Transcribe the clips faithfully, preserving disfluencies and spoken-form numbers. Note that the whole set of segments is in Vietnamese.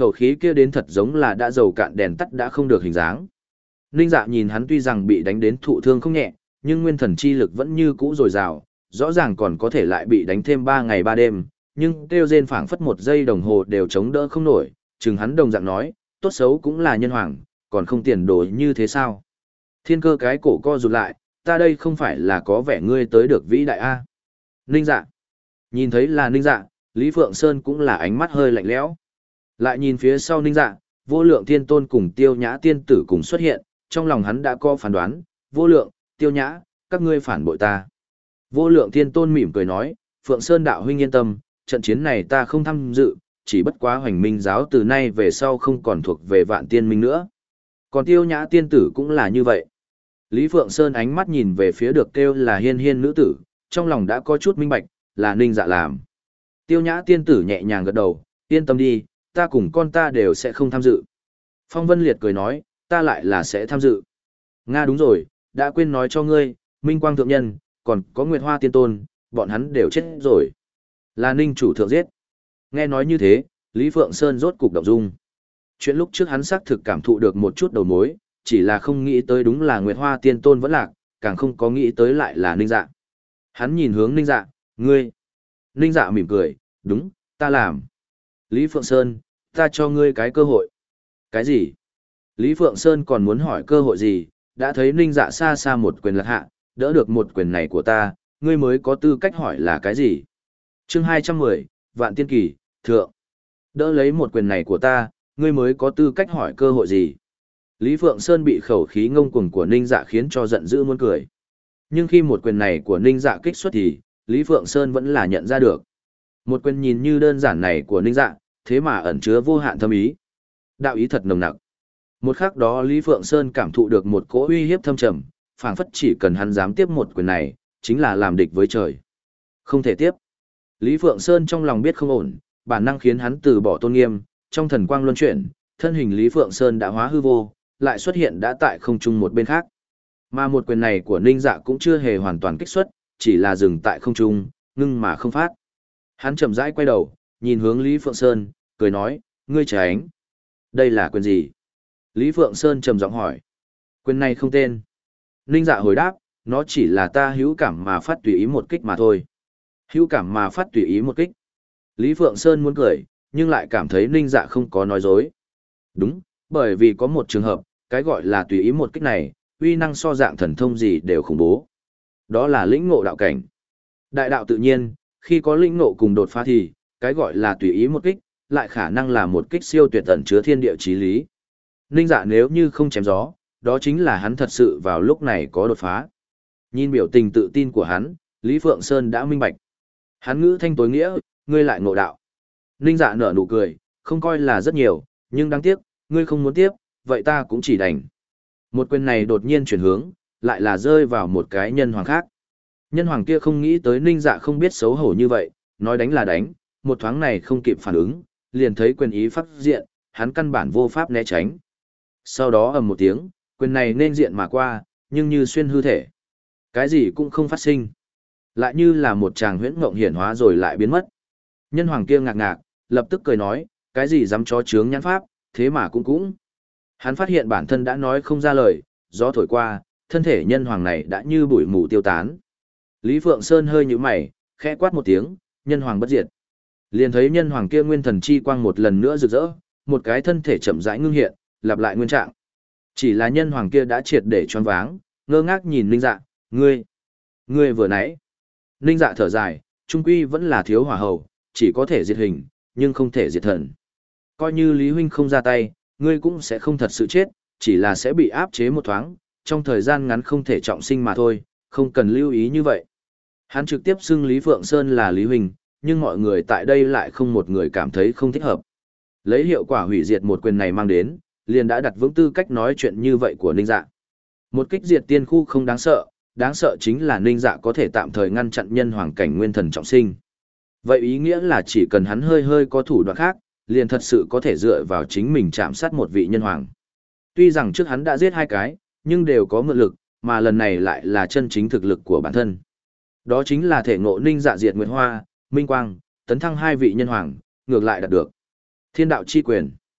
khẩu khí kia đến thật giống là đã dầu cạn đèn tắt đã không được hình dáng. Ninh Dạ nhìn hắn tuy rằng bị đánh đến thụ thương không nhẹ, nhưng nguyên thần chi lực vẫn như cũ dồi dào, rõ ràng còn có thể lại bị đánh thêm ba ngày ba đêm, nhưng kêu rên phảng phất một giây đồng hồ đều chống đỡ không nổi, chừng hắn đồng dạng nói, tốt xấu cũng là nhân hoàng, còn không tiền đồ như thế sao? Thiên Cơ cái cổ co rụt lại, ta đây không phải là có vẻ ngươi tới được vĩ đại a? Ninh Dạ. Nhìn thấy là Ninh Dạ, Lý Phượng Sơn cũng là ánh mắt hơi lạnh lẽo. Lại nhìn phía sau Ninh Dạ, Vô Lượng Thiên Tôn cùng Tiêu Nhã tiên tử cùng xuất hiện, trong lòng hắn đã có phán đoán, Vô Lượng, Tiêu Nhã, các ngươi phản bội ta. Vô Lượng Thiên Tôn mỉm cười nói, Phượng Sơn đạo huynh yên tâm, trận chiến này ta không tham dự, chỉ bất quá Hoành Minh giáo từ nay về sau không còn thuộc về Vạn Tiên Minh nữa. Còn Tiêu Nhã tiên tử cũng là như vậy. Lý Phượng Sơn ánh mắt nhìn về phía được kêu là hiên hiên nữ tử, trong lòng đã có chút minh bạch, là Ninh Dạ làm. Tiêu Nhã tiên tử nhẹ nhàng gật đầu, yên tâm đi, ta cùng con ta đều sẽ không tham dự. Phong Vân Liệt cười nói, ta lại là sẽ tham dự. Nga đúng rồi, đã quên nói cho ngươi, Minh Quang Thượng Nhân, còn có Nguyệt Hoa Tiên Tôn, bọn hắn đều chết rồi. Là Ninh chủ thượng giết. Nghe nói như thế, Lý Phượng Sơn rốt cục động dung. Chuyện lúc trước hắn xác thực cảm thụ được một chút đầu mối, chỉ là không nghĩ tới đúng là Nguyệt Hoa Tiên Tôn vẫn lạc, càng không có nghĩ tới lại là Ninh Dạ. Hắn nhìn hướng Ninh Dạ, ngươi. Ninh Dạ mỉm cười, đúng, ta làm. Lý Phượng Sơn, ta cho ngươi cái cơ hội. Cái gì? Lý Phượng Sơn còn muốn hỏi cơ hội gì, đã thấy Ninh Dạ xa xa một quyền lật hạ, đỡ được một quyền này của ta, ngươi mới có tư cách hỏi là cái gì? Chương hai trăm mười, Vạn Tiên Kỳ, Thượng. Đỡ lấy một quyền này của ta, ngươi mới có tư cách hỏi cơ hội gì? Lý Phượng Sơn bị khẩu khí ngông cuồng của Ninh Dạ khiến cho giận dữ muốn cười. Nhưng khi một quyền này của Ninh Dạ kích xuất thì, Lý Phượng Sơn vẫn là nhận ra được. Một quyền nhìn như đơn giản này của Ninh Dạ, thế mà ẩn chứa vô hạn thâm ý. Đạo ý thật nồng nặc. Một khắc đó Lý Phượng Sơn cảm thụ được một cỗ uy hiếp thâm trầm, phảng phất chỉ cần hắn dám tiếp một quyền này, chính là làm địch với trời. Không thể tiếp. Lý Phượng Sơn trong lòng biết không ổn, bản năng khiến hắn từ bỏ tôn nghiêm, trong thần quang luân chuyển, thân hình Lý Phượng Sơn đã hóa hư vô, lại xuất hiện đã tại không trung một bên khác. Mà một quyền này của Ninh Dạ cũng chưa hề hoàn toàn kích xuất, chỉ là dừng tại không trung, ngưng mà không phát. Hắn chậm rãi quay đầu, nhìn hướng Lý Phượng Sơn, cười nói, ngươi tránh. Đây là quyền gì? Lý Phượng Sơn trầm giọng hỏi. Quyền này không tên. Ninh Dạ hồi đáp, nó chỉ là ta hữu cảm mà phát tùy ý một kích mà thôi. Hữu cảm mà phát tùy ý một kích. Lý Phượng Sơn muốn cười, nhưng lại cảm thấy Ninh Dạ không có nói dối. Đúng, bởi vì có một trường hợp, cái gọi là tùy ý một kích này, uy năng so dạng thần thông gì đều khủng bố. Đó là lĩnh ngộ đạo cảnh. Đại đạo tự nhiên, khi có lĩnh ngộ cùng đột phá thì, cái gọi là tùy ý một kích, lại khả năng là một kích siêu tuyệt tận chứa thiên địa chí lý. Ninh Dạ nếu như không chém gió, đó chính là hắn thật sự vào lúc này có đột phá. Nhìn biểu tình tự tin của hắn, Lý Phượng Sơn đã minh bạch. Hắn ngữ thanh tối nghĩa, ngươi lại ngộ đạo. Ninh Dạ nở nụ cười, không coi là rất nhiều, nhưng đáng tiếc, ngươi không muốn tiếp, vậy ta cũng chỉ đành. Một quyền này đột nhiên chuyển hướng, lại là rơi vào một cái nhân hoàng khác. Nhân hoàng kia không nghĩ tới Ninh Dạ không biết xấu hổ như vậy, nói đánh là đánh, một thoáng này không kịp phản ứng, liền thấy quyền ý phát diện, hắn căn bản vô pháp né tránh. Sau đó ầm một tiếng, quyền này nên diện mà qua, nhưng như xuyên hư thể. Cái gì cũng không phát sinh. Lại như là một tràng huyễn mộng hiển hóa rồi lại biến mất. Nhân hoàng kia ngạc ngạc, lập tức cười nói, cái gì dám chó chướng nhãn pháp, thế mà cũng cũng. Hắn phát hiện bản thân đã nói không ra lời, gió thổi qua, thân thể nhân hoàng này đã như bụi mù tiêu tán. Lý Phượng Sơn hơi nhíu mày, khẽ quát một tiếng, nhân hoàng bất diệt. Liền thấy nhân hoàng kia nguyên thần chi quang một lần nữa rực rỡ, một cái thân thể chậm rãi ngưng hiện, lặp lại nguyên trạng. Chỉ là nhân hoàng kia đã triệt để choáng váng, ngơ ngác nhìn Ninh Dạ, ngươi, ngươi vừa nãy. Ninh Dạ thở dài, trung quy vẫn là thiếu hỏa hầu, chỉ có thể diệt hình, nhưng không thể diệt thần. Coi như Lý huynh không ra tay, ngươi cũng sẽ không thật sự chết, chỉ là sẽ bị áp chế một thoáng, trong thời gian ngắn không thể trọng sinh mà thôi, không cần lưu ý như vậy. Hắn trực tiếp xưng Lý Phượng Sơn là Lý huynh, nhưng mọi người tại đây lại không một người cảm thấy không thích hợp. Lấy hiệu quả hủy diệt một quyền này mang đến, liền đã đặt vững tư cách nói chuyện như vậy của Ninh Dạ. Một kích diệt tiên khu không đáng sợ, đáng sợ chính là Ninh Dạ có thể tạm thời ngăn chặn nhân hoàng cảnh nguyên thần trọng sinh. Vậy ý nghĩa là chỉ cần hắn hơi hơi có thủ đoạn khác, liền thật sự có thể dựa vào chính mình chạm sát một vị nhân hoàng. Tuy rằng trước hắn đã giết hai cái, nhưng đều có mượn lực, mà lần này lại là chân chính thực lực của bản thân. Đó chính là thể ngộ Ninh Dạ diệt Nguyệt Hoa, Minh Quang, tấn thăng hai vị nhân hoàng, ngược lại đạt được thiên đạo chi quyền.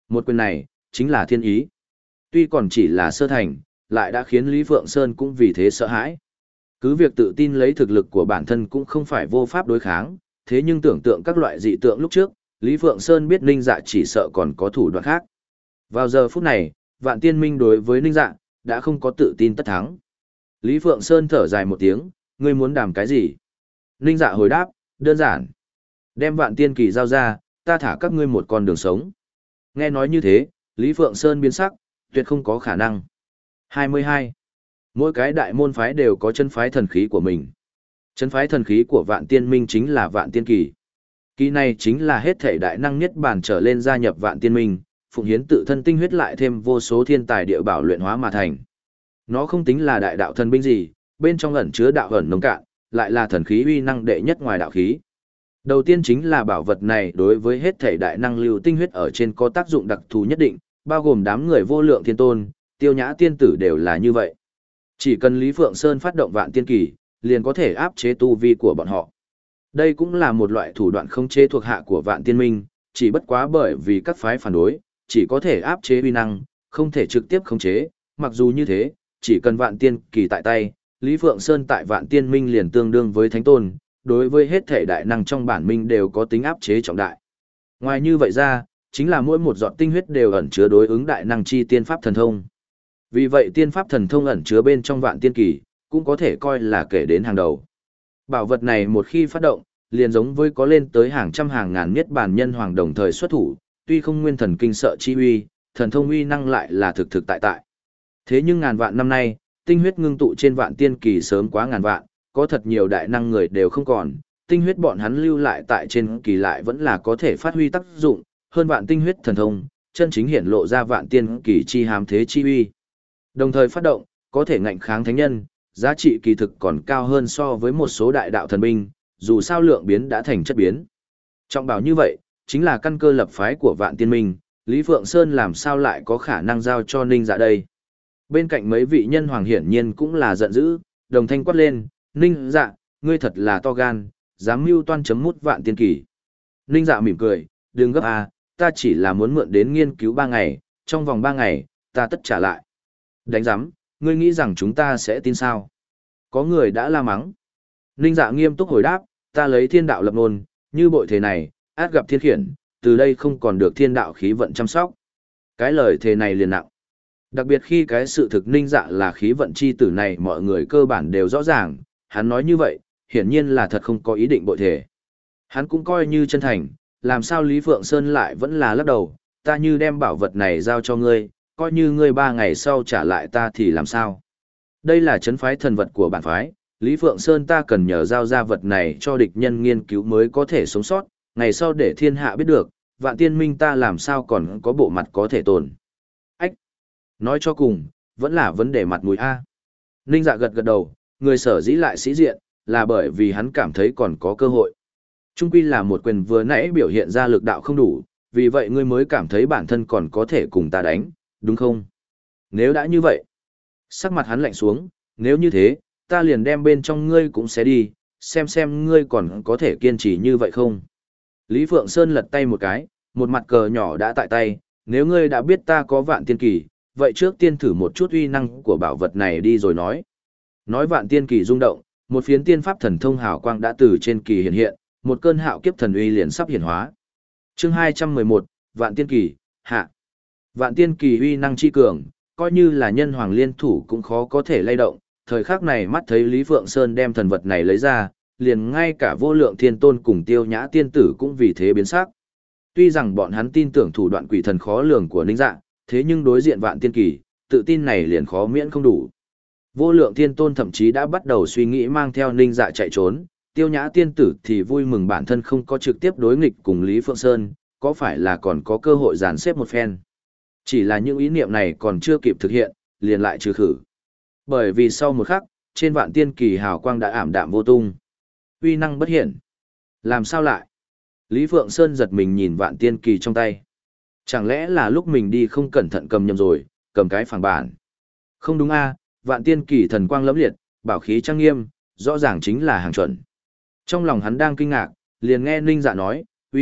Một quyền này, chính là thiên ý. Tuy còn chỉ là sơ thành, lại đã khiến Lý Phượng Sơn cũng vì thế sợ hãi. Cứ việc tự tin lấy thực lực của bản thân cũng không phải vô pháp đối kháng, thế nhưng tưởng tượng các loại dị tượng lúc trước, Lý Phượng Sơn biết Ninh Dạ chỉ sợ còn có thủ đoạn khác. Vào giờ phút này, Vạn Tiên Minh đối với Ninh Dạ, đã không có tự tin tất thắng. Lý Phượng Sơn thở dài một tiếng, ngươi muốn đàm cái gì? Ninh Dạ hồi đáp, đơn giản. Đem Vạn Tiên Kỳ giao ra, ta thả các ngươi một con đường sống. Nghe nói như thế, Lý Phượng Sơn biến sắc, tuyệt không có khả năng. hai mươi hai. Mỗi cái đại môn phái đều có chân phái thần khí của mình. Chân phái thần khí của Vạn Tiên Minh chính là Vạn Tiên Kỳ. Kỳ này chính là hết thể đại năng nhất bản trở lên gia nhập Vạn Tiên Minh, phụng hiến tự thân tinh huyết lại thêm vô số thiên tài địa bảo luyện hóa mà thành. Nó không tính là đại đạo thần binh gì, bên trong ẩn chứa đạo ẩn nông cạn, lại là thần khí uy năng đệ nhất ngoài đạo khí. Đầu tiên chính là bảo vật này đối với hết thể đại năng lưu tinh huyết ở trên có tác dụng đặc thù nhất định, bao gồm đám người vô lượng thiên tôn, tiêu nhã tiên tử đều là như vậy. Chỉ cần Lý Phượng Sơn phát động Vạn Tiên Kỳ, liền có thể áp chế tu vi của bọn họ. Đây cũng là một loại thủ đoạn khống chế thuộc hạ của Vạn Tiên Minh, chỉ bất quá bởi vì các phái phản đối, chỉ có thể áp chế uy năng, không thể trực tiếp khống chế, mặc dù như thế, chỉ cần Vạn Tiên Kỳ tại tay, Lý Phượng Sơn tại Vạn Tiên Minh liền tương đương với Thánh Tôn, đối với hết thể đại năng trong bản minh đều có tính áp chế trọng đại. Ngoài như vậy ra, chính là mỗi một giọt tinh huyết đều ẩn chứa đối ứng đại năng chi tiên pháp thần thông. Vì vậy tiên pháp thần thông ẩn chứa bên trong Vạn Tiên Kỳ, cũng có thể coi là kể đến hàng đầu. Bảo vật này một khi phát động, liền giống với có lên tới hàng trăm hàng ngàn niết bàn nhân hoàng đồng thời xuất thủ, tuy không nguyên thần kinh sợ chi uy, thần thông uy năng lại là thực thực tại tại. Thế nhưng ngàn vạn năm nay, tinh huyết ngưng tụ trên Vạn Tiên Kỳ sớm quá ngàn vạn, có thật nhiều đại năng người đều không còn, tinh huyết bọn hắn lưu lại tại trên kỳ lại vẫn là có thể phát huy tác dụng, hơn vạn tinh huyết thần thông, chân chính hiển lộ ra Vạn Tiên Kỳ chi hàm thế chi uy. Đồng thời phát động, có thể ngạnh kháng thánh nhân, giá trị kỳ thực còn cao hơn so với một số đại đạo thần binh, dù sao lượng biến đã thành chất biến. Trọng bảo như vậy, chính là căn cơ lập phái của Vạn Tiên Minh, Lý Phượng Sơn làm sao lại có khả năng giao cho Ninh Dạ đây. Bên cạnh mấy vị nhân hoàng hiển nhiên cũng là giận dữ, đồng thanh quát lên, Ninh Dạ, ngươi thật là to gan, dám mưu toan chấm mút Vạn Tiên Kỳ. Ninh Dạ mỉm cười, đừng gấp à, ta chỉ là muốn mượn đến nghiên cứu ba ngày, trong vòng ba ngày, ta tất trả lại. Đánh giám, ngươi nghĩ rằng chúng ta sẽ tin sao? Có người đã la mắng. Ninh Dạ nghiêm túc hồi đáp, ta lấy thiên đạo lập ngôn, như bội thế này, át gặp thiên khiển, từ đây không còn được thiên đạo khí vận chăm sóc. Cái lời thế này liền nặng. Đặc biệt khi cái sự thực Ninh Dạ là khí vận chi tử này mọi người cơ bản đều rõ ràng, hắn nói như vậy, hiển nhiên là thật không có ý định bội thể. Hắn cũng coi như chân thành, làm sao Lý Phượng Sơn lại vẫn là lắc đầu, ta như đem bảo vật này giao cho ngươi, coi như ngươi ba ngày sau trả lại ta thì làm sao? Đây là trấn phái thần vật của bản phái, Lý Phượng Sơn ta cần nhờ giao ra vật này cho địch nhân nghiên cứu mới có thể sống sót, ngày sau để thiên hạ biết được, Vạn Tiên Minh ta làm sao còn có bộ mặt có thể tồn. Ách! Nói cho cùng, vẫn là vấn đề mặt mũi A. Ninh Dạ gật gật đầu, người sở dĩ lại sĩ diện, là bởi vì hắn cảm thấy còn có cơ hội. Trung quy là một quyền vừa nãy biểu hiện ra lực đạo không đủ, vì vậy ngươi mới cảm thấy bản thân còn có thể cùng ta đánh, đúng không? Nếu đã như vậy, sắc mặt hắn lạnh xuống, nếu như thế, ta liền đem bên trong ngươi cũng sẽ đi, xem xem ngươi còn có thể kiên trì như vậy không? Lý Phượng Sơn lật tay một cái, một mặt cờ nhỏ đã tại tay, nếu ngươi đã biết ta có Vạn Tiên Kỳ, vậy trước tiên thử một chút uy năng của bảo vật này đi rồi nói. Nói Vạn Tiên Kỳ rung động, một phiến tiên pháp thần thông hào quang đã từ trên kỳ hiện hiện, một cơn hạo kiếp thần uy liền sắp hiển hóa. Chương hai trăm mười một, Vạn Tiên Kỳ, hạ. Vạn Tiên Kỳ uy năng chi cường, coi như là nhân hoàng liên thủ cũng khó có thể lay động, thời khắc này mắt thấy Lý Phượng Sơn đem thần vật này lấy ra, liền ngay cả vô lượng thiên tôn cùng tiêu nhã tiên tử cũng vì thế biến sắc. Tuy rằng bọn hắn tin tưởng thủ đoạn quỷ thần khó lường của Ninh Dạ, thế nhưng đối diện Vạn Tiên Kỳ, tự tin này liền khó miễn không đủ. Vô lượng thiên tôn thậm chí đã bắt đầu suy nghĩ mang theo Ninh Dạ chạy trốn, tiêu nhã tiên tử thì vui mừng bản thân không có trực tiếp đối nghịch cùng Lý Phượng Sơn, có phải là còn có cơ hội dàn xếp một phen. Chỉ là những ý niệm này còn chưa kịp thực hiện, liền lại trừ khử. Bởi vì sau một khắc, trên Vạn Tiên Kỳ hào quang đã ảm đạm vô tung. Uy năng bất hiển. Làm sao lại? Lý Phượng Sơn giật mình nhìn Vạn Tiên Kỳ trong tay. Chẳng lẽ là lúc mình đi không cẩn thận cầm nhầm rồi, cầm cái phẳng bản. Không đúng a, Vạn Tiên Kỳ thần quang lẫm liệt, bảo khí trang nghiêm, rõ ràng chính là hàng chuẩn. Trong lòng hắn đang kinh ngạc, liền nghe Ninh Dạ nói, uy,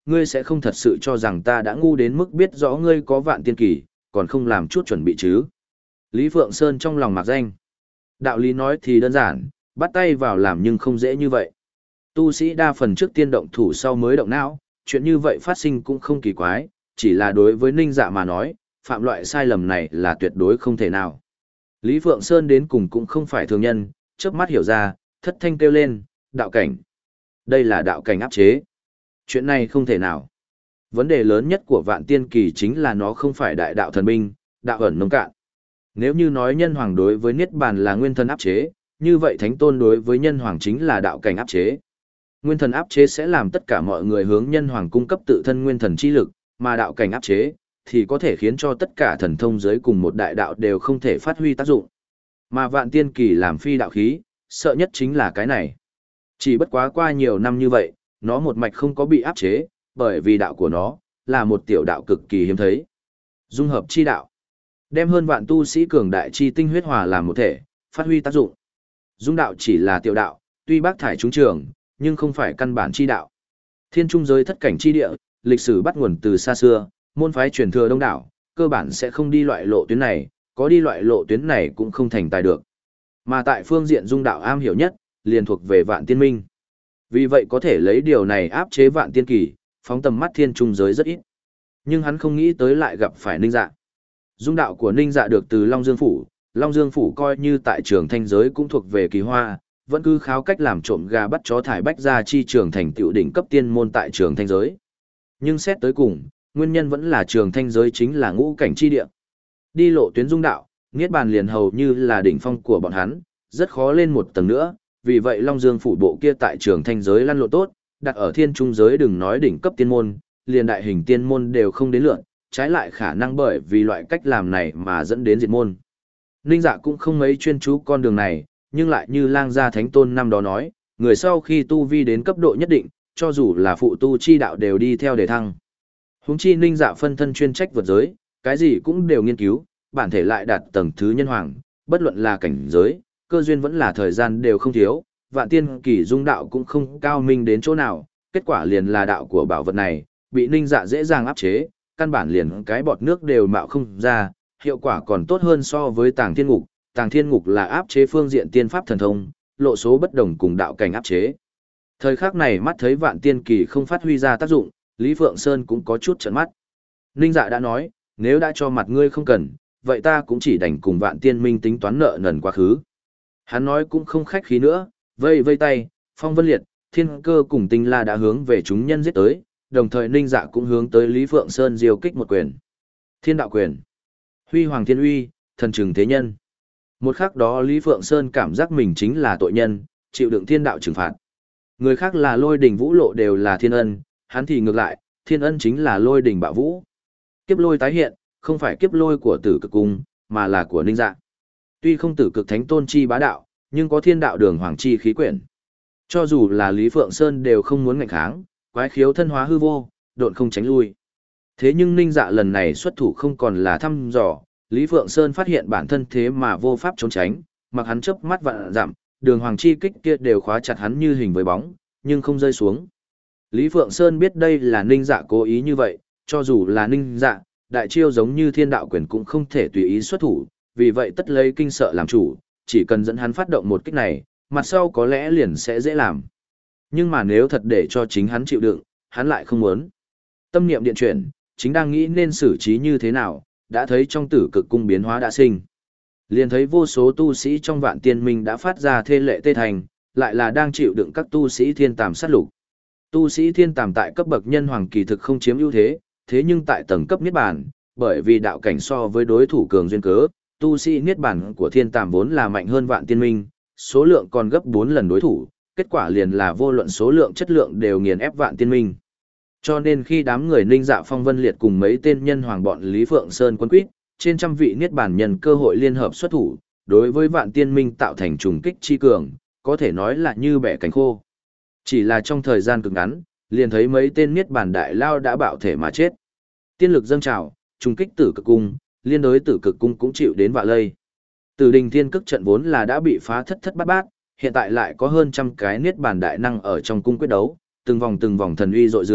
ngươi sẽ không thật sự cho rằng ta đã ngu đến mức biết rõ ngươi có vạn tiên kỳ, còn không làm chút chuẩn bị chứ. Lý Phượng Sơn trong lòng mặc danh. Đạo lý nói thì đơn giản, bắt tay vào làm nhưng không dễ như vậy. Tu sĩ đa phần trước tiên động thủ sau mới động não, chuyện như vậy phát sinh cũng không kỳ quái, chỉ là đối với Ninh Dạ mà nói, phạm loại sai lầm này là tuyệt đối không thể nào. Lý Phượng Sơn đến cùng cũng không phải thường nhân, chớp mắt hiểu ra, thất thanh kêu lên, đạo cảnh. Đây là đạo cảnh áp chế. Chuyện này không thể nào. Vấn đề lớn nhất của vạn tiên kỳ chính là nó không phải đại đạo thần binh, đạo ẩn nông cạn. Nếu như nói nhân hoàng đối với Niết Bàn là nguyên thần áp chế, như vậy thánh tôn đối với nhân hoàng chính là đạo cảnh áp chế. Nguyên thần áp chế sẽ làm tất cả mọi người hướng nhân hoàng cung cấp tự thân nguyên thần chi lực, mà đạo cảnh áp chế thì có thể khiến cho tất cả thần thông giới cùng một đại đạo đều không thể phát huy tác dụng. Mà vạn tiên kỳ làm phi đạo khí, sợ nhất chính là cái này. Chỉ bất quá qua nhiều năm như vậy, nó một mạch không có bị áp chế, bởi vì đạo của nó là một tiểu đạo cực kỳ hiếm thấy. Dung hợp chi đạo, đem hơn vạn tu sĩ cường đại chi tinh huyết hòa làm một thể, phát huy tác dụng. Dung đạo chỉ là tiểu đạo, tuy bác thải trúng trường, nhưng không phải căn bản chi đạo. Thiên trung giới thất cảnh chi địa, lịch sử bắt nguồn từ xa xưa, môn phái truyền thừa đông đảo, cơ bản sẽ không đi loại lộ tuyến này, có đi loại lộ tuyến này cũng không thành tài được. Mà tại phương diện dung đạo am hiểu nhất, liền thuộc về vạn tiên minh. Vì vậy có thể lấy điều này áp chế vạn tiên kỳ, phóng tầm mắt thiên trung giới rất ít. Nhưng hắn không nghĩ tới lại gặp phải Ninh Dạ. Dung đạo của Ninh Dạ được từ Long Dương Phủ, Long Dương Phủ coi như tại trường thanh giới cũng thuộc về kỳ hoa, vẫn cứ kháo cách làm trộm gà bắt chó thải bách ra chi trường thành tựu đỉnh cấp tiên môn tại trường thanh giới. Nhưng xét tới cùng, nguyên nhân vẫn là trường thanh giới chính là ngũ cảnh chi địa. Đi lộ tuyến dung đạo, Niết Bàn liền hầu như là đỉnh phong của bọn hắn, rất khó lên một tầng nữa, vì vậy Long Dương Phủ bộ kia tại trường thanh giới lăn lộn tốt, đặt ở thiên trung giới đừng nói đỉnh cấp tiên môn, liền đại hình tiên môn đều không đến lượn, trái lại khả năng bởi vì loại cách làm này mà dẫn đến diệt môn. Ninh Dạ cũng không mấy chuyên chú con đường này, nhưng lại như Lang Gia Thánh Tôn năm đó nói, người sau khi tu vi đến cấp độ nhất định, cho dù là phụ tu chi đạo đều đi theo để thăng. Huống chi Ninh Dạ phân thân chuyên trách vượt giới, cái gì cũng đều nghiên cứu, bản thể lại đạt tầng thứ nhân hoàng, bất luận là cảnh giới, cơ duyên vẫn là thời gian đều không thiếu, vạn tiên kỳ dung đạo cũng không cao minh đến chỗ nào, kết quả liền là đạo của bảo vật này, bị Ninh Dạ dễ dàng áp chế, căn bản liền cái bọt nước đều mạo không ra, hiệu quả còn tốt hơn so với Tàng Thiên Ngục. Tàng Thiên Ngục là áp chế phương diện tiên pháp thần thông, lộ số bất đồng cùng đạo cảnh áp chế. Thời khắc này mắt thấy vạn tiên kỳ không phát huy ra tác dụng, Lý Phượng Sơn cũng có chút trợn mắt. Ninh Dạ đã nói, nếu đã cho mặt ngươi không cần, vậy ta cũng chỉ đành cùng vạn tiên minh tính toán nợ nần quá khứ. Hắn nói cũng không khách khí nữa, vây vây tay, Phong Vân Liệt, Thiên Cơ cùng Tinh La đã hướng về chúng nhân giết tới, đồng thời Ninh Dạ cũng hướng tới Lý Phượng Sơn diêu kích một quyền. Thiên đạo quyền, huy hoàng thiên uy, thần trừng thế nhân. Một khắc đó Lý Phượng Sơn cảm giác mình chính là tội nhân, chịu đựng thiên đạo trừng phạt. Người khác là lôi đỉnh vũ lộ đều là thiên ân, hắn thì ngược lại, thiên ân chính là lôi đỉnh bạo vũ. Kiếp lôi tái hiện, không phải kiếp lôi của tử cực cung, mà là của Ninh Dạ. Tuy không tử cực thánh tôn chi bá đạo, nhưng có thiên đạo đường hoàng chi khí quyển. Cho dù là Lý Phượng Sơn đều không muốn ngạnh kháng, quái khiếu thân hóa hư vô, độn không tránh lui. Thế nhưng Ninh Dạ lần này xuất thủ không còn là thăm dò, Lý Phượng Sơn phát hiện bản thân thế mà vô pháp trốn tránh, mặc hắn chớp mắt vạn giảm, đường hoàng chi kích kia đều khóa chặt hắn như hình với bóng, nhưng không rơi xuống. Lý Phượng Sơn biết đây là Ninh Dạ cố ý như vậy, cho dù là Ninh Dạ, đại chiêu giống như thiên đạo quyền cũng không thể tùy ý xuất thủ, vì vậy tất lấy kinh sợ làm chủ, chỉ cần dẫn hắn phát động một kích này, mặt sau có lẽ liền sẽ dễ làm. Nhưng mà nếu thật để cho chính hắn chịu đựng, hắn lại không muốn. Tâm niệm điện chuyển, chính đang nghĩ nên xử trí như thế nào, đã thấy trong tử cực cung biến hóa đã sinh. Liền thấy vô số tu sĩ trong vạn tiên minh đã phát ra thê lệ tê thành, lại là đang chịu đựng các tu sĩ thiên tàm sát lục. Tu sĩ thiên tàm tại cấp bậc nhân hoàng kỳ thực không chiếm ưu thế, thế nhưng tại tầng cấp niết bàn, bởi vì đạo cảnh so với đối thủ cường duyên cớ, tu sĩ niết bàn của thiên tàm vốn là mạnh hơn vạn tiên minh, số lượng còn gấp bốn lần đối thủ, kết quả liền là vô luận số lượng chất lượng đều nghiền ép vạn tiên minh. Cho nên khi đám người Ninh Dạ Phong Vân Liệt cùng mấy tên nhân hoàng bọn Lý Phượng Sơn quân quyết, trên trăm vị niết bàn nhân cơ hội liên hợp xuất thủ, đối với vạn tiên minh tạo thành trùng kích chi cường, có thể nói là như bẻ cánh khô. Chỉ là trong thời gian cực ngắn, liền thấy mấy tên niết bàn đại lao đã bạo thể mà chết. Tiên lực dâng trào, trùng kích tử cực cung, liên đối tử cực cung cũng chịu đến vạ lây. Tử đình thiên cức trận vốn là đã bị phá thất thất bát bát, hiện tại lại có hơn trăm cái niết bàn đại năng ở trong cung quyết đấu, từng vòng từng vòng thần uy rọi rửa,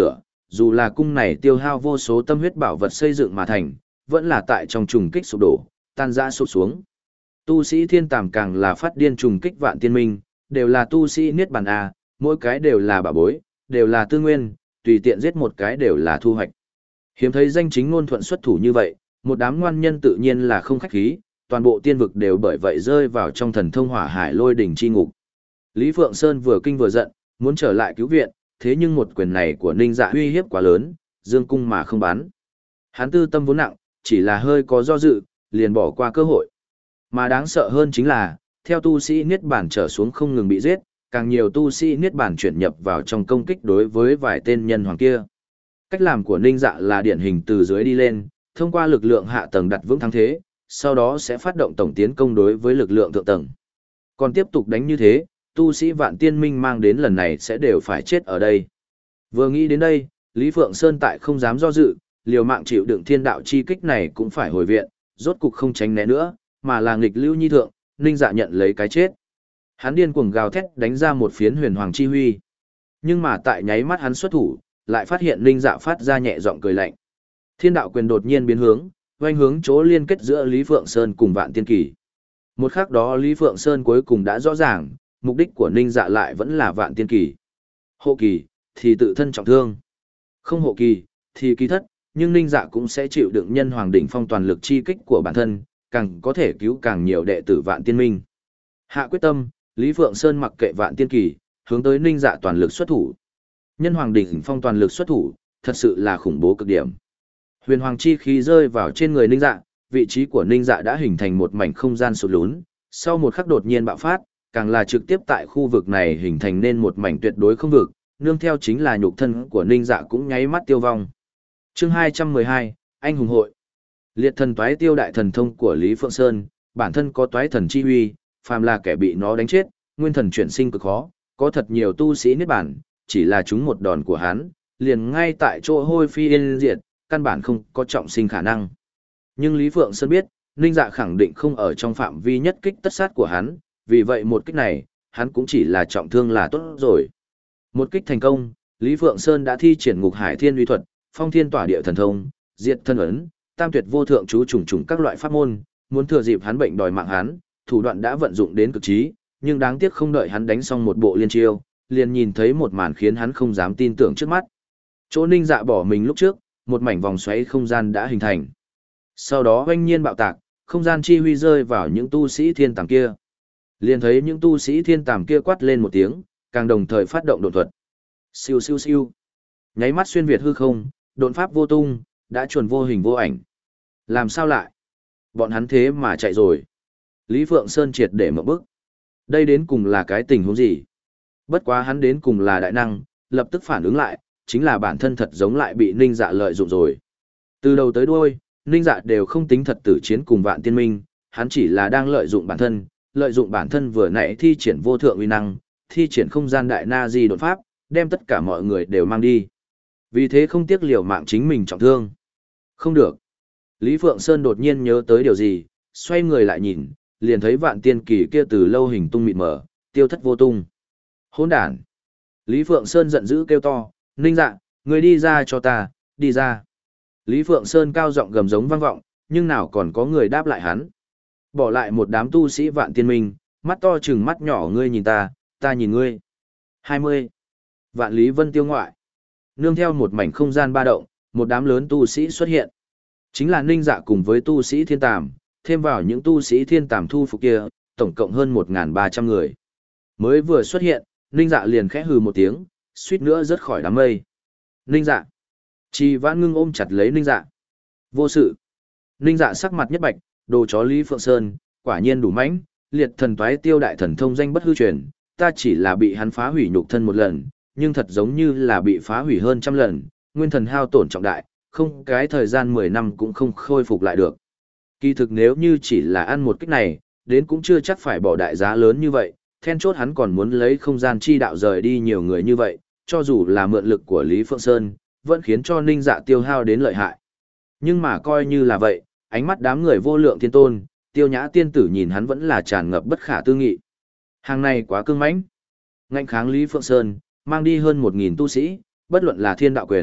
dù là cung này tiêu hao vô số tâm huyết bảo vật xây dựng mà thành, vẫn là tại trong trùng kích sụp đổ, tan rã sụp xuống. Tu sĩ thiên tàm càng là phát điên trùng kích vạn tiên minh, đều là tu sĩ niết bàn A, mỗi cái đều là bảo bối, đều là tư nguyên, tùy tiện giết một cái đều là thu hoạch. Hiếm thấy danh chính ngôn thuận xuất thủ như vậy, một đám ngoan nhân tự nhiên là không khách khí, toàn bộ tiên vực đều bởi vậy rơi vào trong thần thông hỏa hải lôi đỉnh chi ngục. Lý Phượng Sơn vừa kinh vừa giận, muốn trở lại cứu viện, thế nhưng một quyền này của Ninh Dạ uy hiếp quá lớn, dương cung mà không bắn. Hắn tư tâm vốn nặng, chỉ là hơi có do dự, liền bỏ qua cơ hội. Mà đáng sợ hơn chính là, theo tu sĩ niết bản trở xuống không ngừng bị giết, càng nhiều tu sĩ niết bản chuyển nhập vào trong công kích đối với vài tên nhân hoàng kia. Cách làm của Ninh Dạ là điển hình từ dưới đi lên, thông qua lực lượng hạ tầng đặt vững thắng thế, sau đó sẽ phát động tổng tiến công đối với lực lượng thượng tầng. Còn tiếp tục đánh như thế, tu sĩ vạn tiên minh mang đến lần này sẽ đều phải chết ở đây. Vừa nghĩ đến đây, Lý Phượng Sơn tại không dám do dự, liều mạng chịu đựng thiên đạo chi kích này cũng phải hồi viện, rốt cục không tránh né nữa, mà là nghịch lưu nhi thượng, Ninh Dạ nhận lấy cái chết. Hắn điên cuồng gào thét đánh ra một phiến huyền hoàng chi huy. Nhưng mà tại nháy mắt hắn xuất thủ, lại phát hiện Ninh Dạ phát ra nhẹ giọng cười lạnh. Thiên đạo quyền đột nhiên biến hướng, oanh hướng chỗ liên kết giữa Lý Phượng Sơn cùng Vạn Tiên Kỳ. Một khắc đó Lý Phượng Sơn cuối cùng đã rõ ràng, mục đích của Ninh Dạ lại vẫn là Vạn Tiên Kỳ. Hộ kỳ, thì tự thân trọng thương. Không hộ kỳ, thì kỳ thất, nhưng Ninh Dạ cũng sẽ chịu đựng nhân hoàng đỉnh phong toàn lực chi kích của bản thân, càng có thể cứu càng nhiều đệ tử Vạn Tiên Minh. Hạ quyết tâm, Lý Phượng Sơn mặc kệ Vạn Tiên Kỳ, hướng tới Ninh Dạ toàn lực xuất thủ. Nhân hoàng đỉnh phong toàn lực xuất thủ, thật sự là khủng bố cực điểm. Huyền hoàng chi khí rơi vào trên người Ninh Dạ, vị trí của Ninh Dạ đã hình thành một mảnh không gian sụt lún, sau một khắc đột nhiên bạo phát, càng là trực tiếp tại khu vực này hình thành nên một mảnh tuyệt đối không vực, nương theo chính là nhục thân của Ninh Dạ cũng nháy mắt tiêu vong. Chương hai trăm mười hai, Anh hùng hội. Liệt thần toái tiêu đại thần thông của Lý Phượng Sơn, bản thân có toái thần chi uy, phàm là kẻ bị nó đánh chết, nguyên thần chuyển sinh cực khó, có thật nhiều tu sĩ niết bản, chỉ là chúng một đòn của hắn, liền ngay tại chỗ hôi phi yên diệt, căn bản không có trọng sinh khả năng. Nhưng Lý Phượng Sơn biết, Ninh Dạ khẳng định không ở trong phạm vi nhất kích tất sát của hắn, vì vậy một kích này, hắn cũng chỉ là trọng thương là tốt rồi. Một kích thành công, Lý Phượng Sơn đã thi triển Ngục Hải Thiên uy thuật, Phong Thiên Tỏa Địa thần thông, Diệt thân ấn, Tam Tuyệt vô thượng chú trùng trùng các loại pháp môn, muốn thừa dịp hắn bệnh đòi mạng hắn, thủ đoạn đã vận dụng đến cực trí, nhưng đáng tiếc không đợi hắn đánh xong một bộ liên chiêu, liền nhìn thấy một màn khiến hắn không dám tin tưởng trước mắt. Chỗ Ninh Dạ bỏ mình lúc trước, một mảnh vòng xoáy không gian đã hình thành. Sau đó oanh nhiên bạo tạc, không gian chi huy rơi vào những tu sĩ thiên tàm kia. Liền thấy những tu sĩ thiên tàm kia quát lên một tiếng, càng đồng thời phát động độn thuật. Siêu siêu siêu. Nháy mắt xuyên việt hư không, độn pháp vô tung, đã chuẩn vô hình vô ảnh. Làm sao lại? Bọn hắn thế mà chạy rồi. Lý Phượng Sơn triệt để mở bức. Đây đến cùng là cái tình huống gì? Bất quá hắn đến cùng là đại năng, lập tức phản ứng lại, chính là bản thân thật giống lại bị Ninh Dạ lợi dụng rồi. Từ đầu tới đuôi, Ninh Dạ đều không tính thật tử chiến cùng Vạn Tiên Minh, hắn chỉ là đang lợi dụng bản thân, lợi dụng bản thân vừa nãy thi triển vô thượng uy năng, thi triển không gian đại na di đột pháp, đem tất cả mọi người đều mang đi. Vì thế không tiếc liều mạng chính mình trọng thương. Không được. Lý Phượng Sơn đột nhiên nhớ tới điều gì, xoay người lại nhìn, liền thấy Vạn Tiên Kỳ kia từ lâu hình tung mịt mờ, tiêu thất vô tung. Hỗn đản. Lý Phượng Sơn giận dữ kêu to, Ninh Dạ, người đi ra cho ta, đi ra. Lý Phượng Sơn cao giọng gầm giống vang vọng, nhưng nào còn có người đáp lại hắn. Bỏ lại một đám tu sĩ Vạn Tiên Minh, mắt to chừng mắt nhỏ ngươi nhìn ta, ta nhìn ngươi. hai mươi. Vạn Lý Vân Tiêu ngoại. Nương theo một mảnh không gian ba động, một đám lớn tu sĩ xuất hiện. Chính là Ninh Dạ cùng với tu sĩ thiên tàm, thêm vào những tu sĩ thiên tàm thu phục kia, tổng cộng hơn một nghìn ba trăm người. Mới vừa xuất hiện, Ninh Dạ liền khẽ hừ một tiếng, suýt nữa rớt khỏi đám mây. Ninh Dạ. Trì Vãn Ngưng ôm chặt lấy Ninh Dạ. Vô sự. Ninh Dạ sắc mặt nhất bạch, đồ chó Lý Phượng Sơn, quả nhiên đủ mãnh, liệt thần toái tiêu đại thần thông danh bất hư truyền, ta chỉ là bị hắn phá hủy nhục thân một lần, nhưng thật giống như là bị phá hủy hơn trăm lần, nguyên thần hao tổn trọng đại, không cái thời gian mười năm cũng không khôi phục lại được. Kỳ thực nếu như chỉ là ăn một kích này, đến cũng chưa chắc phải bỏ đại giá lớn như vậy, then chốt hắn còn muốn lấy không gian chi đạo rời đi nhiều người như vậy, cho dù là mượn lực của Lý Phượng Sơn, vẫn khiến cho Ninh Dạ tiêu hao đến lợi hại. Nhưng mà coi như là vậy, ánh mắt đám người vô lượng thiên tôn, tiêu nhã tiên tử nhìn hắn vẫn là tràn ngập bất khả tư nghị. Hàng này quá cương mãnh. Ngạnh kháng Lý Phượng Sơn, mang đi hơn một nghìn tu sĩ, bất luận là thiên đạo quyền,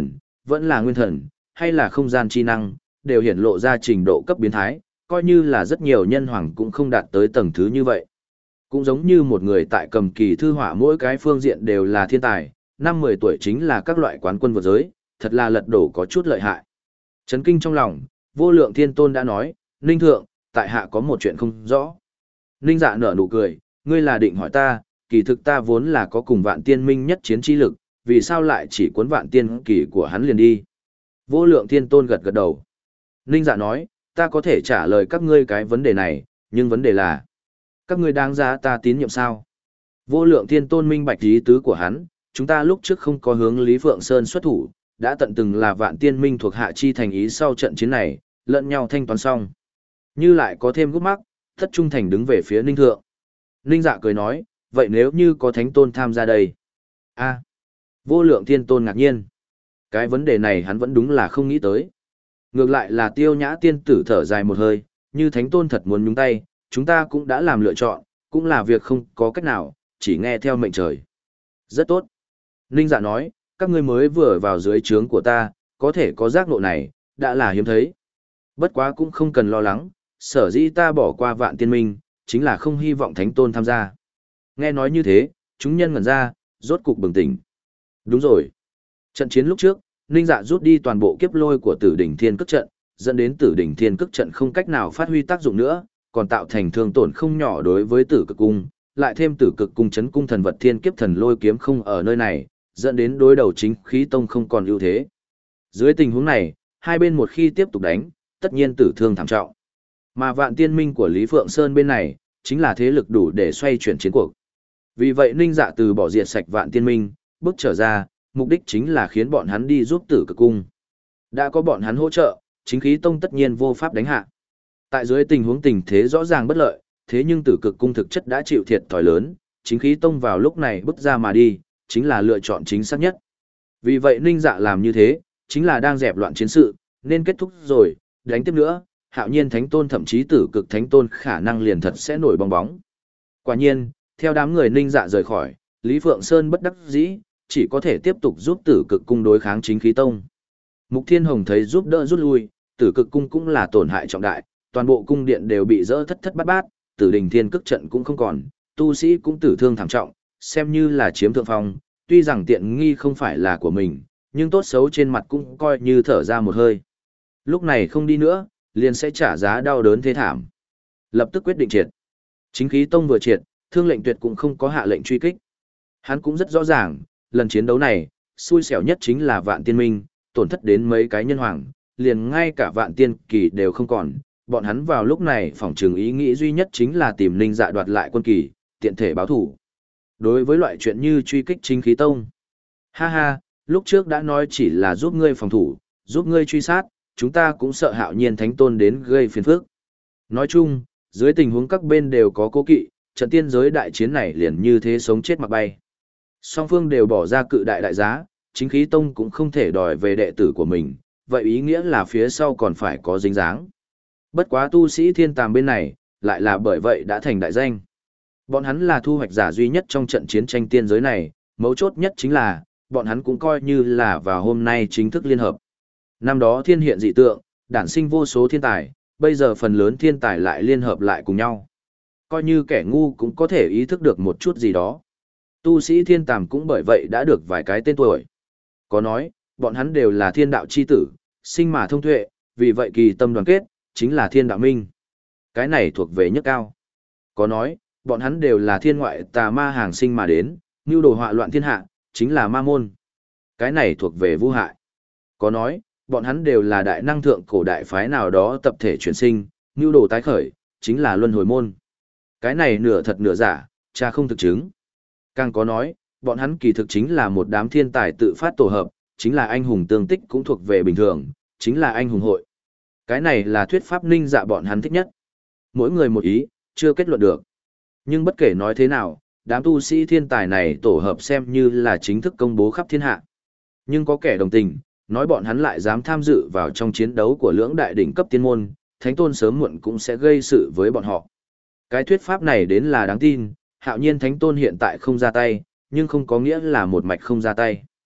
vẫn là nguyên thần, hay là không gian chi năng, đều hiển lộ ra trình độ cấp biến thái, coi như là rất nhiều nhân hoàng cũng không đạt tới tầng thứ như vậy. Cũng giống như một người tại cầm kỳ thư họa mỗi cái phương diện đều là thiên tài, năm mười tuổi chính là các loại quán quân vượt giới, thật là lật đổ có chút lợi hại. Chấn kinh trong lòng, Vô Lượng Thiên Tôn đã nói, Ninh Thượng, tại hạ có một chuyện không rõ. Ninh Dạ nở nụ cười, ngươi là định hỏi ta, kỳ thực ta vốn là có cùng Vạn Tiên Minh nhất chiến trí lực, vì sao lại chỉ cuốn Vạn Tiên kỳ của hắn liền đi. Vô Lượng Thiên Tôn gật gật đầu. Ninh Dạ nói, ta có thể trả lời các ngươi cái vấn đề này, nhưng vấn đề là, các ngươi đáng giá ta tín nhiệm sao? Vô Lượng Thiên Tôn minh bạch ý tứ của hắn, chúng ta lúc trước không có hướng Lý Phượng Sơn xuất thủ, đã tận từng là Vạn Tiên Minh thuộc hạ chi thành ý sau trận chiến này, lẫn nhau thanh toán xong. Như lại có thêm gút mắc, thất trung thành đứng về phía Ninh Thượng. Ninh Dạ cười nói, vậy nếu như có Thánh Tôn tham gia đây? A. Vô Lượng Thiên Tôn ngạc nhiên. Cái vấn đề này hắn vẫn đúng là không nghĩ tới. Ngược lại là Tiêu Nhã tiên tử thở dài một hơi, như Thánh Tôn thật muốn nhúng tay, chúng ta cũng đã làm lựa chọn, cũng là việc không có cách nào, chỉ nghe theo mệnh trời. Rất tốt. Ninh Dạ nói, các ngươi mới vừa vào dưới trướng của ta, có thể có giác ngộ này, đã là hiếm thấy. Bất quá cũng không cần lo lắng, sở dĩ ta bỏ qua Vạn Tiên Minh, chính là không hy vọng Thánh Tôn tham gia. Nghe nói như thế, chúng nhân ngẩn ra, rốt cục bừng tỉnh. Đúng rồi. Trận chiến lúc trước, Ninh Dạ rút đi toàn bộ kiếp lôi của Tử Đỉnh Thiên Cức trận, dẫn đến Tử Đỉnh Thiên Cức trận không cách nào phát huy tác dụng nữa, còn tạo thành thương tổn không nhỏ đối với Tử Cực Cung, lại thêm Tử Cực Cung chấn cung thần vật Thiên Kiếp Thần Lôi kiếm không ở nơi này, dẫn đến đối đầu Chính Khí Tông không còn ưu thế. Dưới tình huống này, hai bên một khi tiếp tục đánh, tất nhiên tử thương thảm trọng. Mà Vạn Tiên Minh của Lý Phượng Sơn bên này, chính là thế lực đủ để xoay chuyển chiến cuộc. Vì vậy Ninh Dạ từ bỏ diệt sạch Vạn Tiên Minh, bước trở ra, mục đích chính là khiến bọn hắn đi giúp Tử Cực Cung. Đã có bọn hắn hỗ trợ, Chính Khí Tông tất nhiên vô pháp đánh hạ. Tại dưới tình huống tình thế rõ ràng bất lợi, thế nhưng Tử Cực Cung thực chất đã chịu thiệt thòi lớn, Chính Khí Tông vào lúc này bước ra mà đi, chính là lựa chọn chính xác nhất. Vì vậy Ninh Dạ làm như thế, chính là đang dẹp loạn chiến sự, nên kết thúc rồi, đánh tiếp nữa, Hạo Nhiên Thánh Tôn thậm chí Tử Cực Thánh Tôn khả năng liền thật sẽ nổi bong bóng. Quả nhiên, theo đám người Ninh Dạ rời khỏi, Lý Phượng Sơn bất đắc dĩ, chỉ có thể tiếp tục giúp Tử Cực Cung đối kháng Chính Khí Tông. Mục Thiên Hồng thấy giúp đỡ rút lui, Tử Cực Cung cũng là tổn hại trọng đại, toàn bộ cung điện đều bị dỡ thất thất bát bát, Tử Đình Thiên Cức trận cũng không còn, tu sĩ cũng tử thương thảm trọng, xem như là chiếm thượng phong, tuy rằng tiện nghi không phải là của mình, nhưng tốt xấu trên mặt cũng coi như thở ra một hơi. Lúc này không đi nữa, liền sẽ trả giá đau đớn thế thảm. Lập tức quyết định triệt. Chính Khí Tông vừa triệt, Thương Lệnh Tuyệt cũng không có hạ lệnh truy kích. Hắn cũng rất rõ ràng, lần chiến đấu này, xui xẻo nhất chính là Vạn Tiên Minh, tổn thất đến mấy cái nhân hoàng, liền ngay cả Vạn Tiên Kỳ đều không còn. Bọn hắn vào lúc này phỏng trường ý nghĩ duy nhất chính là tìm Ninh Dạ đoạt lại quân kỳ, tiện thể báo thủ. Đối với loại chuyện như truy kích Chính Khí Tông, ha ha, lúc trước đã nói chỉ là giúp ngươi phòng thủ, giúp ngươi truy sát, chúng ta cũng sợ Hạo Nhiên Thánh Tôn đến gây phiền phức. Nói chung, dưới tình huống các bên đều có cố kỵ, trận tiên giới đại chiến này liền như thế sống chết mặc bay. Song phương đều bỏ ra cự đại đại giá, Chính Khí Tông cũng không thể đòi về đệ tử của mình, vậy ý nghĩa là phía sau còn phải có dính dáng. Bất quá tu sĩ thiên tàm bên này, lại là bởi vậy đã thành đại danh. Bọn hắn là thu hoạch giả duy nhất trong trận chiến tranh tiên giới này, mấu chốt nhất chính là, bọn hắn cũng coi như là vào hôm nay chính thức liên hợp. Năm đó thiên hiện dị tượng, đản sinh vô số thiên tài, bây giờ phần lớn thiên tài lại liên hợp lại cùng nhau. Coi như kẻ ngu cũng có thể ý thức được một chút gì đó. Tu sĩ thiên tàm cũng bởi vậy đã được vài cái tên tuổi. Có nói, bọn hắn đều là thiên đạo chi tử, sinh mà thông tuệ, vì vậy kỳ tâm đoàn kết, chính là thiên đạo minh. Cái này thuộc về nhất cao. Có nói, bọn hắn đều là thiên ngoại tà ma hàng sinh mà đến, nưu đồ họa loạn thiên hạ, chính là ma môn. Cái này thuộc về vu hại. Có nói, bọn hắn đều là đại năng thượng cổ đại phái nào đó tập thể chuyển sinh, nưu đồ tái khởi, chính là luân hồi môn. Cái này nửa thật nửa giả, cha không thực chứng. Càng có nói, bọn hắn kỳ thực chính là một đám thiên tài tự phát tổ hợp, chính là anh hùng tương tích cũng thuộc về bình thường, chính là anh hùng hội. Cái này là thuyết pháp Ninh Dạ bọn hắn thích nhất. Mỗi người một ý, chưa kết luận được. Nhưng bất kể nói thế nào, đám tu sĩ thiên tài này tổ hợp xem như là chính thức công bố khắp thiên hạ. Nhưng có kẻ đồng tình, nói bọn hắn lại dám tham dự vào trong chiến đấu của lưỡng đại đỉnh cấp tiên môn, Thánh Tôn sớm muộn cũng sẽ gây sự với bọn họ. Cái thuyết pháp này đến là đáng tin, Hạo Nhiên Thánh Tôn hiện tại không ra tay, nhưng không có nghĩa là một mạch không ra tay.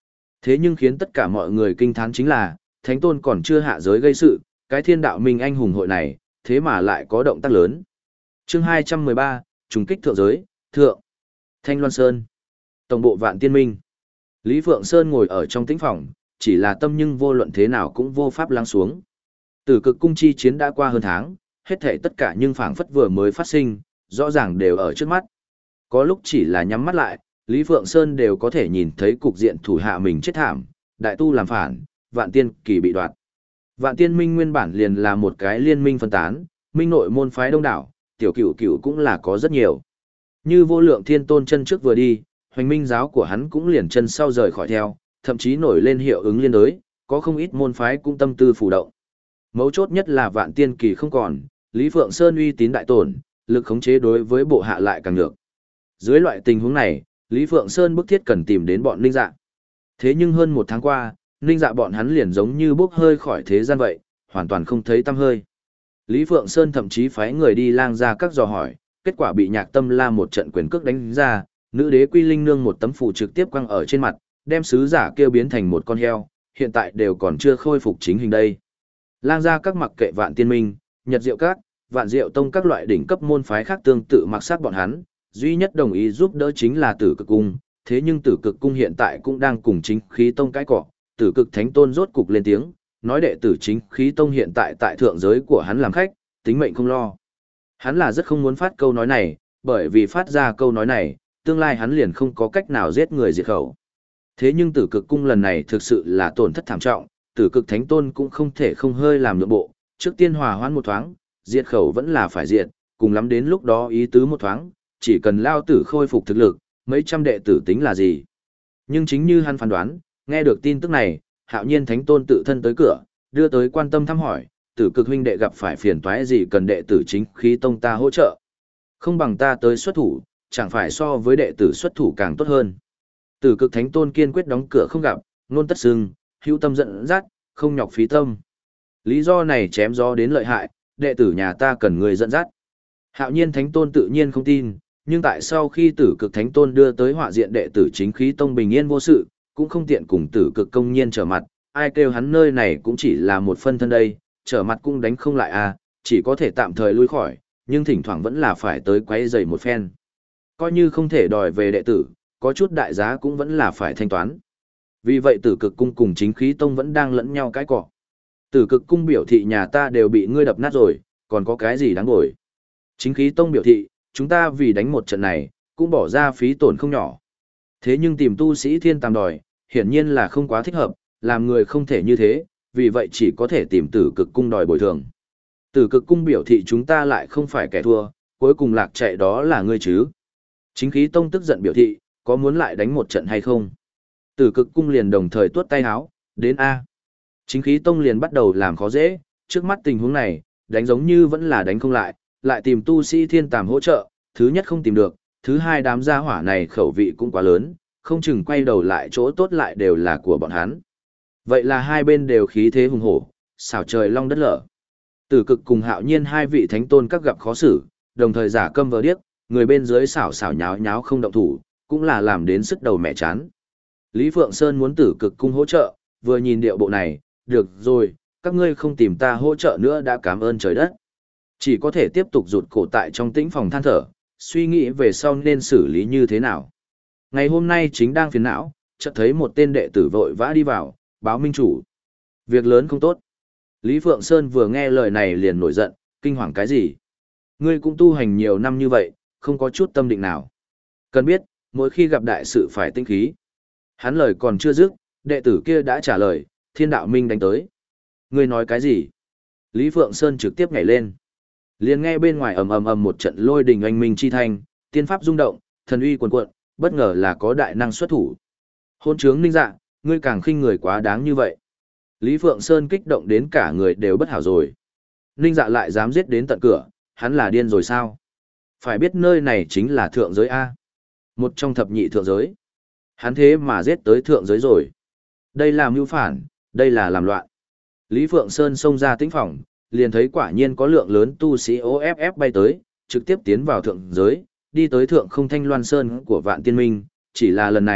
Thế nhưng khiến tất cả mọi người kinh thán chính là, Thánh Tôn còn chưa hạ giới gây sự, cái thiên đạo minh anh hùng hội này, thế mà lại có động tác lớn. Chương hai trăm mười ba, trùng kích thượng giới, thượng. Thanh Loan Sơn. Tổng bộ Vạn Tiên Minh. Lý Phượng Sơn ngồi ở trong tĩnh phòng, chỉ là tâm nhưng vô luận thế nào cũng vô pháp lắng xuống. Tử cực cung chi chiến đã qua hơn tháng, hết thảy tất cả nhưng phảng phất vừa mới phát sinh, rõ ràng đều ở trước mắt. Có lúc chỉ là nhắm mắt lại, Lý Phượng Sơn đều có thể nhìn thấy cục diện thủ hạ mình chết thảm, đại tu làm phản, Vạn Tiên kỳ bị đoạt. Vạn Tiên Minh nguyên bản liền là một cái liên minh phân tán, minh nội môn phái đông đảo, tiểu cửu cửu cũng là có rất nhiều. Như Vô Lượng Thiên Tôn chân trước vừa đi, Hoành Minh giáo của hắn cũng liền chân sau rời khỏi theo, thậm chí nổi lên hiệu ứng liên đối, có không ít môn phái cũng tâm tư phù động. Mấu chốt nhất là Vạn Tiên kỳ không còn, Lý Phượng Sơn uy tín đại tổn, lực khống chế đối với bộ hạ lại càng nhược. Dưới loại tình huống này, Lý Phượng Sơn bức thiết cần tìm đến bọn Ninh Dạ. Thế nhưng hơn một tháng qua, Ninh Dạ bọn hắn liền giống như bốc hơi khỏi thế gian vậy, hoàn toàn không thấy tăm hơi. Lý Phượng Sơn thậm chí phái người đi lang ra các dò hỏi, kết quả bị Nhạc Tâm La một trận quyền cước đánh ra, nữ đế Quy Linh Nương một tấm phù trực tiếp quăng ở trên mặt, đem sứ giả kêu biến thành một con heo, hiện tại đều còn chưa khôi phục chính hình đây. Lang ra các mặc kệ Vạn Tiên Minh, Nhật Diệu Các, Vạn Diệu Tông các loại đỉnh cấp môn phái khác tương tự mặc sát bọn hắn, duy nhất đồng ý giúp đỡ chính là Tử Cực Cung, thế nhưng Tử Cực Cung hiện tại cũng đang cùng Chính Khí Tông cãi cọ, Tử Cực Thánh Tôn rốt cục lên tiếng, nói đệ tử Chính Khí Tông hiện tại tại thượng giới của hắn làm khách, tính mệnh không lo. Hắn là rất không muốn phát câu nói này, bởi vì phát ra câu nói này, tương lai hắn liền không có cách nào giết người diệt khẩu. Thế nhưng Tử Cực Cung lần này thực sự là tổn thất thảm trọng, Tử Cực Thánh Tôn cũng không thể không hơi làm nhượng bộ, trước tiên hòa hoãn một thoáng, diệt khẩu vẫn là phải diệt, cùng lắm đến lúc đó ý tứ một thoáng, chỉ cần lao tử khôi phục thực lực, mấy trăm đệ tử tính là gì. Nhưng chính như hắn phán đoán, nghe được tin tức này, Hạo Nhiên Thánh Tôn tự thân tới cửa, đưa tới quan tâm thăm hỏi, Tử Cực huynh đệ gặp phải phiền toái gì cần đệ tử Chính Khí Tông ta hỗ trợ. Không bằng ta tới xuất thủ, chẳng phải so với đệ tử xuất thủ càng tốt hơn. Tử Cực Thánh Tôn kiên quyết đóng cửa không gặp, nôn tất sưng, hữu tâm dẫn dắt, không nhọc phí tâm. Lý do này chém gió đến lợi hại, đệ tử nhà ta cần người dẫn dắt. Hạo Nhiên Thánh Tôn tự nhiên không tin, nhưng tại sau khi Tử Cực Thánh Tôn đưa tới họa diện đệ tử Chính Khí Tông bình yên vô sự, cũng không tiện cùng Tử Cực công nhiên trở mặt, ai kêu hắn nơi này cũng chỉ là một phân thân đây, trở mặt cũng đánh không lại à, chỉ có thể tạm thời lui khỏi, nhưng thỉnh thoảng vẫn là phải tới quấy rầy một phen. Coi như không thể đòi về đệ tử, có chút đại giá cũng vẫn là phải thanh toán. Vì vậy Tử Cực cung cùng Chính Khí Tông vẫn đang lẫn nhau cãi cọ. Tử Cực cung biểu thị nhà ta đều bị ngươi đập nát rồi, còn có cái gì đáng bồi. Chính Khí Tông biểu thị, chúng ta vì đánh một trận này, cũng bỏ ra phí tổn không nhỏ. Thế nhưng tìm tu sĩ thiên tam đòi, hiển nhiên là không quá thích hợp, làm người không thể như thế, vì vậy chỉ có thể tìm Tử Cực cung đòi bồi thường. Tử Cực cung biểu thị chúng ta lại không phải kẻ thua, cuối cùng lạc chạy đó là ngươi chứ. Chính Khí Tông tức giận biểu thị, có muốn lại đánh một trận hay không? Tử Cực cung liền đồng thời tuốt tay háo, đến A. Chính Khí Tông liền bắt đầu làm khó dễ, trước mắt tình huống này, đánh giống như vẫn là đánh không lại, lại tìm tu sĩ thiên tàm hỗ trợ, thứ nhất không tìm được, thứ hai đám gia hỏa này khẩu vị cũng quá lớn, không chừng quay đầu lại chỗ tốt lại đều là của bọn hắn. Vậy là hai bên đều khí thế hùng hổ, xảo trời long đất lở. Tử Cực cùng Hạo Nhiên hai vị thánh tôn các gặp khó xử, đồng thời giả câm vờ điếc, người bên dưới xảo xảo nháo nháo không động thủ, cũng là làm đến sức đầu mẹ chán. Lý Phượng Sơn muốn Tử Cực cung hỗ trợ, vừa nhìn điệu bộ này, được rồi, các ngươi không tìm ta hỗ trợ nữa đã cảm ơn trời đất. Chỉ có thể tiếp tục rụt cổ tại trong tĩnh phòng than thở, suy nghĩ về sau nên xử lý như thế nào. Ngày hôm nay chính đang phiền não, chợt thấy một tên đệ tử vội vã đi vào, báo minh chủ. Việc lớn không tốt. Lý Phượng Sơn vừa nghe lời này liền nổi giận, kinh hoàng cái gì? Ngươi cũng tu hành nhiều năm như vậy, không có chút tâm định nào. Cần biết, mỗi khi gặp đại sự phải tinh khí. Hắn lời còn chưa dứt, đệ tử kia đã trả lời, Thiên Đạo Minh đánh tới. Ngươi nói cái gì? Lý Phượng Sơn trực tiếp nhảy lên. Liền nghe bên ngoài ầm ầm ầm một trận lôi đình oanh minh chi thanh, tiên pháp rung động, thần uy cuồn cuộn, bất ngờ là có đại năng xuất thủ. Hôn trướng Ninh Dạ, ngươi càng khinh người quá đáng như vậy. Lý Phượng Sơn kích động đến cả người đều bất hảo rồi. Ninh Dạ lại dám giết đến tận cửa, hắn là điên rồi sao? Phải biết nơi này chính là thượng giới A. Một trong thập nhị thượng giới. Hắn thế mà giết tới thượng giới rồi. Đây là mưu phản, đây là làm loạn. Lý Phượng Sơn xông ra tĩnh phòng, liền thấy quả nhiên có lượng lớn tu sĩ ô ép ép bay tới, trực tiếp tiến vào thượng giới, đi tới thượng không Thanh Loan Sơn của Vạn Tiên Minh, chỉ là lần này,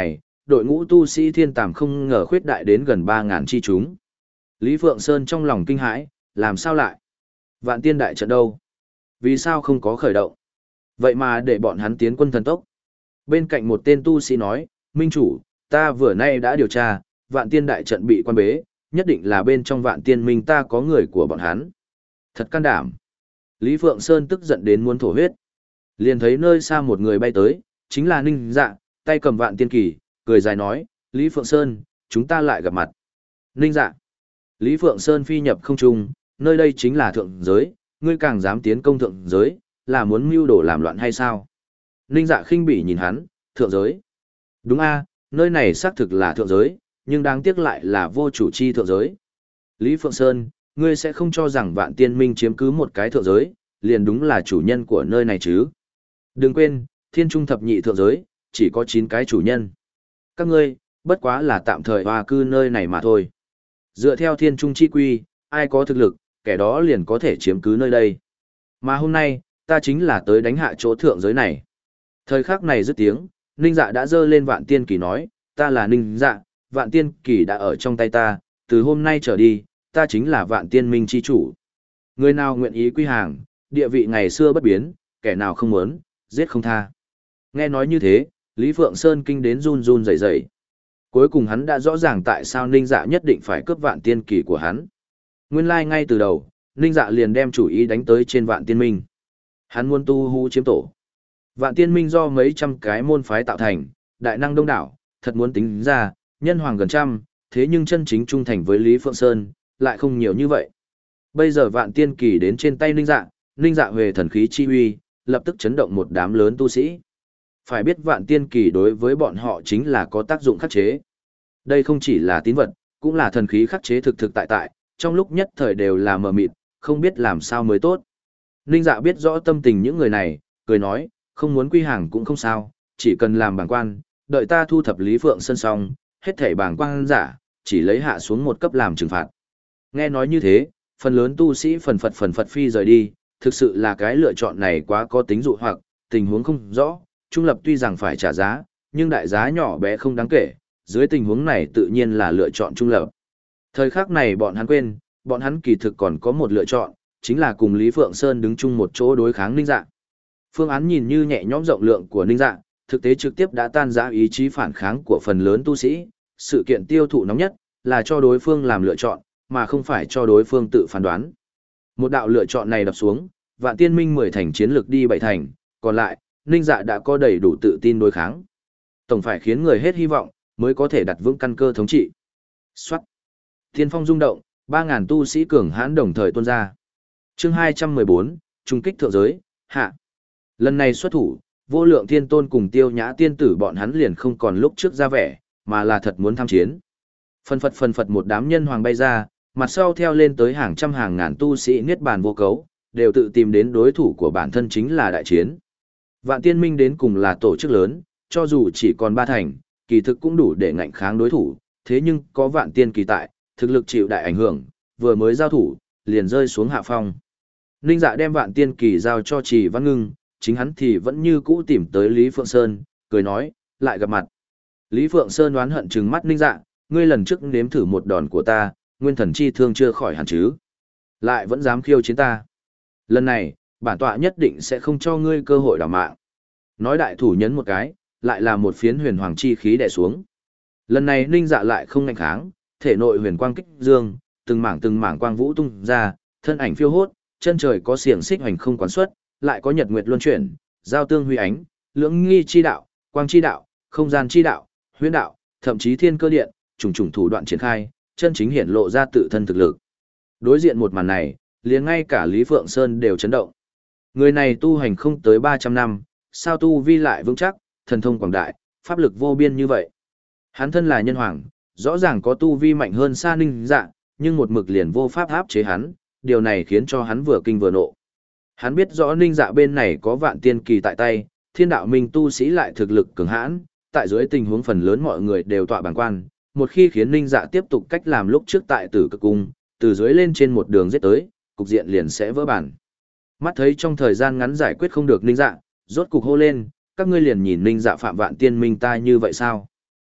đội ngũ tu sĩ thiên tàm không ngờ khuyết đại đến gần ba ngàn chi chúng. Lý Phượng Sơn trong lòng kinh hãi, làm sao lại? Vạn tiên đại trận đâu? Vì sao không có khởi động? Vậy mà để bọn hắn tiến quân thần tốc. Bên cạnh một tên tu sĩ nói, Minh chủ, ta vừa nay đã điều tra, vạn tiên đại trận bị quan bế, nhất định là bên trong vạn tiên minh ta có người của bọn hắn. Thật can đảm. Lý Phượng Sơn tức giận đến muốn thổ huyết. Liền thấy nơi xa một người bay tới, chính là Ninh Dạ, tay cầm vạn tiên kỳ, cười dài nói, Lý Phượng Sơn, chúng ta lại gặp mặt. Ninh Dạ. Lý Phượng Sơn phi nhập không trung, nơi đây chính là thượng giới, ngươi càng dám tiến công thượng giới, là muốn mưu đồ làm loạn hay sao? Ninh Dạ khinh bỉ nhìn hắn, thượng giới. Đúng a, nơi này xác thực là thượng giới, nhưng đáng tiếc lại là vô chủ chi thượng giới. Lý Phượng Sơn, ngươi sẽ không cho rằng vạn tiên minh chiếm cứ một cái thượng giới, liền đúng là chủ nhân của nơi này chứ. Đừng quên, thiên trung thập nhị thượng giới, chỉ có chín cái chủ nhân. Các ngươi, bất quá là tạm thời hòa cư nơi này mà thôi. Dựa theo thiên trung chi quy, ai có thực lực, kẻ đó liền có thể chiếm cứ nơi đây. Mà hôm nay, ta chính là tới đánh hạ chỗ thượng giới này. Thời khắc này dứt tiếng, Ninh Dạ đã giơ lên vạn tiên kỳ nói, ta là Ninh Dạ, vạn tiên kỳ đã ở trong tay ta, từ hôm nay trở đi, ta chính là vạn tiên minh chi chủ. Người nào nguyện ý quy hàng, địa vị ngày xưa bất biến, kẻ nào không muốn, giết không tha. Nghe nói như thế, Lý Phượng Sơn kinh đến run run rẩy rẩy. Cuối cùng hắn đã rõ ràng tại sao Ninh Dạ nhất định phải cướp vạn tiên kỳ của hắn. Nguyên lai like ngay từ đầu, Ninh Dạ liền đem chủ ý đánh tới trên vạn tiên minh. Hắn muốn tu hú chiếm tổ. Vạn tiên minh do mấy trăm cái môn phái tạo thành, đại năng đông đảo, thật muốn tính ra, nhân hoàng gần trăm, thế nhưng chân chính trung thành với Lý Phượng Sơn, lại không nhiều như vậy. Bây giờ vạn tiên kỳ đến trên tay Ninh Dạ, Ninh Dạ về thần khí chi uy, lập tức chấn động một đám lớn tu sĩ. Phải biết vạn tiên kỳ đối với bọn họ chính là có tác dụng khắc chế. Đây không chỉ là tín vật, cũng là thần khí khắc chế thực thực tại tại, trong lúc nhất thời đều là mờ mịt, không biết làm sao mới tốt. Ninh Dạ biết rõ tâm tình những người này, cười nói, không muốn quy hàng cũng không sao, chỉ cần làm bảng quan, đợi ta thu thập Lý Phượng Sơn xong, hết thảy bảng quan giả, chỉ lấy hạ xuống một cấp làm trừng phạt. Nghe nói như thế, phần lớn tu sĩ phần phật phần phật phi rời đi, thực sự là cái lựa chọn này quá có tính dụ hoặc, tình huống không rõ, trung lập tuy rằng phải trả giá, nhưng đại giá nhỏ bé không đáng kể, dưới tình huống này tự nhiên là lựa chọn trung lập. Thời khắc này bọn hắn quên, bọn hắn kỳ thực còn có một lựa chọn, chính là cùng Lý Phượng Sơn đứng chung một chỗ đối kháng Ninh Dạ. Phương án nhìn như nhẹ nhõm rộng lượng của Ninh Dạ, thực tế trực tiếp đã tan rã ý chí phản kháng của phần lớn tu sĩ, sự kiện tiêu thụ nóng nhất là cho đối phương làm lựa chọn, mà không phải cho đối phương tự phán đoán. Một đạo lựa chọn này đập xuống, vạn tiên minh mười thành chiến lược đi bảy thành, còn lại, Ninh Dạ đã có đầy đủ tự tin đối kháng. Tổng phải khiến người hết hy vọng, mới có thể đặt vững căn cơ thống trị. Soát. Thiên phong rung động, ba ngàn tu sĩ cường hãn đồng thời tuôn ra. Chương hai trăm mười bốn, trung kích thượng giới, hạ. Lần này xuất thủ, vô lượng thiên tôn cùng tiêu nhã tiên tử bọn hắn liền không còn lúc trước ra vẻ, mà là thật muốn tham chiến. Phân phật phân phật một đám nhân hoàng bay ra, mặt sau theo lên tới hàng trăm hàng ngàn tu sĩ niết bàn vô cấu, đều tự tìm đến đối thủ của bản thân chính là đại chiến. Vạn tiên minh đến cùng là tổ chức lớn, cho dù chỉ còn ba thành, kỳ thực cũng đủ để ngạnh kháng đối thủ, thế nhưng có vạn tiên kỳ tại, thực lực chịu đại ảnh hưởng, vừa mới giao thủ, liền rơi xuống hạ phong. Ninh Dạ đem vạn tiên kỳ giao cho Trì Văn Ngưng, chính hắn thì vẫn như cũ tìm tới Lý Phượng Sơn, cười nói, lại gặp mặt. Lý Phượng Sơn oán hận trừng mắt Ninh Dạ, ngươi lần trước nếm thử một đòn của ta, nguyên thần chi thương chưa khỏi hẳn chứ. Lại vẫn dám khiêu chiến ta. Lần này, bản tọa nhất định sẽ không cho ngươi cơ hội đảo mạng. Nói đại thủ nhấn một cái, lại là một phiến huyền hoàng chi khí đè xuống. Lần này Ninh Dạ lại không ngạnh kháng, thể nội huyền quang kích dương, từng mảng từng mảng quang vũ tung ra, thân ảnh phiêu hốt, chân trời có xiềng xích hoành không quán xuất, lại có nhật nguyệt luân chuyển, giao tương huy ánh, lưỡng nghi chi đạo, quang chi đạo, không gian chi đạo, huyễn đạo, thậm chí thiên cơ điện, trùng trùng thủ đoạn triển khai, chân chính hiển lộ ra tự thân thực lực. Đối diện một màn này, liền ngay cả Lý Phượng Sơn đều chấn động. Người này tu hành không tới ba trăm năm, sao tu vi lại vững chắc, thần thông quảng đại, pháp lực vô biên như vậy. Hắn thân là nhân hoàng, rõ ràng có tu vi mạnh hơn xa Ninh Dạ, nhưng một mực liền vô pháp áp chế hắn, điều này khiến cho hắn vừa kinh vừa nộ. Hắn biết rõ Ninh Dạ bên này có vạn tiên kỳ tại tay, thiên đạo minh tu sĩ lại thực lực cường hãn, tại dưới tình huống phần lớn mọi người đều tọa bàng quan, một khi khiến Ninh Dạ tiếp tục cách làm lúc trước tại Tử Cực Cung, từ dưới lên trên một đường giết tới, cục diện liền sẽ vỡ bản. Mắt thấy trong thời gian ngắn giải quyết không được Ninh Dạ, rốt cục hô lên, các ngươi liền nhìn Ninh Dạ phạm vạn tiên minh ta như vậy sao?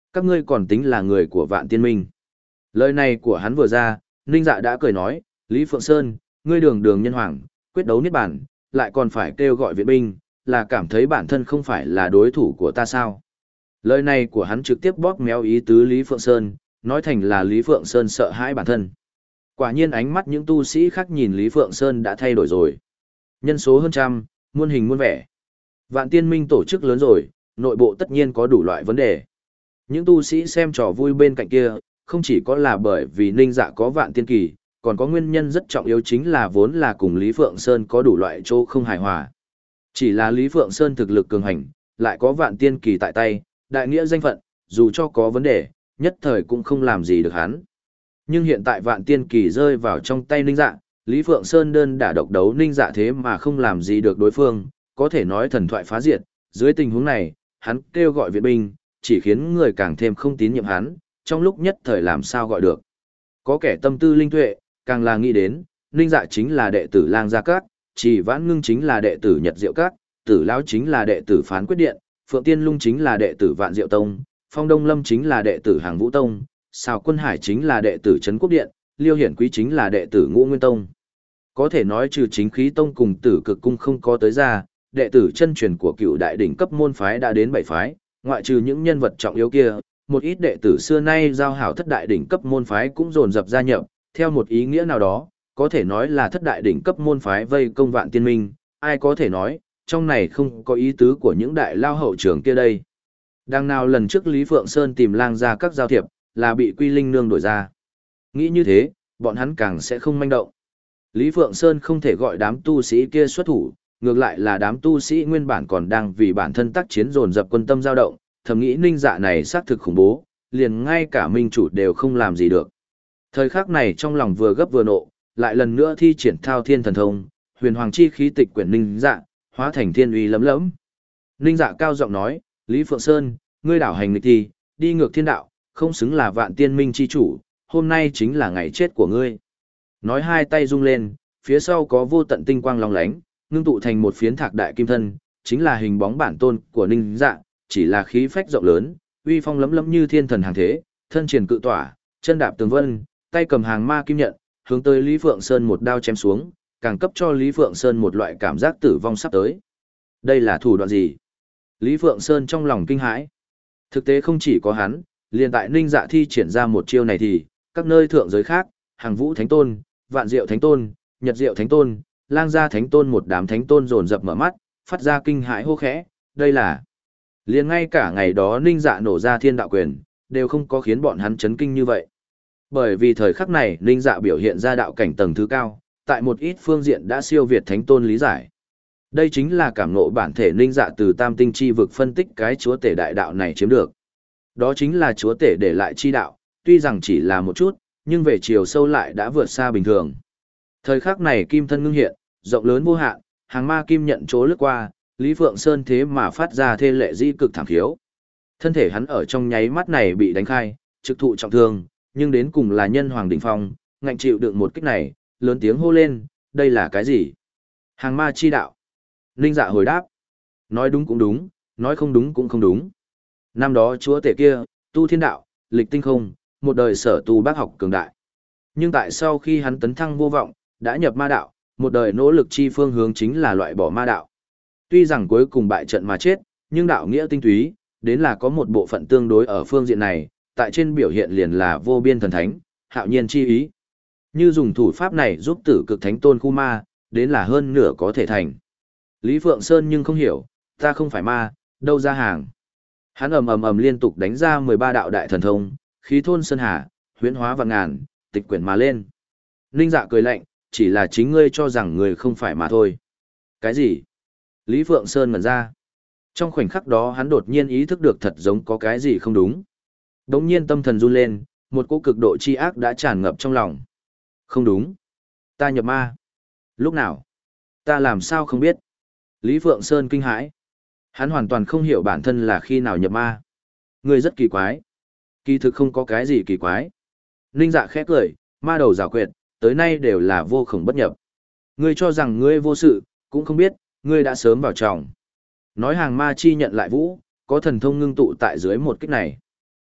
Các ngươi còn tính là người của Vạn Tiên Minh. Lời này của hắn vừa ra, Ninh Dạ đã cười nói, Lý Phượng Sơn, ngươi đường đường nhân hoàng, quyết đấu niết bản, lại còn phải kêu gọi viện binh, là cảm thấy bản thân không phải là đối thủ của ta sao. Lời này của hắn trực tiếp bóp méo ý tứ Lý Phượng Sơn, nói thành là Lý Phượng Sơn sợ hãi bản thân. Quả nhiên ánh mắt những tu sĩ khác nhìn Lý Phượng Sơn đã thay đổi rồi. Nhân số hơn trăm, muôn hình muôn vẻ. Vạn Tiên Minh tổ chức lớn rồi, nội bộ tất nhiên có đủ loại vấn đề. Những tu sĩ xem trò vui bên cạnh kia, không chỉ có là bởi vì Ninh Dạ có Vạn Tiên Kỳ, còn có nguyên nhân rất trọng yếu chính là vốn là cùng Lý Phượng Sơn có đủ loại chỗ không hài hòa. Chỉ là Lý Phượng Sơn thực lực cường hành, lại có Vạn Tiên Kỳ tại tay, đại nghĩa danh phận, dù cho có vấn đề, nhất thời cũng không làm gì được hắn. Nhưng hiện tại Vạn Tiên Kỳ rơi vào trong tay Ninh Dạ, Lý Phượng Sơn đơn đả độc đấu Ninh Dạ thế mà không làm gì được đối phương, có thể nói thần thoại phá diệt. Dưới tình huống này, hắn kêu gọi viện binh, chỉ khiến người càng thêm không tín nhiệm hắn, trong lúc nhất thời làm sao gọi được. Có kẻ tâm tư linh tuệ, càng là nghĩ đến, Ninh Dạ chính là đệ tử Lang Gia Các, Chỉ Vãn Ngưng chính là đệ tử Nhật Diệu Các, Tử Lão chính là đệ tử Phán Quyết Điện, Phượng Tiên Lung chính là đệ tử Vạn Diệu Tông, Phong Đông Lâm chính là đệ tử Hàng Vũ Tông, Sào Quân Hải chính là đệ tử Trấn Quốc Điện, Liêu Hiển Quý chính là đệ tử Ngũ Nguyên Tông. Có thể nói trừ Chính Khí Tông cùng Tử Cực Cung không có tới ra, đệ tử chân truyền của cựu đại đỉnh cấp môn phái đã đến bảy phái, ngoại trừ những nhân vật trọng yếu kia, một ít đệ tử xưa nay giao hảo thất đại đỉnh cấp môn phái cũng dồn dập gia nhập, theo một ý nghĩa nào đó, có thể nói là thất đại đỉnh cấp môn phái vây công Vạn Tiên Minh, ai có thể nói, trong này không có ý tứ của những đại lao hậu trưởng kia đây. Đằng nào lần trước Lý Phượng Sơn tìm Lang Gia Các giao thiệp, là bị Quy Linh Nương đổi ra. Nghĩ như thế, bọn hắn càng sẽ không manh động. Lý Phượng Sơn không thể gọi đám tu sĩ kia xuất thủ, ngược lại là đám tu sĩ nguyên bản còn đang vì bản thân tác chiến dồn dập quân tâm dao động, thầm nghĩ Ninh Dạ này xác thực khủng bố, liền ngay cả minh chủ đều không làm gì được. Thời khắc này trong lòng vừa gấp vừa nộ, lại lần nữa thi triển Thao Thiên Thần Thông, huyền hoàng chi khí tịch quyển Ninh Dạ, hóa thành thiên uy lấm lẫm. Ninh Dạ cao giọng nói, Lý Phượng Sơn, ngươi đảo hành nghịch thi, đi ngược thiên đạo, không xứng là Vạn Tiên Minh chi chủ, hôm nay chính là ngày chết của ngươi. Nói hai tay rung lên, phía sau có vô tận tinh quang long lánh, ngưng tụ thành một phiến thạc đại kim thân, chính là hình bóng bản tôn của Ninh Dạ, chỉ là khí phách rộng lớn, uy phong lấm lấm như thiên thần hàng thế, thân triển cự tỏa, chân đạp tường vân, tay cầm hàng ma kim nhận, hướng tới Lý Phượng Sơn một đao chém xuống, càng cấp cho Lý Phượng Sơn một loại cảm giác tử vong sắp tới. Đây là thủ đoạn gì? Lý Phượng Sơn trong lòng kinh hãi. Thực tế không chỉ có hắn, liền tại Ninh Dạ thi triển ra một chiêu này thì, các nơi thượng giới khác, Hàng Vũ Thánh Tôn, Vạn Diệu Thánh Tôn, Nhật Diệu Thánh Tôn, Lang Gia Thánh Tôn một đám thánh tôn dồn dập mở mắt, phát ra kinh hãi hô khẽ, đây là. Liền ngay cả ngày đó Ninh Dạ nổ ra thiên đạo quyền, đều không có khiến bọn hắn chấn kinh như vậy. Bởi vì thời khắc này Ninh Dạ biểu hiện ra đạo cảnh tầng thứ cao, tại một ít phương diện đã siêu việt thánh tôn lý giải. Đây chính là cảm ngộ bản thể Ninh Dạ từ tam tinh chi vực phân tích cái chúa tể đại đạo này chiếm được. Đó chính là chúa tể để lại chi đạo, tuy rằng chỉ là một chút, nhưng về chiều sâu lại đã vượt xa bình thường. Thời khắc này kim thân ngưng hiện, rộng lớn vô hạn, hàng ma kim nhận chỗ lướt qua, Lý Phượng Sơn thế mà phát ra thê lệ di cực thảm khiếu. Thân thể hắn ở trong nháy mắt này bị đánh khai, trực thụ trọng thương, nhưng đến cùng là nhân hoàng đỉnh phong, ngạnh chịu đựng một kích này, lớn tiếng hô lên, đây là cái gì? Hàng ma chi đạo. Ninh Dạ hồi đáp, nói đúng cũng đúng, nói không đúng cũng không đúng. Năm đó chúa tể kia, tu thiên đạo, lịch tinh không, một đời sở tu bác học cường đại. Nhưng tại sau khi hắn tấn thăng vô vọng, đã nhập ma đạo, một đời nỗ lực chi phương hướng chính là loại bỏ ma đạo. Tuy rằng cuối cùng bại trận mà chết, nhưng đạo nghĩa tinh túy, đến là có một bộ phận tương đối ở phương diện này, tại trên biểu hiện liền là vô biên thần thánh, hạo nhiên chi ý. Như dùng thủ pháp này giúp tử cực thánh tôn khu ma, đến là hơn nửa có thể thành. Lý Phượng Sơn nhưng không hiểu, ta không phải ma, đâu ra hàng. Hắn ầm ầm ầm liên tục đánh ra mười ba đạo đại thần thông, khí thôn sơn hà, huyễn hóa vạn ngàn, tịch quyển mà lên. Ninh Dạ cười lạnh, chỉ là chính ngươi cho rằng người không phải mà thôi. Cái gì? Lý Phượng Sơn ngẩn ra. Trong khoảnh khắc đó hắn đột nhiên ý thức được thật giống có cái gì không đúng. Đống nhiên tâm thần run lên, một cỗ cực độ chi ác đã tràn ngập trong lòng. Không đúng. Ta nhập ma. Lúc nào? Ta làm sao không biết? Lý Phượng Sơn kinh hãi. Hắn hoàn toàn không hiểu bản thân là khi nào nhập ma. Ngươi rất kỳ quái. Kỳ thực không có cái gì kỳ quái. Ninh Dạ khẽ cười, ma đầu giảo quyệt, tới nay đều là vô khổng bất nhập. Ngươi cho rằng ngươi vô sự, cũng không biết, ngươi đã sớm vào trọng. Nói hàng ma chi nhận lại vũ, có thần thông ngưng tụ tại dưới một kích này.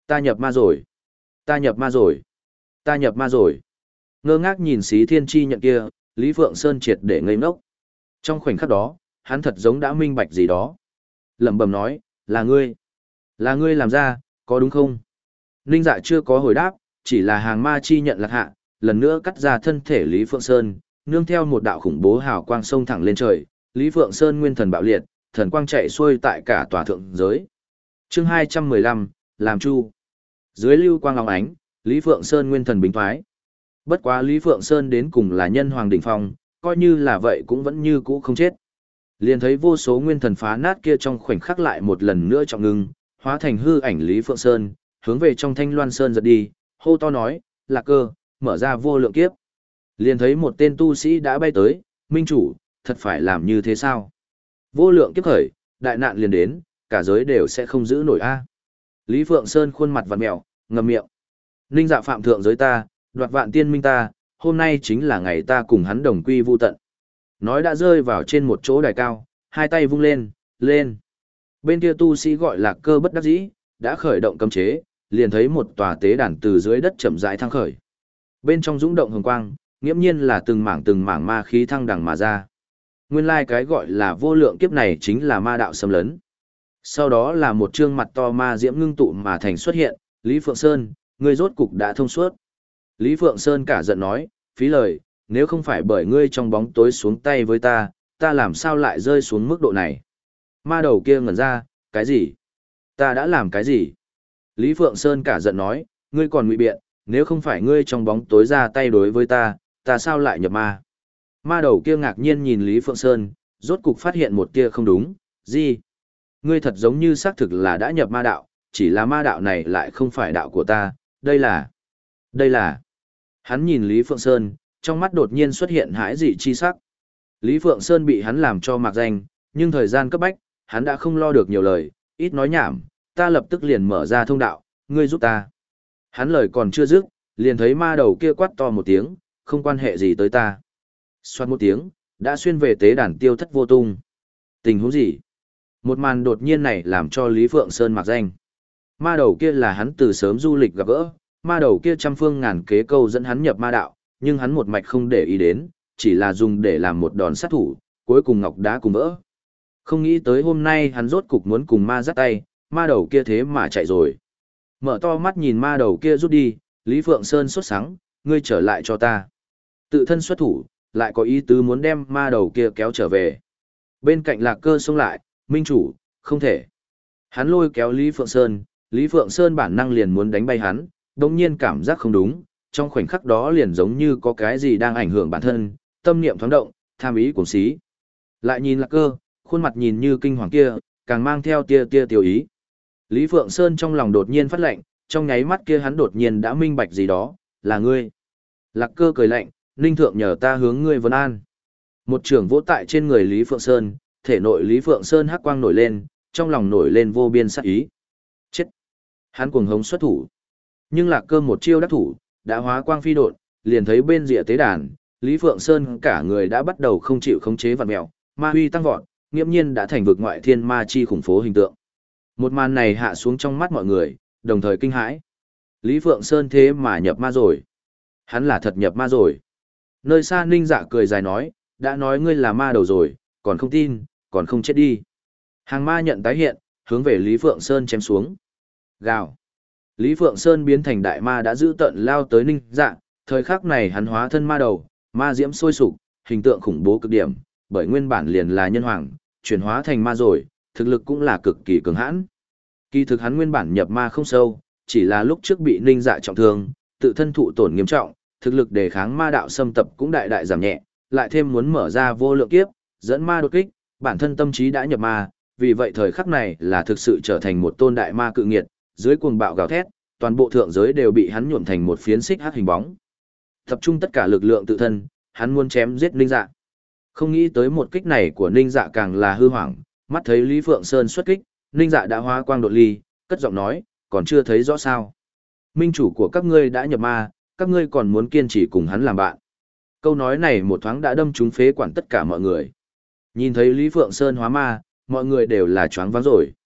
Ta nhập ma rồi. Ta nhập ma rồi. Ta nhập ma rồi. Ngơ ngác nhìn xí thiên chi nhận kia, Lý Phượng Sơn triệt để ngây ngốc. Trong khoảnh khắc đó, hắn thật giống đã minh bạch gì đó. Lẩm bẩm nói, là ngươi. Là ngươi làm ra, có đúng không? Ninh Dạ chưa có hồi đáp, chỉ là hàng ma chi nhận lạc hạ, lần nữa cắt ra thân thể Lý Phượng Sơn, nương theo một đạo khủng bố hào quang sông thẳng lên trời, Lý Phượng Sơn nguyên thần bạo liệt, thần quang chạy xuôi tại cả tòa thượng giới. Chương hai trăm mười lăm, làm chu. Dưới lưu quang óng ánh, Lý Phượng Sơn nguyên thần bình thoái. Bất quá Lý Phượng Sơn đến cùng là nhân hoàng đỉnh phong, coi như là vậy cũng vẫn như cũ không chết. Liền thấy vô số nguyên thần phá nát kia trong khoảnh khắc lại một lần nữa trọng ngưng, hóa thành hư ảnh Lý Phượng Sơn, hướng về trong Thanh Loan Sơn giật đi, hô to nói, Lạc Cơ, mở ra vô lượng kiếp. Liền thấy một tên tu sĩ đã bay tới, minh chủ, thật phải làm như thế sao? Vô lượng kiếp khởi, đại nạn liền đến, cả giới đều sẽ không giữ nổi a. Lý Phượng Sơn khuôn mặt vặn mẹo, ngậm miệng. Ninh Dạ phạm thượng giới ta, đoạt vạn tiên minh ta, hôm nay chính là ngày ta cùng hắn đồng quy vu tận. Nói đã rơi vào trên một chỗ đài cao, hai tay vung lên, lên. Bên kia tu sĩ gọi Lạc Cơ bất đắc dĩ, đã khởi động cấm chế, liền thấy một tòa tế đàn từ dưới đất chậm rãi thăng khởi. Bên trong dũng động hồng quang, nghiễm nhiên là từng mảng từng mảng ma khí thăng đằng mà ra. Nguyên lai like cái gọi là vô lượng kiếp này chính là ma đạo xâm lấn. Sau đó là một trương mặt to ma diễm ngưng tụ mà thành xuất hiện, Lý Phượng Sơn, ngươi rốt cục đã thông suốt. Lý Phượng Sơn cả giận nói, phí lời, nếu không phải bởi ngươi trong bóng tối xuống tay với ta, ta làm sao lại rơi xuống mức độ này. Ma đầu kia ngẩn ra, cái gì? Ta đã làm cái gì? Lý Phượng Sơn cả giận nói, ngươi còn ngụy biện, nếu không phải ngươi trong bóng tối ra tay đối với ta, ta sao lại nhập ma? Ma đầu kia ngạc nhiên nhìn Lý Phượng Sơn, rốt cục phát hiện một tia không đúng, gì? Ngươi thật giống như xác thực là đã nhập ma đạo, chỉ là ma đạo này lại không phải đạo của ta, đây là... Đây là... Hắn nhìn Lý Phượng Sơn, trong mắt đột nhiên xuất hiện hãi dị chi sắc. Lý Phượng Sơn bị hắn làm cho mạc danh, nhưng thời gian cấp bách, hắn đã không lo được nhiều lời, ít nói nhảm, ta lập tức liền mở ra thông đạo, ngươi giúp ta. Hắn lời còn chưa dứt, liền thấy ma đầu kia quát to một tiếng, không quan hệ gì tới ta. Xoát một tiếng, đã xuyên về tế đàn tiêu thất vô tung. Tình huống gì? Một màn đột nhiên này làm cho Lý Phượng Sơn mạc danh. Ma đầu kia là hắn từ sớm du lịch gặp gỡ, ma đầu kia trăm phương ngàn kế câu dẫn hắn nhập ma đạo, nhưng hắn một mạch không để ý đến, chỉ là dùng để làm một đòn sát thủ, cuối cùng ngọc đá cùng vỡ. Không nghĩ tới hôm nay hắn rốt cục muốn cùng ma dắt tay, ma đầu kia thế mà chạy rồi. Mở to mắt nhìn ma đầu kia rút đi, Lý Phượng Sơn sốt sắng, ngươi trở lại cho ta. Tự thân xuất thủ, lại có ý tứ muốn đem ma đầu kia kéo trở về. Bên cạnh Lạc Cơ xông lại, minh chủ, không thể. Hắn lôi kéo Lý Phượng Sơn, Lý Phượng Sơn bản năng liền muốn đánh bay hắn, đồng nhiên cảm giác không đúng, trong khoảnh khắc đó liền giống như có cái gì đang ảnh hưởng bản thân, tâm niệm thoáng động, tham ý cuồng xí. Lại nhìn Lạc Cơ, khuôn mặt nhìn như kinh hoàng kia, càng mang theo tia tia tiểu ý. Lý Phượng Sơn trong lòng đột nhiên phát lạnh, trong nháy mắt kia hắn đột nhiên đã minh bạch gì đó, là ngươi. Lạc Cơ cười lạnh, Ninh Thượng nhờ ta hướng ngươi vấn an. Một trường vỗ tại trên người Lý Phượng Sơn, thể nội Lý Phượng Sơn hắc quang nổi lên, trong lòng nổi lên vô biên sát ý. Chết! Hắn cuồng hống xuất thủ. Nhưng Lạc Cơ một chiêu đắc thủ, đã hóa quang phi độn, liền thấy bên rìa tế đàn, Lý Phượng Sơn cả người đã bắt đầu không chịu khống chế vặn mèo, ma huy tăng vọt, nghiễm nhiên đã thành vực ngoại thiên ma chi khủng phố hình tượng. Một màn này hạ xuống trong mắt mọi người, đồng thời kinh hãi. Lý Phượng Sơn thế mà nhập ma rồi. Hắn là thật nhập ma rồi. Nơi xa Ninh Dạ cười dài nói, đã nói ngươi là ma đầu rồi, còn không tin, còn không chết đi. Hàng ma nhận tái hiện, hướng về Lý Phượng Sơn chém xuống. Gào. Lý Phượng Sơn biến thành đại ma đã giữ tận lao tới Ninh Dạ, thời khắc này hắn hóa thân ma đầu, ma diễm sôi sục, hình tượng khủng bố cực điểm, bởi nguyên bản liền là nhân hoàng, chuyển hóa thành ma rồi, thực lực cũng là cực kỳ cường hãn. Kỳ thực hắn nguyên bản nhập ma không sâu, chỉ là lúc trước bị Ninh Dạ trọng thương, tự thân thụ tổn nghiêm trọng, thực lực đề kháng ma đạo xâm tập cũng đại đại giảm nhẹ, lại thêm muốn mở ra vô lượng kiếp, dẫn ma đột kích, bản thân tâm trí đã nhập ma, vì vậy thời khắc này là thực sự trở thành một tôn đại ma cự nghiệt, dưới cuồng bạo gào thét, toàn bộ thượng giới đều bị hắn nhuộm thành một phiến xích hắc hình bóng. Tập trung tất cả lực lượng tự thân, hắn muốn chém giết Ninh Dạ. Không nghĩ tới một kích này của Ninh Dạ càng là hư hoảng, mắt thấy Lý Phượng Sơn xuất kích, Ninh Dạ đã hóa quang đột ly, cất giọng nói, còn chưa thấy rõ sao. Minh chủ của các ngươi đã nhập ma, các ngươi còn muốn kiên trì cùng hắn làm bạn. Câu nói này một thoáng đã đâm trúng phế quản tất cả mọi người. Nhìn thấy Lý Phượng Sơn hóa ma, mọi người đều là choáng váng rồi.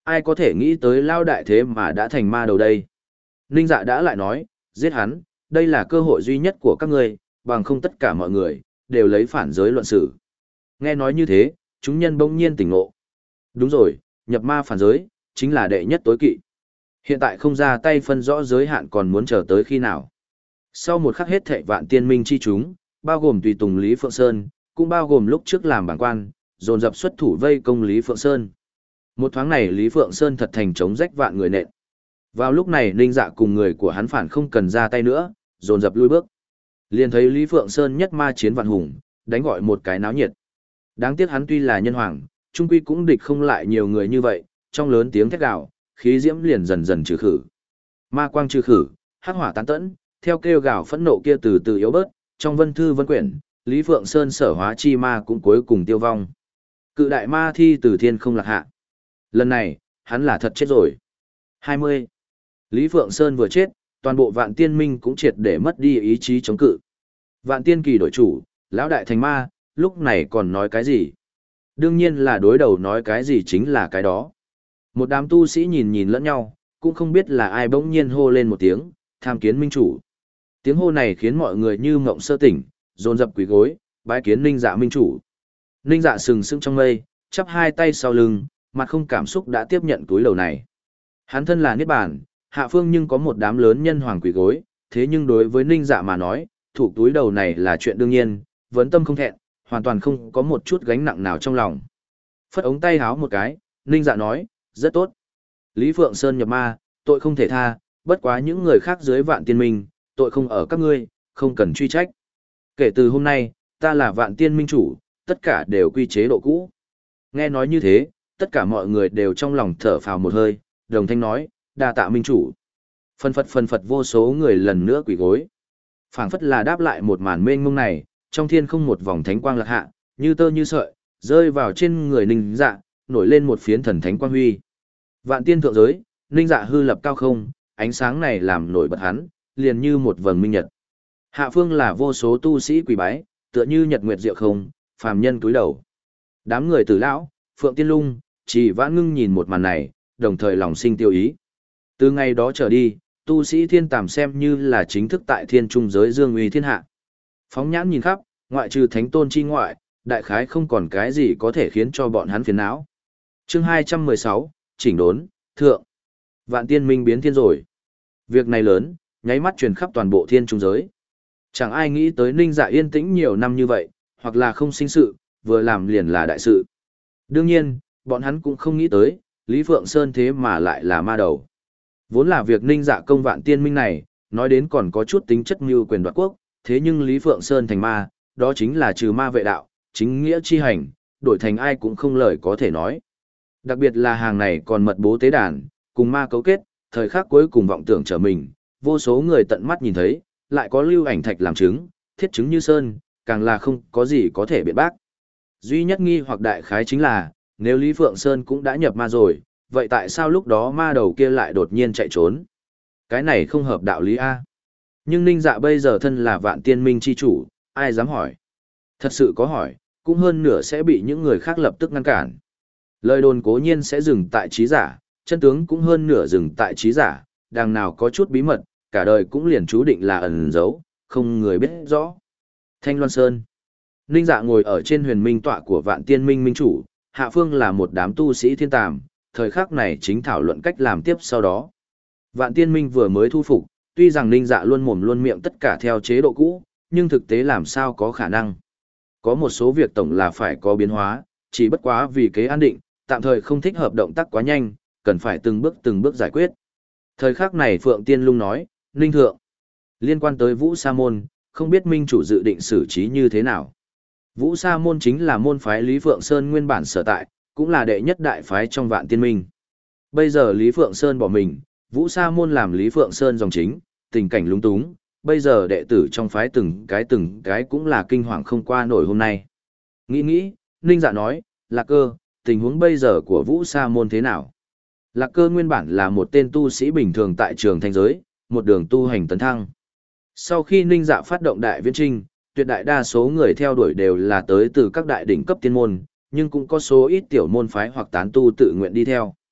Ai có thể nghĩ tới lao đại thế mà đã thành ma đầu đây? Ninh Dạ đã lại nói, giết hắn, đây là cơ hội duy nhất của các ngươi, bằng không tất cả mọi người, đều lấy phản giới luận xử. Nghe nói như thế, chúng nhân bỗng nhiên tỉnh ngộ. Đúng rồi, nhập ma phản giới, chính là đệ nhất tối kỵ. Hiện tại không ra tay phân rõ giới hạn còn muốn chờ tới khi nào. Sau một khắc hết thệ vạn tiên minh chi chúng, bao gồm tùy tùng Lý Phượng Sơn, cũng bao gồm lúc trước làm bảng quan, dồn dập xuất thủ vây công Lý Phượng Sơn. Một thoáng này Lý Phượng Sơn thật thành chống rách vạn người nện. Vào lúc này Ninh Dạ cùng người của hắn phản không cần ra tay nữa, dồn dập lui bước. Liền thấy Lý Phượng Sơn nhất ma chiến vạn hùng, đánh gọi một cái náo nhiệt. Đáng tiếc hắn tuy là nhân hoàng, trung quy cũng địch không lại nhiều người như vậy, trong lớn tiếng thét gào, khí diễm liền dần dần trừ khử. Ma quang trừ khử, hắc hỏa tán tẫn, theo kêu gào phẫn nộ kia từ từ yếu bớt, trong vân thư vân quyển, Lý Phượng Sơn sở hóa chi ma cũng cuối cùng tiêu vong. Cự đại ma thi từ thiên không lạc hạ. Lần này, hắn là thật chết rồi. hai mươi. Lý Phượng Sơn vừa chết, toàn bộ vạn tiên minh cũng triệt để mất đi ý chí chống cự. Vạn tiên kỳ đổi chủ, lão đại thành ma, lúc này còn nói cái gì? Đương nhiên là đối đầu nói cái gì chính là cái đó. Một đám tu sĩ nhìn nhìn lẫn nhau, cũng không biết là ai bỗng nhiên hô lên một tiếng, tham kiến minh chủ. Tiếng hô này khiến mọi người như mộng sơ tỉnh, dồn dập quỳ gối, bái kiến Ninh Dạ minh chủ. Ninh Dạ sừng sững trong mây, chắp hai tay sau lưng, mặt không cảm xúc đã tiếp nhận túi lầu này. Hắn thân là niết bàn, hạ phương nhưng có một đám lớn nhân hoàng quỳ gối, thế nhưng đối với Ninh Dạ mà nói, thủ túi đầu này là chuyện đương nhiên, vấn tâm không thẹn, hoàn toàn không có một chút gánh nặng nào trong lòng. Phất ống tay háo một cái, Ninh Dạ nói, rất tốt. Lý Phượng Sơn nhập ma, tội không thể tha, bất quá những người khác dưới vạn tiên minh, tội không ở các ngươi, không cần truy trách. Kể từ hôm nay, ta là vạn tiên minh chủ, tất cả đều quy chế độ cũ. Nghe nói như thế, tất cả mọi người đều trong lòng thở phào một hơi, đồng thanh nói, đa tạ minh chủ. Phân phật phân phật vô số người lần nữa quỳ gối. Phảng phất là đáp lại một màn mênh mông này, trong thiên không một vòng thánh quang lạc hạ, như tơ như sợi, rơi vào trên người Ninh Dạ, nổi lên một phiến thần thánh quang huy. Vạn tiên thượng giới, Ninh Dạ hư lập cao không, ánh sáng này làm nổi bật hắn, liền như một vầng minh nhật. Hạ phương là vô số tu sĩ quỳ bái, tựa như nhật nguyệt diệu không, phàm nhân cúi đầu. Đám người Tử lão, Phượng Tiên Lung, Chỉ Vãn Ngưng nhìn một màn này, đồng thời lòng sinh tiêu ý. Từ ngày đó trở đi, tu sĩ thiên tàm xem như là chính thức tại thiên trung giới dương uy thiên hạ. Phóng nhãn nhìn khắp, ngoại trừ thánh tôn chi ngoại, đại khái không còn cái gì có thể khiến cho bọn hắn phiền não. Chương hai trăm mười sáu, chỉnh đốn, thượng. Vạn tiên minh biến thiên rồi. Việc này lớn, nháy mắt truyền khắp toàn bộ thiên trung giới. Chẳng ai nghĩ tới Ninh Dạ yên tĩnh nhiều năm như vậy, hoặc là không sinh sự, vừa làm liền là đại sự. Đương nhiên, bọn hắn cũng không nghĩ tới, Lý Phượng Sơn thế mà lại là ma đầu. Vốn là việc Ninh Dạ công vạn tiên minh này, nói đến còn có chút tính chất mưu quyền đoạt quốc, thế nhưng Lý Phượng Sơn thành ma, đó chính là trừ ma vệ đạo, chính nghĩa chi hành, đổi thành ai cũng không lời có thể nói. Đặc biệt là hàng này còn mật bố tế đàn, cùng ma cấu kết, thời khắc cuối cùng vọng tưởng trở mình, vô số người tận mắt nhìn thấy, lại có lưu ảnh thạch làm chứng, thiết chứng như sơn, càng là không có gì có thể biện bác. Duy nhất nghi hoặc đại khái chính là, nếu Lý Phượng Sơn cũng đã nhập ma rồi, vậy tại sao lúc đó ma đầu kia lại đột nhiên chạy trốn? Cái này không hợp đạo lý A. Nhưng Ninh Dạ bây giờ thân là vạn tiên minh chi chủ, ai dám hỏi? Thật sự có hỏi, cũng hơn nửa sẽ bị những người khác lập tức ngăn cản. Lời đồn cố nhiên sẽ dừng tại trí giả, chân tướng cũng hơn nửa dừng tại trí giả, đằng nào có chút bí mật, cả đời cũng liền chú định là ẩn giấu, không người biết rõ. Thanh Loan Sơn. Ninh Dạ ngồi ở trên huyền minh tọa của vạn tiên minh minh chủ, hạ phương là một đám tu sĩ thiên tàm, thời khắc này chính thảo luận cách làm tiếp sau đó. Vạn tiên minh vừa mới thu phục, tuy rằng Ninh Dạ luôn mồm luôn miệng tất cả theo chế độ cũ, nhưng thực tế làm sao có khả năng. Có một số việc tổng là phải có biến hóa, chỉ bất quá vì kế an định, tạm thời không thích hợp động tác quá nhanh, cần phải từng bước từng bước giải quyết. Thời khắc này Phượng Tiên Lung nói, Ninh Thượng, liên quan tới Vũ Sa Môn, không biết minh chủ dự định xử trí như thế nào. Vũ Sa Môn chính là môn phái Lý Phượng Sơn nguyên bản sở tại, cũng là đệ nhất đại phái trong vạn tiên minh. Bây giờ Lý Phượng Sơn bỏ mình, Vũ Sa Môn làm Lý Phượng Sơn dòng chính, tình cảnh lúng túng, bây giờ đệ tử trong phái từng cái từng cái cũng là kinh hoàng không qua nổi hôm nay. Nghĩ nghĩ, Ninh Dạ nói, Lạc Cơ, tình huống bây giờ của Vũ Sa Môn thế nào? Lạc Cơ nguyên bản là một tên tu sĩ bình thường tại trường thanh giới, một đường tu hành tấn thăng. Sau khi Ninh Dạ phát động đại viễn trinh, tuyệt đại đa số người theo đuổi đều là tới từ các đại đỉnh cấp tiên môn, nhưng cũng có số ít tiểu môn phái hoặc tán tu tự nguyện đi theo.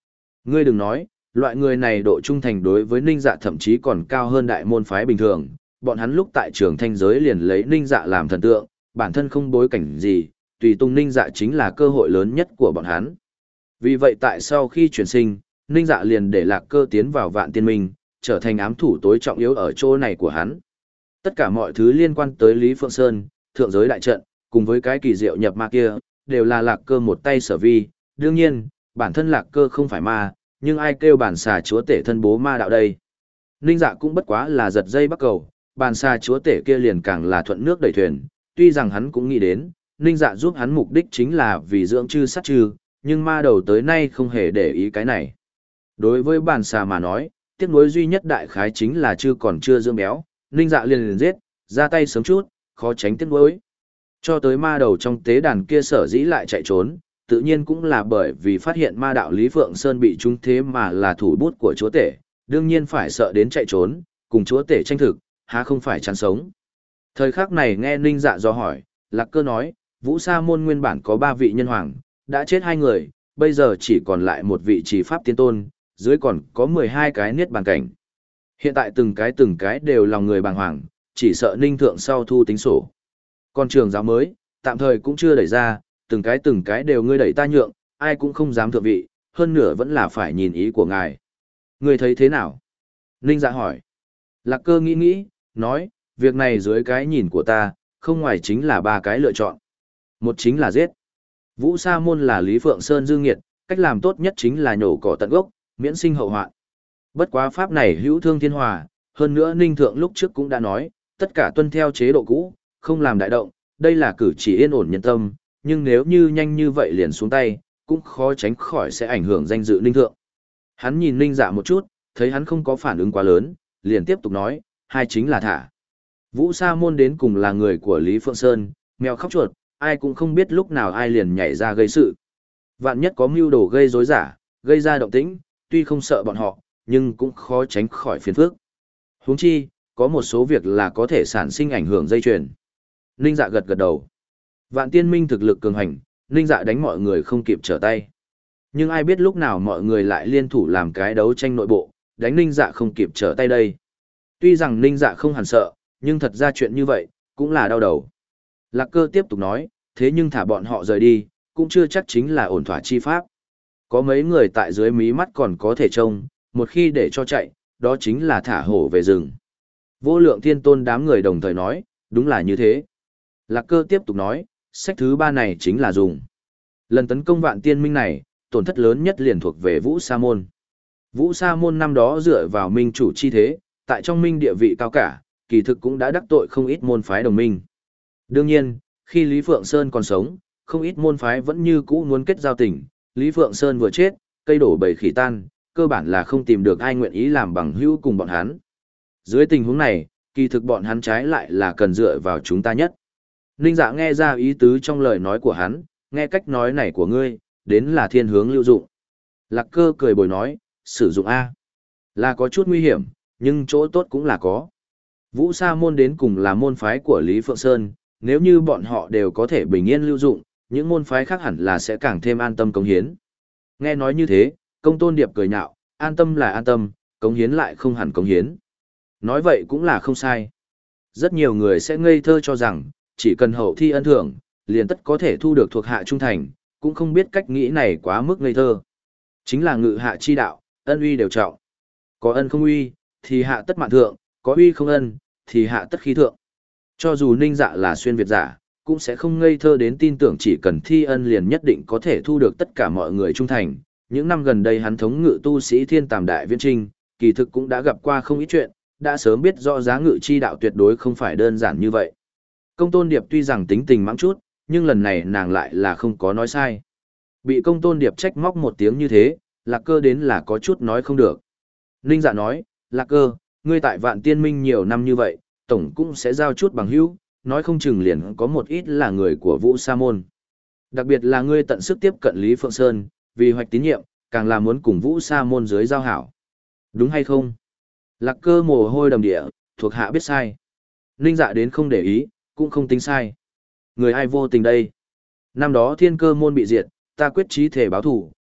Ngươi đừng nói, loại người này độ trung thành đối với Ninh Dạ thậm chí còn cao hơn đại môn phái bình thường, bọn hắn lúc tại trường thanh giới liền lấy Ninh Dạ làm thần tượng, bản thân không bối cảnh gì, tùy tung Ninh Dạ chính là cơ hội lớn nhất của bọn hắn. Vì vậy tại sau khi chuyển sinh, Ninh Dạ liền để Lạc Cơ tiến vào Vạn Tiên Minh, trở thành ám thủ tối trọng yếu ở chỗ này của hắn. Tất cả mọi thứ liên quan tới Lý Phượng Sơn, thượng giới đại trận, cùng với cái kỳ diệu nhập ma kia, đều là Lạc Cơ một tay sở vi. Đương nhiên, bản thân Lạc Cơ không phải ma, nhưng ai kêu bản xà chúa tể thân bố ma đạo đây. Ninh Dạ cũng bất quá là giật dây bắt cầu, bản xà chúa tể kia liền càng là thuận nước đẩy thuyền. Tuy rằng hắn cũng nghĩ đến, Ninh Dạ giúp hắn mục đích chính là vì dưỡng chư sát chư, nhưng ma đầu tới nay không hề để ý cái này. Đối với bản xà mà nói, tiếc nuối duy nhất đại khái chính là chư còn chưa dưỡng béo, Ninh Dạ liền liền giết, ra tay sớm chút, khó tránh tiếc nuối. Cho tới ma đầu trong tế đàn kia sở dĩ lại chạy trốn, tự nhiên cũng là bởi vì phát hiện ma đạo Lý Phượng Sơn bị trúng thế mà là thủ bút của chúa tể, đương nhiên phải sợ đến chạy trốn, cùng chúa tể tranh thực, há không phải chán sống. Thời khắc này nghe Ninh Dạ do hỏi, Lạc Cơ nói, Vũ Sa môn nguyên bản có ba vị nhân hoàng, đã chết hai người, bây giờ chỉ còn lại một vị trì pháp tiên tôn, dưới còn có mười hai cái niết bàn cảnh. Hiện tại từng cái từng cái đều lòng người bàng hoàng, chỉ sợ Ninh Thượng sau thu tính sổ. Còn trường giáo mới, tạm thời cũng chưa đẩy ra, từng cái từng cái đều ngươi đẩy ta nhượng, ai cũng không dám thượng vị, hơn nữa vẫn là phải nhìn ý của ngài. Ngươi thấy thế nào? Ninh Dạ hỏi. Lạc Cơ nghĩ nghĩ, nói, việc này dưới cái nhìn của ta, không ngoài chính là ba cái lựa chọn. Một chính là giết. Vũ Sa môn là Lý Phượng Sơn dư nghiệt, cách làm tốt nhất chính là nhổ cỏ tận gốc, miễn sinh hậu hoạn. Bất quá pháp này hữu thương thiên hòa, hơn nữa Ninh Thượng lúc trước cũng đã nói, tất cả tuân theo chế độ cũ, không làm đại động, đây là cử chỉ yên ổn nhân tâm, nhưng nếu như nhanh như vậy liền xuống tay, cũng khó tránh khỏi sẽ ảnh hưởng danh dự Ninh Thượng. Hắn nhìn Ninh Dạ một chút, thấy hắn không có phản ứng quá lớn, liền tiếp tục nói, hai chính là thả. Vũ Sa môn đến cùng là người của Lý Phượng Sơn, mèo khóc chuột, ai cũng không biết lúc nào ai liền nhảy ra gây sự. Vạn nhất có mưu đồ gây rối giả, gây ra động tĩnh, tuy không sợ bọn họ, nhưng cũng khó tránh khỏi phiền phức. Huống chi, có một số việc là có thể sản sinh ảnh hưởng dây chuyền. Ninh Dạ gật gật đầu. Vạn Tiên Minh thực lực cường hành, Ninh Dạ đánh mọi người không kịp trở tay. Nhưng ai biết lúc nào mọi người lại liên thủ làm cái đấu tranh nội bộ, đánh Ninh Dạ không kịp trở tay đây. Tuy rằng Ninh Dạ không hẳn sợ, nhưng thật ra chuyện như vậy, cũng là đau đầu. Lạc Cơ tiếp tục nói, thế nhưng thả bọn họ rời đi, cũng chưa chắc chính là ổn thỏa chi pháp. Có mấy người tại dưới mí mắt còn có thể trông, một khi để cho chạy, đó chính là thả hổ về rừng. Vô Lượng Thiên Tôn đám người đồng thời nói, đúng là như thế. Lạc Cơ tiếp tục nói, sách thứ ba này chính là dùng. Lần tấn công Vạn Tiên Minh này, tổn thất lớn nhất liền thuộc về Vũ Sa môn. Vũ Sa môn năm đó dựa vào minh chủ chi thế, tại trong minh địa vị cao cả, kỳ thực cũng đã đắc tội không ít môn phái đồng minh. Đương nhiên, khi Lý Phượng Sơn còn sống, không ít môn phái vẫn như cũ muốn kết giao tình, Lý Phượng Sơn vừa chết, cây đổ bầy khỉ tan, cơ bản là không tìm được ai nguyện ý làm bằng hữu cùng bọn hắn. Dưới tình huống này, kỳ thực bọn hắn trái lại là cần dựa vào chúng ta nhất. Ninh Dạ nghe ra ý tứ trong lời nói của hắn, nghe cách nói này của ngươi, đến là thiên hướng lưu dụng. Lạc Cơ cười bồi nói, sử dụng A. Là có chút nguy hiểm, nhưng chỗ tốt cũng là có. Vũ Sa môn đến cùng là môn phái của Lý Phượng Sơn, nếu như bọn họ đều có thể bình yên lưu dụng, những môn phái khác hẳn là sẽ càng thêm an tâm cống hiến. Nghe nói như thế, Công Tôn Điệp cười nhạo, an tâm là an tâm, cống hiến lại không hẳn cống hiến. Nói vậy cũng là không sai. Rất nhiều người sẽ ngây thơ cho rằng, chỉ cần hậu thi ân thưởng, liền tất có thể thu được thuộc hạ trung thành, cũng không biết cách nghĩ này quá mức ngây thơ. Chính là ngự hạ chi đạo, ân uy đều trọng. Có ân không uy, thì hạ tất mạn thượng, có uy không ân, thì hạ tất khí thượng. Cho dù Ninh Dạ là xuyên Việt giả, cũng sẽ không ngây thơ đến tin tưởng chỉ cần thi ân liền nhất định có thể thu được tất cả mọi người trung thành. Những năm gần đây hắn thống ngự tu sĩ thiên tàm đại viễn trinh, kỳ thực cũng đã gặp qua không ít chuyện, đã sớm biết rõ giá ngự chi đạo tuyệt đối không phải đơn giản như vậy. Công Tôn Điệp tuy rằng tính tình mắng chút, nhưng lần này nàng lại là không có nói sai. Bị Công Tôn Điệp trách móc một tiếng như thế, Lạc Cơ đến là có chút nói không được. Ninh Dạ nói, Lạc Cơ, ngươi tại Vạn Tiên Minh nhiều năm như vậy, tổng cũng sẽ giao chút bằng hữu, nói không chừng liền có một ít là người của Vũ Sa môn. Đặc biệt là ngươi tận sức tiếp cận Lý Phượng Sơn, vì hoạch tín nhiệm, càng là muốn cùng Vũ Sa môn dưới giao hảo. Đúng hay không? Lạc Cơ mồ hôi đầm địa, thuộc hạ biết sai. Ninh Dạ đến không để ý, cũng không tính sai. Người ai vô tình đây? Năm đó Thiên Cơ môn bị diệt, ta quyết chí thể báo thủ,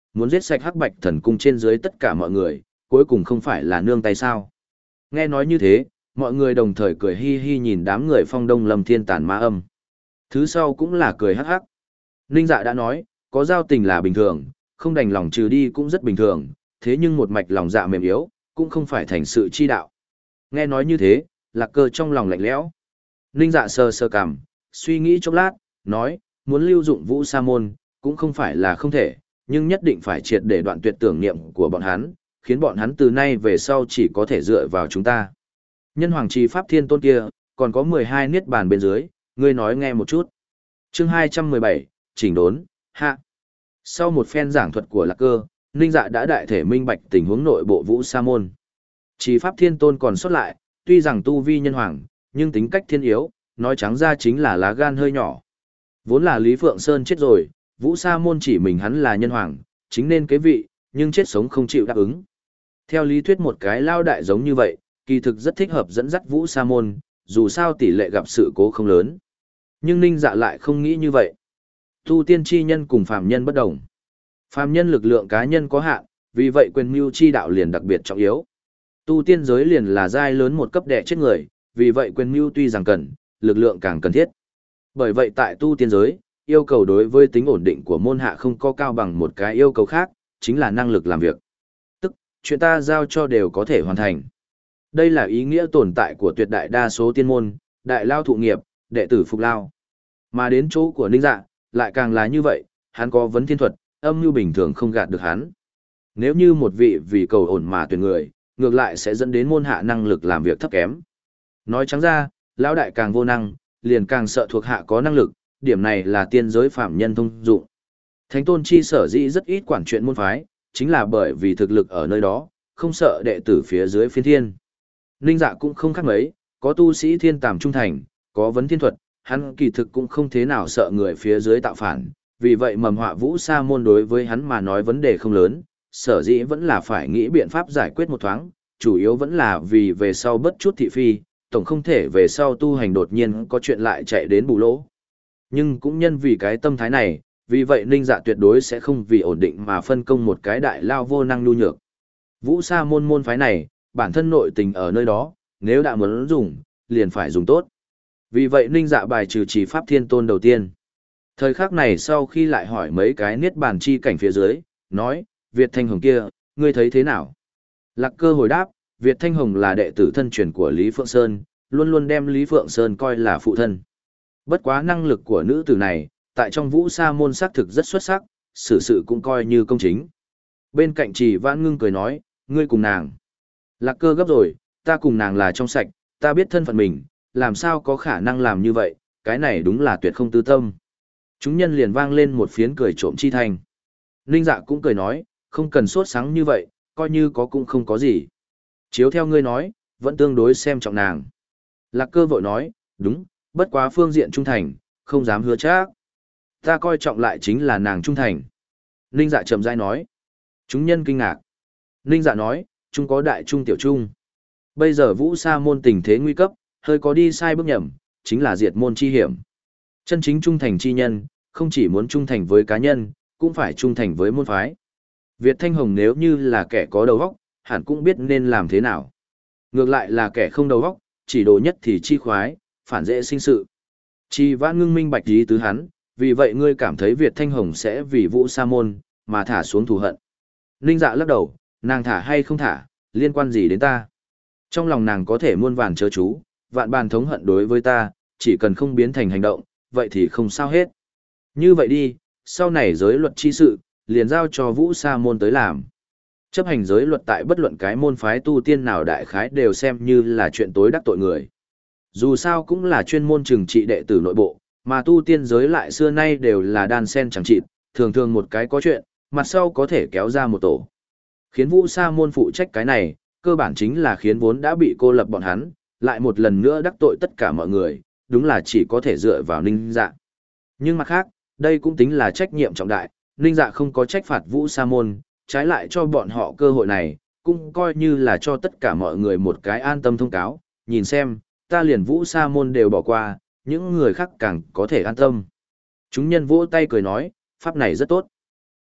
muốn giết sạch Hắc Bạch Thần Cung trên dưới tất cả mọi người, cuối cùng không phải là nương tay sao. Nghe nói như thế, mọi người đồng thời cười hi hi nhìn đám người Phong Đông Lâm Thiên tàn ma âm. Thứ sau cũng là cười hắc hắc. Ninh Dạ đã nói, có giao tình là bình thường, không đành lòng trừ đi cũng rất bình thường, thế nhưng một mạch lòng dạ mềm yếu, cũng không phải thành sự chi đạo. Nghe nói như thế, Lạc Cơ trong lòng lạnh lẽo. Ninh Dạ sờ sờ cằm, suy nghĩ chốc lát, nói, muốn lưu dụng Vũ Sa môn, cũng không phải là không thể, nhưng nhất định phải triệt để đoạn tuyệt tưởng niệm của bọn hắn, khiến bọn hắn từ nay về sau chỉ có thể dựa vào chúng ta. Nhân Hoàng Trì Pháp Thiên Tôn kia, còn có mười hai niết bàn bên dưới, ngươi nói nghe một chút. Chương hai trăm mười bảy, chỉnh đốn, hạ. Sau một phen giảng thuật của Lạc Cơ, Ninh Dạ đã đại thể minh bạch tình huống nội bộ Vũ Sa môn. Trì Pháp Thiên Tôn còn xuất lại, tuy rằng tu vi nhân hoàng, nhưng tính cách thiên yếu, nói trắng ra chính là lá gan hơi nhỏ. Vốn là Lý Phượng Sơn chết rồi, Vũ Sa môn chỉ mình hắn là nhân hoàng, chính nên kế vị, nhưng chết sống không chịu đáp ứng. Theo lý thuyết một cái lao đại giống như vậy, kỳ thực rất thích hợp dẫn dắt Vũ Sa môn, dù sao tỷ lệ gặp sự cố không lớn. Nhưng Ninh Dạ lại không nghĩ như vậy. Tu tiên chi nhân cùng phàm nhân bất đồng. Phàm nhân lực lượng cá nhân có hạn, vì vậy quyền mưu chi đạo liền đặc biệt trọng yếu. Tu tiên giới liền là giai lớn một cấp đẻ chết người, vì vậy quyền mưu tuy rằng cần, lực lượng càng cần thiết. Bởi vậy tại tu tiên giới, yêu cầu đối với tính ổn định của môn hạ không có cao bằng một cái yêu cầu khác, chính là năng lực làm việc. Tức, chuyện ta giao cho đều có thể hoàn thành. Đây là ý nghĩa tồn tại của tuyệt đại đa số tiên môn, đại lao thụ nghiệp, đệ tử phục lao. Mà đến chỗ của Ninh Dạ, lại càng là như vậy, hắn có vấn thiên thuật, âm mưu bình thường không gạt được hắn. Nếu như một vị vì cầu ổn mà tuyển người, ngược lại sẽ dẫn đến môn hạ năng lực làm việc thấp kém. Nói trắng ra, lão đại càng vô năng, liền càng sợ thuộc hạ có năng lực, điểm này là tiên giới phạm nhân thông dụng. Thánh tôn chi sở dĩ rất ít quản chuyện môn phái, chính là bởi vì thực lực ở nơi đó, không sợ đệ tử phía dưới phiên thiên. Ninh Dạ cũng không khác mấy, có tu sĩ thiên tàm trung thành, có vấn thiên thuật, hắn kỳ thực cũng không thế nào sợ người phía dưới tạo phản, vì vậy mầm họa Vũ Sa môn đối với hắn mà nói vấn đề không lớn, sở dĩ vẫn là phải nghĩ biện pháp giải quyết một thoáng, chủ yếu vẫn là vì về sau bất chút thị phi, tổng không thể về sau tu hành đột nhiên có chuyện lại chạy đến bù lỗ. Nhưng cũng nhân vì cái tâm thái này, vì vậy Ninh Dạ tuyệt đối sẽ không vì ổn định mà phân công một cái đại lao vô năng nhu nhược. Vũ Sa môn môn phái này, bản thân nội tình ở nơi đó, nếu đã muốn dùng, liền phải dùng tốt. Vì vậy Ninh Dạ bài trừ Trì Pháp Thiên Tôn đầu tiên. Thời khắc này sau khi lại hỏi mấy cái niết bàn chi cảnh phía dưới, nói, Việt Thanh Hồng kia, ngươi thấy thế nào? Lạc Cơ hồi đáp, Việt Thanh Hồng là đệ tử thân truyền của Lý Phượng Sơn, luôn luôn đem Lý Phượng Sơn coi là phụ thân. Bất quá năng lực của nữ tử này, tại trong Vũ Sa môn xác thực rất xuất sắc, xử sự cũng coi như công chính. Bên cạnh Trì Vãn Ngưng cười nói, ngươi cùng nàng. Lạc Cơ gấp rồi, ta cùng nàng là trong sạch, ta biết thân phận mình, làm sao có khả năng làm như vậy, cái này đúng là tuyệt không tư tâm. Chúng nhân liền vang lên một phiến cười trộm chi thành. Ninh Dạ cũng cười nói, không cần sốt sắng như vậy, coi như có cũng không có gì. Chiếu theo ngươi nói, vẫn tương đối xem trọng nàng. Lạc Cơ vội nói, đúng, bất quá phương diện trung thành, không dám hứa chắc. Ta coi trọng lại chính là nàng trung thành. Ninh Dạ chậm rãi nói. Chúng nhân kinh ngạc. Ninh Dạ nói, trung có đại trung tiểu trung. Bây giờ Vũ Sa môn tình thế nguy cấp, hơi có đi sai bước nhầm, chính là diệt môn chi hiểm. Chân chính trung thành chi nhân, không chỉ muốn trung thành với cá nhân, cũng phải trung thành với môn phái. Việt Thanh Hồng nếu như là kẻ có đầu óc, hẳn cũng biết nên làm thế nào. Ngược lại là kẻ không đầu óc, chỉ đồ nhất thì chi khoái, phản dễ sinh sự. Trì Vãn Ngưng minh bạch ý tứ hắn, vì vậy ngươi cảm thấy Việt Thanh Hồng sẽ vì Vũ Sa môn mà thả xuống thù hận. Ninh Dạ lắc đầu, nàng thả hay không thả, liên quan gì đến ta? Trong lòng nàng có thể muôn vàn chớ chú, vạn bàn thống hận đối với ta, chỉ cần không biến thành hành động, vậy thì không sao hết. Như vậy đi, sau này giới luật chi sự, liền giao cho Vũ Sa môn tới làm. Chấp hành giới luật tại bất luận cái môn phái tu tiên nào đại khái đều xem như là chuyện tối đắc tội người. Dù sao cũng là chuyên môn trừng trị đệ tử nội bộ, mà tu tiên giới lại xưa nay đều là đan sen chẳng trị, thường thường một cái có chuyện, mặt sau có thể kéo ra một tổ. Khiến Vũ Sa môn phụ trách cái này, cơ bản chính là khiến vốn đã bị cô lập bọn hắn, lại một lần nữa đắc tội tất cả mọi người, đúng là chỉ có thể dựa vào Ninh Dạ. Nhưng mặt khác, đây cũng tính là trách nhiệm trọng đại, Ninh Dạ không có trách phạt Vũ Sa môn, trái lại cho bọn họ cơ hội này, cũng coi như là cho tất cả mọi người một cái an tâm thông cáo, nhìn xem, ta liền Vũ Sa môn đều bỏ qua, những người khác càng có thể an tâm. Chúng nhân vỗ tay cười nói, pháp này rất tốt.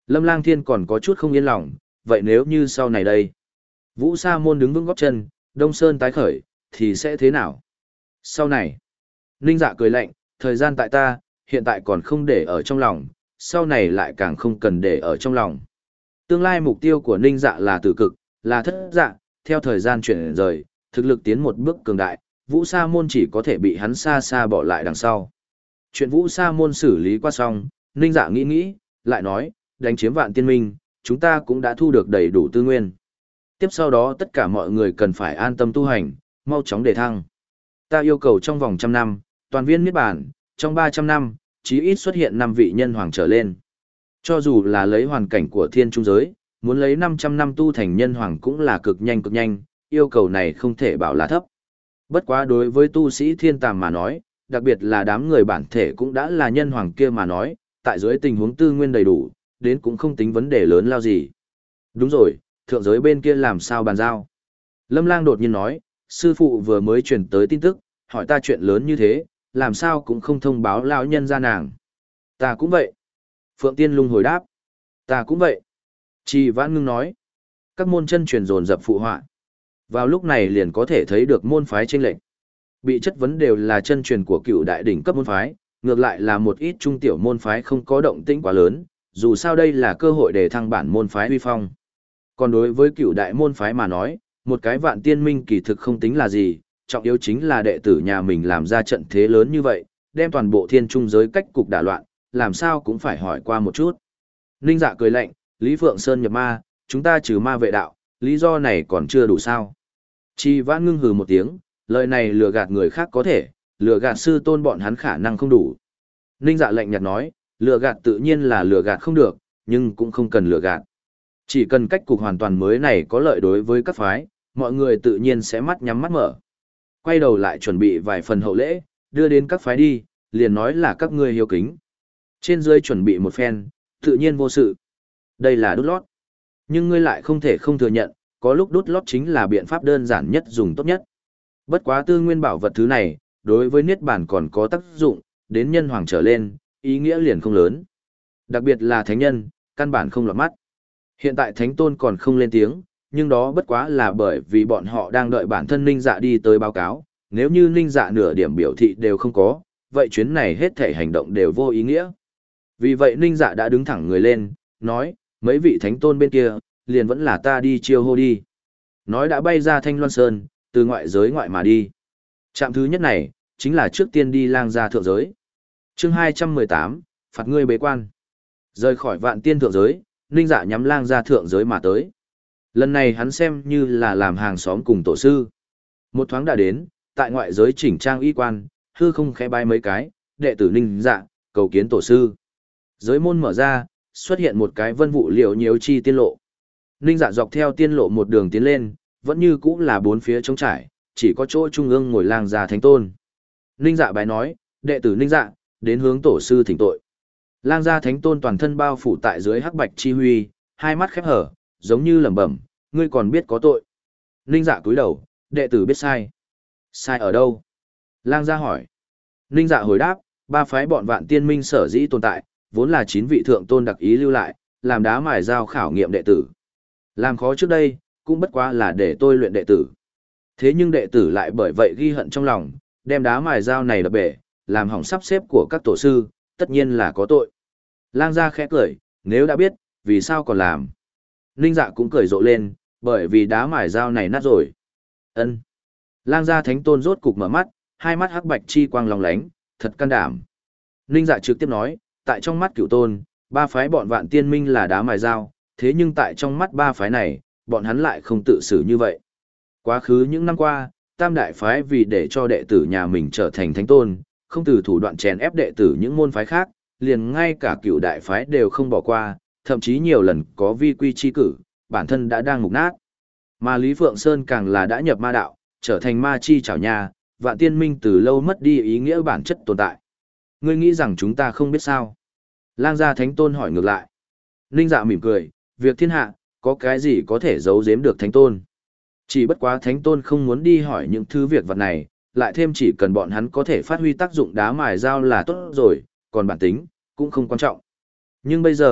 Lâm Lang Thiên còn có chút không yên lòng, vậy nếu như sau này đây? Vũ Sa Môn đứng vững góp chân, Đông Sơn tái khởi, thì sẽ thế nào? Sau này, Ninh Dạ cười lạnh, thời gian tại ta, hiện tại còn không để ở trong lòng, sau này lại càng không cần để ở trong lòng. Tương lai mục tiêu của Ninh Dạ là tử cực, là thất dạ, theo thời gian chuyển rời, thực lực tiến một bước cường đại, Vũ Sa Môn chỉ có thể bị hắn xa xa bỏ lại đằng sau. Chuyện Vũ Sa Môn xử lý qua xong, Ninh Dạ nghĩ nghĩ, lại nói, đánh chiếm Vạn Tiên Minh, chúng ta cũng đã thu được đầy đủ tư nguyên. Tiếp sau đó tất cả mọi người cần phải an tâm tu hành, mau chóng đề thăng. Ta yêu cầu trong vòng trăm năm, toàn viên niết bàn, trong ba trăm năm, chí ít xuất hiện năm vị nhân hoàng trở lên. Cho dù là lấy hoàn cảnh của thiên trung giới, muốn lấy năm trăm năm tu thành nhân hoàng cũng là cực nhanh cực nhanh, yêu cầu này không thể bảo là thấp. Bất quá đối với tu sĩ thiên tàm mà nói, đặc biệt là đám người bản thể cũng đã là nhân hoàng kia mà nói, tại dưới tình huống tư nguyên đầy đủ, đến cũng không tính vấn đề lớn lao gì. Đúng rồi, thượng giới bên kia làm sao bàn giao? Lâm Lang đột nhiên nói, sư phụ vừa mới truyền tới tin tức, hỏi ta chuyện lớn như thế, làm sao cũng không thông báo lão nhân ra nàng. Ta cũng vậy. Phượng Tiên Lung hồi đáp. Ta cũng vậy. Trì Vãn Ngưng nói. Các môn chân truyền dồn dập phụ họa. Vào lúc này liền có thể thấy được môn phái chênh lệch. Bị chất vấn đều là chân truyền của cựu đại đỉnh cấp môn phái, ngược lại là một ít trung tiểu môn phái không có động tĩnh quá lớn, dù sao đây là cơ hội để thăng bản môn phái uy phong. Còn đối với cựu đại môn phái mà nói, một cái Vạn Tiên Minh kỳ thực không tính là gì, trọng yếu chính là đệ tử nhà mình làm ra trận thế lớn như vậy, đem toàn bộ thiên trung giới cách cục đả loạn, làm sao cũng phải hỏi qua một chút. Ninh Dạ cười lạnh, Lý Phượng Sơn nhập ma, chúng ta trừ ma vệ đạo, lý do này còn chưa đủ sao. Chi Vãn Ngưng hừ một tiếng, lời này lừa gạt người khác có thể, lừa gạt sư tôn bọn hắn khả năng không đủ. Ninh Dạ lạnh nhạt nói, lừa gạt tự nhiên là lừa gạt không được, nhưng cũng không cần lừa gạt. Chỉ cần cách cục hoàn toàn mới này có lợi đối với các phái, mọi người tự nhiên sẽ mắt nhắm mắt mở. Quay đầu lại chuẩn bị vài phần hậu lễ, đưa đến các phái đi, liền nói là các ngươi hiếu kính. Trên dưới chuẩn bị một phen, tự nhiên vô sự. Đây là đút lót. Nhưng ngươi lại không thể không thừa nhận, có lúc đút lót chính là biện pháp đơn giản nhất dùng tốt nhất. Bất quá tư nguyên bảo vật thứ này, đối với niết bàn còn có tác dụng, đến nhân hoàng trở lên, ý nghĩa liền không lớn. Đặc biệt là thánh nhân, căn bản không lọt mắt. Hiện tại thánh tôn còn không lên tiếng, nhưng đó bất quá là bởi vì bọn họ đang đợi bản thân Ninh Dạ đi tới báo cáo, nếu như Ninh Dạ nửa điểm biểu thị đều không có, vậy chuyến này hết thể hành động đều vô ý nghĩa. Vì vậy Ninh Dạ đã đứng thẳng người lên, nói, mấy vị thánh tôn bên kia, liền vẫn là ta đi chiêu hô đi. Nói đã bay ra Thanh Loan Sơn, từ ngoại giới ngoại mà đi. Trạm thứ nhất này, chính là trước tiên đi lang gia thượng giới. Chương hai trăm mười tám, phạt ngươi bế quan. Rời khỏi Vạn Tiên thượng giới, Ninh Dạ nhắm lang gia thượng giới mà tới. Lần này hắn xem như là làm hàng xóm cùng tổ sư. Một thoáng đã đến, tại ngoại giới chỉnh trang y quan, hư không khẽ bái mấy cái, đệ tử Ninh Dạ, cầu kiến tổ sư. Giới môn mở ra, xuất hiện một cái vân vụ liệu nhiễu chi tiên lộ. Ninh Dạ dọc theo tiên lộ một đường tiến lên, vẫn như cũ là bốn phía trống trải, chỉ có chỗ trung ương ngồi lang gia thánh tôn. Ninh Dạ bái nói, đệ tử Ninh Dạ, đến hướng tổ sư thỉnh tội. Lang gia thánh tôn toàn thân bao phủ tại dưới hắc bạch chi huy, hai mắt khép hở, giống như lẩm bẩm, ngươi còn biết có tội. Ninh Dạ cúi đầu, đệ tử biết sai. Sai ở đâu? Lang gia hỏi. Ninh Dạ hồi đáp, ba phái bọn Vạn Tiên Minh sở dĩ tồn tại, vốn là chín vị thượng tôn đặc ý lưu lại, làm đá mài dao khảo nghiệm đệ tử. Làm khó trước đây, cũng bất quá là để tôi luyện đệ tử. Thế nhưng đệ tử lại bởi vậy ghi hận trong lòng, đem đá mài dao này đập bể, làm hỏng sắp xếp của các tổ sư, tất nhiên là có tội. Lang gia khẽ cười, nếu đã biết, vì sao còn làm? Ninh Dạ cũng cười rộ lên, bởi vì đá mài dao này nát rồi. Ân. Lang gia thánh tôn rốt cục mở mắt, hai mắt hắc bạch chi quang long lánh, thật can đảm. Ninh Dạ trực tiếp nói, tại trong mắt cửu tôn, ba phái bọn Vạn Tiên Minh là đá mài dao, thế nhưng tại trong mắt ba phái này, bọn hắn lại không tự xử như vậy. Quá khứ những năm qua, tam đại phái vì để cho đệ tử nhà mình trở thành thánh tôn, không từ thủ đoạn chèn ép đệ tử những môn phái khác, liền ngay cả cựu đại phái đều không bỏ qua, thậm chí nhiều lần có vi quy chi cử, bản thân đã đang mục nát. Mà Lý Phượng Sơn càng là đã nhập ma đạo, trở thành ma chi chảo nhà, Vạn Tiên Minh từ lâu mất đi ý nghĩa bản chất tồn tại. Ngươi nghĩ rằng chúng ta không biết sao? Lang gia thánh tôn hỏi ngược lại. Ninh Dạ mỉm cười, việc thiên hạ, có cái gì có thể giấu giếm được thánh tôn? Chỉ bất quá thánh tôn không muốn đi hỏi những thứ việc vật này, lại thêm chỉ cần bọn hắn có thể phát huy tác dụng đá mài dao là tốt rồi, còn bản tính, cũng không quan trọng. Nhưng bây giờ,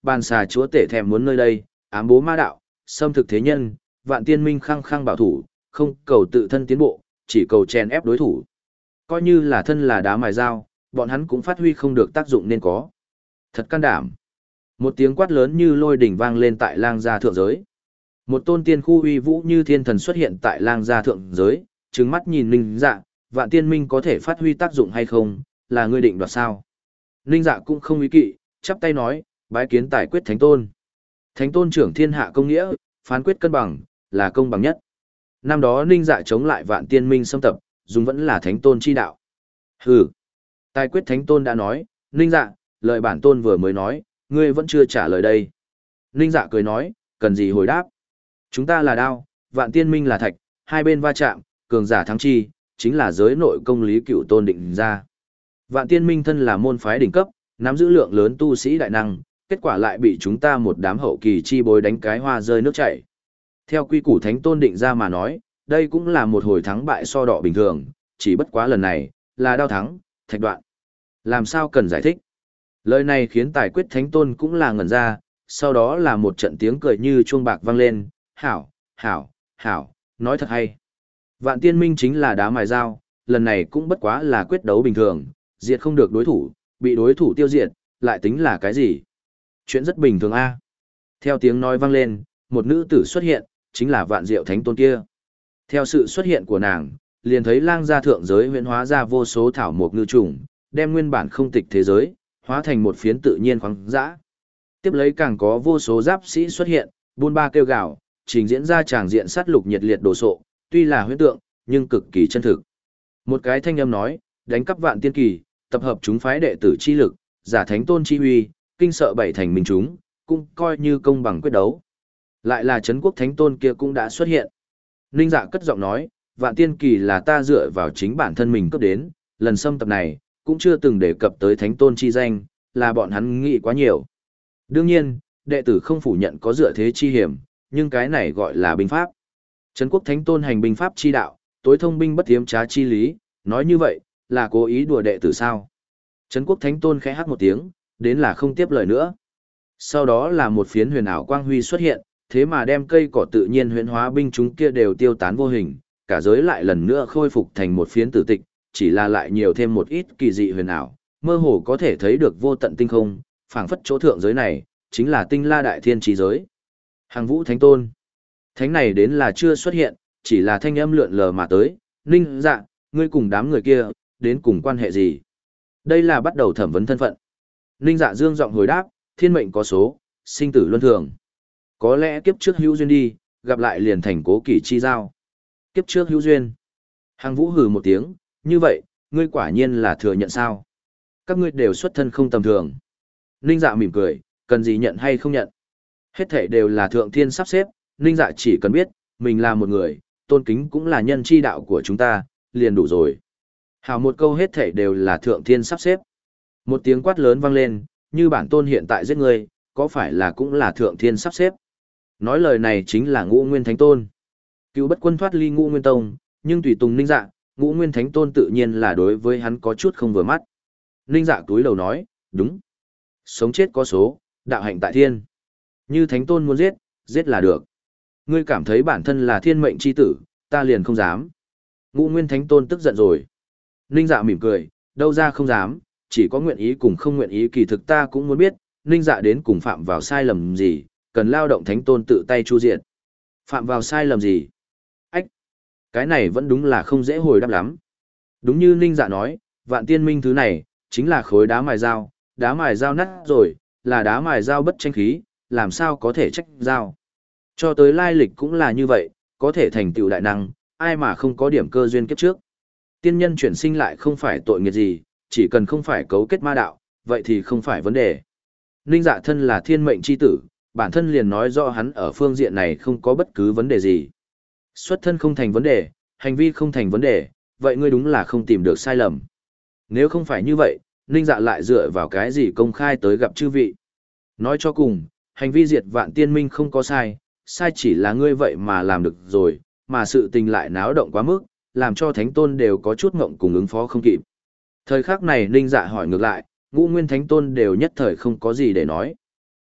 bàn xà chúa tể thèm muốn nơi đây, ám bố ma đạo, xâm thực thế nhân, vạn tiên minh khăng khăng bảo thủ, không cầu tự thân tiến bộ, chỉ cầu chèn ép đối thủ. Coi như là thân là đá mài dao, bọn hắn cũng phát huy không được tác dụng nên có. Thật can đảm. Một tiếng quát lớn như lôi đỉnh vang lên tại lang gia thượng giới. Một tôn tiên khu uy vũ như thiên thần xuất hiện tại lang gia thượng giới, trừng mắt nhìn Ninh Dạ, vạn tiên minh có thể phát huy tác dụng hay không, là ngươi định đoạt sao. Ninh Dạ cũng không ý kỵ, chắp tay nói, bái kiến tài quyết thánh tôn. Thánh tôn trưởng thiên hạ công nghĩa, phán quyết cân bằng, là công bằng nhất. Năm đó Ninh Dạ chống lại vạn tiên minh xâm tập, dùng vẫn là thánh tôn chi đạo. Hừ. Tài quyết thánh tôn đã nói, Ninh Dạ, lời bản tôn vừa mới nói, ngươi vẫn chưa trả lời đây. Ninh Dạ cười nói, cần gì hồi đáp. Chúng ta là đao, vạn tiên minh là thạch, hai bên va chạm, cường giả thắng chi, chính là giới nội công lý cựu tôn định ra. Vạn tiên minh thân là môn phái đỉnh cấp, nắm giữ lượng lớn tu sĩ đại năng, kết quả lại bị chúng ta một đám hậu kỳ chi bối đánh cái hoa rơi nước chảy. Theo quy củ thánh tôn định ra mà nói, đây cũng là một hồi thắng bại so đỏ bình thường, chỉ bất quá lần này, là đao thắng, thạch đoạn. Làm sao cần giải thích? Lời này khiến tài quyết thánh tôn cũng là ngẩn ra, sau đó là một trận tiếng cười như chuông bạc vang lên, hảo, hảo, hảo, nói thật hay. Vạn tiên minh chính là đá mài dao, lần này cũng bất quá là quyết đấu bình thường, diệt không được đối thủ, bị đối thủ tiêu diệt, lại tính là cái gì? Chuyện rất bình thường a. Theo tiếng nói vang lên, một nữ tử xuất hiện, chính là vạn diệu thánh tôn kia. Theo sự xuất hiện của nàng, liền thấy lang gia thượng giới huyễn hóa ra vô số thảo mộc ngư trùng, đem nguyên bản không tịch thế giới, hóa thành một phiến tự nhiên khoáng dã. Tiếp lấy càng có vô số giáp sĩ xuất hiện, buôn ba kêu gào, trình diễn ra tràng diện sát lục nhiệt liệt đồ sộ, tuy là huyễn tượng, nhưng cực kỳ chân thực. Một cái thanh âm nói, đánh cắp vạn tiên kỳ, tập hợp chúng phái đệ tử chi lực, giả thánh tôn chi huy, kinh sợ bảy thành minh chúng, cũng coi như công bằng quyết đấu. Lại là Trấn Quốc thánh tôn kia cũng đã xuất hiện. Ninh Dạ cất giọng nói, vạn tiên kỳ là ta dựa vào chính bản thân mình cấp đến, lần xâm tập này, cũng chưa từng đề cập tới thánh tôn chi danh, là bọn hắn nghĩ quá nhiều. Đương nhiên, đệ tử không phủ nhận có dựa thế chi hiểm, nhưng cái này gọi là binh pháp. Trấn Quốc thánh tôn hành binh pháp chi đạo, tối thông binh bất tiếm trá chi lý, nói như vậy, là cố ý đùa đệ tử sao. Trấn Quốc thánh tôn khẽ hát một tiếng, đến là không tiếp lời nữa. Sau đó là một phiến huyền ảo quang huy xuất hiện, thế mà đem cây cỏ tự nhiên huyền hóa binh chúng kia đều tiêu tán vô hình, cả giới lại lần nữa khôi phục thành một phiến tử tịch, chỉ là lại nhiều thêm một ít kỳ dị huyền ảo, mơ hồ có thể thấy được vô tận tinh không, phảng phất chỗ thượng giới này, chính là tinh la đại thiên trí giới. Hàng vũ thánh tôn. Thánh này đến là chưa xuất hiện, chỉ là thanh âm lượn lờ mà tới, Ninh Dạ, ngươi cùng đám người kia, đến cùng quan hệ gì? Đây là bắt đầu thẩm vấn thân phận. Ninh Dạ dương giọng hồi đáp, thiên mệnh có số, sinh tử luân thường. Có lẽ kiếp trước hữu duyên đi, gặp lại liền thành cố kỷ chi giao. Kiếp trước hữu duyên. Hàng vũ hừ một tiếng, như vậy, ngươi quả nhiên là thừa nhận sao? Các ngươi đều xuất thân không tầm thường. Ninh Dạ mỉm cười, cần gì nhận hay không nhận? Hết thảy đều là thượng thiên sắp xếp, Ninh Dạ chỉ cần biết, mình là một người, tôn kính cũng là nhân chi đạo của chúng ta, liền đủ rồi. Hảo một câu hết thảy đều là thượng thiên sắp xếp. Một tiếng quát lớn vang lên, như bản tôn hiện tại giết ngươi, có phải là cũng là thượng thiên sắp xếp? Nói lời này chính là Ngũ Nguyên Thánh Tôn. Cứu bất quân thoát ly Ngũ Nguyên Tông, nhưng tùy tùng Ninh Dạ, Ngũ Nguyên Thánh Tôn tự nhiên là đối với hắn có chút không vừa mắt. Ninh Dạ túi đầu nói, đúng. Sống chết có số, đạo hạnh tại thiên. Như Thánh Tôn muốn giết, giết là được. Ngươi cảm thấy bản thân là thiên mệnh chi tử, ta liền không dám. Ngũ Nguyên Thánh Tôn tức giận rồi. Ninh Dạ mỉm cười, đâu ra không dám, chỉ có nguyện ý cùng không nguyện ý, kỳ thực ta cũng muốn biết, Ninh Dạ đến cùng phạm vào sai lầm gì, cần lao động Thánh Tôn tự tay chu diệt. Phạm vào sai lầm gì? Ách! Cái này vẫn đúng là không dễ hồi đáp lắm. Đúng như Ninh Dạ nói, vạn tiên minh thứ này, chính là khối đá mài dao, đá mài dao nát rồi, là đá mài dao bất tranh khí, làm sao có thể trách dao. Cho tới lai lịch cũng là như vậy, có thể thành tựu đại năng, ai mà không có điểm cơ duyên kiếp trước. Tiên nhân chuyển sinh lại không phải tội nghiệp gì, chỉ cần không phải cấu kết ma đạo, vậy thì không phải vấn đề. Ninh Dạ thân là thiên mệnh chi tử, bản thân liền nói rõ hắn ở phương diện này không có bất cứ vấn đề gì. Xuất thân không thành vấn đề, hành vi không thành vấn đề, vậy ngươi đúng là không tìm được sai lầm. Nếu không phải như vậy, Ninh Dạ lại dựa vào cái gì công khai tới gặp chư vị. Nói cho cùng, hành vi diệt vạn tiên minh không có sai, sai chỉ là ngươi vậy mà làm được rồi, mà sự tình lại náo động quá mức, làm cho Thánh Tôn đều có chút ngộng cùng ứng phó không kịp. Thời khắc này Ninh Dạ hỏi ngược lại, Ngũ Nguyên Thánh Tôn đều nhất thời không có gì để nói.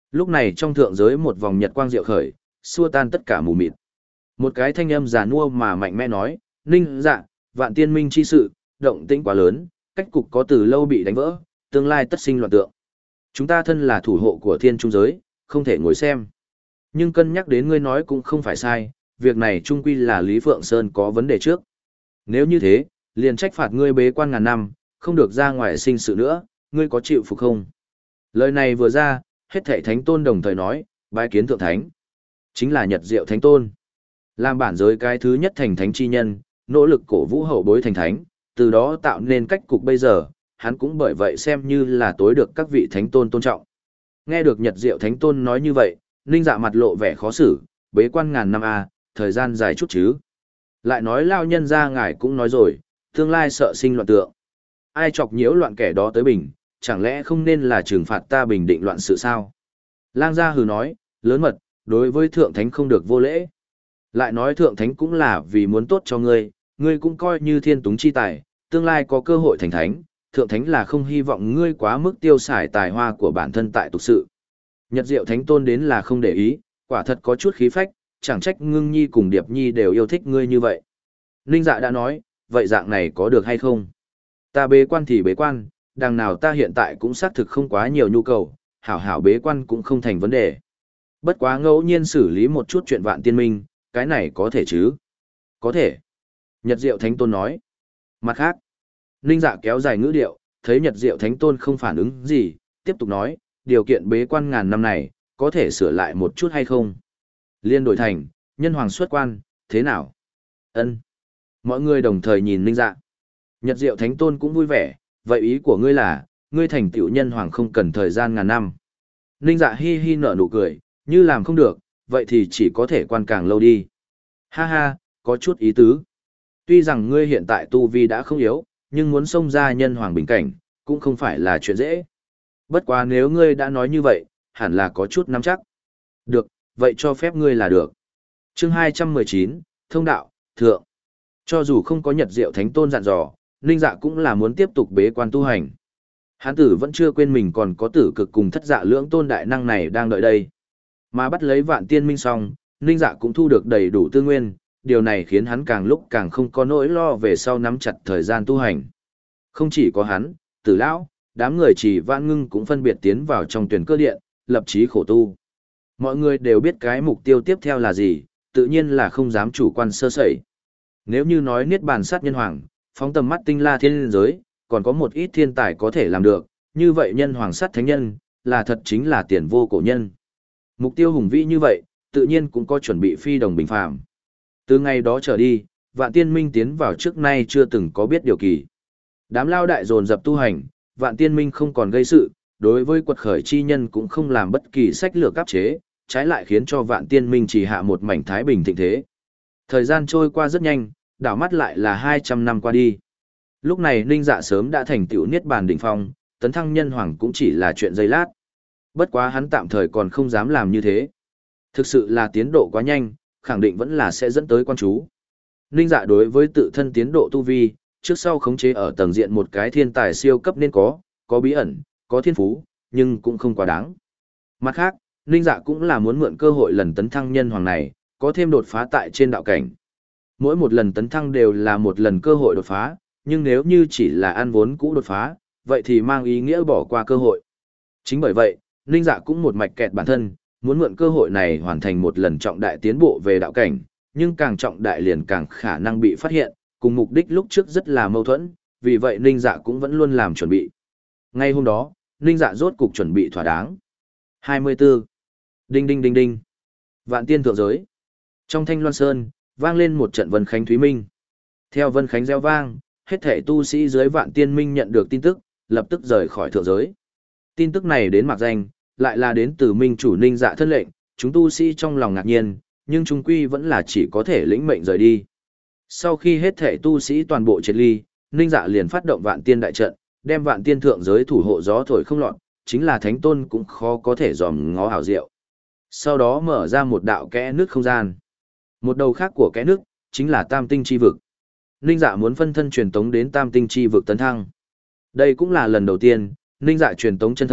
Lúc này trong thượng giới một vòng nhật quang diệu khởi, xua tan tất cả mù mịt. Một cái thanh âm già nua mà mạnh mẽ nói, Ninh Dạ, vạn tiên minh chi sự, động tĩnh quá lớn, cách cục có từ lâu bị đánh vỡ, tương lai tất sinh loạn tượng. Chúng ta thân là thủ hộ của thiên trung giới, không thể ngồi xem. Nhưng cân nhắc đến ngươi nói cũng không phải sai, việc này trung quy là Lý Phượng Sơn có vấn đề trước. Nếu như thế, liền trách phạt ngươi bế quan ngàn năm, không được ra ngoài sinh sự nữa, ngươi có chịu phục không? Lời này vừa ra, hết thảy thánh tôn đồng thời nói, bái kiến thượng thánh. Chính là Nhật Diệu Thánh Tôn. Làm bản giới cái thứ nhất thành thánh chi nhân, nỗ lực cổ vũ hậu bối thành thánh, từ đó tạo nên cách cục bây giờ, hắn cũng bởi vậy xem như là tối được các vị thánh tôn tôn trọng. Nghe được Nhật Diệu Thánh Tôn nói như vậy, Ninh Dạ mặt lộ vẻ khó xử, bế quan ngàn năm a, thời gian dài chút chứ. Lại nói lao nhân ra ngài cũng nói rồi, tương lai sợ sinh loạn tượng. Ai chọc nhiễu loạn kẻ đó tới bình, chẳng lẽ không nên là trừng phạt ta bình định loạn sự sao? Lang gia hừ nói, lớn mật, đối với thượng thánh không được vô lễ. Lại nói thượng thánh cũng là vì muốn tốt cho ngươi, ngươi cũng coi như thiên túng chi tài, tương lai có cơ hội thành thánh, thượng thánh là không hy vọng ngươi quá mức tiêu xài tài hoa của bản thân tại tục sự. Nhật Diệu Thánh Tôn đến là không để ý, quả thật có chút khí phách, chẳng trách Ngưng Nhi cùng Điệp Nhi đều yêu thích ngươi như vậy. Ninh Dạ đã nói, vậy dạng này có được hay không? Ta bế quan thì bế quan, đằng nào ta hiện tại cũng xác thực không quá nhiều nhu cầu, hảo hảo bế quan cũng không thành vấn đề. Bất quá ngẫu nhiên xử lý một chút chuyện vạn tiên minh, cái này có thể chứ? Có thể. Nhật Diệu Thánh Tôn nói. Mặt khác, Ninh Dạ kéo dài ngữ điệu, thấy Nhật Diệu Thánh Tôn không phản ứng gì, tiếp tục nói, điều kiện bế quan ngàn năm này, có thể sửa lại một chút hay không? Liên đổi thành, nhân hoàng xuất quan, thế nào? Ân. Mọi người đồng thời nhìn Ninh Dạ. Nhật Diệu Thánh Tôn cũng vui vẻ, vậy ý của ngươi là, ngươi thành tựu nhân hoàng không cần thời gian ngàn năm. Ninh Dạ hi hi nở nụ cười, như làm không được, vậy thì chỉ có thể quan càng lâu đi. Ha ha, có chút ý tứ. Tuy rằng ngươi hiện tại tu vi đã không yếu, nhưng muốn xông ra nhân hoàng bình cảnh, cũng không phải là chuyện dễ. Bất quá nếu ngươi đã nói như vậy, hẳn là có chút nắm chắc. Được, vậy cho phép ngươi là được. Chương hai trăm mười chín, Thông đạo, Thượng. Cho dù không có Nhật Diệu Thánh Tôn dặn dò, Ninh Dạ cũng là muốn tiếp tục bế quan tu hành. Hán tử vẫn chưa quên mình còn có tử cực cùng thất dạ lưỡng tôn đại năng này đang đợi đây. Mà bắt lấy vạn tiên minh xong, Ninh Dạ cũng thu được đầy đủ tư nguyên, điều này khiến hắn càng lúc càng không có nỗi lo về sau nắm chặt thời gian tu hành. Không chỉ có hắn, Tử lão, đám người chỉ vạn ngưng cũng phân biệt tiến vào trong tuyển cơ điện, lập chí khổ tu. Mọi người đều biết cái mục tiêu tiếp theo là gì, tự nhiên là không dám chủ quan sơ sẩy. Nếu như nói niết bàn sát nhân hoàng, phóng tầm mắt tinh la thiên giới, còn có một ít thiên tài có thể làm được, như vậy nhân hoàng sát thánh nhân, là thật chính là tiền vô cổ nhân. Mục tiêu hùng vĩ như vậy, tự nhiên cũng có chuẩn bị phi đồng bình phàm. Từ ngày đó trở đi, vạn tiên minh tiến vào trước nay chưa từng có biết điều kỳ. Đám lao đại dồn dập tu hành, vạn tiên minh không còn gây sự, đối với quật khởi chi nhân cũng không làm bất kỳ sách lược áp chế, trái lại khiến cho vạn tiên minh chỉ hạ một mảnh thái bình thịnh thế. Thời gian trôi qua rất nhanh, đảo mắt lại là hai trăm năm qua đi. Lúc này Ninh Dạ sớm đã thành tựu niết bàn đỉnh phong, tấn thăng nhân hoàng cũng chỉ là chuyện giây lát. Bất quá hắn tạm thời còn không dám làm như thế. Thực sự là tiến độ quá nhanh, khẳng định vẫn là sẽ dẫn tới quan chú. Ninh Dạ đối với tự thân tiến độ tu vi, trước sau khống chế ở tầng diện một cái thiên tài siêu cấp nên có, có bí ẩn, có thiên phú, nhưng cũng không quá đáng. Mặt khác, Ninh Dạ cũng là muốn mượn cơ hội lần tấn thăng nhân hoàng này, có thêm đột phá tại trên đạo cảnh. Mỗi một lần tấn thăng đều là một lần cơ hội đột phá, nhưng nếu như chỉ là ăn vốn cũ đột phá, vậy thì mang ý nghĩa bỏ qua cơ hội. Chính bởi vậy, Ninh Dạ cũng một mạch kẹt bản thân, muốn mượn cơ hội này hoàn thành một lần trọng đại tiến bộ về đạo cảnh, nhưng càng trọng đại liền càng khả năng bị phát hiện, cùng mục đích lúc trước rất là mâu thuẫn, vì vậy Ninh Dạ cũng vẫn luôn làm chuẩn bị. Ngay hôm đó, Ninh Dạ rốt cục chuẩn bị thỏa đáng. hai mươi tư. Đinh đinh đinh đinh. Vạn tiên thượng giới. Trong Thanh Loan Sơn, vang lên một trận vân khánh thúy minh. Theo vân khánh reo vang, hết thể tu sĩ dưới vạn tiên minh nhận được tin tức, lập tức rời khỏi thượng giới. Tin tức này đến mạc danh, lại là đến từ minh chủ Ninh Dạ thân lệnh, chúng tu sĩ trong lòng ngạc nhiên, nhưng trung quy vẫn là chỉ có thể lĩnh mệnh rời đi. Sau khi hết thể tu sĩ toàn bộ triệt ly, Ninh Dạ liền phát động vạn tiên đại trận, đem vạn tiên thượng giới thủ hộ gió thổi không lọt, chính là thánh tôn cũng khó có thể dòm ngó hảo diệu. Sau đó mở ra một đạo kẽ nước không gian. Một đầu khác của kẽ nước, chính là tam tinh chi vực. Ninh Dạ muốn phân thân truyền tống đến tam tinh chi vực tấn thăng. Đây cũng là lần đầu tiên, Ninh Dạ truyền tống chân thân,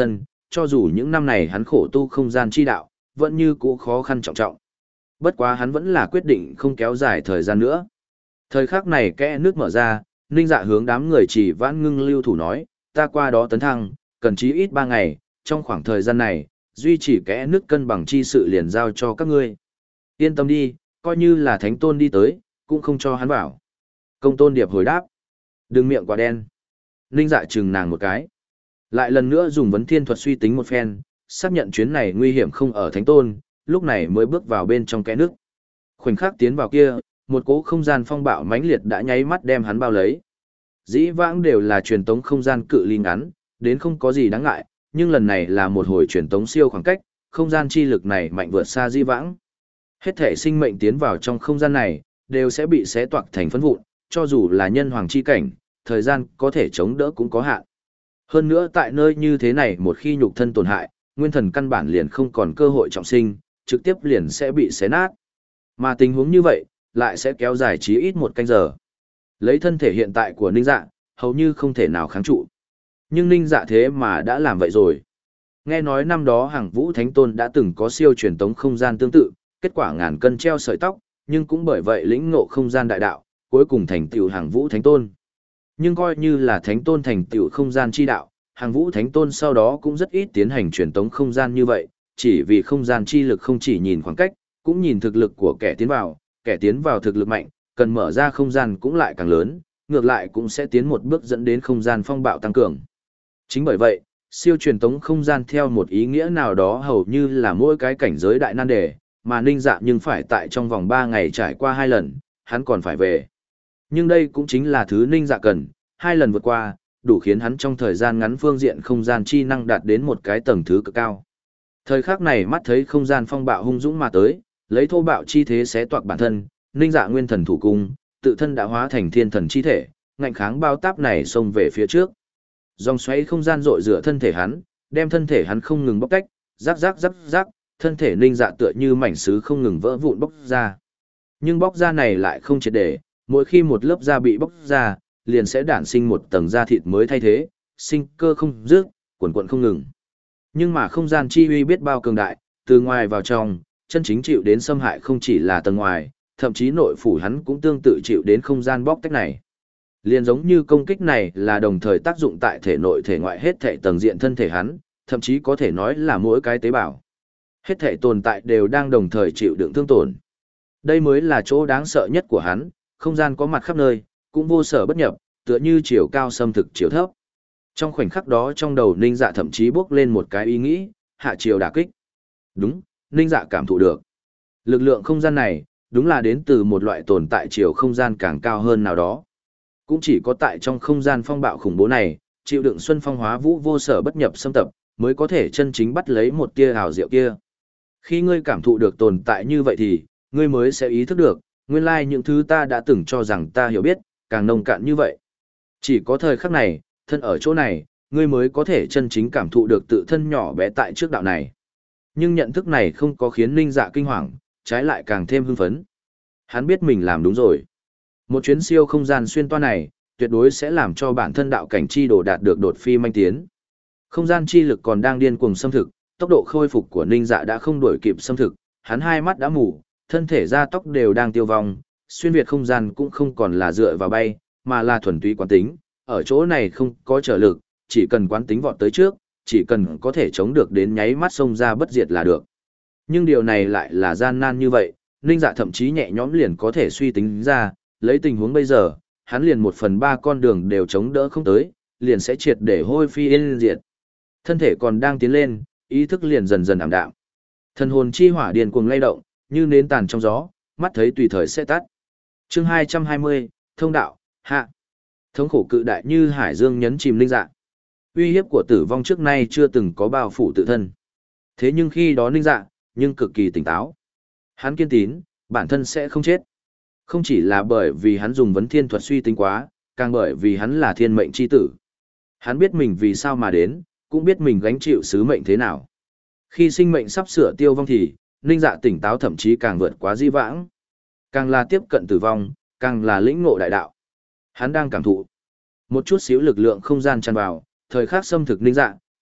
cho dù những năm này hắn khổ tu không gian chi đạo, vẫn như cũ khó khăn trọng trọng. Bất quá hắn vẫn là quyết định không kéo dài thời gian nữa. Thời khắc này kẽ nước mở ra, Ninh Dạ hướng đám người chỉ vãn ngưng lưu thủ nói, ta qua đó tấn thăng, cần chí ít ba ngày, trong khoảng thời gian này, duy trì kẽ nước cân bằng chi sự liền giao cho các ngươi. Yên tâm đi, coi như là thánh tôn đi tới, cũng không cho hắn vào. Công tôn điệp hồi đáp, đừng miệng quá đen. Ninh Dạ chừng nàng một cái. Lại lần nữa dùng vấn thiên thuật suy tính một phen, xác nhận chuyến này nguy hiểm không ở thánh tôn, lúc này mới bước vào bên trong kẽ nước. Khoảnh khắc tiến vào kia, một cỗ không gian phong bạo mãnh liệt đã nháy mắt đem hắn bao lấy. Dĩ vãng đều là truyền tống không gian cự ly ngắn, đến không có gì đáng ngại, nhưng lần này là một hồi truyền tống siêu khoảng cách, không gian chi lực này mạnh vượt xa dĩ vãng. Hết thể sinh mệnh tiến vào trong không gian này, đều sẽ bị xé toạc thành phấn vụn, cho dù là nhân hoàng chi cảnh, thời gian có thể chống đỡ cũng có hạn. Hơn nữa tại nơi như thế này một khi nhục thân tổn hại, nguyên thần căn bản liền không còn cơ hội trọng sinh, trực tiếp liền sẽ bị xé nát. Mà tình huống như vậy, lại sẽ kéo dài chí ít một canh giờ. Lấy thân thể hiện tại của Ninh Dạ, hầu như không thể nào kháng trụ. Nhưng Ninh Dạ thế mà đã làm vậy rồi. Nghe nói năm đó Hằng Vũ Thánh Tôn đã từng có siêu truyền tống không gian tương tự, kết quả ngàn cân treo sợi tóc, nhưng cũng bởi vậy lĩnh ngộ không gian đại đạo, cuối cùng thành tựu Hằng Vũ Thánh Tôn. Nhưng coi như là Thánh Tôn thành tựu không gian chi đạo, Hằng Vũ Thánh Tôn sau đó cũng rất ít tiến hành truyền tống không gian như vậy, chỉ vì không gian chi lực không chỉ nhìn khoảng cách, cũng nhìn thực lực của kẻ tiến vào, kẻ tiến vào thực lực mạnh, cần mở ra không gian cũng lại càng lớn, ngược lại cũng sẽ tiến một bước dẫn đến không gian phong bạo tăng cường. Chính bởi vậy, siêu truyền tống không gian theo một ý nghĩa nào đó hầu như là mỗi cái cảnh giới đại nan đề, mà Ninh Dạ nhưng phải tại trong vòng ba ngày trải qua hai lần, hắn còn phải về. Nhưng đây cũng chính là thứ Ninh Dạ cần, hai lần vượt qua, đủ khiến hắn trong thời gian ngắn phương diện không gian chi năng đạt đến một cái tầng thứ cực cao. Thời khắc này mắt thấy không gian phong bạo hung dũng mà tới, lấy thô bạo chi thế xé toạc bản thân, Ninh Dạ nguyên thần thủ cung, tự thân đã hóa thành thiên thần chi thể, ngạnh kháng bao táp này xông về phía trước. Dòng xoáy không gian rội rửa thân thể hắn, đem thân thể hắn không ngừng bóc tách, rắc rắc rắc rắc, thân thể Ninh Dạ tựa như mảnh sứ không ngừng vỡ vụn bóc ra. Nhưng bóc ra này lại không triệt để, mỗi khi một lớp da bị bóc ra, liền sẽ đản sinh một tầng da thịt mới thay thế, sinh cơ không dứt, quần quần không ngừng. Nhưng mà không gian chi uy biết bao cường đại, từ ngoài vào trong, chân chính chịu đến xâm hại không chỉ là tầng ngoài, thậm chí nội phủ hắn cũng tương tự chịu đến không gian bóc tách này. Liền giống như công kích này là đồng thời tác dụng tại thể nội thể ngoại hết thể tầng diện thân thể hắn, thậm chí có thể nói là mỗi cái tế bào. Hết thể tồn tại đều đang đồng thời chịu đựng thương tổn. Đây mới là chỗ đáng sợ nhất của hắn, không gian có mặt khắp nơi, cũng vô sở bất nhập, tựa như chiều cao xâm thực chiều thấp. Trong khoảnh khắc đó trong đầu Ninh Dạ thậm chí bước lên một cái ý nghĩ, hạ chiều đả kích. Đúng, Ninh Dạ cảm thụ được. Lực lượng không gian này, đúng là đến từ một loại tồn tại chiều không gian càng cao hơn nào đó. Cũng chỉ có tại trong không gian phong bạo khủng bố này, chịu đựng xuân phong hóa vũ vô sở bất nhập xâm tập, mới có thể chân chính bắt lấy một tia hào diệu kia. Khi ngươi cảm thụ được tồn tại như vậy thì, ngươi mới sẽ ý thức được, nguyên lai những thứ ta đã từng cho rằng ta hiểu biết, càng nông cạn như vậy. Chỉ có thời khắc này, thân ở chỗ này, ngươi mới có thể chân chính cảm thụ được tự thân nhỏ bé tại trước đạo này. Nhưng nhận thức này không có khiến Ninh Dạ kinh hoàng, trái lại càng thêm hưng phấn. Hắn biết mình làm đúng rồi. Một chuyến siêu không gian xuyên toa này, tuyệt đối sẽ làm cho bản thân đạo cảnh chi đồ đạt được đột phi manh tiến. Không gian chi lực còn đang điên cuồng xâm thực, tốc độ khôi phục của Ninh Dạ đã không đuổi kịp xâm thực, hắn hai mắt đã mù, thân thể da tóc đều đang tiêu vong, xuyên việt không gian cũng không còn là dựa vào bay, mà là thuần túy quán tính, ở chỗ này không có trở lực, chỉ cần quán tính vọt tới trước, chỉ cần có thể chống được đến nháy mắt xông ra bất diệt là được. Nhưng điều này lại là gian nan như vậy, Ninh Dạ thậm chí nhẹ nhõm liền có thể suy tính ra, lấy tình huống bây giờ, hắn liền một phần ba con đường đều chống đỡ không tới, liền sẽ triệt để hôi phi yên diệt. Thân thể còn đang tiến lên, ý thức liền dần dần ảm đạm. Thần hồn chi hỏa điên cuồng lay động, như nến tàn trong gió, mắt thấy tùy thời sẽ tắt. Chương hai trăm hai mươi, thông đạo, hạ. Thống khổ cự đại như hải dương nhấn chìm Ninh Dạ. Uy hiếp của tử vong trước nay chưa từng có bao phủ tự thân. Thế nhưng khi đó Ninh Dạ, nhưng cực kỳ tỉnh táo. Hắn kiên tín, bản thân sẽ không chết. Không chỉ là bởi vì hắn dùng vấn thiên thuật suy tính quá, càng bởi vì hắn là thiên mệnh chi tử. Hắn biết mình vì sao mà đến, cũng biết mình gánh chịu sứ mệnh thế nào. Khi sinh mệnh sắp sửa tiêu vong thì, Ninh Dạ tỉnh táo thậm chí càng vượt quá di vãng. Càng là tiếp cận tử vong, càng là lĩnh ngộ đại đạo. Hắn đang cảm thụ. Một chút xíu lực lượng không gian tràn vào, thời khắc xâm thực Ninh Dạ,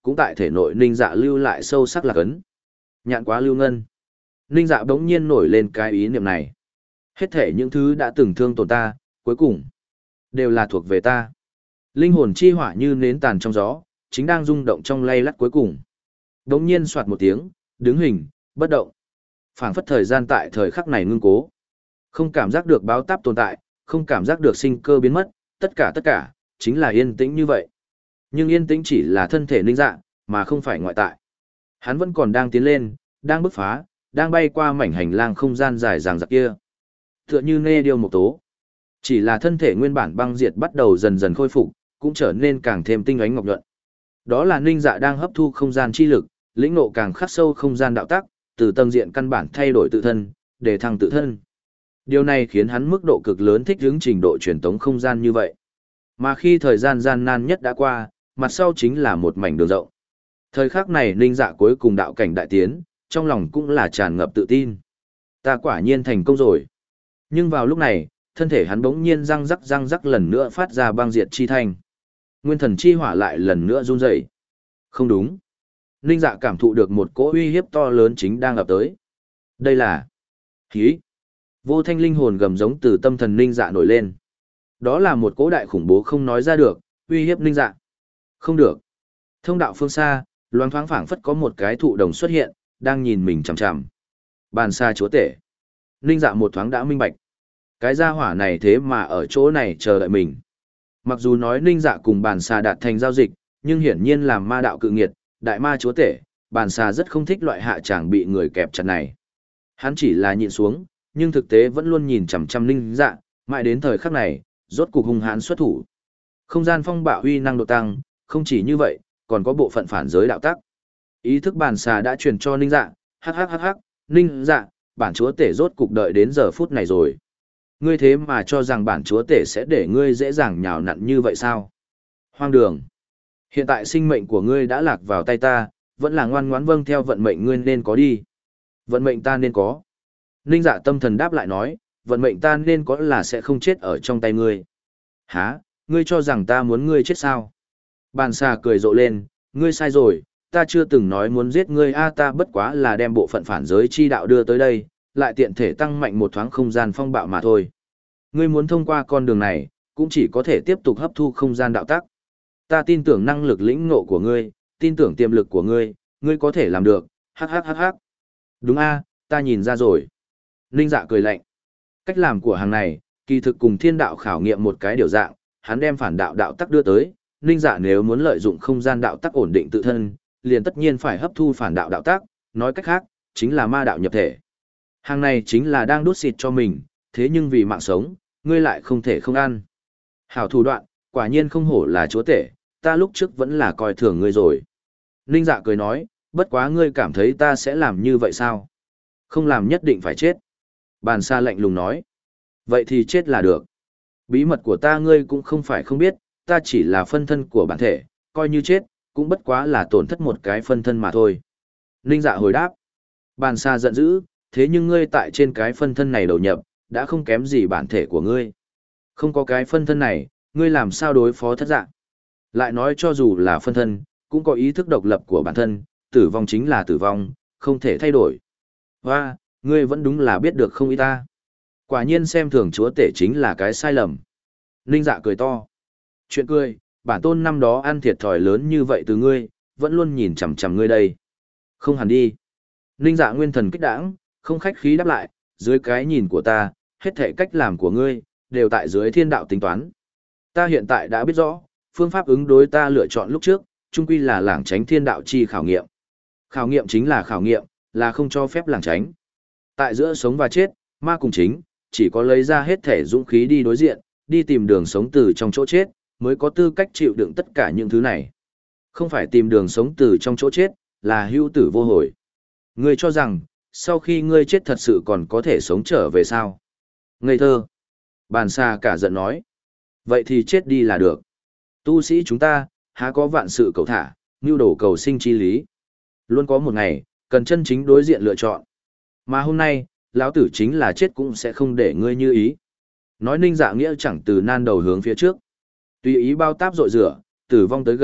cũng tại thể nội ninh dạ lưu lại sâu sắc lạc ấn. Nhạn quá lưu ngân. Ninh dạ bỗng nhiên nổi lên cái ý niệm này. Hết thể những thứ đã từng thương tổn ta, cuối cùng, đều là thuộc về ta. Linh hồn chi hỏa như nến tàn trong gió, chính đang rung động trong lay lắt cuối cùng. Bỗng nhiên soạt một tiếng, đứng hình, bất động. Phảng phất thời gian tại thời khắc này ngưng cố. Không cảm giác được báo táp tồn tại, không cảm giác được sinh cơ biến mất, tất cả tất cả, chính là yên tĩnh như vậy. Nhưng yên tĩnh chỉ là thân thể ninh dạ, mà không phải ngoại tại. Hắn vẫn còn đang tiến lên, đang bứt phá, đang bay qua mảnh hành lang không gian dài dằng dặc kia. Tựa như nê điêu một tố. Chỉ là thân thể nguyên bản băng diệt bắt đầu dần dần khôi phục, cũng trở nên càng thêm tinh ánh ngọc nhuận. Đó là ninh dạ đang hấp thu không gian chi lực, lĩnh ngộ càng khắc sâu không gian đạo tắc, từ tầng diện căn bản thay đổi tự thân, để thăng tự thân. Điều này khiến hắn mức độ cực lớn thích ứng trình độ truyền tống không gian như vậy. Mà khi thời gian gian nan nhất đã qua, mặt sau chính là một mảnh đường rộng. Thời khắc này ninh dạ cuối cùng đạo cảnh đại tiến, trong lòng cũng là tràn ngập tự tin. Ta quả nhiên thành công rồi. Nhưng vào lúc này, thân thể hắn bỗng nhiên răng rắc răng rắc lần nữa phát ra băng diệt chi thanh. Nguyên thần chi hỏa lại lần nữa run rẩy. Không đúng. Ninh dạ cảm thụ được một cỗ uy hiếp to lớn chính đang ập tới. Đây là khí. Vô thanh linh hồn gầm giống từ tâm thần ninh dạ nổi lên. Đó là một cỗ đại khủng bố không nói ra được, uy hiếp ninh dạ. Không được. Thông đạo phương xa, loáng thoáng phảng phất có một cái thụ đồng xuất hiện, đang nhìn mình chằm chằm. Bàn xa chúa tể. Ninh dạ một thoáng đã minh bạch. Cái gia hỏa này thế mà ở chỗ này chờ đợi mình. Mặc dù nói ninh dạ cùng bàn xà đạt thành giao dịch, nhưng hiển nhiên làm ma đạo cự nghiệt, đại ma chúa tể, bàn xà rất không thích loại hạ tràng bị người kẹp chặt này. Hắn chỉ là nhịn xuống, nhưng thực tế vẫn luôn nhìn chằm chằm ninh dạ, mãi đến thời khắc này, rốt cục hung hãn xuất thủ. Không gian phong bạo uy năng độ tăng, không chỉ như vậy, còn có bộ phận phản giới đạo tắc. Ý thức bàn xà đã truyền cho ninh dạ, hắc hắc hắc hắc, ninh dạ, bản chúa tể rốt cục đợi đến giờ phút này rồi. Ngươi thế mà cho rằng bản chúa tể sẽ để ngươi dễ dàng nhào nặn như vậy sao? Hoang đường. Hiện tại sinh mệnh của ngươi đã lạc vào tay ta, vẫn là ngoan ngoãn vâng theo vận mệnh ngươi nên có đi. Vận mệnh ta nên có. Ninh dạ tâm thần đáp lại nói, vận mệnh ta nên có là sẽ không chết ở trong tay ngươi. Hả, ngươi cho rằng ta muốn ngươi chết sao? Bàn xà cười rộ lên, ngươi sai rồi, ta chưa từng nói muốn giết ngươi a ta bất quá là đem bộ phận phản giới chi đạo đưa tới đây, lại tiện thể tăng mạnh một thoáng không gian phong bạo mà thôi. Ngươi muốn thông qua con đường này, cũng chỉ có thể tiếp tục hấp thu không gian đạo tắc. Ta tin tưởng năng lực lĩnh ngộ của ngươi, tin tưởng tiềm lực của ngươi, ngươi có thể làm được, hắc hắc hắc hắc. Đúng a, ta nhìn ra rồi. Ninh dạ cười lạnh. Cách làm của hàng này, kỳ thực cùng thiên đạo khảo nghiệm một cái điều dạng, hắn đem phản đạo đạo tắc đưa tới, Ninh dạ nếu muốn lợi dụng không gian đạo tắc ổn định tự thân, liền tất nhiên phải hấp thu phản đạo đạo tắc, nói cách khác, chính là ma đạo nhập thể. Hàng này chính là đang đốt xịt cho mình, thế nhưng vì mạng sống, ngươi lại không thể không ăn. Hảo thủ đoạn, quả nhiên không hổ là chúa tể, ta lúc trước vẫn là coi thường ngươi rồi. Ninh dạ cười nói, bất quá ngươi cảm thấy ta sẽ làm như vậy sao? Không làm nhất định phải chết. Bàn xa lạnh lùng nói. Vậy thì chết là được. Bí mật của ta ngươi cũng không phải không biết, ta chỉ là phân thân của bản thể, coi như chết, cũng bất quá là tổn thất một cái phân thân mà thôi. Ninh dạ hồi đáp. Bàn xa giận dữ, thế nhưng ngươi tại trên cái phân thân này đầu nhập, đã không kém gì bản thể của ngươi. Không có cái phân thân này, ngươi làm sao đối phó thất dạng. Lại nói cho dù là phân thân, cũng có ý thức độc lập của bản thân, tử vong chính là tử vong, không thể thay đổi. Và, ngươi vẫn đúng là biết được không ý ta. Quả nhiên xem thường chúa tể chính là cái sai lầm. Ninh dạ cười to. Chuyện cười, bản tôn năm đó ăn thiệt thòi lớn như vậy từ ngươi, vẫn luôn nhìn chằm chằm ngươi đây. Không hẳn đi. Ninh dạ nguyên thần kích đãng, không khách khí đáp lại, dưới cái nhìn của ta, hết thể cách làm của ngươi, đều tại dưới thiên đạo tính toán. Ta hiện tại đã biết rõ, phương pháp ứng đối ta lựa chọn lúc trước, chung quy là lảng tránh thiên đạo chi khảo nghiệm. Khảo nghiệm chính là khảo nghiệm, là không cho phép lảng tránh. Tại giữa sống và chết, ma cùng chính, chỉ có lấy ra hết thể dũng khí đi đối diện, đi tìm đường sống từ trong chỗ chết, mới có tư cách chịu đựng tất cả những thứ này. Không phải tìm đường sống từ trong chỗ chết, là hữu tử vô hồi. Ngươi cho rằng, sau khi ngươi chết thật sự còn có thể sống trở về sao? Ngây thơ. Bàn xa cả giận nói. Vậy thì chết đi là được. Tu sĩ chúng ta, há có vạn sự cầu thả, nưu đổ cầu sinh chi lý. Luôn có một ngày, cần chân chính đối diện lựa chọn. Mà hôm nay, lão tử chính là chết cũng sẽ không để ngươi như ý. Nói Ninh Dạ nghĩa chẳng từ nan đầu hướng phía trước. Tùy ý bao táp rội rửa, tử vong tới gần,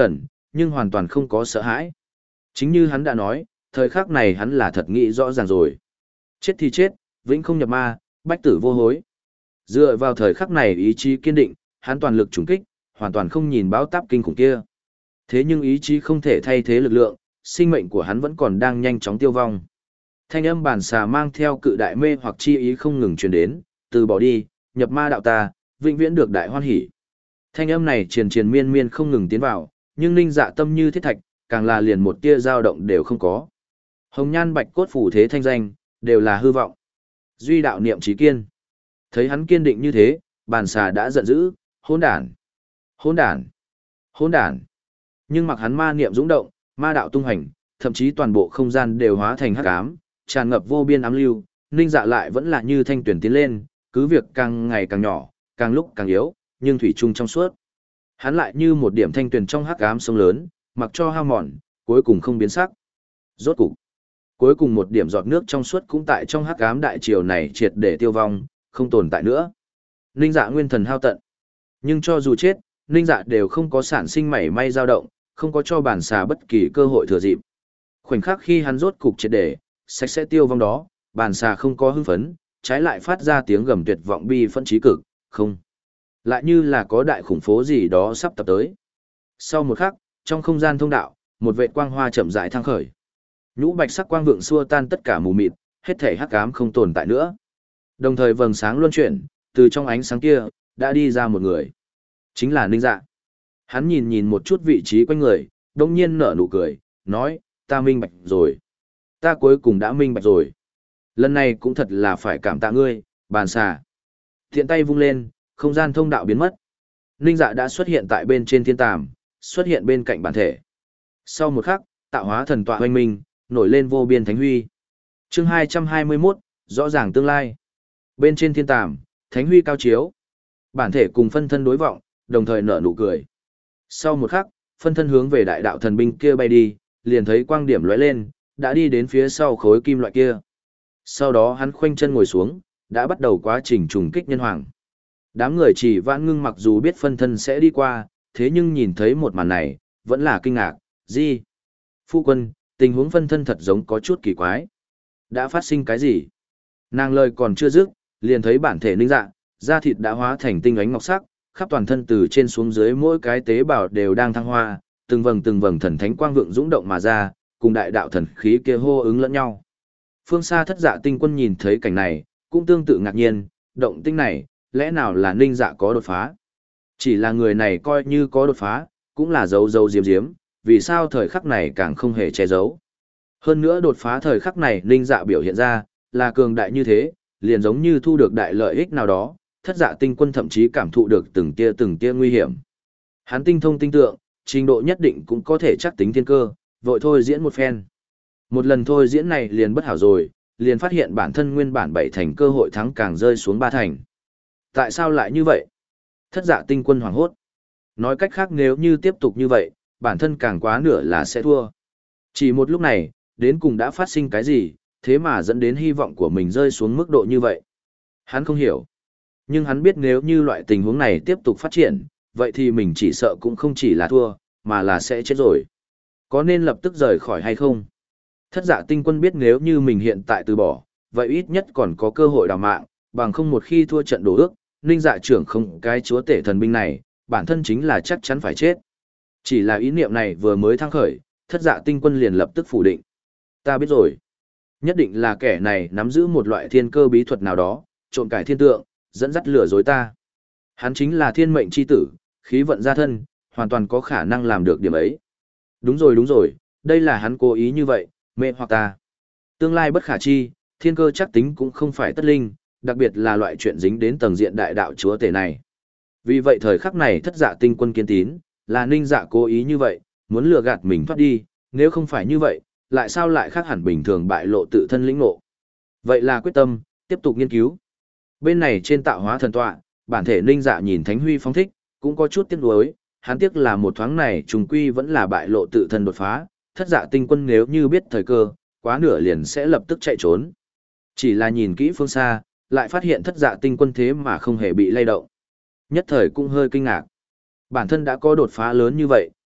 nhưng hoàn toàn không có sợ hãi. Chính như hắn đã nói, thời khắc này hắn là thật nghĩ rõ ràng rồi. Chết thì chết, vĩnh không nhập ma, bách tử vô hối. Dựa vào thời khắc này ý chí kiên định, hắn toàn lực trùng kích, hoàn toàn không nhìn bão táp kinh khủng kia. Thế nhưng ý chí không thể thay thế lực lượng, sinh mệnh của hắn vẫn còn đang nhanh chóng tiêu vong. Thanh âm bản xà mang theo cự đại mê hoặc chi ý không ngừng truyền đến, từ bỏ đi, nhập ma đạo ta, vĩnh viễn được đại hoan hỉ. Thanh âm này triền triền miên miên không ngừng tiến vào, nhưng Ninh Dạ tâm như thiết thạch, càng là liền một tia dao động đều không có. Hồng nhan bạch cốt phủ thế thanh danh, đều là hư vọng. Duy đạo niệm trí kiên. Thấy hắn kiên định như thế, bàn xà đã giận dữ, hỗn đản, hỗn đản, hỗn đản. Nhưng mặc hắn ma niệm dũng động, ma đạo tung hành, thậm chí toàn bộ không gian đều hóa thành hắc ám, tràn ngập vô biên ám lưu, Ninh Dạ lại vẫn là như thanh tuyển tiến lên, cứ việc càng ngày càng nhỏ, càng lúc càng yếu, nhưng thủy chung trong suốt. Hắn lại như một điểm thanh tuyển trong hắc ám sông lớn, mặc cho hao mòn, cuối cùng không biến sắc. Rốt cục, cuối cùng một điểm giọt nước trong suốt cũng tại trong hắc ám đại triều này triệt để tiêu vong, không tồn tại nữa. Ninh Dạ nguyên thần hao tận. Nhưng cho dù chết, Ninh Dạ đều không có sản sinh mảy may dao động, không có cho bản xà bất kỳ cơ hội thừa dịp. Khoảnh khắc khi hắn rốt cục triệt để sạch sẽ tiêu vong đó, bản xà không có hưng phấn, trái lại phát ra tiếng gầm tuyệt vọng bi phẫn chí cực, không. Lại như là có đại khủng phố gì đó sắp tập tới. Sau một khắc, trong không gian thông đạo, một vệt quang hoa chậm rãi thăng khởi. Nhũ bạch sắc quang vượng xua tan tất cả mù mịt, hết thể hắc ám không tồn tại nữa. Đồng thời vầng sáng luân chuyển, từ trong ánh sáng kia, đã đi ra một người. Chính là Ninh Dạ. Hắn nhìn nhìn một chút vị trí quanh người, đông nhiên nở nụ cười, nói, ta minh bạch rồi. Ta cuối cùng đã minh bạch rồi. Lần này cũng thật là phải cảm tạ ngươi, bàn xà. Thiện tay vung lên, không gian thông đạo biến mất. Ninh Dạ đã xuất hiện tại bên trên thiên tàm, xuất hiện bên cạnh bản thể. Sau một khắc, tạo hóa thần tọa hoanh minh, nổi lên vô biên thánh huy. Chương hai trăm hai mươi mốt, rõ ràng tương lai. Bên trên thiên tàm, thánh huy cao chiếu. Bản thể cùng phân thân đối vọng, đồng thời nở nụ cười. Sau một khắc, phân thân hướng về đại đạo thần binh kia bay đi, liền thấy quang điểm lóe lên, đã đi đến phía sau khối kim loại kia. Sau đó hắn khoanh chân ngồi xuống, đã bắt đầu quá trình trùng kích nhân hoàng. Đám người chỉ vãn ngưng mặc dù biết phân thân sẽ đi qua, thế nhưng nhìn thấy một màn này, vẫn là kinh ngạc, gì? Phu quân, tình huống phân thân thật giống có chút kỳ quái. Đã phát sinh cái gì? Nàng lời còn chưa dứt, liền thấy bản thể Ninh Dạ, da thịt đã hóa thành tinh ánh ngọc sắc, khắp toàn thân từ trên xuống dưới mỗi cái tế bào đều đang thăng hoa, từng vầng từng vầng thần thánh quang vượng dũng động mà ra, cùng đại đạo thần khí kia hô ứng lẫn nhau. Phương xa Thất Dạ Tinh Quân nhìn thấy cảnh này, cũng tương tự ngạc nhiên, động tinh này, lẽ nào là Ninh Dạ có đột phá? Chỉ là người này coi như có đột phá, cũng là giấu giấu diếm diếm, vì sao thời khắc này càng không hề che giấu. Hơn nữa đột phá thời khắc này Ninh Dạ biểu hiện ra, là cường đại như thế, liền giống như thu được đại lợi ích nào đó, Thất Dạ Tinh Quân thậm chí cảm thụ được từng tia từng tia nguy hiểm. Hắn tinh thông tinh tượng, trình độ nhất định cũng có thể chắc tính thiên cơ, vội thôi diễn một phen. Một lần thôi diễn này liền bất hảo rồi, liền phát hiện bản thân nguyên bản bảy thành cơ hội thắng càng rơi xuống ba thành. Tại sao lại như vậy? Thất Dạ Tinh Quân hoảng hốt. Nói cách khác nếu như tiếp tục như vậy, bản thân càng quá nửa là sẽ thua. Chỉ một lúc này, đến cùng đã phát sinh cái gì, thế mà dẫn đến hy vọng của mình rơi xuống mức độ như vậy. Hắn không hiểu. Nhưng hắn biết nếu như loại tình huống này tiếp tục phát triển, vậy thì mình chỉ sợ cũng không chỉ là thua, mà là sẽ chết rồi. Có nên lập tức rời khỏi hay không? Thất Dạ Tinh Quân biết nếu như mình hiện tại từ bỏ, vậy ít nhất còn có cơ hội đào mạng, bằng không một khi thua trận đổ ước, Ninh Dạ trưởng không cái chúa tể thần binh này, bản thân chính là chắc chắn phải chết. Chỉ là ý niệm này vừa mới thăng khởi, Thất Dạ Tinh Quân liền lập tức phủ định. Ta biết rồi. Nhất định là kẻ này nắm giữ một loại thiên cơ bí thuật nào đó, trộn cải thiên tượng, dẫn dắt lừa dối ta. Hắn chính là thiên mệnh chi tử, khí vận gia thân, hoàn toàn có khả năng làm được điểm ấy. Đúng rồi đúng rồi, đây là hắn cố ý như vậy, mê hoặc ta. Tương lai bất khả chi, thiên cơ chắc tính cũng không phải tất linh, đặc biệt là loại chuyện dính đến tầng diện đại đạo chúa tể này. Vì vậy thời khắc này Thất Dạ Tinh Quân kiên tín, là Ninh Dạ cố ý như vậy, muốn lừa gạt mình thoát đi, nếu không phải như vậy, lại sao lại khác hẳn bình thường bại lộ tự thân lĩnh ngộ. Vậy là quyết tâm, tiếp tục nghiên cứu. Bên này trên tạo hóa thần tọa, bản thể Ninh Dạ nhìn Thánh Huy phóng thích, cũng có chút tiếc nuối, hắn tiếc là một thoáng này trùng quy vẫn là bại lộ tự thân đột phá, Thất Dạ Tinh Quân nếu như biết thời cơ, quá nửa liền sẽ lập tức chạy trốn. Chỉ là nhìn kỹ phương xa, lại phát hiện Thất Dạ Tinh Quân thế mà không hề bị lay động. Nhất thời cũng hơi kinh ngạc. Bản thân đã có đột phá lớn như vậy,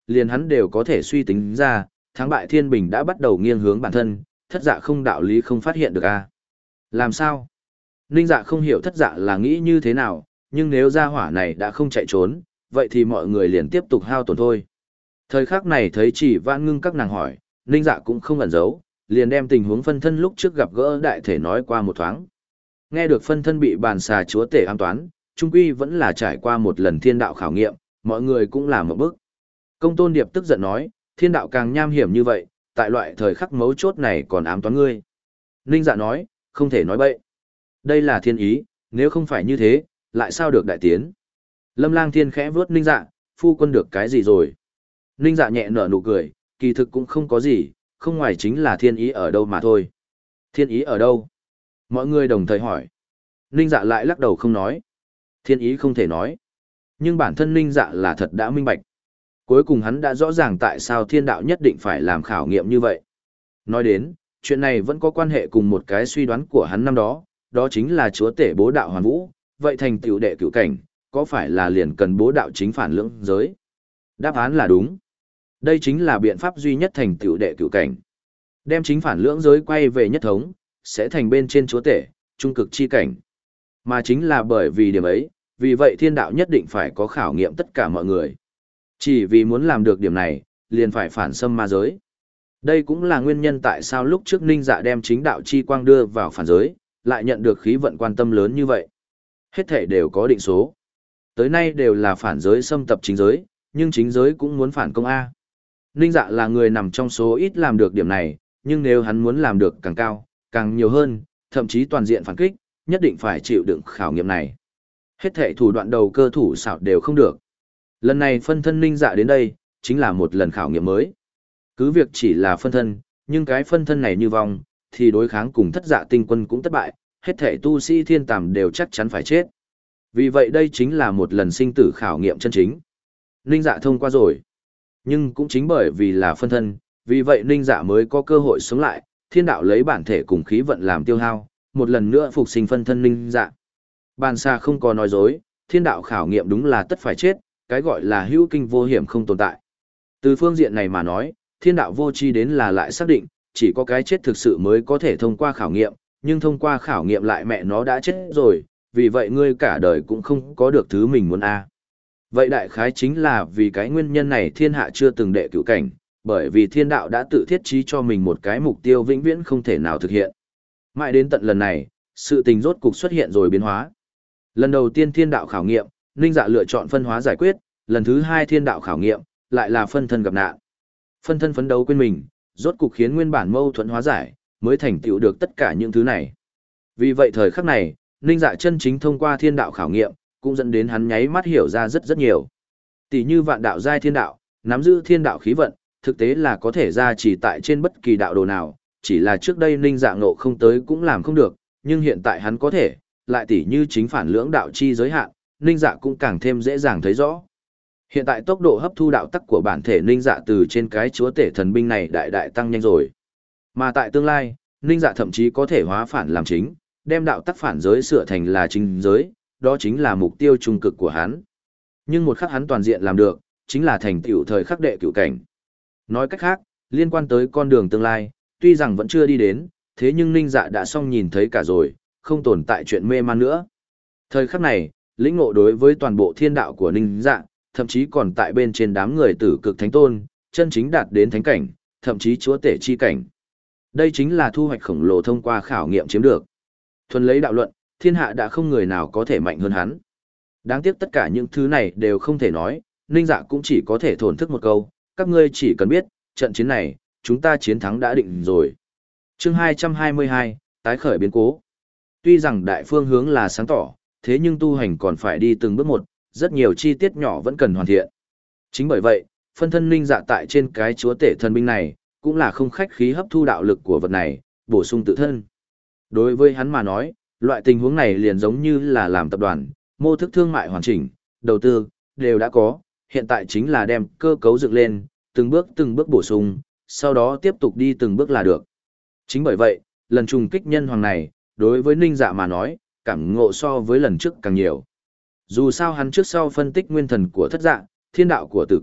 liền hắn đều có thể suy tính ra, thắng bại thiên bình đã bắt đầu nghiêng hướng bản thân, thất dạ không đạo lý không phát hiện được a. À? Làm sao? Ninh dạ không hiểu thất dạ là nghĩ như thế nào, nhưng nếu gia hỏa này đã không chạy trốn, vậy thì mọi người liền tiếp tục hao tổn thôi. Thời khắc này thấy chỉ vãn ngưng các nàng hỏi, Ninh dạ cũng không ẩn giấu, liền đem tình huống phân thân lúc trước gặp gỡ đại thể nói qua một thoáng. Nghe được phân thân bị bàn xà chúa tể an toán, trung quy vẫn là trải qua một lần thiên đạo khảo nghiệm, mọi người cũng làm một bước. Công tôn điệp tức giận nói, thiên đạo càng nham hiểm như vậy, tại loại thời khắc mấu chốt này còn ám toán ngươi. Ninh dạ nói, không thể nói bậy. Đây là thiên ý, nếu không phải như thế, lại sao được đại tiến. Lâm Lang Thiên khẽ vướt Ninh dạ, phu quân được cái gì rồi? Ninh dạ nhẹ nở nụ cười, kỳ thực cũng không có gì, không ngoài chính là thiên ý ở đâu mà thôi. Thiên ý ở đâu? Mọi người đồng thời hỏi. Ninh dạ lại lắc đầu không nói. Thiên ý không thể nói. Nhưng bản thân Ninh dạ là thật đã minh bạch. Cuối cùng hắn đã rõ ràng tại sao thiên đạo nhất định phải làm khảo nghiệm như vậy. Nói đến, chuyện này vẫn có quan hệ cùng một cái suy đoán của hắn năm đó, đó chính là chúa tể bố đạo hoàn vũ, vậy thành tựu đệ cửu cảnh, có phải là liền cần bố đạo chính phản lưỡng giới? Đáp án là đúng. Đây chính là biện pháp duy nhất thành tựu đệ cửu cảnh. Đem chính phản lưỡng giới quay về nhất thống, sẽ thành bên trên chúa tể, trung cực chi cảnh. Mà chính là bởi vì điểm ấy, vì vậy thiên đạo nhất định phải có khảo nghiệm tất cả mọi người. Chỉ vì muốn làm được điểm này, liền phải phản xâm ma giới. Đây cũng là nguyên nhân tại sao lúc trước Ninh Dạ đem chính đạo chi quang đưa vào phản giới, lại nhận được khí vận quan tâm lớn như vậy. Hết thể đều có định số. Tới nay đều là phản giới xâm tập chính giới, nhưng chính giới cũng muốn phản công A. Ninh Dạ là người nằm trong số ít làm được điểm này, nhưng nếu hắn muốn làm được càng cao, càng nhiều hơn, thậm chí toàn diện phản kích, nhất định phải chịu đựng khảo nghiệm này. Hết thể thủ đoạn đầu cơ thủ xảo đều không được. Lần này phân thân Ninh Dạ đến đây, chính là một lần khảo nghiệm mới. Cứ việc chỉ là phân thân, nhưng cái phân thân này như vong, thì đối kháng cùng thất dạ tinh quân cũng thất bại, hết thể tu sĩ thiên tàm đều chắc chắn phải chết. Vì vậy đây chính là một lần sinh tử khảo nghiệm chân chính. Ninh Dạ thông qua rồi. Nhưng cũng chính bởi vì là phân thân, vì vậy Ninh Dạ mới có cơ hội sống lại, thiên đạo lấy bản thể cùng khí vận làm tiêu hao, một lần nữa phục sinh phân thân Ninh Dạ. Bàn xa không có nói dối, thiên đạo khảo nghiệm đúng là tất phải chết, cái gọi là hữu kinh vô hiểm không tồn tại. Từ phương diện này mà nói, thiên đạo vô tri đến là lại xác định, chỉ có cái chết thực sự mới có thể thông qua khảo nghiệm, nhưng thông qua khảo nghiệm lại mẹ nó đã chết rồi, vì vậy ngươi cả đời cũng không có được thứ mình muốn a. Vậy đại khái chính là vì cái nguyên nhân này thiên hạ chưa từng đệ cửu cảnh, bởi vì thiên đạo đã tự thiết trí cho mình một cái mục tiêu vĩnh viễn không thể nào thực hiện. Mãi đến tận lần này, sự tình rốt cục xuất hiện rồi biến hóa. Lần đầu tiên thiên đạo khảo nghiệm, Ninh Dạ lựa chọn phân hóa giải quyết, lần thứ hai thiên đạo khảo nghiệm, lại là phân thân gặp nạn. Phân thân phấn đấu quên mình, rốt cục khiến nguyên bản mâu thuẫn hóa giải, mới thành tựu được tất cả những thứ này. Vì vậy thời khắc này, Ninh Dạ chân chính thông qua thiên đạo khảo nghiệm, cũng dẫn đến hắn nháy mắt hiểu ra rất rất nhiều. Tỷ như vạn đạo giai thiên đạo, nắm giữ thiên đạo khí vận, thực tế là có thể ra chỉ tại trên bất kỳ đạo đồ nào, chỉ là trước đây Ninh Dạ ngộ không tới cũng làm không được, nhưng hiện tại hắn có thể, lại tỷ như chính phản lưỡng đạo chi giới hạn, Ninh Dạ cũng càng thêm dễ dàng thấy rõ. Hiện tại tốc độ hấp thu đạo tắc của bản thể Ninh Dạ từ trên cái chúa tể thần binh này đại đại tăng nhanh rồi. Mà tại tương lai, Ninh Dạ thậm chí có thể hóa phản làm chính, đem đạo tắc phản giới sửa thành là chính giới, đó chính là mục tiêu trung cực của hắn. Nhưng một khắc hắn toàn diện làm được, chính là thành tựu thời khắc đệ cửu cảnh. Nói cách khác, liên quan tới con đường tương lai, tuy rằng vẫn chưa đi đến, thế nhưng Ninh Dạ đã xong nhìn thấy cả rồi, không tồn tại chuyện mê man nữa. Thời khắc này, lĩnh ngộ đối với toàn bộ thiên đạo của Ninh Dạ, thậm chí còn tại bên trên đám người tử cực thánh tôn, chân chính đạt đến thánh cảnh, thậm chí chúa tể chi cảnh. Đây chính là thu hoạch khổng lồ thông qua khảo nghiệm chiếm được. Thuần lấy đạo luận, thiên hạ đã không người nào có thể mạnh hơn hắn. Đáng tiếc tất cả những thứ này đều không thể nói, Ninh Dạ cũng chỉ có thể thổn thức một câu, các ngươi chỉ cần biết, trận chiến này, chúng ta chiến thắng đã định rồi. Chương hai trăm hai mươi hai, tái khởi biến cố. Tuy rằng đại phương hướng là sáng tỏ, thế nhưng tu hành còn phải đi từng bước một, rất nhiều chi tiết nhỏ vẫn cần hoàn thiện. Chính bởi vậy, phân thân Ninh Dạ tại trên cái chúa tể thần binh này, cũng là không khách khí hấp thu đạo lực của vật này, bổ sung tự thân. Đối với hắn mà nói, loại tình huống này liền giống như là làm tập đoàn, mô thức thương mại hoàn chỉnh, đầu tư, đều đã có, hiện tại chính là đem cơ cấu dựng lên, từng bước từng bước bổ sung, sau đó tiếp tục đi từng bước là được. Chính bởi vậy, lần trùng kích nhân hoàng này, đối với Ninh Dạ mà nói, cảm ngộ so với lần trước càng nhiều. Dù sao hắn trước sau phân tích nguyên thần của thất dạ, thiên đạo của tử cực,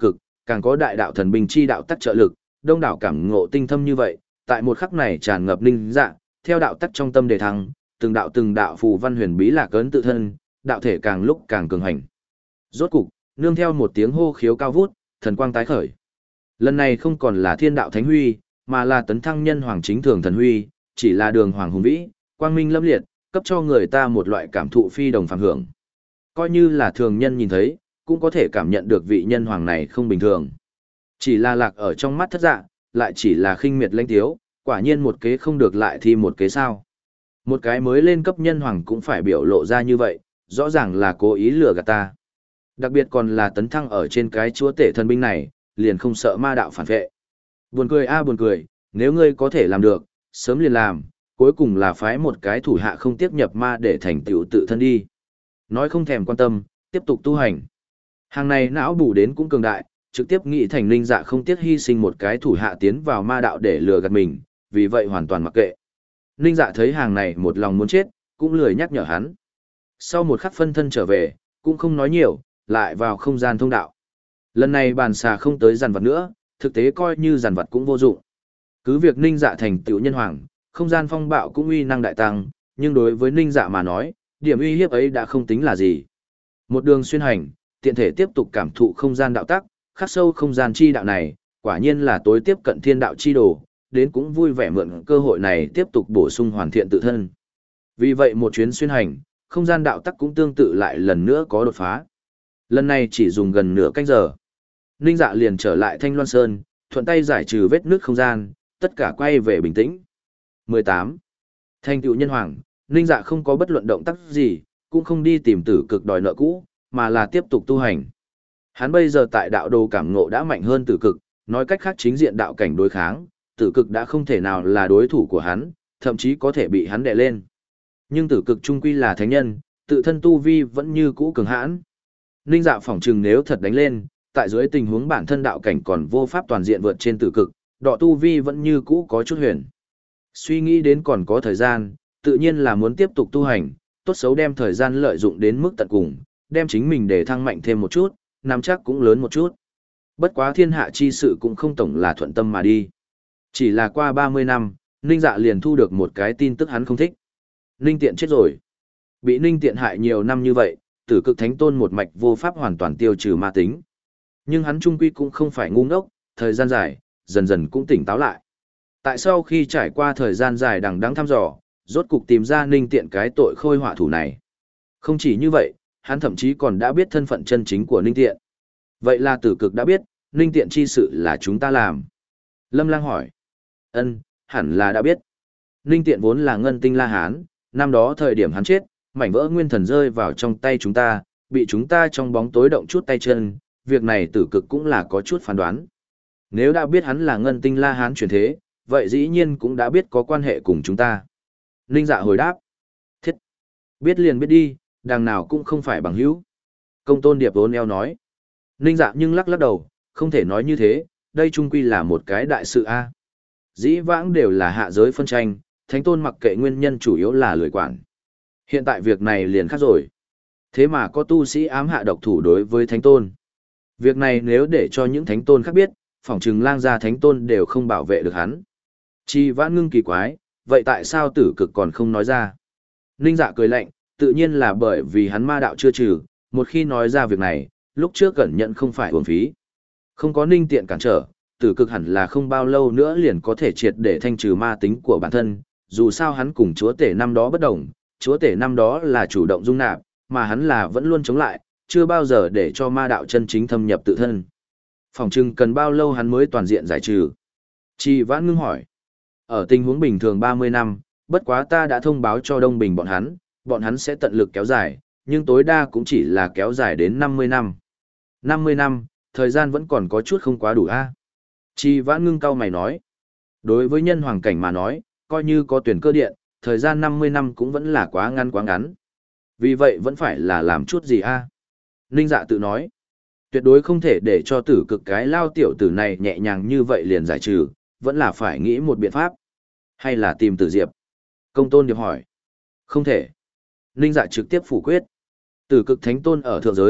càng có đại đạo thần binh chi đạo tắc trợ lực, đông đảo cảm ngộ tinh thâm như vậy, tại một khắc này tràn ngập linh dạ, theo đạo tắc trong tâm đề thăng, từng đạo từng đạo phù văn huyền bí lạc ấn tự thân, đạo thể càng lúc càng cường hành. Rốt cục, nương theo một tiếng hô khiếu cao vút, thần quang tái khởi. Lần này không còn là thiên đạo thánh huy, mà là tấn thăng nhân hoàng chính thường thần huy, chỉ là đường hoàng hùng vĩ, quang minh lâm liệt, cấp cho người ta một loại cảm thụ phi đồng phàm hưởng. Coi như là thường nhân nhìn thấy, cũng có thể cảm nhận được vị nhân hoàng này không bình thường. Chỉ là lạc ở trong mắt thất dạ, lại chỉ là khinh miệt lãnh tiếu, quả nhiên một kế không được lại thì một kế sao. Một cái mới lên cấp nhân hoàng cũng phải biểu lộ ra như vậy, rõ ràng là cố ý lừa gạt ta. Đặc biệt còn là tấn thăng ở trên cái chúa tể thần binh này, liền không sợ ma đạo phản vệ. Buồn cười a buồn cười, nếu ngươi có thể làm được, sớm liền làm, cuối cùng là phái một cái thủ hạ không tiếp nhập ma để thành tựu tự thân đi. Nói không thèm quan tâm, tiếp tục tu hành. Hàng này não bù đến cũng cường đại, trực tiếp nghĩ thành linh dạ không tiếc hy sinh một cái thủ hạ tiến vào ma đạo để lừa gạt mình, vì vậy hoàn toàn mặc kệ. Linh dạ thấy hàng này một lòng muốn chết, cũng lười nhắc nhở hắn. Sau một khắc phân thân trở về, cũng không nói nhiều, lại vào không gian thông đạo. Lần này bàn xà không tới giàn vật nữa, thực tế coi như giàn vật cũng vô dụng. Cứ việc ninh dạ thành tựu nhân hoàng, không gian phong bạo cũng uy năng đại tăng, nhưng đối với ninh dạ mà nói, điểm uy hiếp ấy đã không tính là gì. Một đường xuyên hành, tiện thể tiếp tục cảm thụ không gian đạo tắc, khắc sâu không gian chi đạo này, quả nhiên là tối tiếp cận thiên đạo chi đồ, đến cũng vui vẻ mượn cơ hội này tiếp tục bổ sung hoàn thiện tự thân. Vì vậy một chuyến xuyên hành, không gian đạo tắc cũng tương tự lại lần nữa có đột phá. Lần này chỉ dùng gần nửa canh giờ. Ninh dạ liền trở lại Thanh Loan Sơn, thuận tay giải trừ vết nứt không gian, tất cả quay về bình tĩnh. mười tám. Thành tựu nhân hoàng, Ninh dạ không có bất luận động tác gì, cũng không đi tìm tử cực đòi nợ cũ, mà là tiếp tục tu hành. Hắn bây giờ tại đạo đồ cảm ngộ đã mạnh hơn tử cực, nói cách khác chính diện đạo cảnh đối kháng, tử cực đã không thể nào là đối thủ của hắn, thậm chí có thể bị hắn đè lên. Nhưng tử cực trung quy là thánh nhân, tự thân tu vi vẫn như cũ cường hãn. Ninh dạ phỏng chừng nếu thật đánh lên, tại dưới tình huống bản thân đạo cảnh còn vô pháp toàn diện vượt trên tử cực, đọ tu vi vẫn như cũ có chút huyền. Suy nghĩ đến còn có thời gian, tự nhiên là muốn tiếp tục tu hành, tốt xấu đem thời gian lợi dụng đến mức tận cùng, đem chính mình để thăng mạnh thêm một chút, nắm chắc cũng lớn một chút. Bất quá thiên hạ chi sự cũng không tổng là thuận tâm mà đi. Chỉ là qua ba mươi năm, Ninh dạ liền thu được một cái tin tức hắn không thích. Ninh Tiện chết rồi. Bị Ninh Tiện hại nhiều năm như vậy, tử cực thánh tôn một mạch vô pháp hoàn toàn tiêu trừ ma tính. Nhưng hắn trung quy cũng không phải ngu ngốc, thời gian dài, dần dần cũng tỉnh táo lại. Tại sau khi trải qua thời gian dài đằng đẵng thăm dò, rốt cục tìm ra Ninh Tiện cái tội khôi họa thủ này. Không chỉ như vậy, hắn thậm chí còn đã biết thân phận chân chính của Ninh Tiện. Vậy là tử cực đã biết, Ninh Tiện chi sự là chúng ta làm. Lâm Lang hỏi. Ân, hẳn là đã biết. Ninh Tiện vốn là ngân tinh La Hán, năm đó thời điểm hắn chết, mảnh vỡ nguyên thần rơi vào trong tay chúng ta, bị chúng ta trong bóng tối động chút tay chân, việc này tử cực cũng là có chút phán đoán. Nếu đã biết hắn là ngân tinh La Hán chuyển thế, vậy dĩ nhiên cũng đã biết có quan hệ cùng chúng ta. Ninh dạ hồi đáp. Thiết. Biết liền biết đi, đằng nào cũng không phải bằng hữu. Công tôn điệp vốn eo nói. Ninh dạ nhưng lắc lắc đầu, không thể nói như thế, đây trung quy là một cái đại sự a. Dĩ vãng đều là hạ giới phân tranh, thánh tôn mặc kệ nguyên nhân chủ yếu là lười quản. Hiện tại việc này liền khác rồi. Thế mà có tu sĩ ám hạ độc thủ đối với thánh tôn. Việc này nếu để cho những thánh tôn khác biết, phỏng chừng lang gia thánh tôn đều không bảo vệ được hắn. Chi vãn ngưng kỳ quái, vậy tại sao tử cực còn không nói ra? Ninh dạ cười lạnh, tự nhiên là bởi vì hắn ma đạo chưa trừ, một khi nói ra việc này, lúc trước cẩn nhận không phải uổng phí. Không có Ninh Tiện cản trở, tử cực hẳn là không bao lâu nữa liền có thể triệt để thanh trừ ma tính của bản thân, dù sao hắn cùng chúa tể năm đó bất đồng, chúa tể năm đó là chủ động dung nạp, mà hắn là vẫn luôn chống lại, chưa bao giờ để cho ma đạo chân chính thâm nhập tự thân. Phòng trưng cần bao lâu hắn mới toàn diện giải trừ? Chi vãn ngưng hỏi. Ở tình huống bình thường ba mươi năm, bất quá ta đã thông báo cho Đông Bình bọn hắn, bọn hắn sẽ tận lực kéo dài, nhưng tối đa cũng chỉ là kéo dài đến năm mươi năm. năm mươi năm, thời gian vẫn còn có chút không quá đủ a. Chi vãn ngưng cau mày nói. Đối với nhân hoàng cảnh mà nói, coi như có tuyển cơ điện, thời gian năm mươi năm cũng vẫn là quá ngắn quá ngắn. Vì vậy vẫn phải là làm chút gì a? Ninh dạ tự nói. Tuyệt đối không thể để cho tử cực cái lao tiểu tử này nhẹ nhàng như vậy liền giải trừ, vẫn là phải nghĩ một biện pháp. Hay là tìm tử diệp? Công tôn điệp hỏi. Không thể. Ninh dạ trực tiếp phủ quyết. Tử cực thánh tôn ở thượng giới,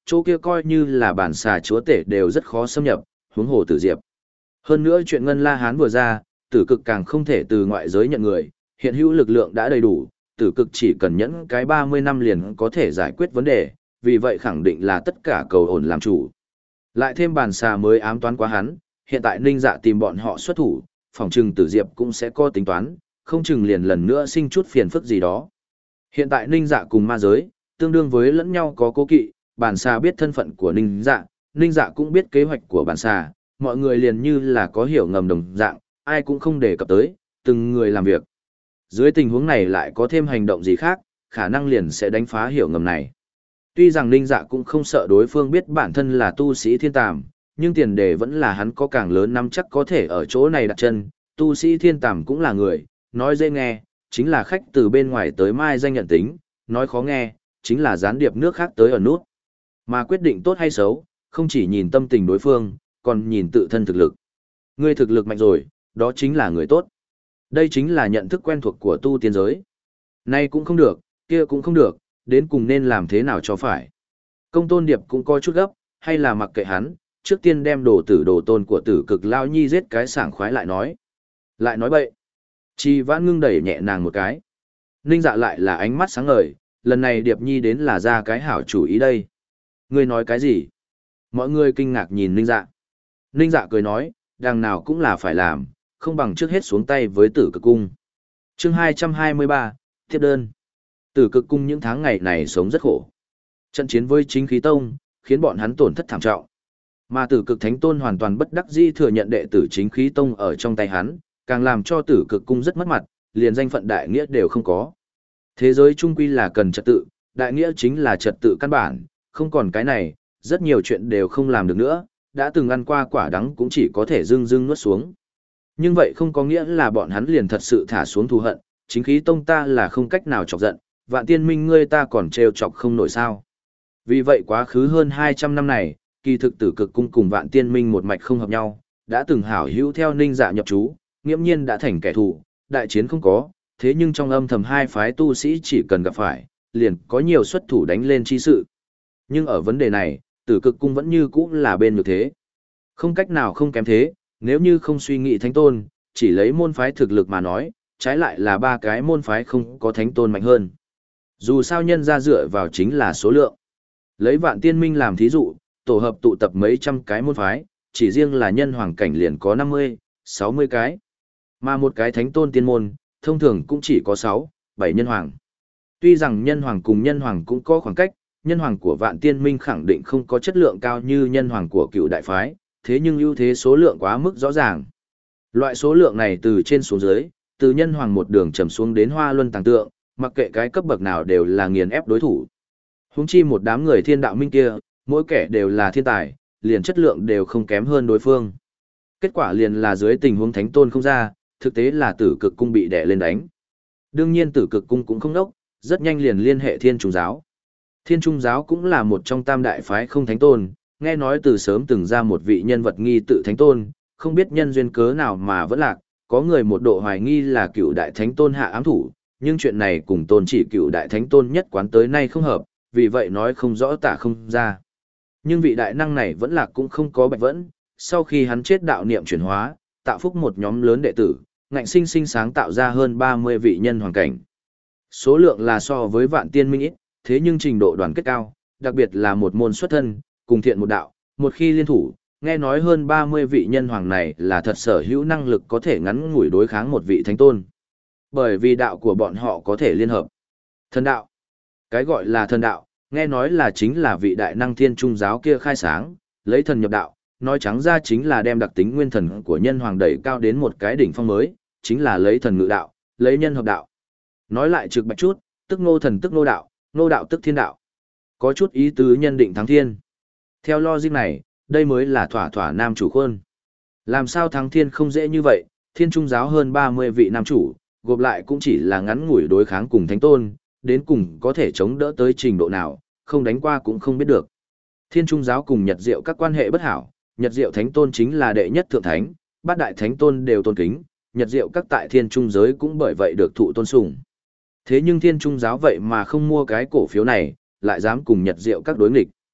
chỗ kia coi như là bản xà chúa tể đều rất khó xâm nhập, huống hồ Tử Diệp. Hơn nữa chuyện Ngân La Hán vừa ra, Tử Cực càng không thể từ ngoại giới nhận người, hiện hữu lực lượng đã đầy đủ, Tử Cực chỉ cần nhẫn cái ba mươi năm liền có thể giải quyết vấn đề, vì vậy khẳng định là tất cả cầu ổn làm chủ. Lại thêm bản xà mới ám toán quá hắn, hiện tại Ninh Dạ tìm bọn họ xuất thủ, phòng trừng Tử Diệp cũng sẽ có tính toán, không chừng liền lần nữa sinh chút phiền phức gì đó. Hiện tại Ninh Dạ cùng ma giới, tương đương với lẫn nhau có cố kỵ, bản xà biết thân phận của Ninh Dạ, Ninh Dạ cũng biết kế hoạch của bản xà, mọi người liền như là có hiểu ngầm đồng dạng, ai cũng không đề cập tới, từng người làm việc. Dưới tình huống này lại có thêm hành động gì khác, khả năng liền sẽ đánh phá hiểu ngầm này. Tuy rằng Ninh Dạ cũng không sợ đối phương biết bản thân là tu sĩ thiên tàm, nhưng tiền đề vẫn là hắn có càng lớn nắm chắc có thể ở chỗ này đặt chân, tu sĩ thiên tàm cũng là người, nói dễ nghe, chính là khách từ bên ngoài tới mai danh nhận tính, nói khó nghe, chính là gián điệp nước khác tới ở nút. Mà quyết định tốt hay xấu, không chỉ nhìn tâm tình đối phương, còn nhìn tự thân thực lực. Người thực lực mạnh rồi, đó chính là người tốt. Đây chính là nhận thức quen thuộc của tu tiên giới. Nay cũng không được, kia cũng không được, đến cùng nên làm thế nào cho phải. Công Tôn Điệp cũng coi chút gấp, hay là mặc kệ hắn, trước tiên đem đồ tử đồ tôn của Tử Cực Lao Nhi giết cái sảng khoái lại nói. Lại nói bậy. Chi Vãn ngưng đẩy nhẹ nàng một cái. Ninh Dạ lại là ánh mắt sáng ngời, lần này Điệp Nhi đến là ra cái hảo chủ ý đây. Ngươi nói cái gì? Mọi người kinh ngạc nhìn Ninh Dạ. Ninh Dạ cười nói, đằng nào cũng là phải làm, không bằng trước hết xuống tay với Tử Cực Cung. Chương hai trăm hai mươi ba, tiếp đơn. Tử Cực Cung những tháng ngày này sống rất khổ. Trận chiến với Chính Khí Tông, khiến bọn hắn tổn thất thảm trọng. Mà Tử Cực Thánh Tôn hoàn toàn bất đắc dĩ thừa nhận đệ tử Chính Khí Tông ở trong tay hắn, càng làm cho Tử Cực Cung rất mất mặt, liền danh phận đại nghĩa đều không có. Thế giới trung quy là cần trật tự, đại nghĩa chính là trật tự căn bản, không còn cái này, rất nhiều chuyện đều không làm được nữa, đã từng ăn qua quả đắng cũng chỉ có thể dưng dưng nuốt xuống. Nhưng vậy không có nghĩa là bọn hắn liền thật sự thả xuống thù hận, Chính Khí Tông ta là không cách nào chọc giận, Vạn Tiên Minh ngươi ta còn trêu chọc không nổi sao. Vì vậy quá khứ hơn hai trăm năm này, kỳ thực Tử Cực Cung cùng Vạn Tiên Minh một mạch không hợp nhau, đã từng hảo hữu theo Ninh Dạ nhập trú, nghiễm nhiên đã thành kẻ thù, đại chiến không có, thế nhưng trong âm thầm hai phái tu sĩ chỉ cần gặp phải, liền có nhiều xuất thủ đánh lên chi sự. Nhưng ở vấn đề này, Tử Cực Cung vẫn như cũ là bên nhược thế. Không cách nào không kém thế, nếu như không suy nghĩ thánh tôn, chỉ lấy môn phái thực lực mà nói, trái lại là ba cái môn phái không có thánh tôn mạnh hơn. Dù sao nhân ra dựa vào chính là số lượng. Lấy Vạn Tiên Minh làm thí dụ, tổ hợp tụ tập mấy trăm cái môn phái, chỉ riêng là nhân hoàng cảnh liền có năm mươi, sáu mươi cái. Mà một cái thánh tôn tiên môn, thông thường cũng chỉ có sáu, bảy nhân hoàng. Tuy rằng nhân hoàng cùng nhân hoàng cũng có khoảng cách, nhân hoàng của Vạn Tiên Minh khẳng định không có chất lượng cao như nhân hoàng của Cựu Đại Phái, thế nhưng ưu thế số lượng quá mức rõ ràng. Loại số lượng này từ trên xuống dưới, từ nhân hoàng một đường trầm xuống đến Hoa Luân Tàng Tượng, mặc kệ cái cấp bậc nào đều là nghiền ép đối thủ. Huống chi một đám người thiên đạo minh kia, mỗi kẻ đều là thiên tài, liền chất lượng đều không kém hơn đối phương. Kết quả liền là dưới tình huống thánh tôn không ra, thực tế là Tử Cực Cung bị đè lên đánh. Đương nhiên Tử Cực Cung cũng không đốc, rất nhanh liền liên hệ Thiên Trung Giáo. Thiên Trung Giáo cũng là một trong tam đại phái không thánh tôn, nghe nói từ sớm từng ra một vị nhân vật nghi tự thánh tôn, không biết nhân duyên cớ nào mà vẫn lạc, có người một độ hoài nghi là Cựu Đại Thánh Tôn hạ ám thủ, nhưng chuyện này cùng tôn chỉ Cựu Đại Thánh Tôn nhất quán tới nay không hợp, vì vậy nói không rõ tả không ra. Nhưng vị đại năng này vẫn lạc cũng không có bạch vẫn, sau khi hắn chết đạo niệm chuyển hóa, tạo phúc một nhóm lớn đệ tử, ngạnh sinh sinh sáng tạo ra hơn ba mươi vị nhân hoàng cảnh. Số lượng là so với Vạn Tiên Minh ít, thế nhưng trình độ đoàn kết cao, đặc biệt là một môn xuất thân, cùng thiện một đạo, một khi liên thủ, nghe nói hơn ba mươi vị nhân hoàng này là thật sở hữu năng lực có thể ngắn ngủi đối kháng một vị thánh tôn. Bởi vì đạo của bọn họ có thể liên hợp. Thần đạo. Cái gọi là thần đạo, nghe nói là chính là vị đại năng Thiên Trung Giáo kia khai sáng, lấy thần nhập đạo, nói trắng ra chính là đem đặc tính nguyên thần của nhân hoàng đẩy cao đến một cái đỉnh phong mới, chính là lấy thần ngự đạo, lấy nhân hợp đạo. Nói lại trực bạch chút, tức ngô thần tức ngô đạo, ngô đạo tức thiên đạo. Có chút ý tứ nhân định thắng thiên. Theo logic này, đây mới là thỏa thỏa nam chủ khuôn. Làm sao thắng thiên không dễ như vậy, Thiên Trung Giáo hơn ba mươi vị nam chủ, gộp lại cũng chỉ là ngắn ngủi đối kháng cùng thánh tôn, đến cùng có thể chống đỡ tới trình độ nào, không đánh qua cũng không biết được. Thiên Trung Giáo cùng Nhật Diệu các quan hệ bất hảo, Nhật Diệu Thánh Tôn chính là đệ nhất thượng thánh, bát đại thánh tôn đều tôn kính, Nhật Diệu các tại Thiên Trung giới cũng bởi vậy được thụ tôn sùng. Thế nhưng Thiên Trung Giáo vậy mà không mua cái cổ phiếu này, lại dám cùng Nhật Diệu các đối nghịch.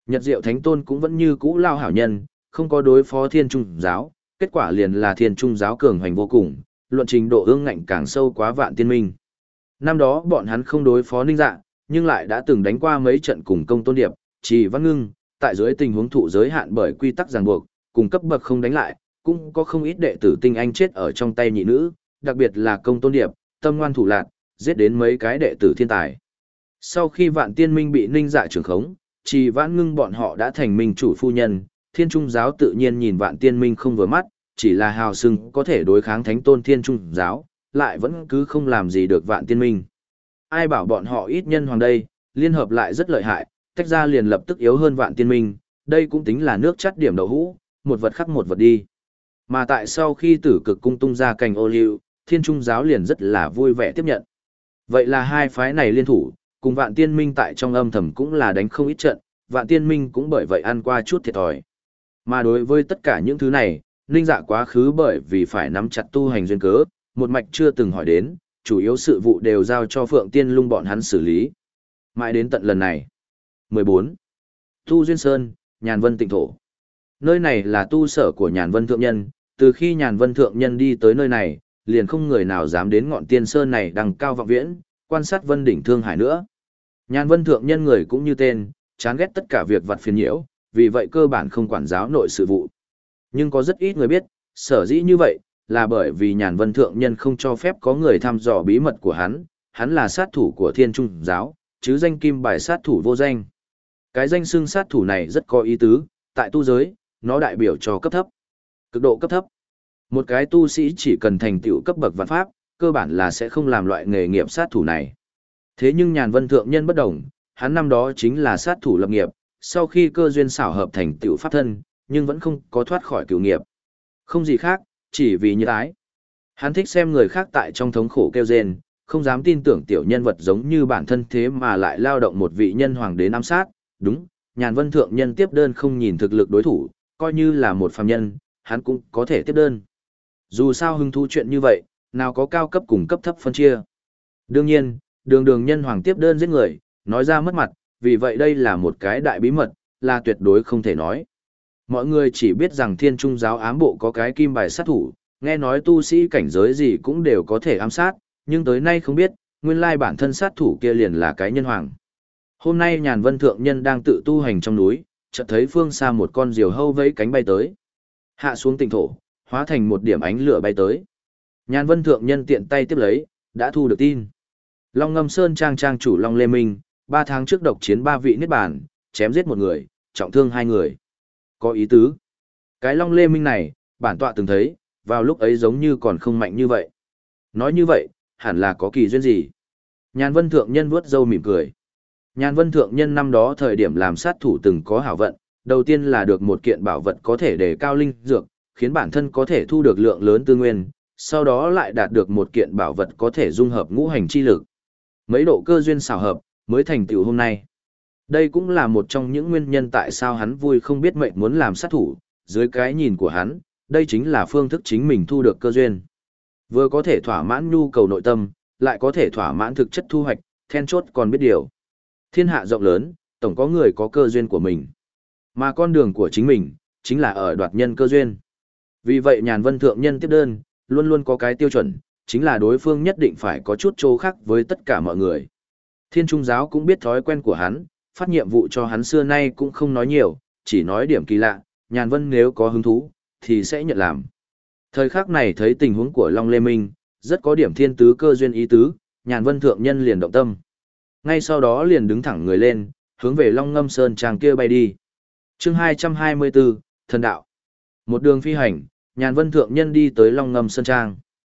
Nhật Diệu Thánh Tôn cũng vẫn như cũ lao hảo nhân, không có đối phó Thiên Trung giáo, kết quả liền là Thiên Trung giáo cường hoành vô cùng, luận trình độ ương ngạnh càng sâu quá Vạn Tiên Minh. Năm đó bọn hắn không đối phó Ninh Dạ, nhưng lại đã từng đánh qua mấy trận cùng Công Tôn Điệp, Trì Văn Ngưng, tại dưới tình huống thụ giới hạn bởi quy tắc ràng buộc, cùng cấp bậc không đánh lại, cũng có không ít đệ tử tinh anh chết ở trong tay nhị nữ, đặc biệt là Công Tôn Điệp, tâm ngoan thủ lạt, giết đến mấy cái đệ tử thiên tài. Sau khi Vạn Tiên Minh bị Ninh Dạ trưởng khống, Trì Vãn Ngưng bọn họ đã thành minh chủ phu nhân, Thiên Trung giáo tự nhiên nhìn Vạn Tiên Minh không vừa mắt, chỉ là hào sưng có thể đối kháng Thánh Tôn Thiên Trung giáo, lại vẫn cứ không làm gì được Vạn Tiên Minh. Ai bảo bọn họ ít nhân hoàng đây, liên hợp lại rất lợi hại, tách ra liền lập tức yếu hơn Vạn Tiên Minh, đây cũng tính là nước chắt điểm đậu hũ, một vật khắc một vật đi. Mà tại sau khi Tử Cực cung tung ra cành ô liu, Thiên Trung giáo liền rất là vui vẻ tiếp nhận. Vậy là hai phái này liên thủ, cùng Vạn Tiên Minh tại trong âm thầm cũng là đánh không ít trận, Vạn Tiên Minh cũng bởi vậy ăn qua chút thiệt thòi. Mà đối với tất cả những thứ này, Ninh Dạ quá khứ bởi vì phải nắm chặt tu hành duyên cớ, một mạch chưa từng hỏi đến, chủ yếu sự vụ đều giao cho Phượng Tiên Lung bọn hắn xử lý. Mãi đến tận lần này. mười bốn. Tu Duyên Sơn, Nhàn Vân Tịnh Thổ. Nơi này là tu sở của Nhàn Vân Thượng Nhân, từ khi Nhàn Vân Thượng Nhân đi tới nơi này, liền không người nào dám đến ngọn tiên sơn này đằng cao vọng viễn, quan sát Vân đỉnh Thương Hải nữa. Nhàn Vân Thượng Nhân người cũng như tên, chán ghét tất cả việc vặt phiền nhiễu, vì vậy cơ bản không quản giáo nội sự vụ. Nhưng có rất ít người biết, sở dĩ như vậy, là bởi vì Nhàn Vân Thượng Nhân không cho phép có người thăm dò bí mật của hắn, hắn là sát thủ của Thiên Trung giáo, chứ danh kim bài sát thủ vô danh. Cái danh xưng sát thủ này rất có ý tứ, tại tu giới, nó đại biểu cho cấp thấp. Cực độ cấp thấp. Một cái tu sĩ chỉ cần thành tựu cấp bậc vạn pháp, cơ bản là sẽ không làm loại nghề nghiệp sát thủ này. Thế nhưng Nhàn Vân Thượng Nhân bất đồng, hắn năm đó chính là sát thủ lập nghiệp, sau khi cơ duyên xảo hợp thành tựu pháp thân, nhưng vẫn không có thoát khỏi cửu nghiệp. Không gì khác, chỉ vì như ái. Hắn thích xem người khác tại trong thống khổ kêu rên, không dám tin tưởng tiểu nhân vật giống như bản thân thế mà lại lao động một vị nhân hoàng đến ám sát. Đúng, Nhàn Vân Thượng Nhân tiếp đơn không nhìn thực lực đối thủ, coi như là một phàm nhân, hắn cũng có thể tiếp đơn. Dù sao hứng thú chuyện như vậy, nào có cao cấp cùng cấp thấp phân chia. Đương nhiên, đường đường nhân hoàng tiếp đơn giết người, nói ra mất mặt, vì vậy đây là một cái đại bí mật, là tuyệt đối không thể nói. Mọi người chỉ biết rằng Thiên Trung giáo ám bộ có cái kim bài sát thủ, nghe nói tu sĩ cảnh giới gì cũng đều có thể ám sát, nhưng tới nay không biết, nguyên lai bản thân sát thủ kia liền là cái nhân hoàng. Hôm nay Nhàn Vân Thượng Nhân đang tự tu hành trong núi, chợt thấy phương xa một con diều hâu vẫy cánh bay tới. Hạ xuống Tịnh thổ, hóa thành một điểm ánh lửa bay tới. Nhàn Vân Thượng Nhân tiện tay tiếp lấy, đã thu được tin. Long Ngâm Sơn trang trang chủ Long Lê Minh, ba tháng trước độc chiến ba vị niết bàn, chém giết một người, trọng thương hai người. Có ý tứ. Cái Long Lê Minh này, bản tọa từng thấy, vào lúc ấy giống như còn không mạnh như vậy. Nói như vậy, hẳn là có kỳ duyên gì. Nhàn Vân Thượng Nhân vuốt râu mỉm cười. Nhàn Vân Thượng Nhân năm đó thời điểm làm sát thủ từng có hảo vận, đầu tiên là được một kiện bảo vật có thể đề cao linh dược, khiến bản thân có thể thu được lượng lớn tư nguyên, sau đó lại đạt được một kiện bảo vật có thể dung hợp ngũ hành chi lực. Mấy độ cơ duyên xảo hợp, mới thành tựu hôm nay. Đây cũng là một trong những nguyên nhân tại sao hắn vui không biết mệnh muốn làm sát thủ, dưới cái nhìn của hắn, đây chính là phương thức chính mình thu được cơ duyên. Vừa có thể thỏa mãn nhu cầu nội tâm, lại có thể thỏa mãn thực chất thu hoạch, then chốt còn biết điều. Thiên hạ rộng lớn, tổng có người có cơ duyên của mình. Mà con đường của chính mình, chính là ở đoạt nhân cơ duyên. Vì vậy Nhàn Vân Thượng Nhân tiếp đơn, luôn luôn có cái tiêu chuẩn, chính là đối phương nhất định phải có chút chỗ khác với tất cả mọi người. Thiên Trung giáo cũng biết thói quen của hắn, phát nhiệm vụ cho hắn xưa nay cũng không nói nhiều, chỉ nói điểm kỳ lạ, Nhàn Vân nếu có hứng thú, thì sẽ nhận làm. Thời khắc này thấy tình huống của Long Lê Minh, rất có điểm thiên tứ cơ duyên ý tứ, Nhàn Vân Thượng Nhân liền động tâm. Ngay sau đó liền đứng thẳng người lên, hướng về Long Ngâm Sơn trang kia bay đi. Chương hai trăm hai mươi bốn, Thần đạo. Một đường phi hành, Nhàn Vân Thượng Nhân đi tới Long Ngâm Sơn trang.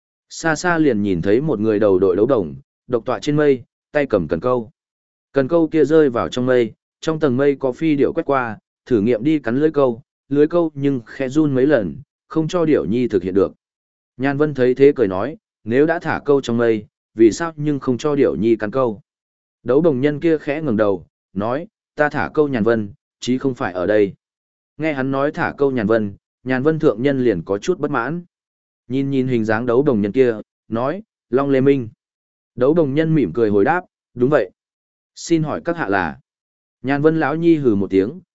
Xa xa liền nhìn thấy một người đầu đội đấu đồng, độc tọa trên mây, tay cầm cần câu. Cần câu kia rơi vào trong mây, trong tầng mây có phi điểu quét qua, thử nghiệm đi cắn lưới câu, lưới câu nhưng khẽ run mấy lần, không cho điểu nhi thực hiện được. Nhàn Vân thấy thế cười nói, nếu đã thả câu trong mây, vì sao nhưng không cho điểu nhi cắn câu. Đấu đồng nhân kia khẽ ngẩng đầu, nói, ta thả câu Nhàn Vân, chí không phải ở đây. Nghe hắn nói thả câu Nhàn Vân, Nhàn Vân Thượng Nhân liền có chút bất mãn. Nhìn nhìn hình dáng đấu đồng nhân kia, nói, Long Lê Minh. Đấu đồng nhân mỉm cười hồi đáp, đúng vậy. Xin hỏi các hạ là. Nhàn Vân lão nhi hừ một tiếng,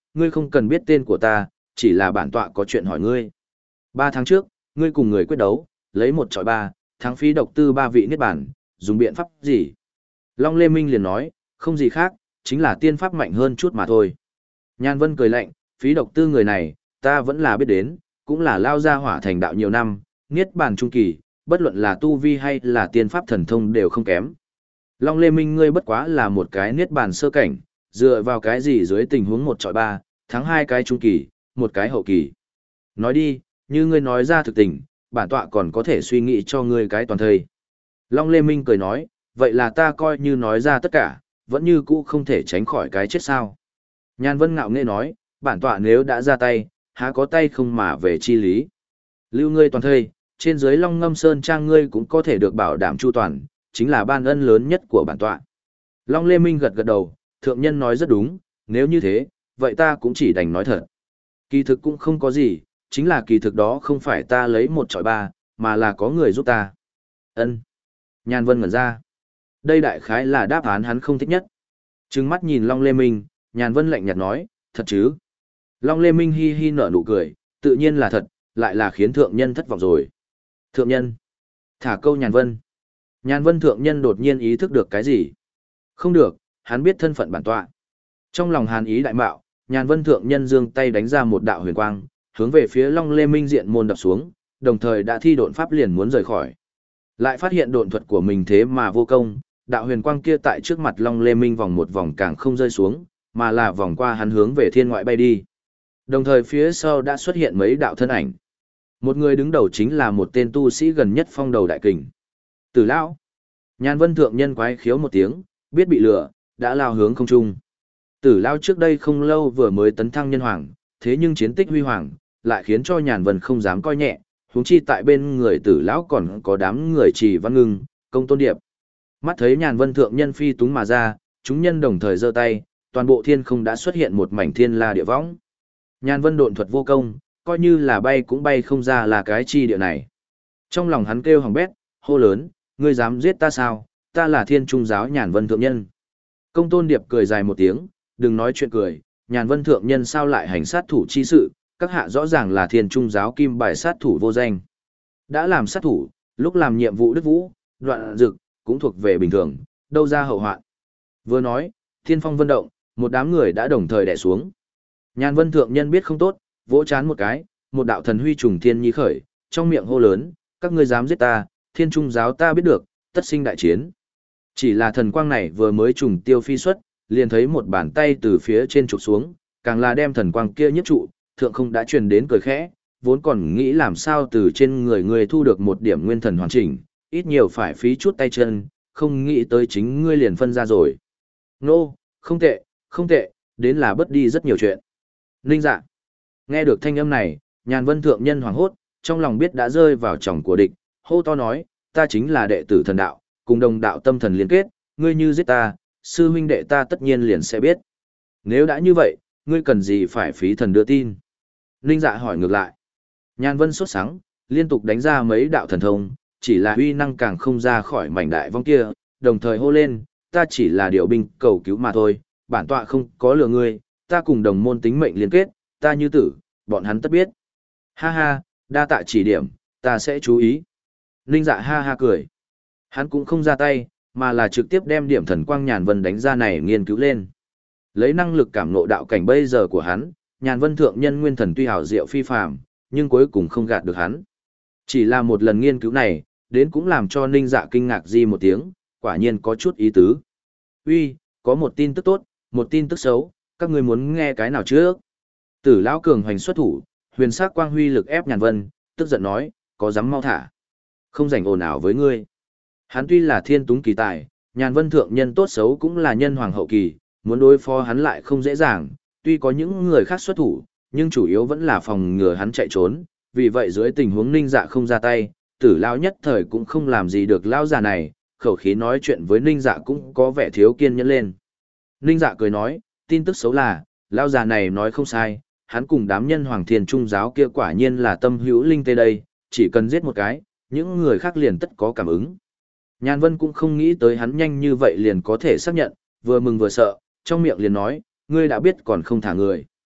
ngươi không cần biết tên của ta, chỉ là bản tọa có chuyện hỏi ngươi. Ba tháng trước, ngươi cùng người quyết đấu, lấy một chọi ba, thắng phí độc tư ba vị niết bản, dùng biện pháp gì? Long Lê Minh liền nói, không gì khác, chính là tiên pháp mạnh hơn chút mà thôi. Nhan Vân cười lạnh, phí độc tư người này, ta vẫn là biết đến, cũng là lao ra hỏa thành đạo nhiều năm, niết bàn trung kỳ, bất luận là tu vi hay là tiên pháp thần thông đều không kém. Long Lê Minh ngươi bất quá là một cái niết bàn sơ cảnh, dựa vào cái gì dưới tình huống một chọi ba, thắng hai cái trung kỳ, một cái hậu kỳ. Nói đi, như ngươi nói ra thực tình, bản tọa còn có thể suy nghĩ cho ngươi cái toàn thời. Long Lê Minh cười nói, vậy là ta coi như nói ra tất cả, vẫn như cũ không thể tránh khỏi cái chết sao. Nhan Vân ngạo nghễ nói, bản tọa nếu đã ra tay, há có tay không mà về chi lý. Lưu ngươi toàn thời, trên dưới Long Ngâm Sơn Trang ngươi cũng có thể được bảo đảm chu toàn, chính là ban ân lớn nhất của bản tọa. Long Lê Minh gật gật đầu, thượng nhân nói rất đúng, nếu như thế, vậy ta cũng chỉ đành nói thật. Kỳ thực cũng không có gì, chính là kỳ thực đó không phải ta lấy một chọi ba, mà là có người giúp ta. Ân. Nhan Vân ngẩn ra. Đây đại khái là đáp án hắn không thích nhất. Trừng mắt nhìn Long Lê Minh, Nhan Vân lạnh nhạt nói, thật chứ? Long Lê Minh hi hi nở nụ cười, tự nhiên là thật, lại là khiến thượng nhân thất vọng rồi. Thượng nhân. Thả câu Nhan Vân. Nhan Vân thượng nhân đột nhiên ý thức được cái gì? Không được, hắn biết thân phận bản tọa. Trong lòng hàn ý đại mạo, Nhan Vân thượng nhân giương tay đánh ra một đạo huyền quang, hướng về phía Long Lê Minh diện môn đập xuống, đồng thời đã thi độn pháp liền muốn rời khỏi. Lại phát hiện độn thuật của mình thế mà vô công, đạo huyền quang kia tại trước mặt Long Lê Minh vòng một vòng càng không rơi xuống, mà là vòng qua hắn hướng về thiên ngoại bay đi. Đồng thời phía sau đã xuất hiện mấy đạo thân ảnh. Một người đứng đầu chính là một tên tu sĩ gần nhất phong đầu đại kình. Tử lão. Nhan Vân thượng nhân quái khiếu một tiếng, biết bị lừa, đã lao hướng không trung. Tử lão trước đây không lâu vừa mới tấn thăng nhân hoàng, thế nhưng chiến tích huy hoàng, lại khiến cho Nhan Vân không dám coi nhẹ, huống chi tại bên người Tử lão còn có đám người Trì Văn Ngưng, Công Tôn Điệp. Mắt thấy Nhan Vân thượng nhân phi túng mà ra, chúng nhân đồng thời giơ tay, toàn bộ thiên không đã xuất hiện một mảnh thiên la địa võng. Nhan Vân độn thuật vô công, coi như là bay cũng bay không ra là cái chi địa này. Trong lòng hắn kêu hằng bét, hô lớn, ngươi dám giết ta sao, ta là thiên trung giáo Nhan Vân thượng nhân. Công Tôn Điệp cười dài một tiếng, đừng nói chuyện cười, Nhan Vân thượng nhân sao lại hành sát thủ chi sự, các hạ rõ ràng là thiên trung giáo kim bài sát thủ vô danh. Đã làm sát thủ, lúc làm nhiệm vụ đức vũ, đoạn dực, cũng thuộc về bình thường, đâu ra hậu hoạn. Vừa nói, thiên phong vân động, một đám người đã đồng thời đè xuống. Nhan Vân thượng nhân biết không tốt, vỗ chán một cái, một đạo thần huy trùng thiên nhi khởi, trong miệng hô lớn, các ngươi dám giết ta, thiên trung giáo ta biết được, tất sinh đại chiến. Chỉ là thần quang này vừa mới trùng tiêu phi xuất, liền thấy một bàn tay từ phía trên trục xuống, càng là đem thần quang kia nhất trụ, thượng không đã truyền đến cười khẽ, vốn còn nghĩ làm sao từ trên người người thu được một điểm nguyên thần hoàn chỉnh, ít nhiều phải phí chút tay chân, không nghĩ tới chính ngươi liền phân ra rồi. Nô, không tệ, không tệ, đến là bất đi rất nhiều chuyện. Ninh dạ. Nghe được thanh âm này, Nhan Vân thượng nhân hoảng hốt, trong lòng biết đã rơi vào chồng của địch, hô to nói, ta chính là đệ tử thần đạo, cùng đồng đạo tâm thần liên kết, ngươi như giết ta, sư huynh đệ ta tất nhiên liền sẽ biết. Nếu đã như vậy, ngươi cần gì phải phí thần đưa tin? Ninh dạ hỏi ngược lại. Nhan Vân sốt sắng, liên tục đánh ra mấy đạo thần thông, chỉ là uy năng càng không ra khỏi mảnh đại vong kia, đồng thời hô lên, ta chỉ là điều binh cầu cứu mà thôi, bản tọa không có lừa ngươi, ta cùng đồng môn tính mệnh liên kết, ta như tử, bọn hắn tất biết. Ha ha, đa tạ chỉ điểm, ta sẽ chú ý. Ninh dạ ha ha cười. Hắn cũng không ra tay, mà là trực tiếp đem điểm thần quang Nhàn Vân đánh ra này nghiên cứu lên. Lấy năng lực cảm ngộ đạo cảnh bây giờ của hắn, Nhàn Vân thượng nhân nguyên thần tuy hảo diệu phi phàm, nhưng cuối cùng không gạt được hắn. Chỉ là một lần nghiên cứu này, đến cũng làm cho Ninh Dạ kinh ngạc di một tiếng, quả nhiên có chút ý tứ. Uy, có một tin tức tốt, một tin tức xấu, các ngươi muốn nghe cái nào trước? Tử lão cường hoành xuất thủ, huyền sắc quang huy lực ép Nhàn Vân, tức giận nói, có dám mau thả. Không rảnh ồn ào với ngươi. Hắn tuy là thiên túng kỳ tài, Nhàn Vân thượng nhân tốt xấu cũng là nhân hoàng hậu kỳ, muốn đối phó hắn lại không dễ dàng, tuy có những người khác xuất thủ, nhưng chủ yếu vẫn là phòng ngừa hắn chạy trốn, vì vậy dưới tình huống Ninh Dạ không ra tay, Tử lão nhất thời cũng không làm gì được lão già này, khẩu khí nói chuyện với Ninh Dạ cũng có vẻ thiếu kiên nhẫn lên. Ninh Dạ cười nói, tin tức xấu là, lão già này nói không sai, hắn cùng đám nhân hoàng thiên trung giáo kia quả nhiên là tâm hữu linh tê đây, chỉ cần giết một cái, những người khác liền tất có cảm ứng. Nhàn Vân cũng không nghĩ tới hắn nhanh như vậy liền có thể xác nhận, vừa mừng vừa sợ, trong miệng liền nói, ngươi đã biết còn không thả người.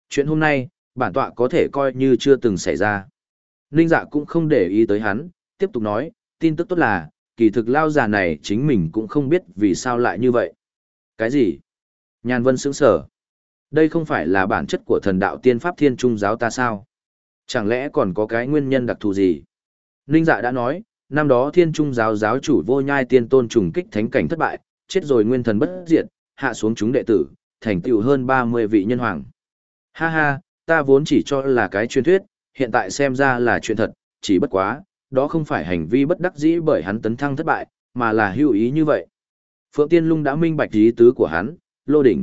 Chuyện hôm nay, bản tọa có thể coi như chưa từng xảy ra. Ninh Dạ cũng không để ý tới hắn, tiếp tục nói, tin tức tốt là, kỳ thực lao già này chính mình cũng không biết vì sao lại như vậy. Cái gì? Nhàn Vân sững sờ. Đây không phải là bản chất của thần đạo tiên pháp thiên trung giáo ta sao? Chẳng lẽ còn có cái nguyên nhân đặc thù gì? Ninh Dạ đã nói, năm đó thiên trung giáo giáo chủ vô nhai tiên tôn trùng kích thánh cảnh thất bại, chết rồi nguyên thần bất diệt, hạ xuống chúng đệ tử, thành tựu hơn ba mươi vị nhân hoàng. Ha ha, ta vốn chỉ cho là cái truyền thuyết, hiện tại xem ra là chuyện thật, chỉ bất quá, đó không phải hành vi bất đắc dĩ bởi hắn tấn thăng thất bại, mà là hữu ý như vậy. Phượng Tiên Lung đã minh bạch ý tứ của hắn, lô đỉnh.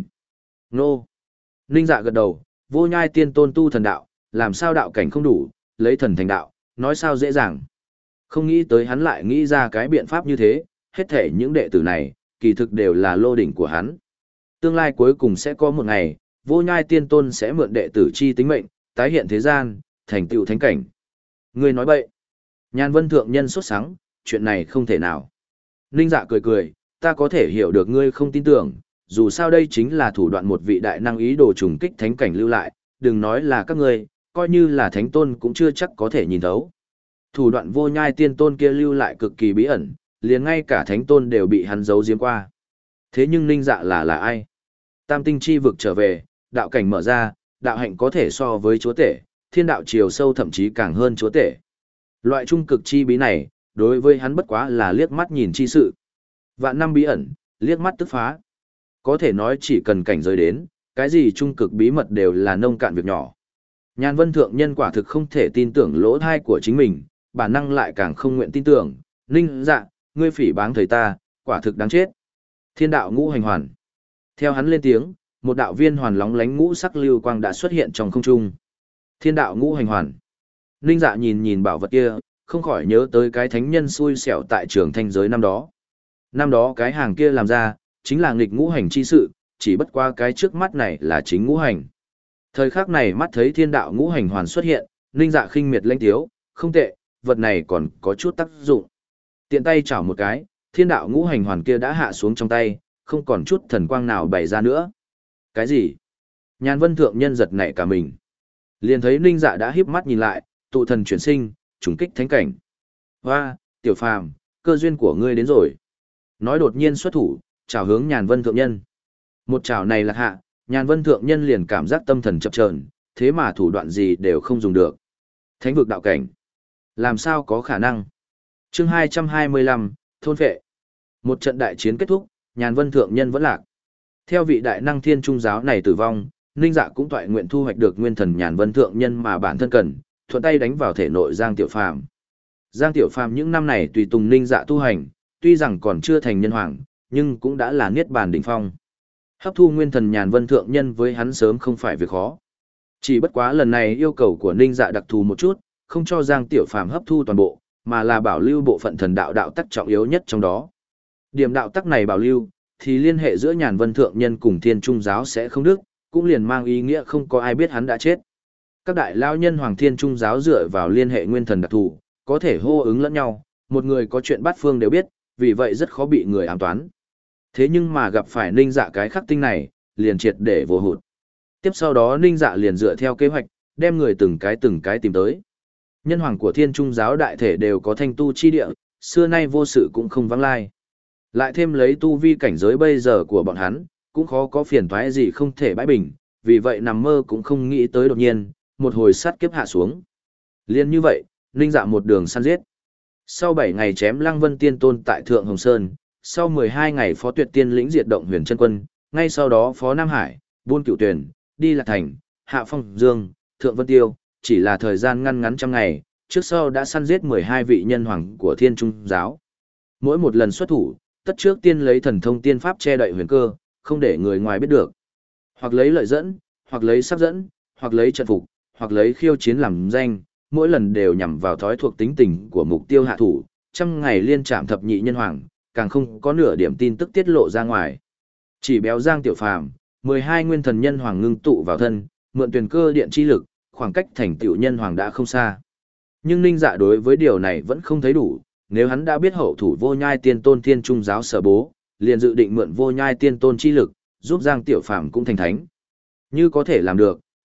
Nô. Ninh Dạ gật đầu, vô nhai tiên tôn tu thần đạo, làm sao đạo cảnh không đủ, lấy thần thành đạo, nói sao dễ dàng. Không nghĩ tới hắn lại nghĩ ra cái biện pháp như thế, hết thể những đệ tử này, kỳ thực đều là lô đỉnh của hắn. Tương lai cuối cùng sẽ có một ngày, vô nhai tiên tôn sẽ mượn đệ tử chi tính mệnh, tái hiện thế gian, thành tựu thánh cảnh. Ngươi nói bậy. Nhan Vân thượng nhân sốt sắng, chuyện này không thể nào. Ninh Dạ cười cười, ta có thể hiểu được ngươi không tin tưởng, dù sao đây chính là thủ đoạn một vị đại năng ý đồ trùng kích thánh cảnh lưu lại, đừng nói là các ngươi, coi như là thánh tôn cũng chưa chắc có thể nhìn thấu. Thủ đoạn vô nhai tiên tôn kia lưu lại cực kỳ bí ẩn, liền ngay cả thánh tôn đều bị hắn giấu giếm qua. Thế nhưng Ninh Dạ là là ai? Tam tinh chi vực trở về, đạo cảnh mở ra, đạo hạnh có thể so với chúa tể, thiên đạo chiều sâu thậm chí càng hơn chúa tể. Loại trung cực chi bí này, đối với hắn bất quá là liếc mắt nhìn chi sự. Vạn năm bí ẩn, liếc mắt tức phá. Có thể nói chỉ cần cảnh giới đến, cái gì trung cực bí mật đều là nông cạn việc nhỏ. Nhan Vân thượng nhân quả thực không thể tin tưởng lỗ thai của chính mình, bản năng lại càng không nguyện tin tưởng. Ninh Dạ, ngươi phỉ báng thầy ta, quả thực đáng chết. Thiên đạo ngũ hành hoàn. Theo hắn lên tiếng, một đạo viên hoàn lóng lánh ngũ sắc lưu quang đã xuất hiện trong không trung. Thiên đạo ngũ hành hoàn. Ninh Dạ nhìn nhìn bảo vật kia, không khỏi nhớ tới cái thánh nhân xui xẻo tại trường thanh giới năm đó. Năm đó cái hàng kia làm ra, chính là nghịch ngũ hành chi sự, chỉ bất qua cái trước mắt này là chính ngũ hành. Thời khắc này mắt thấy thiên đạo ngũ hành hoàn xuất hiện, Ninh Dạ khinh miệt lanh tiếu, không tệ, vật này còn có chút tác dụng. Tiện tay chảo một cái, thiên đạo ngũ hành hoàn kia đã hạ xuống trong tay, không còn chút thần quang nào bày ra nữa. Cái gì? Nhan Vân thượng nhân giật nảy cả mình. Liền thấy Ninh Dạ đã híp mắt nhìn lại, tụ thần chuyển sinh, trùng kích thánh cảnh. Hoa, tiểu phàm, cơ duyên của ngươi đến rồi. Nói đột nhiên xuất thủ, chào hướng Nhàn Vân thượng nhân. Một chào này là hạ, Nhàn Vân thượng nhân liền cảm giác tâm thần chập chờn, thế mà thủ đoạn gì đều không dùng được. Thánh vực đạo cảnh. Làm sao có khả năng? Chương hai trăm hai mươi lăm, thôn phệ. Một trận đại chiến kết thúc, Nhàn Vân thượng nhân vẫn lạc. Theo vị đại năng thiên trung giáo này tử vong, Ninh Dạ cũng toại nguyện thu hoạch được nguyên thần Nhàn Vân thượng nhân mà bản thân cần, thuận tay đánh vào thể nội Giang Tiểu Phàm. Giang Tiểu Phàm những năm này tùy tùng Ninh Dạ tu hành, tuy rằng còn chưa thành nhân hoàng, nhưng cũng đã là niết bàn đỉnh phong. Hấp thu nguyên thần Nhàn Vân thượng nhân với hắn sớm không phải việc khó. Chỉ bất quá lần này yêu cầu của Ninh Dạ đặc thù một chút, không cho Giang Tiểu Phàm hấp thu toàn bộ, mà là bảo lưu bộ phận thần đạo đạo tắc trọng yếu nhất trong đó. Điểm đạo tắc này bảo lưu, thì liên hệ giữa Nhàn Vân thượng nhân cùng Thiên Trung giáo sẽ không đứt, cũng liền mang ý nghĩa không có ai biết hắn đã chết. Các đại lao nhân Hoàng Thiên Trung giáo dựa vào liên hệ nguyên thần đặc thù, có thể hô ứng lẫn nhau, một người có chuyện bát phương đều biết, vì vậy rất khó bị người ám toán. Thế nhưng mà gặp phải Ninh Dạ cái khắc tinh này, liền triệt để vô hụt. Tiếp sau đó Ninh Dạ liền dựa theo kế hoạch, đem người từng cái từng cái tìm tới. Nhân hoàng của Thiên Trung giáo đại thể đều có thanh tu chi địa, xưa nay vô sự cũng không vắng lai. Lại thêm lấy tu vi cảnh giới bây giờ của bọn hắn, cũng khó có phiền toái gì không thể bãi bình, vì vậy nằm mơ cũng không nghĩ tới đột nhiên, một hồi sát kiếp hạ xuống. Liên như vậy, Ninh Dạ một đường săn giết. Sau bảy ngày chém Lăng Vân Tiên Tôn tại Thượng Hồng Sơn, sau mười hai ngày Phó Tuyệt Tiên lĩnh diệt động Huyền Chân Quân, ngay sau đó Phó Nam Hải, Buôn Cửu Tuyển, Đi Lạc Thành, Hạ Phong Dương, Thượng Vân Tiêu, chỉ là thời gian ngăn ngắn trăm ngày, trước sau đã săn giết mười hai vị nhân hoàng của Thiên Trung giáo. Mỗi một lần xuất thủ, tất trước tiên lấy thần thông tiên pháp che đậy huyền cơ, không để người ngoài biết được. Hoặc lấy lợi dẫn, hoặc lấy sắp dẫn, hoặc lấy trận phục, hoặc lấy khiêu chiến làm danh, mỗi lần đều nhằm vào thói thuộc tính tình của mục tiêu hạ thủ, trăm ngày liên trạm thập nhị nhân hoàng, càng không có nửa điểm tin tức tiết lộ ra ngoài. Chỉ béo Giang Tiểu Phàm, mười hai nguyên thần nhân hoàng ngưng tụ vào thân, mượn tuyển cơ điện chi lực, khoảng cách thành tựu nhân hoàng đã không xa. Nhưng Ninh Dạ đối với điều này vẫn không thấy đủ, nếu hắn đã biết hậu thủ vô nhai tiên tôn Thiên Trung giáo sở bố, liền dự định mượn vô nhai tiên tôn chi lực, giúp Giang Tiểu Phàm cũng thành thánh. Như có thể làm được,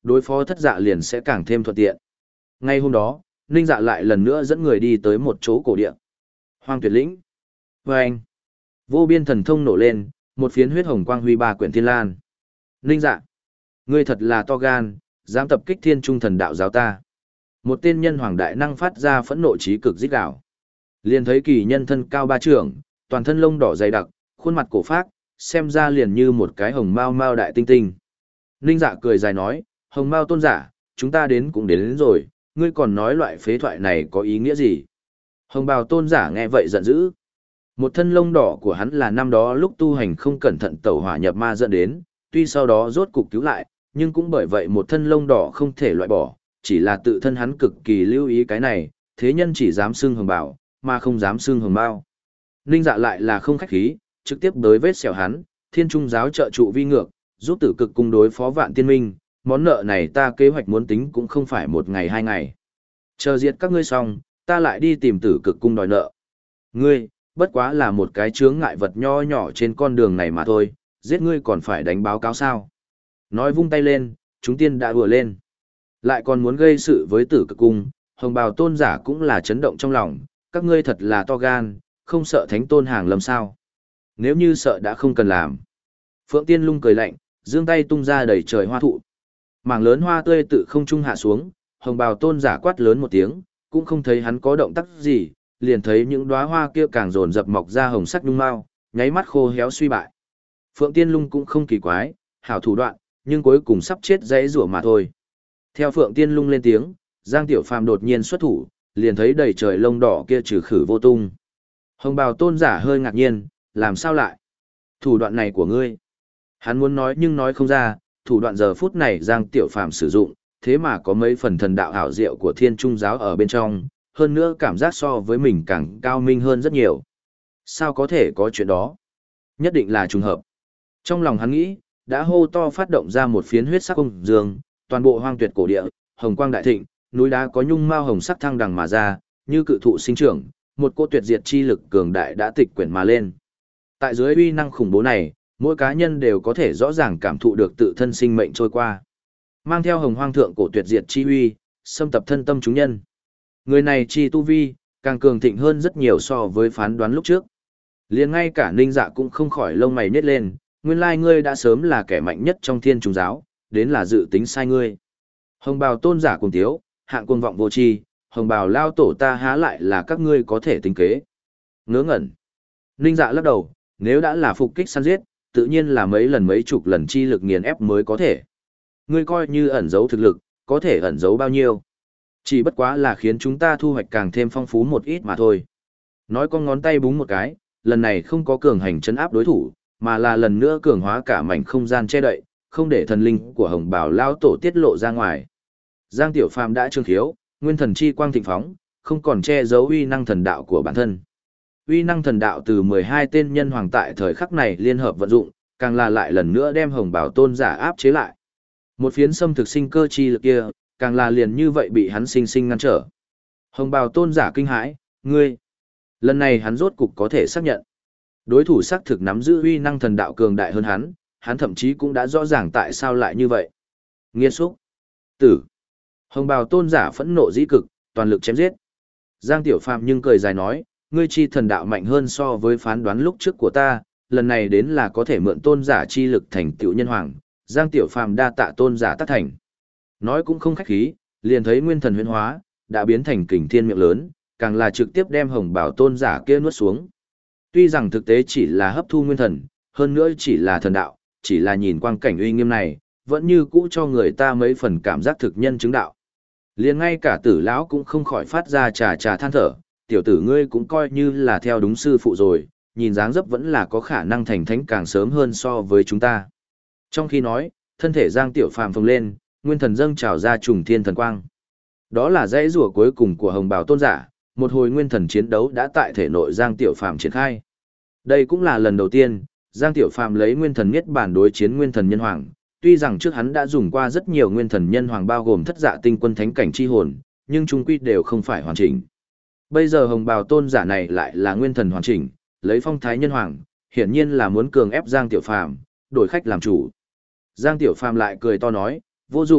đối phó thất dạ liền sẽ càng thêm thuận tiện. Ngay hôm đó, Ninh Dạ lại lần nữa dẫn người đi tới một chỗ cổ địa. Hoang Tuyệt Lĩnh. Và anh, vô biên thần thông nổ lên, một phiến huyết hồng quang huy ba quyển thiên lan. Ninh Dạ, ngươi thật là to gan, dám tập kích Thiên Trung Thần Đạo giáo ta. Một tên nhân hoàng đại năng phát ra phẫn nộ chí cực rít gào. Liền thấy kỳ nhân thân cao ba trượng, toàn thân lông đỏ dày đặc, khuôn mặt cổ phác, xem ra liền như một cái hồng mao mao đại tinh tinh. Ninh Dạ cười dài nói, hồng mao tôn giả, chúng ta đến cũng đến, đến rồi, ngươi còn nói loại phế thoại này có ý nghĩa gì? Hồng bào tôn giả nghe vậy giận dữ. Một thân lông đỏ của hắn là năm đó lúc tu hành không cẩn thận tẩu hỏa nhập ma dẫn đến, tuy sau đó rốt cục cứu lại, nhưng cũng bởi vậy một thân lông đỏ không thể loại bỏ, chỉ là tự thân hắn cực kỳ lưu ý cái này, thế nhân chỉ dám xưng hồng bào, mà không dám xưng hồng bao. Ninh Dạ lại là không khách khí, trực tiếp đối vết xẻo hắn, Thiên Trung giáo trợ trụ vi ngược, giúp Tử Cực cung đối phó Vạn Tiên Minh, món nợ này ta kế hoạch muốn tính cũng không phải một ngày hai ngày. Chờ diệt các ngươi xong, ta lại đi tìm Tử Cực cung đòi nợ. Ngươi, bất quá là một cái chướng ngại vật nho nhỏ trên con đường này mà thôi, giết ngươi còn phải đánh báo cáo sao? Nói vung tay lên, chúng tiên đã vừa lên. Lại còn muốn gây sự với Tử Cực cung, hồng bào tôn giả cũng là chấn động trong lòng, các ngươi thật là to gan, không sợ thánh tôn hàng lâm sao? Nếu như sợ đã không cần làm. Phượng Tiên Lung cười lạnh, giương tay tung ra đầy trời hoa thụ. Mảng lớn hoa tươi tự không trung hạ xuống, hồng bào tôn giả quát lớn một tiếng, cũng không thấy hắn có động tác gì, liền thấy những đóa hoa kia càng dồn dập mọc ra hồng sắc nhung mao, nháy mắt khô héo suy bại. Phượng Tiên Lung cũng không kỳ quái, hảo thủ đoạn, nhưng cuối cùng sắp chết dãy rủa mà thôi. Theo Phượng Tiên Lung lên tiếng, Giang Tiểu Phàm đột nhiên xuất thủ, liền thấy đầy trời lông đỏ kia trừ khử vô tung. Hồng bào tôn giả hơi ngạc nhiên, làm sao lại? Thủ đoạn này của ngươi. Hắn muốn nói nhưng nói không ra, thủ đoạn giờ phút này Giang Tiểu Phàm sử dụng, thế mà có mấy phần thần đạo hảo diệu của Thiên Trung giáo ở bên trong, hơn nữa cảm giác so với mình càng cao minh hơn rất nhiều. Sao có thể có chuyện đó? Nhất định là trùng hợp. Trong lòng hắn nghĩ, đã hô to phát động ra một phiến huyết sắc ông dương, toàn bộ hoang tuyệt cổ địa, hồng quang đại thịnh, núi đá có nhung mao hồng sắc thăng đằng mà ra, như cự thụ sinh trưởng, một cô tuyệt diệt chi lực cường đại đã tịch quyển mà lên. Tại dưới uy năng khủng bố này, mỗi cá nhân đều có thể rõ ràng cảm thụ được tự thân sinh mệnh trôi qua. Mang theo hồng hoang thượng cổ tuyệt diệt chi uy, xâm tập thân tâm chúng nhân. Người này chi tu vi, càng cường thịnh hơn rất nhiều so với phán đoán lúc trước. Liền ngay cả Ninh Dạ cũng không khỏi lông mày nhếch lên, nguyên lai ngươi đã sớm là kẻ mạnh nhất trong Thiên Trung giáo, đến là dự tính sai ngươi. Hồng bào tôn giả cùng tiếu, hạng cuồng vọng vô tri, hồng bào lao tổ ta há lại là các ngươi có thể tính kế. Ngớ ngẩn. Ninh Dạ lắc đầu, nếu đã là phục kích săn giết, tự nhiên là mấy lần mấy chục lần chi lực nghiền ép mới có thể. Ngươi coi như ẩn giấu thực lực, có thể ẩn giấu bao nhiêu. Chỉ bất quá là khiến chúng ta thu hoạch càng thêm phong phú một ít mà thôi. Nói con ngón tay búng một cái, lần này không có cường hành chấn áp đối thủ, mà là lần nữa cường hóa cả mảnh không gian che đậy, không để thần linh của hồng bào lao tổ tiết lộ ra ngoài. Giang Tiểu Phàm đã trương khiếu, nguyên thần chi quang thịnh phóng, không còn che giấu uy năng thần đạo của bản thân. Uy năng thần đạo từ mười hai tên nhân hoàng tại thời khắc này liên hợp vận dụng, càng là lại lần nữa đem hồng bào tôn giả áp chế lại. Một phiến xâm thực sinh cơ chi lực kia, càng là liền như vậy bị hắn sinh sinh ngăn trở. Hồng bào tôn giả kinh hãi, ngươi. Lần này hắn rốt cục có thể xác nhận. Đối thủ xác thực nắm giữ uy năng thần đạo cường đại hơn hắn, hắn thậm chí cũng đã rõ ràng tại sao lại như vậy. Nghiên xúc. Tử. Hồng bào tôn giả phẫn nộ dĩ cực, toàn lực chém giết. Giang Tiểu Phàm nhưng cười dài nói, ngươi chi thần đạo mạnh hơn so với phán đoán lúc trước của ta, lần này đến là có thể mượn tôn giả chi lực thành tựu nhân hoàng. Giang Tiểu Phàm đa tạ tôn giả tác thành. Nói cũng không khách khí, liền thấy nguyên thần huyễn hóa, đã biến thành kình thiên miệng lớn, càng là trực tiếp đem hồng bảo tôn giả kia nuốt xuống. Tuy rằng thực tế chỉ là hấp thu nguyên thần, hơn nữa chỉ là thần đạo, chỉ là nhìn quang cảnh uy nghiêm này, vẫn như cũ cho người ta mấy phần cảm giác thực nhân chứng đạo. Liền ngay cả tử lão cũng không khỏi phát ra trà trà than thở, tiểu tử ngươi cũng coi như là theo đúng sư phụ rồi, nhìn dáng dấp vẫn là có khả năng thành thánh càng sớm hơn so với chúng ta. Trong khi nói, thân thể Giang Tiểu Phàm phồng lên, nguyên thần dâng trào ra trùng thiên thần quang. Đó là dãy rủa cuối cùng của hồng bào tôn giả, một hồi nguyên thần chiến đấu đã tại thể nội Giang Tiểu Phàm triển khai. Đây cũng là lần đầu tiên, Giang Tiểu Phàm lấy nguyên thần niết bàn đối chiến nguyên thần nhân hoàng, tuy rằng trước hắn đã dùng qua rất nhiều nguyên thần nhân hoàng bao gồm thất dạ tinh quân thánh cảnh chi hồn, nhưng chung quy đều không phải hoàn chỉnh. Bây giờ hồng bào tôn giả này lại là nguyên thần hoàn chỉnh, lấy phong thái nhân hoàng, hiển nhiên là muốn cường ép Giang Tiểu Phàm, đổi khách làm chủ. Giang Tiểu Phàm lại cười to nói, vô dụng,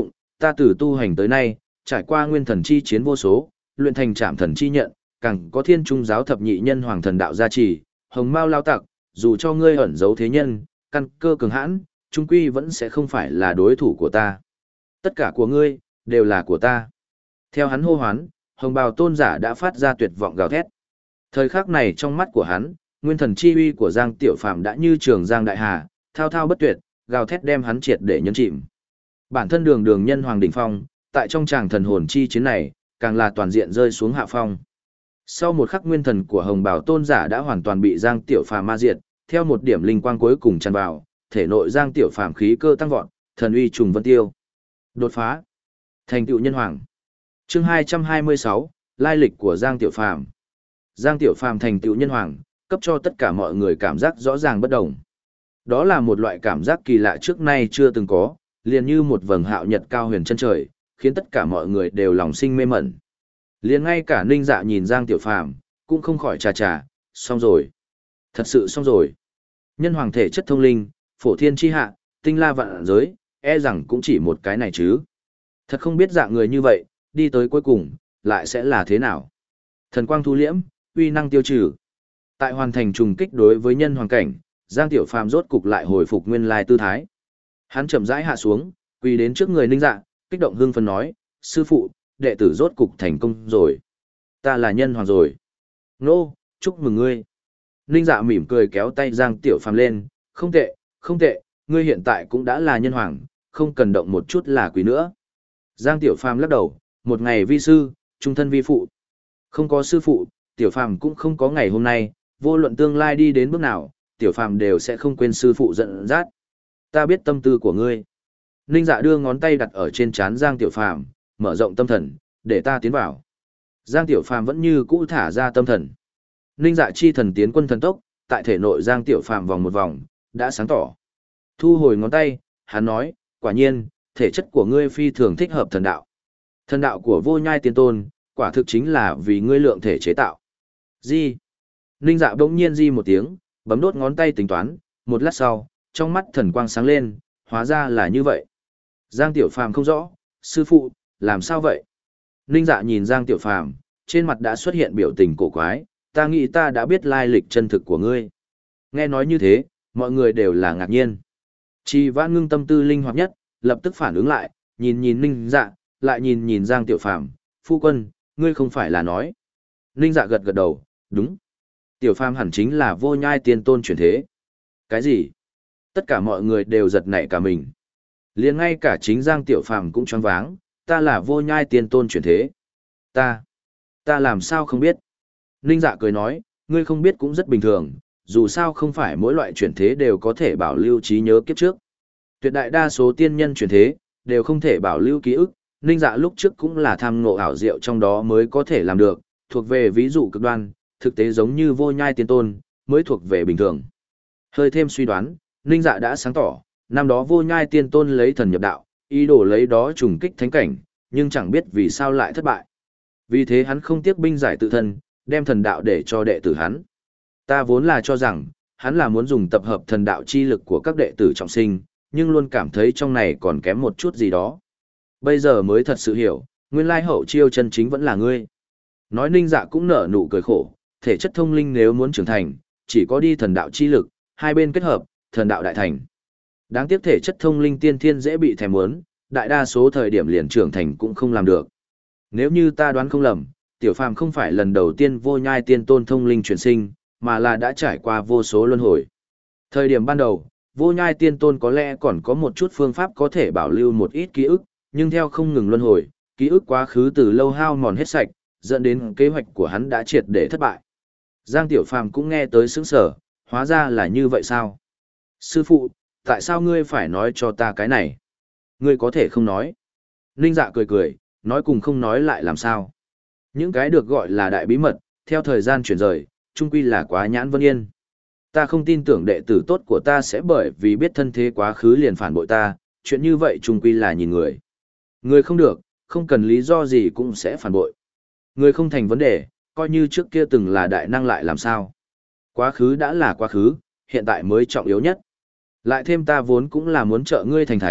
ta từ tu hành tới nay, trải qua nguyên thần chi chiến vô số, luyện thành trảm thần chi nhận, càng có thiên trung giáo thập nhị nhân hoàng thần đạo gia trì, hồng mao lao tặc, dù cho ngươi ẩn giấu thế nhân, căn cơ cường hãn, trung quy vẫn sẽ không phải là đối thủ của ta. Tất cả của ngươi, đều là của ta. Theo hắn hô hoán, hồng bào tôn giả đã phát ra tuyệt vọng gào thét. Thời khắc này trong mắt của hắn, nguyên thần chi uy của Giang Tiểu Phàm đã như trường Giang Đại Hà, thao thao bất tuyệt, gào thét đem hắn triệt để nhấn chìm. Bản thân đường đường nhân hoàng đỉnh phong, tại trong tràng thần hồn chi chiến này, càng là toàn diện rơi xuống hạ phong. Sau một khắc nguyên thần của hồng bào tôn giả đã hoàn toàn bị Giang Tiểu Phàm ma diệt, theo một điểm linh quang cuối cùng tràn vào, thể nội Giang Tiểu Phàm khí cơ tăng vọt, thần uy trùng vân tiêu. Đột phá, thành tựu nhân hoàng. Chương hai trăm hai mươi sáu, lai lịch của Giang Tiểu Phàm. Giang Tiểu Phàm thành tựu nhân hoàng, cấp cho tất cả mọi người cảm giác rõ ràng bất đồng. Đó là một loại cảm giác kỳ lạ trước nay chưa từng có, liền như một vầng hạo nhật cao huyền chân trời, khiến tất cả mọi người đều lòng sinh mê mẩn. Liền ngay cả Ninh Dạ nhìn Giang Tiểu Phàm, cũng không khỏi chà chà, xong rồi. Thật sự xong rồi. Nhân hoàng thể chất thông linh, phổ thiên chi hạ, tinh la vạn giới, e rằng cũng chỉ một cái này chứ. Thật không biết dạng người như vậy, đi tới cuối cùng, lại sẽ là thế nào. Thần quang thu liễm, uy năng tiêu trừ. Tại hoàn thành trùng kích đối với nhân hoàng cảnh, Giang Tiểu Phàm rốt cục lại hồi phục nguyên lai tư thái. Hắn chậm rãi hạ xuống, quỳ đến trước người Ninh Dạ, kích động hưng phấn nói, sư phụ, đệ tử rốt cục thành công rồi. Ta là nhân hoàng rồi. Nô, chúc mừng ngươi. Ninh Dạ mỉm cười kéo tay Giang Tiểu Phàm lên, không tệ, không tệ, ngươi hiện tại cũng đã là nhân hoàng, không cần động một chút là quý nữa. Giang Tiểu Phàm lắc đầu, một ngày vi sư, trung thân vi phụ. Không có sư phụ, Tiểu Phàm cũng không có ngày hôm nay, vô luận tương lai đi đến bước nào, Tiểu Phàm đều sẽ không quên sư phụ dẫn dắt. Ta biết tâm tư của ngươi. Ninh Dạ đưa ngón tay đặt ở trên trán Giang Tiểu Phàm, mở rộng tâm thần, để ta tiến vào. Giang Tiểu Phàm vẫn như cũ thả ra tâm thần. Ninh Dạ chi thần tiến quân thần tốc, tại thể nội Giang Tiểu Phàm vòng một vòng, đã sáng tỏ. Thu hồi ngón tay, hắn nói, quả nhiên, thể chất của ngươi phi thường thích hợp thần đạo. Thần đạo của Vô Nhai Tiên Tôn, quả thực chính là vì ngươi lượng thể chế tạo. Di. Ninh Dạ bỗng nhiên di một tiếng, bấm đốt ngón tay tính toán, một lát sau, trong mắt thần quang sáng lên, hóa ra là như vậy. Giang Tiểu Phàm không rõ, sư phụ, làm sao vậy? Ninh Dạ nhìn Giang Tiểu Phàm, trên mặt đã xuất hiện biểu tình cổ quái, ta nghĩ ta đã biết lai lịch chân thực của ngươi. Nghe nói như thế, mọi người đều là ngạc nhiên. Trì Vãn Ngưng tâm tư linh hoạt nhất, lập tức phản ứng lại, nhìn nhìn Ninh Dạ, lại nhìn nhìn Giang Tiểu Phàm, phu quân, ngươi không phải là nói. Ninh Dạ gật gật đầu, đúng. Tiểu Phàm hẳn chính là Vô Nhai Tiên Tôn chuyển thế. Cái gì? Tất cả mọi người đều giật nảy cả mình. Liền ngay cả chính Giang Tiểu Phàm cũng choáng váng, ta là Vô Nhai Tiên Tôn chuyển thế. Ta, ta làm sao không biết? Ninh Dạ cười nói, ngươi không biết cũng rất bình thường, dù sao không phải mỗi loại chuyển thế đều có thể bảo lưu trí nhớ kiếp trước. Tuyệt đại đa số tiên nhân chuyển thế, đều không thể bảo lưu ký ức, Ninh Dạ lúc trước cũng là tham ngộ ảo diệu trong đó mới có thể làm được, thuộc về ví dụ cực đoan, thực tế giống như Vô Nhai Tiên Tôn, mới thuộc về bình thường. Hơi thêm suy đoán, Ninh Dạ đã sáng tỏ, năm đó Vô Nhai Tiên Tôn lấy thần nhập đạo, ý đồ lấy đó trùng kích thánh cảnh, nhưng chẳng biết vì sao lại thất bại. Vì thế hắn không tiếc binh giải tự thân, đem thần đạo để cho đệ tử hắn. Ta vốn là cho rằng, hắn là muốn dùng tập hợp thần đạo chi lực của các đệ tử trọng sinh, nhưng luôn cảm thấy trong này còn kém một chút gì đó. Bây giờ mới thật sự hiểu, nguyên lai hậu chiêu chân chính vẫn là ngươi. Nói Ninh Dạ cũng nở nụ cười khổ, thể chất thông linh nếu muốn trưởng thành, chỉ có đi thần đạo chi lực, hai bên kết hợp, thần đạo đại thành. Đáng tiếc thể chất thông linh tiên thiên dễ bị thèm muốn, đại đa số thời điểm liền trưởng thành cũng không làm được. Nếu như ta đoán không lầm, Tiểu Phàm không phải lần đầu tiên Vô Nhai Tiên Tôn thông linh chuyển sinh, mà là đã trải qua vô số luân hồi. Thời điểm ban đầu, Vô Nhai Tiên Tôn có lẽ còn có một chút phương pháp có thể bảo lưu một ít ký ức, nhưng theo không ngừng luân hồi, ký ức quá khứ từ lâu hao mòn hết sạch, dẫn đến kế hoạch của hắn đã triệt để thất bại. Giang Tiểu Phàm cũng nghe tới sững sờ, hóa ra là như vậy sao? Sư phụ, tại sao ngươi phải nói cho ta cái này? Ngươi có thể không nói. Ninh Dạ cười cười, nói cùng không nói lại làm sao? Những cái được gọi là đại bí mật, theo thời gian chuyển rời, chung quy là quá nhãn vân yên. Ta không tin tưởng đệ tử tốt của ta sẽ bởi vì biết thân thế quá khứ liền phản bội ta, chuyện như vậy chung quy là nhìn người. Người không được, không cần lý do gì cũng sẽ phản bội. Người không thành vấn đề, coi như trước kia từng là đại năng lại làm sao. Quá khứ đã là quá khứ, hiện tại mới trọng yếu nhất. Lại thêm ta vốn cũng là muốn trợ ngươi thành thánh,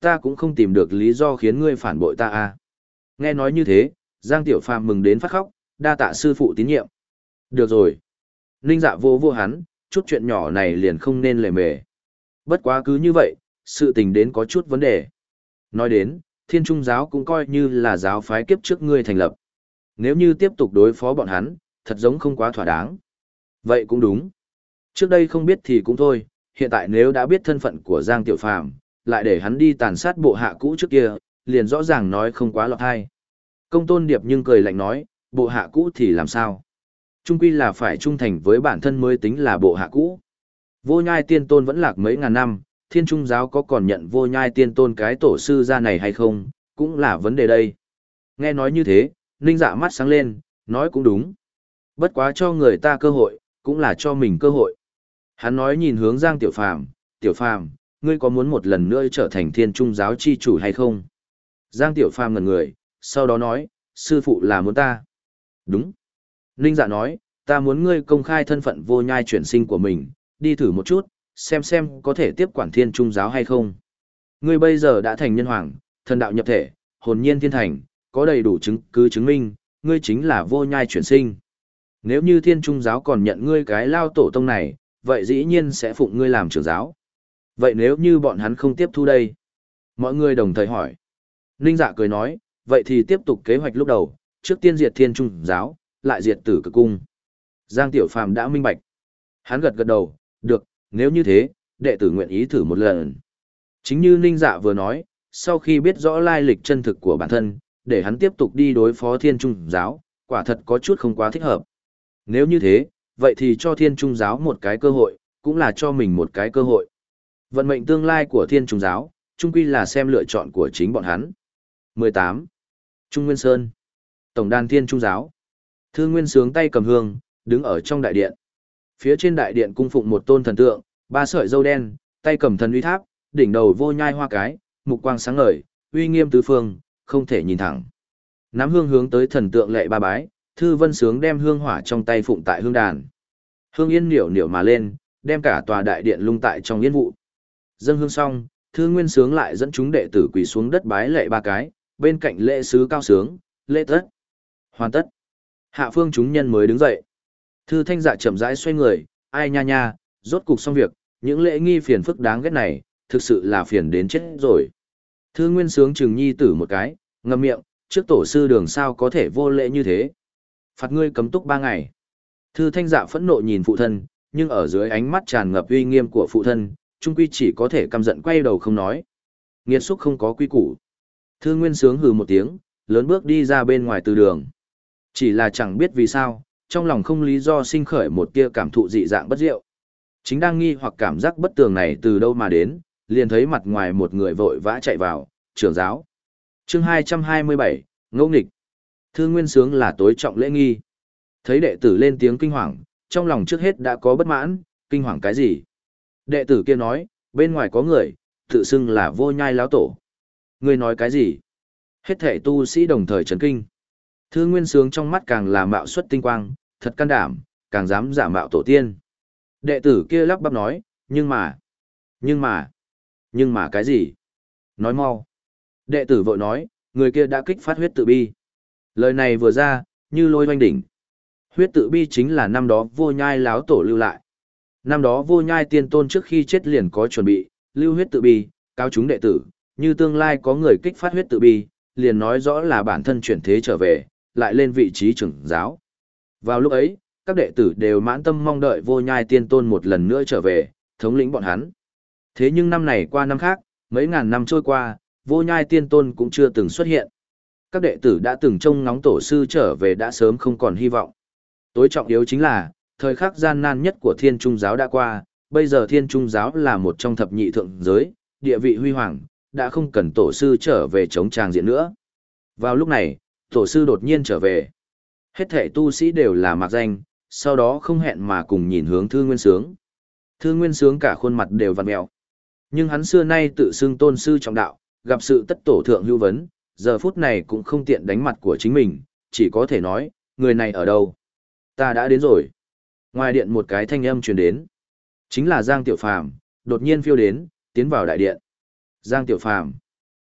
ta cũng không tìm được lý do khiến ngươi phản bội ta à. Nghe nói như thế, Giang Tiểu Phàm mừng đến phát khóc, đa tạ sư phụ tín nhiệm. Được rồi. Ninh Dạ vô vô hắn, chút chuyện nhỏ này liền không nên lề mề. Bất quá cứ như vậy, sự tình đến có chút vấn đề. Nói đến, Thiên Trung giáo cũng coi như là giáo phái kiếp trước ngươi thành lập. Nếu như tiếp tục đối phó bọn hắn, thật giống không quá thỏa đáng. Vậy cũng đúng. Trước đây không biết thì cũng thôi, hiện tại nếu đã biết thân phận của Giang Tiểu Phàm, lại để hắn đi tàn sát bộ hạ cũ trước kia, liền rõ ràng nói không quá lọt hay. Công Tôn Điệp nhưng cười lạnh nói, bộ hạ cũ thì làm sao? Trung quy là phải trung thành với bản thân mới tính là bộ hạ cũ. Vô Nhai Tiên Tôn vẫn lạc mấy ngàn năm, Thiên Trung giáo có còn nhận Vô Nhai Tiên Tôn cái tổ sư ra này hay không, cũng là vấn đề đây. Nghe nói như thế, Ninh Dạ mắt sáng lên, nói cũng đúng. Bất quá cho người ta cơ hội, cũng là cho mình cơ hội. Hắn nói nhìn hướng Giang Tiểu Phàm, Tiểu Phàm, ngươi có muốn một lần nữa trở thành Thiên Trung giáo chi chủ hay không? Giang Tiểu Phàm ngẩn người, sau đó nói, sư phụ là muốn ta. Đúng. Ninh Dạ nói, ta muốn ngươi công khai thân phận Vô Nhai chuyển sinh của mình, đi thử một chút, xem xem có thể tiếp quản Thiên Trung giáo hay không. Ngươi bây giờ đã thành nhân hoàng, thần đạo nhập thể, hồn nhiên thiên thành, có đầy đủ chứng cứ chứng minh, ngươi chính là Vô Nhai chuyển sinh. Nếu như Thiên Trung giáo còn nhận ngươi cái lao tổ tông này, vậy dĩ nhiên sẽ phụng ngươi làm trưởng giáo. Vậy nếu như bọn hắn không tiếp thu đây? Mọi người đồng thời hỏi. Ninh Dạ cười nói, vậy thì tiếp tục kế hoạch lúc đầu, trước tiên diệt Thiên Trung giáo, lại diệt Tử Cực cung. Giang Tiểu Phàm đã minh bạch. Hắn gật gật đầu, được, nếu như thế, đệ tử nguyện ý thử một lần. Chính như Ninh Dạ vừa nói, sau khi biết rõ lai lịch chân thực của bản thân, để hắn tiếp tục đi đối phó Thiên Trung giáo, quả thật có chút không quá thích hợp. Nếu như thế, vậy thì cho Thiên Trung giáo một cái cơ hội, cũng là cho mình một cái cơ hội. Vận mệnh tương lai của Thiên Trung giáo, chung quy là xem lựa chọn của chính bọn hắn. mười tám. Trung Nguyên Sơn. Tổng đàn Thiên Trung giáo. Thư Nguyên sướng tay cầm hương, đứng ở trong đại điện. Phía trên đại điện cung phụng một tôn thần tượng, ba sợi râu đen, tay cầm thần uy tháp, đỉnh đầu vô nhai hoa cái, mục quang sáng ngời, uy nghiêm tứ phương, không thể nhìn thẳng. Nắm hương hướng tới thần tượng lệ ba bái, Thư Vân sướng đem hương hỏa trong tay phụng tại hương đàn. Hương yên niểu niểu mà lên, đem cả tòa đại điện lung tại trong yên vụ. Dâng hương xong, Thư Nguyên sướng lại dẫn chúng đệ tử quỳ xuống đất bái lệ ba cái, bên cạnh lễ sứ cao sướng, lễ tất. Hoàn tất. Hạ phương chúng nhân mới đứng dậy. Thư Thanh Dạ chậm rãi xoay người, ai nha nha, rốt cục xong việc, những lễ nghi phiền phức đáng ghét này, thực sự là phiền đến chết rồi. Thư Nguyên sướng chừng nhi tử một cái, ngậm miệng, trước tổ sư đường sao có thể vô lễ như thế. Phạt ngươi cấm túc ba ngày. Thư Thanh Dạ phẫn nộ nhìn phụ thân, nhưng ở dưới ánh mắt tràn ngập uy nghiêm của phụ thân, trung quy chỉ có thể căm giận quay đầu không nói. Nghiệt xúc không có quy củ. Thư Nguyên sướng hừ một tiếng, lớn bước đi ra bên ngoài từ đường. Chỉ là chẳng biết vì sao, trong lòng không lý do sinh khởi một tia cảm thụ dị dạng bất diệu. Chính đang nghi hoặc cảm giác bất tường này từ đâu mà đến, liền thấy mặt ngoài một người vội vã chạy vào, trưởng giáo. Chương hai trăm hai mươi bảy, ngẫu nghịch. Thư Nguyên sướng là tối trọng lễ nghi. Thấy đệ tử lên tiếng kinh hoàng, trong lòng trước hết đã có bất mãn, kinh hoàng cái gì? Đệ tử kia nói, bên ngoài có người, tự xưng là Vô Nhai lão tổ. Ngươi nói cái gì? Hết thảy tu sĩ đồng thời chấn kinh. Thư Nguyên sướng trong mắt càng là mạo xuất tinh quang, thật can đảm, càng dám giả mạo tổ tiên. Đệ tử kia lắp bắp nói, nhưng mà, nhưng mà, nhưng mà cái gì? Nói mau. Đệ tử vội nói, người kia đã kích phát huyết tự bi. Lời này vừa ra, như lôi oanh đỉnh. Huyết tự bi chính là năm đó Vô Nhai lão tổ lưu lại. Năm đó Vô Nhai tiên tôn trước khi chết liền có chuẩn bị, lưu huyết tự bi, cáo chúng đệ tử, như tương lai có người kích phát huyết tự bi, liền nói rõ là bản thân chuyển thế trở về, lại lên vị trí trưởng giáo. Vào lúc ấy, các đệ tử đều mãn tâm mong đợi Vô Nhai tiên tôn một lần nữa trở về, thống lĩnh bọn hắn. Thế nhưng năm này qua năm khác, mấy ngàn năm trôi qua, Vô Nhai tiên tôn cũng chưa từng xuất hiện. Các đệ tử đã từng trông ngóng tổ sư trở về đã sớm không còn hy vọng. Tối trọng yếu chính là, thời khắc gian nan nhất của Thiên Trung giáo đã qua, bây giờ Thiên Trung giáo là một trong thập nhị thượng giới, địa vị huy hoàng, đã không cần tổ sư trở về chống tràng diện nữa. Vào lúc này, tổ sư đột nhiên trở về. Hết thảy tu sĩ đều là mạc danh, sau đó không hẹn mà cùng nhìn hướng Thư Nguyên sướng. Thư Nguyên sướng cả khuôn mặt đều vặn mèo. Nhưng hắn xưa nay tự xưng tôn sư trọng đạo, gặp sự tất tổ thượng hữu vấn, giờ phút này cũng không tiện đánh mặt của chính mình, chỉ có thể nói, người này ở đâu? Ta đã đến rồi. Ngoài điện một cái thanh âm truyền đến. Chính là Giang Tiểu Phàm, đột nhiên phiêu đến, tiến vào đại điện. Giang Tiểu Phàm,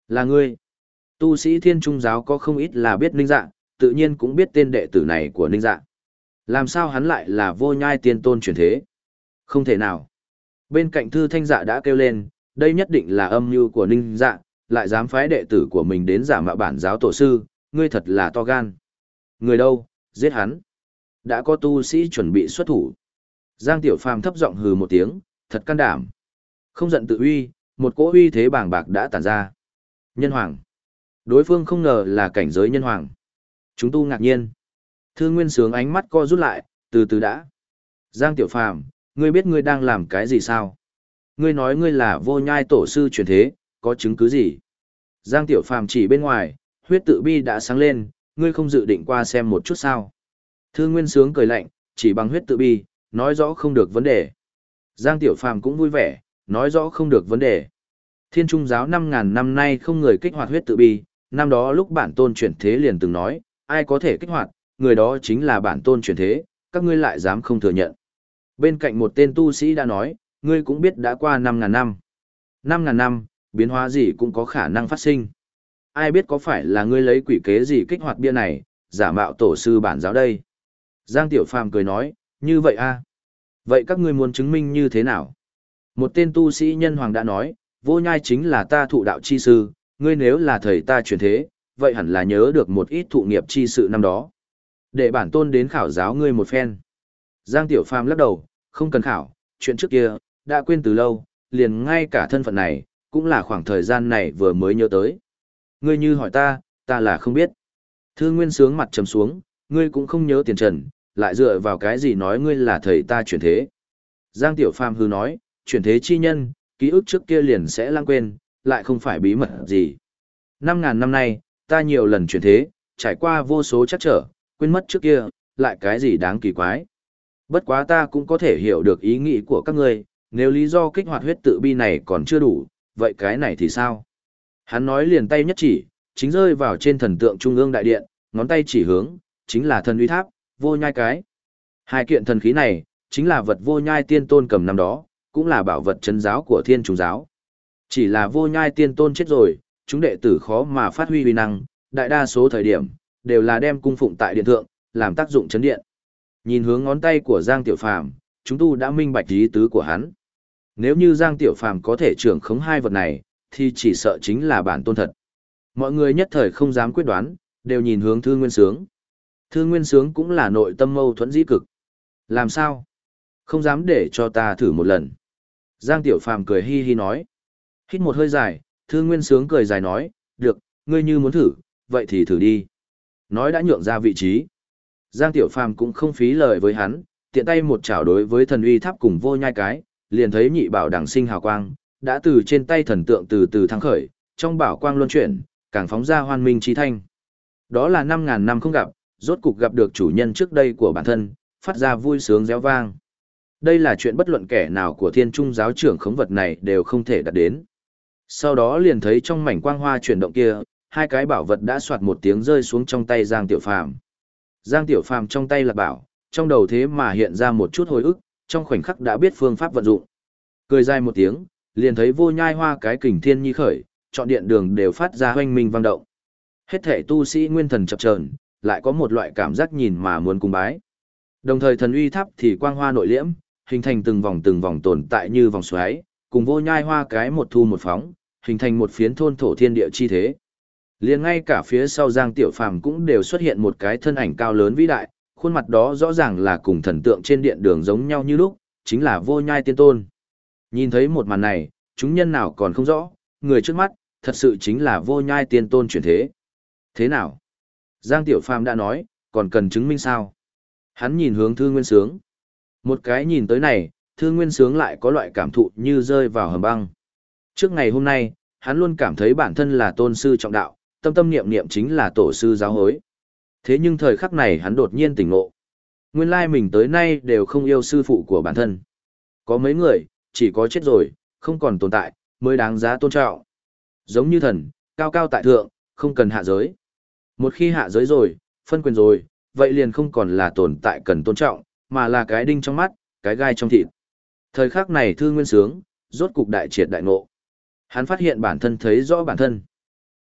Là ngươi. Tu sĩ thiên trung giáo có không ít là biết Ninh Dạ, tự nhiên cũng biết tên đệ tử này của Ninh Dạ. Làm sao hắn lại là vô nhai tiên tôn chuyển thế? Không thể nào. Bên cạnh Thư Thanh Dạ đã kêu lên, đây nhất định là âm mưu của Ninh Dạ, lại dám phái đệ tử của mình đến giả mạo bản giáo tổ sư, ngươi thật là to gan. Người đâu, giết hắn. Đã có tu sĩ chuẩn bị xuất thủ. Giang Tiểu Phàm thấp giọng hừ một tiếng, thật can đảm. Không giận tự uy, một cỗ uy thế bàng bạc đã tản ra. Nhân hoàng. Đối phương không ngờ là cảnh giới nhân hoàng. Chúng tu ngạc nhiên. Thư Nguyên Sướng ánh mắt co rút lại, từ từ đã. Giang Tiểu Phàm, ngươi biết ngươi đang làm cái gì sao? Ngươi nói ngươi là vô nhai tổ sư chuyển thế, có chứng cứ gì? Giang Tiểu Phàm chỉ bên ngoài, huyết tự bi đã sáng lên, ngươi không dự định qua xem một chút sao? Thư Nguyên Sướng cười lạnh, chỉ bằng huyết tự bi, nói rõ không được vấn đề. Giang Tiểu Phàm cũng vui vẻ, nói rõ không được vấn đề. Thiên Trung giáo năm ngàn năm nay không người kích hoạt huyết tự bi, năm đó lúc bản tôn chuyển thế liền từng nói, ai có thể kích hoạt, người đó chính là bản tôn chuyển thế, các ngươi lại dám không thừa nhận. Bên cạnh một tên tu sĩ đã nói, ngươi cũng biết đã qua năm ngàn năm. năm ngàn năm, biến hóa gì cũng có khả năng phát sinh. Ai biết có phải là ngươi lấy quỷ kế gì kích hoạt bia này, giả mạo tổ sư bản giáo đây. Giang Tiểu Phàm cười nói, như vậy a à? Vậy các ngươi muốn chứng minh như thế nào? Một tên tu sĩ nhân hoàng đã nói, vô nhai chính là ta thụ đạo chi sư, ngươi nếu là thầy ta chuyển thế, vậy hẳn là nhớ được một ít thụ nghiệp chi sự năm đó. Để bản tôn đến khảo giáo ngươi một phen. Giang Tiểu Phàm lắc đầu, không cần khảo, chuyện trước kia, đã quên từ lâu, liền ngay cả thân phận này, cũng là khoảng thời gian này vừa mới nhớ tới. Ngươi như hỏi ta, ta là không biết. Thư Nguyên Sướng mặt trầm xuống, ngươi cũng không nhớ tiền trần, lại dựa vào cái gì nói ngươi là thầy ta chuyển thế. Giang Tiểu Phàm hư nói, chuyển thế chi nhân, ký ức trước kia liền sẽ lãng quên, lại không phải bí mật gì. Năm ngàn năm nay, ta nhiều lần chuyển thế, trải qua vô số chắc trở, quên mất trước kia, lại cái gì đáng kỳ quái. Bất quá ta cũng có thể hiểu được ý nghĩ của các ngươi, nếu lý do kích hoạt huyết tự bi này còn chưa đủ, vậy cái này thì sao? Hắn nói liền tay nhất chỉ, chính rơi vào trên thần tượng trung ương đại điện, ngón tay chỉ hướng, chính là thần uy tháp, vô nhai cái. Hai kiện thần khí này, chính là vật vô nhai tiên tôn cầm năm đó, cũng là bảo vật trấn giáo của thiên trùng giáo. Chỉ là vô nhai tiên tôn chết rồi, chúng đệ tử khó mà phát huy uy năng, đại đa số thời điểm, đều là đem cung phụng tại điện thượng, làm tác dụng chấn điện. Nhìn hướng ngón tay của Giang Tiểu Phàm, chúng tu đã minh bạch ý tứ của hắn. Nếu như Giang Tiểu Phàm có thể trưởng khống hai vật này, thì chỉ sợ chính là bản tôn thật. Mọi người nhất thời không dám quyết đoán, đều nhìn hướng Thư Nguyên Sướng. Thư Nguyên Sướng cũng là nội tâm mâu thuẫn dĩ cực. Làm sao? Không dám để cho ta thử một lần. Giang Tiểu Phàm cười hi hi nói. Hít một hơi dài, Thư Nguyên Sướng cười dài nói, được, ngươi như muốn thử, vậy thì thử đi. Nói đã nhượng ra vị trí. Giang Tiểu Phàm cũng không phí lời với hắn, tiện tay một chảo đối với thần uy tháp cùng vô nhai cái, liền thấy nhị bảo đằng sinh hào quang, đã từ trên tay thần tượng từ từ thăng khởi, trong bảo quang luân chuyển, càng phóng ra hoan minh chi thanh. Đó là năm ngàn năm không gặp, rốt cục gặp được chủ nhân trước đây của bản thân, phát ra vui sướng réo vang. Đây là chuyện bất luận kẻ nào của thiên trung giáo trưởng khống vật này đều không thể đạt đến. Sau đó liền thấy trong mảnh quang hoa chuyển động kia, hai cái bảo vật đã soạt một tiếng rơi xuống trong tay Giang Tiểu Phàm. Giang Tiểu Phàm trong tay là bảo, trong đầu thế mà hiện ra một chút hồi ức, trong khoảnh khắc đã biết phương pháp vận dụng. Cười dài một tiếng, liền thấy vô nhai hoa cái kình thiên nhi khởi, chọn điện đường đều phát ra hoanh minh vang động. Hết thể tu sĩ nguyên thần chập chờn, lại có một loại cảm giác nhìn mà muốn cung bái. Đồng thời thần uy tháp thì quang hoa nội liễm, hình thành từng vòng từng vòng tồn tại như vòng xoáy, cùng vô nhai hoa cái một thu một phóng, hình thành một phiến thôn thổ thiên địa chi thế. Liền ngay cả phía sau Giang Tiểu Phàm cũng đều xuất hiện một cái thân ảnh cao lớn vĩ đại, khuôn mặt đó rõ ràng là cùng thần tượng trên điện đường giống nhau như lúc, chính là vô nhai tiên tôn. Nhìn thấy một màn này, chúng nhân nào còn không rõ, người trước mắt, thật sự chính là vô nhai tiên tôn chuyển thế. Thế nào? Giang Tiểu Phàm đã nói, còn cần chứng minh sao? Hắn nhìn hướng Thư Nguyên Sướng. Một cái nhìn tới này, Thư Nguyên Sướng lại có loại cảm thụ như rơi vào hầm băng. Trước ngày hôm nay, hắn luôn cảm thấy bản thân là tôn sư trọng đạo, tâm tâm niệm niệm chính là tổ sư giáo hối. Thế nhưng thời khắc này hắn đột nhiên tỉnh ngộ. Nguyên lai mình tới nay đều không yêu sư phụ của bản thân. Có mấy người, chỉ có chết rồi, không còn tồn tại, mới đáng giá tôn trọng. Giống như thần, cao cao tại thượng, không cần hạ giới. Một khi hạ giới rồi, phân quyền rồi, vậy liền không còn là tồn tại cần tôn trọng, mà là cái đinh trong mắt, cái gai trong thịt. Thời khắc này Thư Nguyên Sướng, rốt cục đại triệt đại ngộ. Hắn phát hiện bản thân thấy rõ bản thân.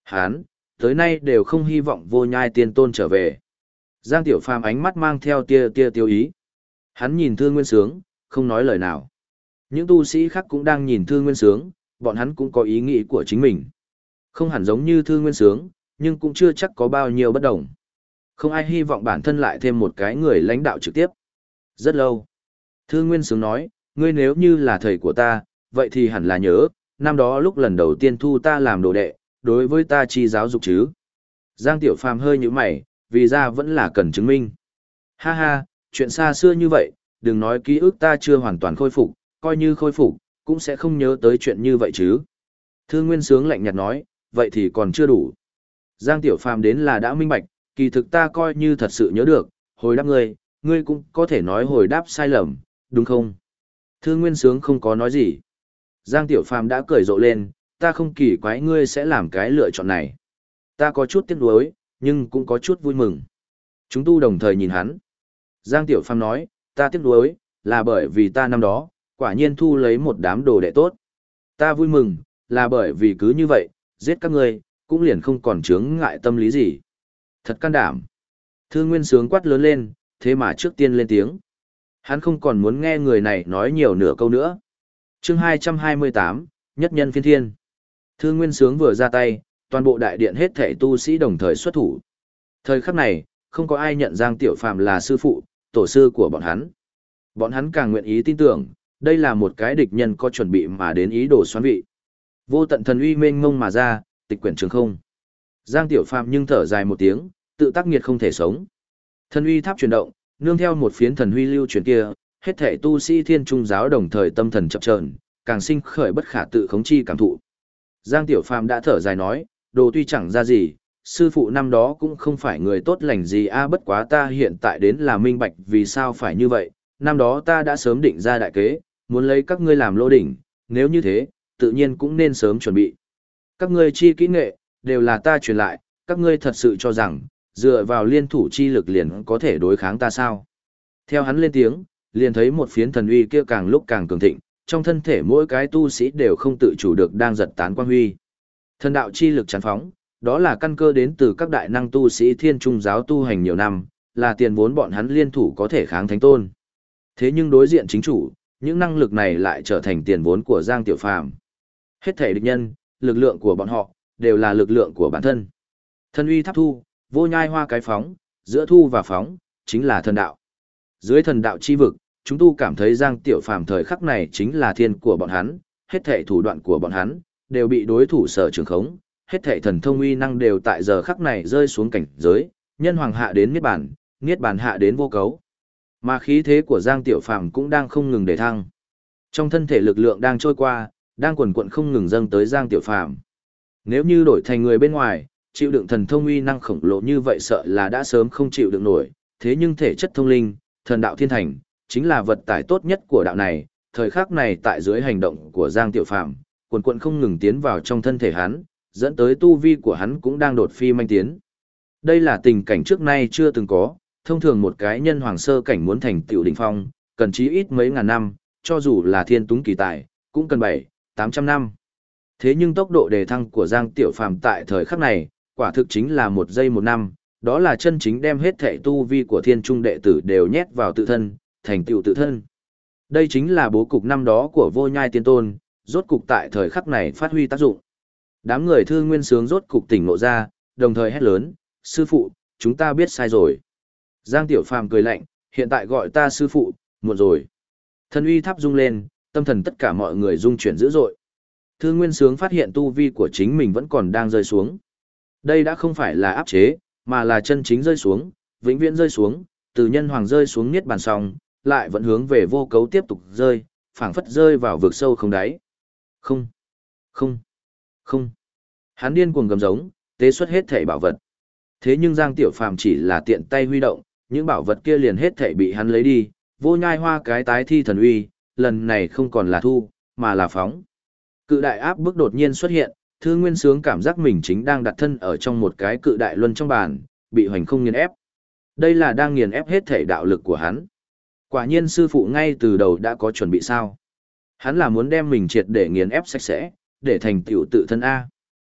Hán, tới nay đều không hy vọng vô nhai tiên tôn trở về. Giang Tiểu Phàm ánh mắt mang theo tia tia tiêu ý. Hắn nhìn Thương Nguyên Sướng, không nói lời nào. Những tu sĩ khác cũng đang nhìn Thương Nguyên Sướng, bọn hắn cũng có ý nghĩ của chính mình. Không hẳn giống như Thương Nguyên Sướng, nhưng cũng chưa chắc có bao nhiêu bất đồng. Không ai hy vọng bản thân lại thêm một cái người lãnh đạo trực tiếp. Rất lâu. Thương Nguyên Sướng nói, ngươi nếu như là thầy của ta, vậy thì hẳn là nhớ, năm đó lúc lần đầu tiên thu ta làm đồ đệ, đối với ta chi giáo dục chứ. Giang Tiểu Phàm hơi nhíu mày, vì ra vẫn là cần chứng minh. Ha ha, chuyện xa xưa như vậy, đừng nói ký ức ta chưa hoàn toàn khôi phục, coi như khôi phục, cũng sẽ không nhớ tới chuyện như vậy chứ. Thương Nguyên Sướng lạnh nhạt nói, vậy thì còn chưa đủ. Giang Tiểu Phàm đến là đã minh bạch, kỳ thực ta coi như thật sự nhớ được, hồi đáp ngươi, ngươi cũng có thể nói hồi đáp sai lầm, đúng không? Thương Nguyên Sướng không có nói gì. Giang Tiểu Phàm đã cười rộ lên, ta không kỳ quái ngươi sẽ làm cái lựa chọn này. Ta có chút tiếc nuối, nhưng cũng có chút vui mừng. Chúng tu đồng thời nhìn hắn. Giang Tiểu Phàm nói, ta tiếc nuối, là bởi vì ta năm đó, quả nhiên thu lấy một đám đồ đệ tốt. Ta vui mừng, là bởi vì cứ như vậy, giết các ngươi, cũng liền không còn chướng ngại tâm lý gì. Thật can đảm. Thương Nguyên Sướng quát lớn lên, thế mà trước tiên lên tiếng. Hắn không còn muốn nghe người này nói nhiều nửa câu nữa. Chương hai trăm hai mươi tám, Nhất nhân phiên thiên. Thương Nguyên Sướng vừa ra tay, toàn bộ đại điện hết thảy tu sĩ đồng thời xuất thủ. Thời khắc này, không có ai nhận Giang Tiểu Phàm là sư phụ, tổ sư của bọn hắn. Bọn hắn càng nguyện ý tin tưởng, đây là một cái địch nhân có chuẩn bị mà đến ý đồ xoán vị. Vô tận thần uy mênh mông mà ra, tịch quyển trường không. Giang Tiểu Phàm nhưng thở dài một tiếng, tự tác nghiệt không thể sống. Thần uy tháp chuyển động, nương theo một phiến thần huy lưu chuyển kia, hết thảy tu sĩ Thiên Trung giáo đồng thời tâm thần chập chờn, càng sinh khởi bất khả tự khống chi cảm thụ. Giang Tiểu Phàm đã thở dài nói, đồ tuy chẳng ra gì, sư phụ năm đó cũng không phải người tốt lành gì a, bất quá ta hiện tại đến là minh bạch vì sao phải như vậy, năm đó ta đã sớm định ra đại kế, muốn lấy các ngươi làm lô đỉnh, nếu như thế, tự nhiên cũng nên sớm chuẩn bị. Các ngươi chi kỹ nghệ, đều là ta truyền lại, các ngươi thật sự cho rằng, dựa vào liên thủ chi lực liền có thể đối kháng ta sao? Theo hắn lên tiếng, liền thấy một phiến thần uy kia càng lúc càng cường thịnh, trong thân thể mỗi cái tu sĩ đều không tự chủ được đang giật tán quang huy. Thần đạo chi lực tràn phóng, đó là căn cơ đến từ các đại năng tu sĩ Thiên Trung giáo tu hành nhiều năm, là tiền vốn bọn hắn liên thủ có thể kháng thánh tôn. Thế nhưng đối diện chính chủ, những năng lực này lại trở thành tiền vốn của Giang Tiểu Phàm. Hết thể địch nhân, lực lượng của bọn họ, đều là lực lượng của bản thân. Thần uy tháp thu, vô nhai hoa cái phóng, giữa thu và phóng, chính là thần đạo. Dưới thần đạo chi vực, chúng tu cảm thấy Giang Tiểu Phàm thời khắc này chính là thiên của bọn hắn, hết thảy thủ đoạn của bọn hắn, đều bị đối thủ sở trường khống, hết thảy thần thông uy năng đều tại giờ khắc này rơi xuống cảnh giới, nhân hoàng hạ đến niết bàn, niết bàn hạ đến vô cấu. Mà khí thế của Giang Tiểu Phàm cũng đang không ngừng để thăng. Trong thân thể lực lượng đang trôi qua, đang quần quật không ngừng dâng tới Giang Tiểu Phàm. Nếu như đổi thành người bên ngoài, chịu đựng thần thông uy năng khổng lồ như vậy sợ là đã sớm không chịu đựng nổi, thế nhưng thể chất thông linh, thần đạo thiên thành, chính là vật tải tốt nhất của đạo này, thời khắc này tại dưới hành động của Giang Tiểu Phàm, quần quần không ngừng tiến vào trong thân thể hắn, dẫn tới tu vi của hắn cũng đang đột phi manh tiến. Đây là tình cảnh trước nay chưa từng có, thông thường một cái nhân hoàng sơ cảnh muốn thành tựu đỉnh phong, cần chí ít mấy ngàn năm, cho dù là thiên túng kỳ tài, cũng cần bảy, tám trăm năm. Thế nhưng tốc độ đề thăng của Giang Tiểu Phàm tại thời khắc này, quả thực chính là một giây một năm, đó là chân chính đem hết thảy tu vi của thiên trung đệ tử đều nhét vào tự thân, thành tựu tự thân. Đây chính là bố cục năm đó của Vô Nhai Tiên Tôn, rốt cục tại thời khắc này phát huy tác dụng. Đám người Thương Nguyên Sướng rốt cục tỉnh ngộ ra, đồng thời hét lớn, sư phụ, chúng ta biết sai rồi. Giang Tiểu Phàm cười lạnh, hiện tại gọi ta sư phụ, muộn rồi. Thần uy tháp rung lên, tâm thần tất cả mọi người rung chuyển dữ dội. Thương Nguyên Sướng phát hiện tu vi của chính mình vẫn còn đang rơi xuống. Đây đã không phải là áp chế, mà là chân chính rơi xuống, vĩnh viễn rơi xuống, từ nhân hoàng rơi xuống niết bàn xong, lại vẫn hướng về vô cấu tiếp tục rơi, phảng phất rơi vào vực sâu không đáy. Không, không, không. Hắn điên cuồng gầm giống, tế xuất hết thảy bảo vật. Thế nhưng Giang Tiểu Phàm chỉ là tiện tay huy động, những bảo vật kia liền hết thảy bị hắn lấy đi, vô nhai hoa cái tái thi thần uy, lần này không còn là thu, mà là phóng. Cự đại áp bức đột nhiên xuất hiện, Thương Nguyên Sướng cảm giác mình chính đang đặt thân ở trong một cái cự đại luân trong bàn, bị hoành không nghiền ép. Đây là đang nghiền ép hết thể đạo lực của hắn. Quả nhiên sư phụ ngay từ đầu đã có chuẩn bị sao. Hắn là muốn đem mình triệt để nghiền ép sạch sẽ, để thành tựu tự thân A.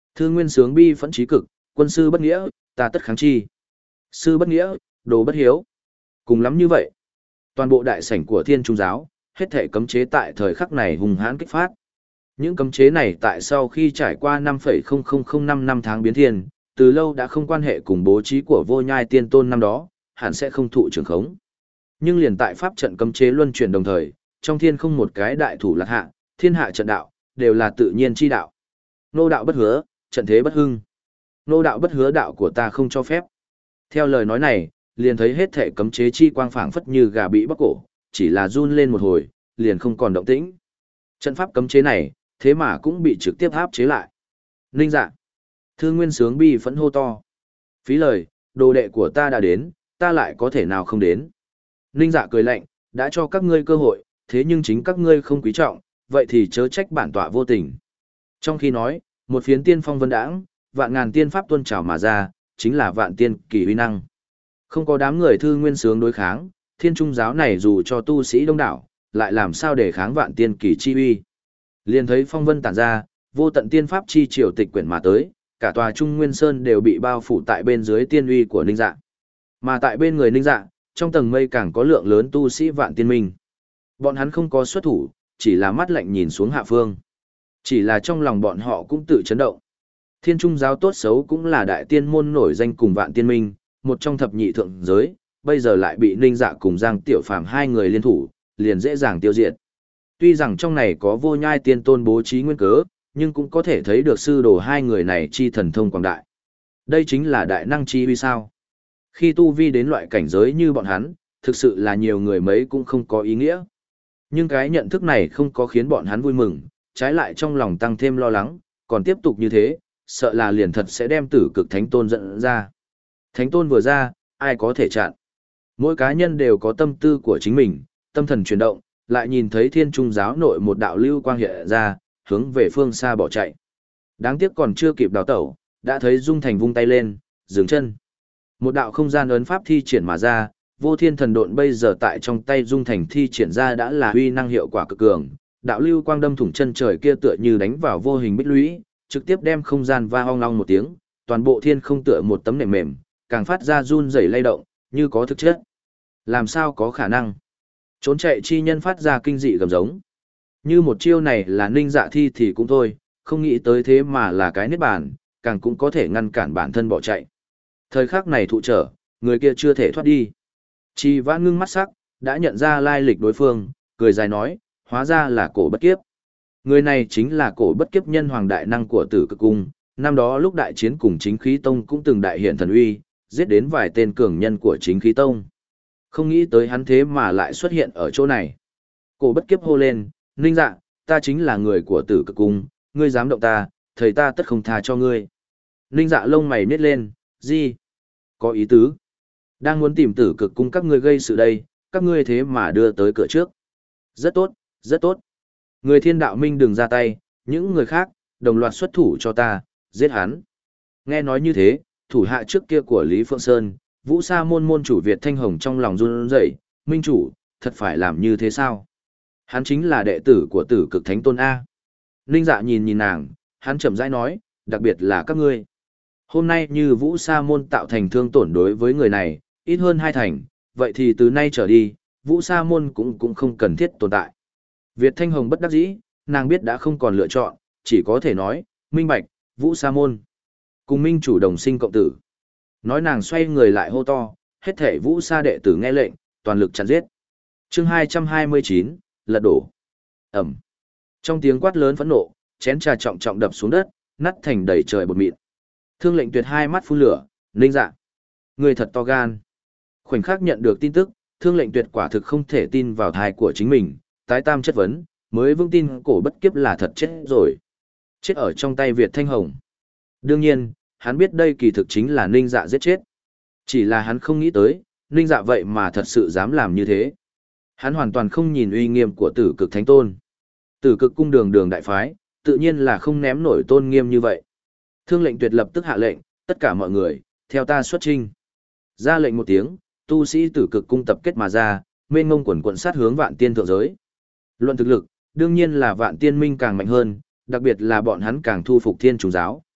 Thương nguyên sướng bi phẫn trí cực, quân sư bất nghĩa, ta tất kháng chi. Sư bất nghĩa, đồ bất hiếu. Cùng lắm như vậy. Toàn bộ đại sảnh của Thiên Trung giáo, hết thể cấm chế tại thời khắc này hùng hãn kích phát. Những cấm chế này tại sau khi trải qua năm phẩy không không không năm năm tháng biến thiên, từ lâu đã không quan hệ cùng bố trí của Vô Nhai Tiên Tôn năm đó, hẳn sẽ không thụ trường khống. Nhưng liền tại pháp trận cấm chế luân chuyển đồng thời, trong thiên không một cái đại thủ lạc hạ, thiên hạ trận đạo, đều là tự nhiên chi đạo. Nô đạo bất hứa, trận thế bất hưng. Nô đạo bất hứa, đạo của ta không cho phép. Theo lời nói này, liền thấy hết thể cấm chế chi quang phảng phất như gà bị bóc cổ, chỉ là run lên một hồi, liền không còn động tĩnh. Trận pháp cấm chế này, thế mà cũng bị trực tiếp áp chế lại. Ninh Dạ, Thương Nguyên sướng bi phẫn hô to. Phí lời, đồ đệ của ta đã đến, ta lại có thể nào không đến. Ninh Dạ cười lạnh, đã cho các ngươi cơ hội, thế nhưng chính các ngươi không quý trọng, vậy thì chớ trách bản tọa vô tình. Trong khi nói, một phiến tiên phong vân đãng, vạn ngàn tiên pháp tuôn trào mà ra, chính là vạn tiên kỳ uy năng. Không có đám người Thư Nguyên sướng đối kháng, Thiên Trung giáo này dù cho tu sĩ đông đảo, lại làm sao để kháng vạn tiên kỳ chi uy. Liền thấy phong vân tản ra, vô tận tiên pháp chi triều tịch quyển mà tới, cả tòa Trung Nguyên Sơn đều bị bao phủ tại bên dưới tiên uy của Ninh Dạ. Mà tại bên người Ninh Dạ, trong tầng mây càng có lượng lớn tu sĩ vạn tiên minh. Bọn hắn không có xuất thủ, chỉ là mắt lạnh nhìn xuống hạ phương. Chỉ là trong lòng bọn họ cũng tự chấn động. Thiên Trung giáo tốt xấu cũng là đại tiên môn nổi danh cùng vạn tiên minh, một trong thập nhị thượng giới, bây giờ lại bị Ninh Dạ cùng Giang Tiểu Phàm hai người liên thủ, liền dễ dàng tiêu diệt. Tuy rằng trong này có Vô Nhai Tiên Tôn bố trí nguyên cớ, nhưng cũng có thể thấy được sư đồ hai người này chi thần thông quảng đại. Đây chính là đại năng chi uy sao? Khi tu vi đến loại cảnh giới như bọn hắn, thực sự là nhiều người mấy cũng không có ý nghĩa. Nhưng cái nhận thức này không có khiến bọn hắn vui mừng, trái lại trong lòng tăng thêm lo lắng, còn tiếp tục như thế, sợ là liền thật sẽ đem tử cực thánh tôn dẫn ra. Thánh tôn vừa ra, ai có thể chặn? Mỗi cá nhân đều có tâm tư của chính mình, tâm thần chuyển động, lại nhìn thấy Thiên Trung giáo nội một đạo lưu quang hiện ra, hướng về phương xa bỏ chạy. Đáng tiếc còn chưa kịp đào tẩu, đã thấy Dung Thành vung tay lên, dừng chân. Một đạo không gian ấn pháp thi triển mà ra, Vô Thiên Thần Độn bây giờ tại trong tay Dung Thành thi triển ra đã là uy năng hiệu quả cực cường, đạo lưu quang đâm thủng chân trời kia tựa như đánh vào vô hình bích lũy, trực tiếp đem không gian va ong ong một tiếng, toàn bộ thiên không tựa một tấm nệm mềm, càng phát ra run rẩy lay động, như có thực chất. Làm sao có khả năng? Trốn chạy chi nhân phát ra kinh dị gầm giống. Như một chiêu này là Ninh Dạ thi thì cũng thôi, không nghĩ tới thế mà là cái niết bàn, càng cũng có thể ngăn cản bản thân bỏ chạy. Thời khắc này thụ trở, người kia chưa thể thoát đi. Chi Vãn ngưng mắt sắc, đã nhận ra lai lịch đối phương, cười dài nói, hóa ra là Cổ Bất Kiếp. Người này chính là Cổ Bất Kiếp nhân hoàng đại năng của Tử Cực Cung, năm đó lúc đại chiến cùng Chính Khí Tông cũng từng đại hiện thần uy, giết đến vài tên cường nhân của Chính Khí Tông. Không nghĩ tới hắn thế mà lại xuất hiện ở chỗ này. Cổ Bất Kiếp hô lên, Ninh Dạ, ta chính là người của Tử Cực Cung, ngươi dám động ta, thầy ta tất không tha cho ngươi. Ninh Dạ lông mày nhếch lên, gì? Có ý tứ. Đang muốn tìm Tử Cực Cung các ngươi gây sự đây, các ngươi thế mà đưa tới cửa trước. Rất tốt, rất tốt. Người Thiên Đạo Minh đừng ra tay, những người khác, đồng loạt xuất thủ cho ta, giết hắn. Nghe nói như thế, thủ hạ trước kia của Lý Phượng Sơn, Vũ Sa môn môn chủ Việt Thanh Hồng trong lòng run rẩy, minh chủ, thật phải làm như thế sao? Hắn chính là đệ tử của Tử Cực Thánh Tôn A. Ninh Dạ nhìn nhìn nàng, hắn chậm rãi nói, đặc biệt là các ngươi. Hôm nay như Vũ Sa môn tạo thành thương tổn đối với người này, ít hơn hai thành, vậy thì từ nay trở đi, Vũ Sa môn cũng cũng không cần thiết tồn tại. Việt Thanh Hồng bất đắc dĩ, nàng biết đã không còn lựa chọn, chỉ có thể nói, minh bạch, Vũ Sa môn. Cùng minh chủ đồng sinh cộng tử. Nói nàng xoay người lại hô to, hết thể Vũ Sa đệ tử nghe lệnh, toàn lực chặn giết. Chương hai trăm hai mươi chín, lật đổ. Ẩm. Trong tiếng quát lớn phẫn nộ, chén trà trọng trọng đập xuống đất, nát thành đầy trời bột mịn. Thương Lệnh Tuyệt hai mắt phun lửa, Ninh Dạ, người thật to gan. Khoảnh khắc nhận được tin tức, Thương Lệnh Tuyệt quả thực không thể tin vào thai của chính mình, tái tam chất vấn, mới vững tin Cổ Bất Kiếp là thật chết rồi. Chết ở trong tay Việt Thanh Hồng. Đương nhiên, hắn biết đây kỳ thực chính là Ninh Dạ giết chết. Chỉ là hắn không nghĩ tới, Ninh Dạ vậy mà thật sự dám làm như thế. Hắn hoàn toàn không nhìn uy nghiêm của Tử Cực Thánh Tôn. Tử Cực cung đường đường đại phái, tự nhiên là không ném nổi tôn nghiêm như vậy. Thương Lệnh Tuyệt lập tức hạ lệnh, tất cả mọi người, theo ta xuất chinh. Ra lệnh một tiếng, tu sĩ Tử Cực cung tập kết mà ra, mênh ngông quần quận sát hướng Vạn Tiên thượng giới. Luận thực lực, đương nhiên là Vạn Tiên minh càng mạnh hơn, đặc biệt là bọn hắn càng thu phục Thiên Trùng giáo.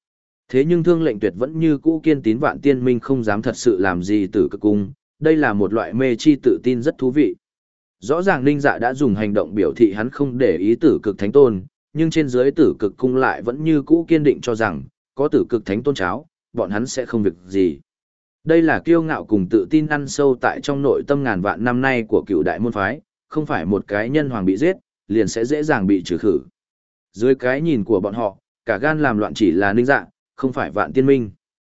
Thế nhưng Thương Lệnh Tuyệt vẫn như cũ kiên tín Vạn Tiên Minh không dám thật sự làm gì Tử Cực Cung, đây là một loại mê chi tự tin rất thú vị. Rõ ràng Ninh Dạ đã dùng hành động biểu thị hắn không để ý Tử Cực Thánh Tôn, nhưng trên dưới Tử Cực Cung lại vẫn như cũ kiên định cho rằng, có Tử Cực Thánh Tôn cháo, bọn hắn sẽ không việc gì. Đây là kiêu ngạo cùng tự tin ăn sâu tại trong nội tâm ngàn vạn năm nay của cựu đại môn phái, không phải một cái nhân hoàng bị giết, liền sẽ dễ dàng bị trừ khử. Dưới cái nhìn của bọn họ, cả gan làm loạn chỉ là Ninh Dạ, không phải Vạn Tiên Minh.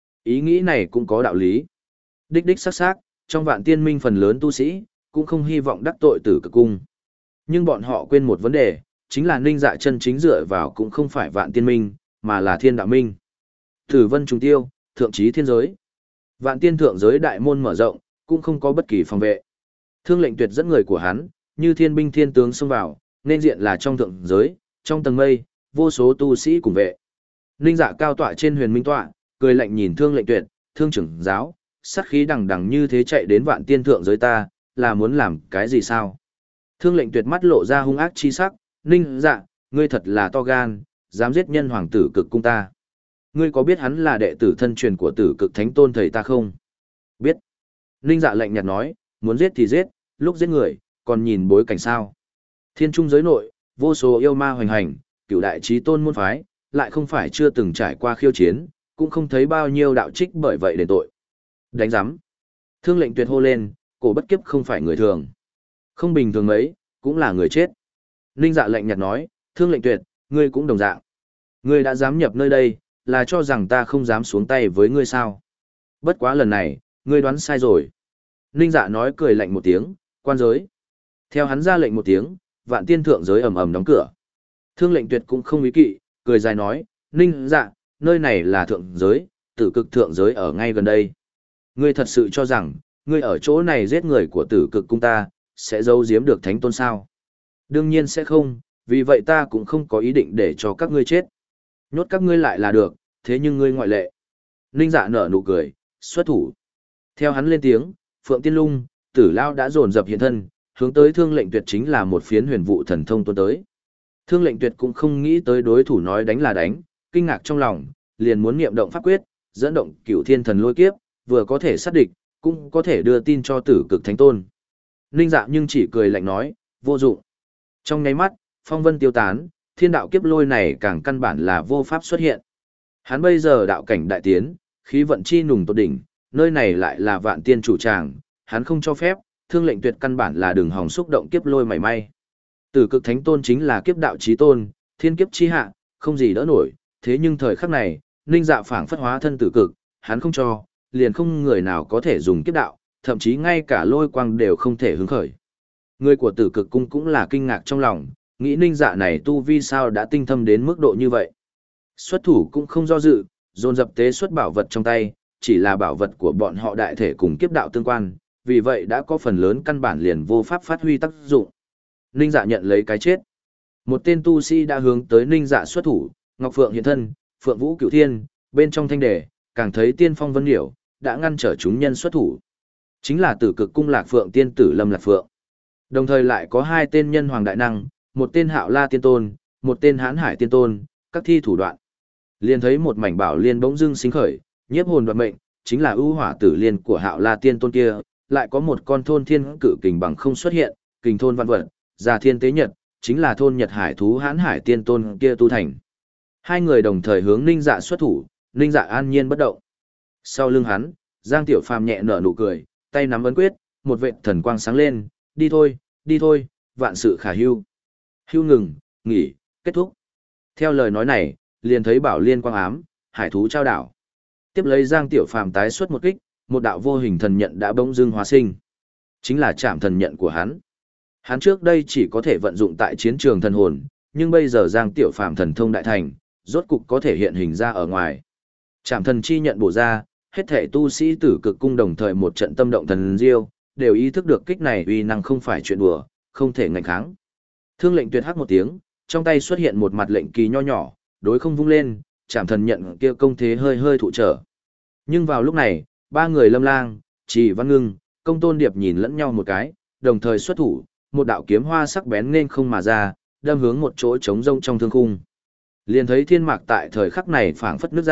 Ý nghĩ này cũng có đạo lý. Đích đích xác xác, trong Vạn Tiên Minh phần lớn tu sĩ, cũng không hy vọng đắc tội Tử Cực Cung. Nhưng bọn họ quên một vấn đề, chính là Ninh Dạ chân chính dựa vào cũng không phải Vạn Tiên Minh, mà là Thiên Đạo Minh. Tử Vân trùng tiêu, thượng trí thiên giới. Vạn Tiên thượng giới đại môn mở rộng, cũng không có bất kỳ phòng vệ. Thương Lệnh Tuyệt dẫn người của hắn, như thiên binh thiên tướng xông vào, nên diện là trong thượng giới, trong tầng mây, vô số tu sĩ cùng vệ. Ninh Dạ cao tọa trên huyền minh tọa, cười lạnh nhìn Thương Lệnh Tuyệt, Thương trưởng giáo, sát khí đằng đằng như thế chạy đến Vạn Tiên thượng giới ta, là muốn làm cái gì sao? Thương Lệnh Tuyệt mắt lộ ra hung ác chi sắc, Ninh Dạ, ngươi thật là to gan, dám giết nhân hoàng Tử Cực Cung ta. Ngươi có biết hắn là đệ tử thân truyền của Tử Cực Thánh Tôn thầy ta không? Biết. Ninh Dạ lạnh nhạt nói, muốn giết thì giết, lúc giết người, còn nhìn bối cảnh sao? Thiên trung giới nội, vô số yêu ma hoành hành, cửu đại chí tôn môn phái, lại không phải chưa từng trải qua khiêu chiến, cũng không thấy bao nhiêu đạo trích bởi vậy đền tội. Đánh giám. Thương Lệnh Tuyệt hô lên, cổ bất kiếp không phải người thường. Không bình thường mấy, cũng là người chết. Ninh Dạ lạnh nhạt nói, Thương Lệnh Tuyệt, ngươi cũng đồng dạng. Ngươi đã dám nhập nơi đây, là cho rằng ta không dám xuống tay với ngươi sao? Bất quá lần này, ngươi đoán sai rồi. Ninh Dạ nói cười lạnh một tiếng, quan giới. Theo hắn ra lệnh một tiếng, Vạn Tiên thượng giới ầm ầm đóng cửa. Thương Lệnh Tuyệt cũng không ý kỵ, cười dài nói, Ninh Dạ, nơi này là thượng giới, Tử Cực thượng giới ở ngay gần đây. Ngươi thật sự cho rằng, ngươi ở chỗ này giết người của Tử Cực cung ta, sẽ giấu giếm được Thánh Tôn sao? Đương nhiên sẽ không, vì vậy ta cũng không có ý định để cho các ngươi chết. Nhốt các ngươi lại là được, thế nhưng ngươi ngoại lệ. Ninh Dạ nở nụ cười, xuất thủ. Theo hắn lên tiếng, Phượng Tiên Lung, Tử Lao đã dồn dập hiện thân, hướng tới Thương Lệnh Tuyệt chính là một phiến huyền vụ thần thông tuôn tới. Thương Lệnh Tuyệt cũng không nghĩ tới đối thủ nói đánh là đánh, kinh ngạc trong lòng, liền muốn niệm động pháp quyết, dẫn động Cửu Thiên Thần Lôi Kiếp, vừa có thể sát địch, cũng có thể đưa tin cho Tử Cực Thánh Tôn. Ninh Dạ nhưng chỉ cười lạnh nói, vô dụng. Trong nháy mắt, phong vân tiêu tán, thiên đạo kiếp lôi này càng căn bản là vô pháp xuất hiện. Hắn bây giờ đạo cảnh đại tiến, khí vận chi nùng tột đỉnh, nơi này lại là Vạn Tiên chủ tràng, hắn không cho phép, Thương Lệnh Tuyệt căn bản là đường hòng xúc động kiếp lôi mảy may. Tử Cực Thánh Tôn chính là kiếp đạo chí tôn, thiên kiếp chi hạ, không gì đỡ nổi, thế nhưng thời khắc này, Ninh Dạ phảng phất hóa thân Tử Cực, hắn không cho, liền không người nào có thể dùng kiếp đạo, thậm chí ngay cả lôi quang đều không thể hứng khởi. Người của Tử Cực cung cũng là kinh ngạc trong lòng, nghĩ Ninh Dạ này tu vi sao đã tinh thâm đến mức độ như vậy. Xuất thủ cũng không do dự, dồn dập tế xuất bảo vật trong tay, chỉ là bảo vật của bọn họ đại thể cùng kiếp đạo tương quan, vì vậy đã có phần lớn căn bản liền vô pháp phát huy tác dụng. Ninh Dạ nhận lấy cái chết. Một tên tu sĩ đã hướng tới Ninh Dạ xuất thủ, Ngọc Phượng hiện thân, Phượng Vũ Cửu Thiên, bên trong thanh đề, càng thấy tiên phong vân điểu, đã ngăn trở chúng nhân xuất thủ. Chính là Tử Cực cung Lạc Phượng tiên tử Lâm Lạc Phượng. Đồng thời lại có hai tên nhân hoàng đại năng, một tên Hạo La Tiên Tôn, một tên Hán Hải Tiên Tôn, các thi thủ đoạn. Liền thấy một mảnh bảo liên bỗng dưng sinh khởi, nhiếp hồn đoạt mệnh, chính là ưu hỏa tử liên của Hạo La Tiên Tôn kia, lại có một con thôn thiên cự kình bằng không xuất hiện, kình thôn văn vật, già thiên tế nhật, chính là thôn Nhật Hải thú Hán Hải Tiên Tôn kia tu thành. Hai người đồng thời hướng Ninh Dạ xuất thủ, Ninh Dạ an nhiên bất động. Sau lưng hắn, Giang Tiểu Phàm nhẹ nở nụ cười, tay nắm ấn quyết, một vệt thần quang sáng lên, đi thôi, đi thôi, vạn sự khả hưu. Hưu ngừng, nghỉ, kết thúc. Theo lời nói này, liền thấy bảo liên quang ám, hải thú trao đảo. Tiếp lấy Giang Tiểu Phàm tái xuất một kích, một đạo vô hình thần nhận đã bỗng dưng hóa sinh. Chính là trảm thần nhận của hắn. Hắn trước đây chỉ có thể vận dụng tại chiến trường thần hồn, nhưng bây giờ Giang Tiểu Phàm thần thông đại thành, rốt cục có thể hiện hình ra ở ngoài. Trảm thần chi nhận bổ ra, hết thể tu sĩ Tử Cực cung đồng thời một trận tâm động thần diêu, đều ý thức được kích này uy năng không phải chuyện đùa, không thể ngạnh kháng. Thương Lệnh Tuyệt hắc một tiếng, trong tay xuất hiện một mặt lệnh kỳ nho nhỏ, đối không vung lên, Trảm thần nhận kia công thế hơi hơi thụ trở. Nhưng vào lúc này, ba người Lâm Lang, Trì Văn Ngưng, Công Tôn Điệp nhìn lẫn nhau một cái, đồng thời xuất thủ, một đạo kiếm hoa sắc bén nên không mà ra, đâm hướng một chỗ trống rông trong thương khung. Liền thấy thiên mạc tại thời khắc này phảng phất nứt ra,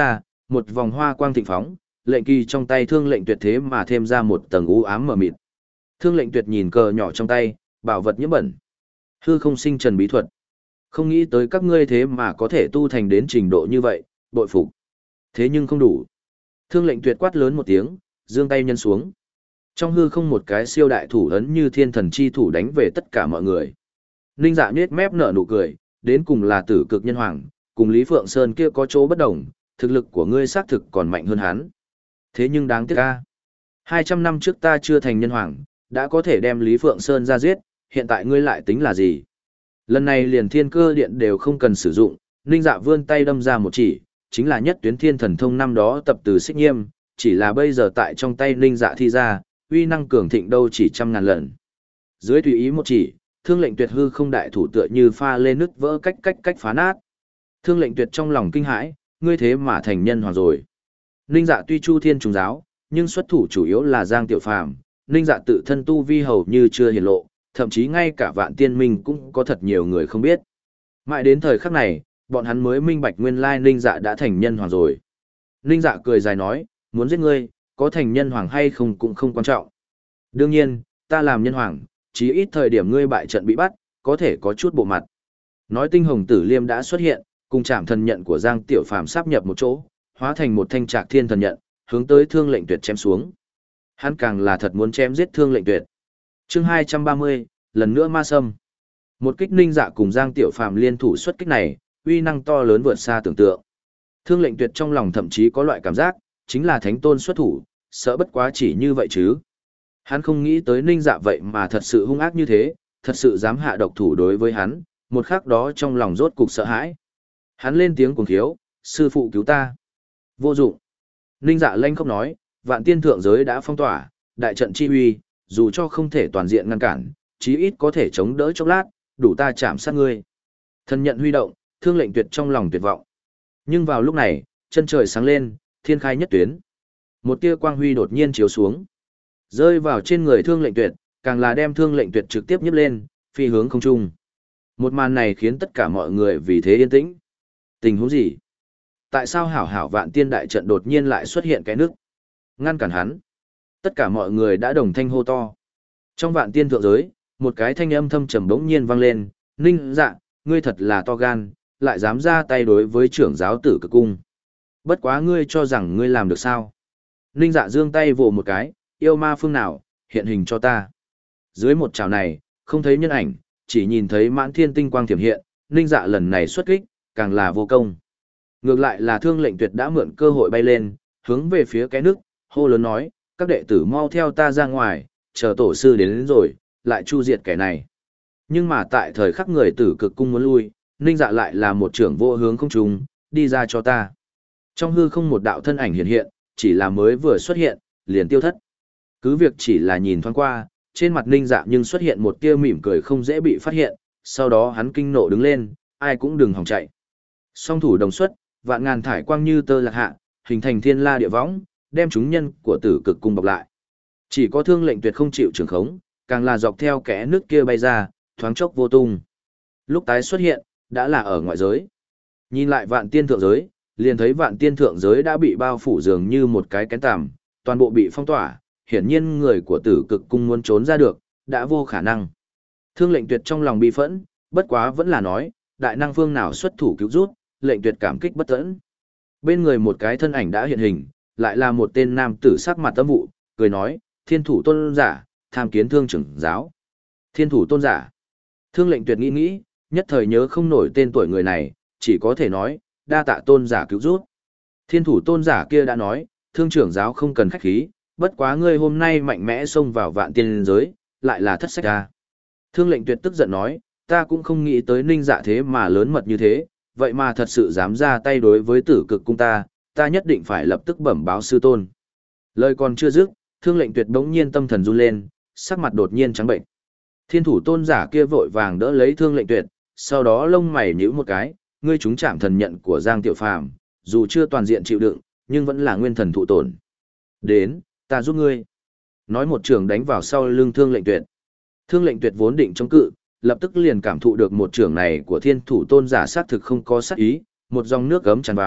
một vòng hoa quang thịnh phóng, lệnh kỳ trong tay thương lệnh tuyệt thế mà thêm ra một tầng u ám mờ mịt. Thương lệnh tuyệt nhìn cờ nhỏ trong tay, bảo vật nhiễm bẩn. Hư không sinh trần bí thuật. Không nghĩ tới các ngươi thế mà có thể tu thành đến trình độ như vậy, bội phục. Thế nhưng không đủ. Thương lệnh tuyệt quát lớn một tiếng, giương tay nhân xuống. Trong hư không một cái siêu đại thủ ấn như thiên thần chi thủ đánh về tất cả mọi người. Ninh Dạ nhếch mép nở nụ cười, đến cùng là tử cực nhân hoàng, cùng Lý Phượng Sơn kia có chỗ bất đồng, thực lực của ngươi xác thực còn mạnh hơn hắn. Thế nhưng đáng tiếc a, hai trăm năm trước ta chưa thành nhân hoàng, đã có thể đem Lý Phượng Sơn ra giết, hiện tại ngươi lại tính là gì? Lần này liền thiên cơ điện đều không cần sử dụng, Ninh Dạ vươn tay đâm ra một chỉ, chính là nhất tuyến thiên thần thông năm đó tập từ xích nghiêm, chỉ là bây giờ tại trong tay Ninh Dạ thi ra, uy năng cường thịnh đâu chỉ trăm ngàn lần. Dưới tùy ý một chỉ, thương lệnh tuyệt hư không đại thủ tựa như pha lên nứt vỡ cách cách cách phá nát. Thương lệnh tuyệt trong lòng kinh hãi, ngươi thế mà thành nhân hoàng rồi. Ninh Dạ tuy chu thiên trùng giáo, nhưng xuất thủ chủ yếu là Giang Tiểu Phàm, Ninh Dạ tự thân tu vi hầu như chưa hiển lộ, thậm chí ngay cả Vạn Tiên Minh cũng có thật nhiều người không biết. Mãi đến thời khắc này, bọn hắn mới minh bạch nguyên lai Ninh Dạ đã thành nhân hoàng rồi. Ninh Dạ cười dài nói, muốn giết ngươi, có thành nhân hoàng hay không cũng không quan trọng. Đương nhiên, ta làm nhân hoàng, chí ít thời điểm ngươi bại trận bị bắt, có thể có chút bộ mặt. Nói tinh hồng tử liêm đã xuất hiện, cùng chạm thần nhận của Giang Tiểu Phàm sáp nhập một chỗ, hóa thành một thanh trạc thiên thần nhận, hướng tới thương lệnh tuyệt chém xuống. Hắn càng là thật muốn chém giết thương lệnh tuyệt. Chương hai trăm ba mươi, lần nữa ma sâm. Một kích Ninh Dạ cùng Giang Tiểu Phàm liên thủ xuất kích này, uy năng to lớn vượt xa tưởng tượng. Thương lệnh tuyệt trong lòng thậm chí có loại cảm giác, chính là thánh tôn xuất thủ, sợ bất quá chỉ như vậy chứ. Hắn không nghĩ tới Ninh Dạ vậy mà thật sự hung ác như thế, thật sự dám hạ độc thủ đối với hắn, một khắc đó trong lòng rốt cục sợ hãi. Hắn lên tiếng cuồng thiếu, sư phụ cứu ta. Vô dụng. Ninh Dạ lanh khóc nói, vạn tiên thượng giới đã phong tỏa, đại trận chi uy, dù cho không thể toàn diện ngăn cản, chí ít có thể chống đỡ chốc lát, đủ ta chạm sát ngươi. Thần nhận huy động, thương lệnh tuyệt trong lòng tuyệt vọng. Nhưng vào lúc này, chân trời sáng lên, thiên khai nhất tuyến. Một tia quang huy đột nhiên chiếu xuống, rơi vào trên người thương lệnh tuyệt, càng là đem thương lệnh tuyệt trực tiếp nhấc lên, phi hướng không trung. Một màn này khiến tất cả mọi người vì thế yên tĩnh. Tình huống gì? Tại sao hảo hảo vạn tiên đại trận đột nhiên lại xuất hiện cái nước? Ngăn cản hắn. Tất cả mọi người đã đồng thanh hô to. Trong vạn tiên thượng giới, một cái thanh âm thâm trầm bỗng nhiên vang lên, Ninh Dạ, ngươi thật là to gan, lại dám ra tay đối với trưởng giáo tử cực cung. Bất quá ngươi cho rằng ngươi làm được sao? Ninh Dạ giương tay vồ một cái, yêu ma phương nào, hiện hình cho ta. Dưới một chảo này, không thấy nhân ảnh, chỉ nhìn thấy mãn thiên tinh quang tiềm hiện, Ninh Dạ lần này xuất kích, càng là vô công. Ngược lại là thương lệnh tuyệt đã mượn cơ hội bay lên, hướng về phía cái nước, hô lớn nói, các đệ tử mau theo ta ra ngoài, chờ tổ sư đến, đến rồi, lại chu diệt kẻ này. Nhưng mà tại thời khắc người tử cực cung muốn lui, Ninh Dạ lại là một trưởng vô hướng không trùng, đi ra cho ta. Trong hư không một đạo thân ảnh hiện hiện, chỉ là mới vừa xuất hiện, liền tiêu thất. Cứ việc chỉ là nhìn thoáng qua, trên mặt Ninh Dạ nhưng xuất hiện một tia mỉm cười không dễ bị phát hiện, sau đó hắn kinh nộ đứng lên, ai cũng đừng hòng chạy. Song thủ đồng xuất, vạn ngàn thải quang như tơ lạc hạ, hình thành thiên la địa võng, đem chúng nhân của tử cực cung bọc lại. Chỉ có thương lệnh tuyệt không chịu trường khống, càng là dọc theo kẽ nước kia bay ra, thoáng chốc vô tung. Lúc tái xuất hiện, đã là ở ngoại giới. Nhìn lại vạn tiên thượng giới, liền thấy vạn tiên thượng giới đã bị bao phủ dường như một cái kén tằm, toàn bộ bị phong tỏa, hiển nhiên người của tử cực cung muốn trốn ra được, đã vô khả năng. Thương lệnh tuyệt trong lòng bị phẫn, bất quá vẫn là nói, đại năng phương nào xuất thủ cứu rút, lệnh tuyệt cảm kích bất tẫn. Bên người một cái thân ảnh đã hiện hình, lại là một tên nam tử sắc mặt tâm vụ, cười nói, thiên thủ tôn giả, tham kiến thương trưởng giáo. Thiên thủ tôn giả. Thương lệnh tuyệt nghĩ nghĩ, nhất thời nhớ không nổi tên tuổi người này, chỉ có thể nói, đa tạ tôn giả cứu rút. Thiên thủ tôn giả kia đã nói, thương trưởng giáo không cần khách khí, bất quá ngươi hôm nay mạnh mẽ xông vào vạn tiên giới, lại là thất sách ra. Thương lệnh tuyệt tức giận nói, ta cũng không nghĩ tới Ninh Dạ thế mà lớn mật như thế, vậy mà thật sự dám ra tay đối với tử cực cung ta, ta nhất định phải lập tức bẩm báo sư tôn. Lời còn chưa dứt, thương lệnh tuyệt bỗng nhiên tâm thần run lên, sắc mặt đột nhiên trắng bệnh. Thiên thủ tôn giả kia vội vàng đỡ lấy thương lệnh tuyệt, sau đó lông mày nhíu một cái, ngươi trúng chạm thần nhận của Giang Tiểu Phàm, dù chưa toàn diện chịu đựng, nhưng vẫn là nguyên thần thụ tổn. Đến, ta giúp ngươi. Nói một trường đánh vào sau lưng thương lệnh tuyệt. Thương lệnh tuyệt vốn định chống cự, lập tức liền cảm thụ được một trường này của thiên thủ tôn giả sát thực không có sát ý, một dòng nước gấm tràn vào,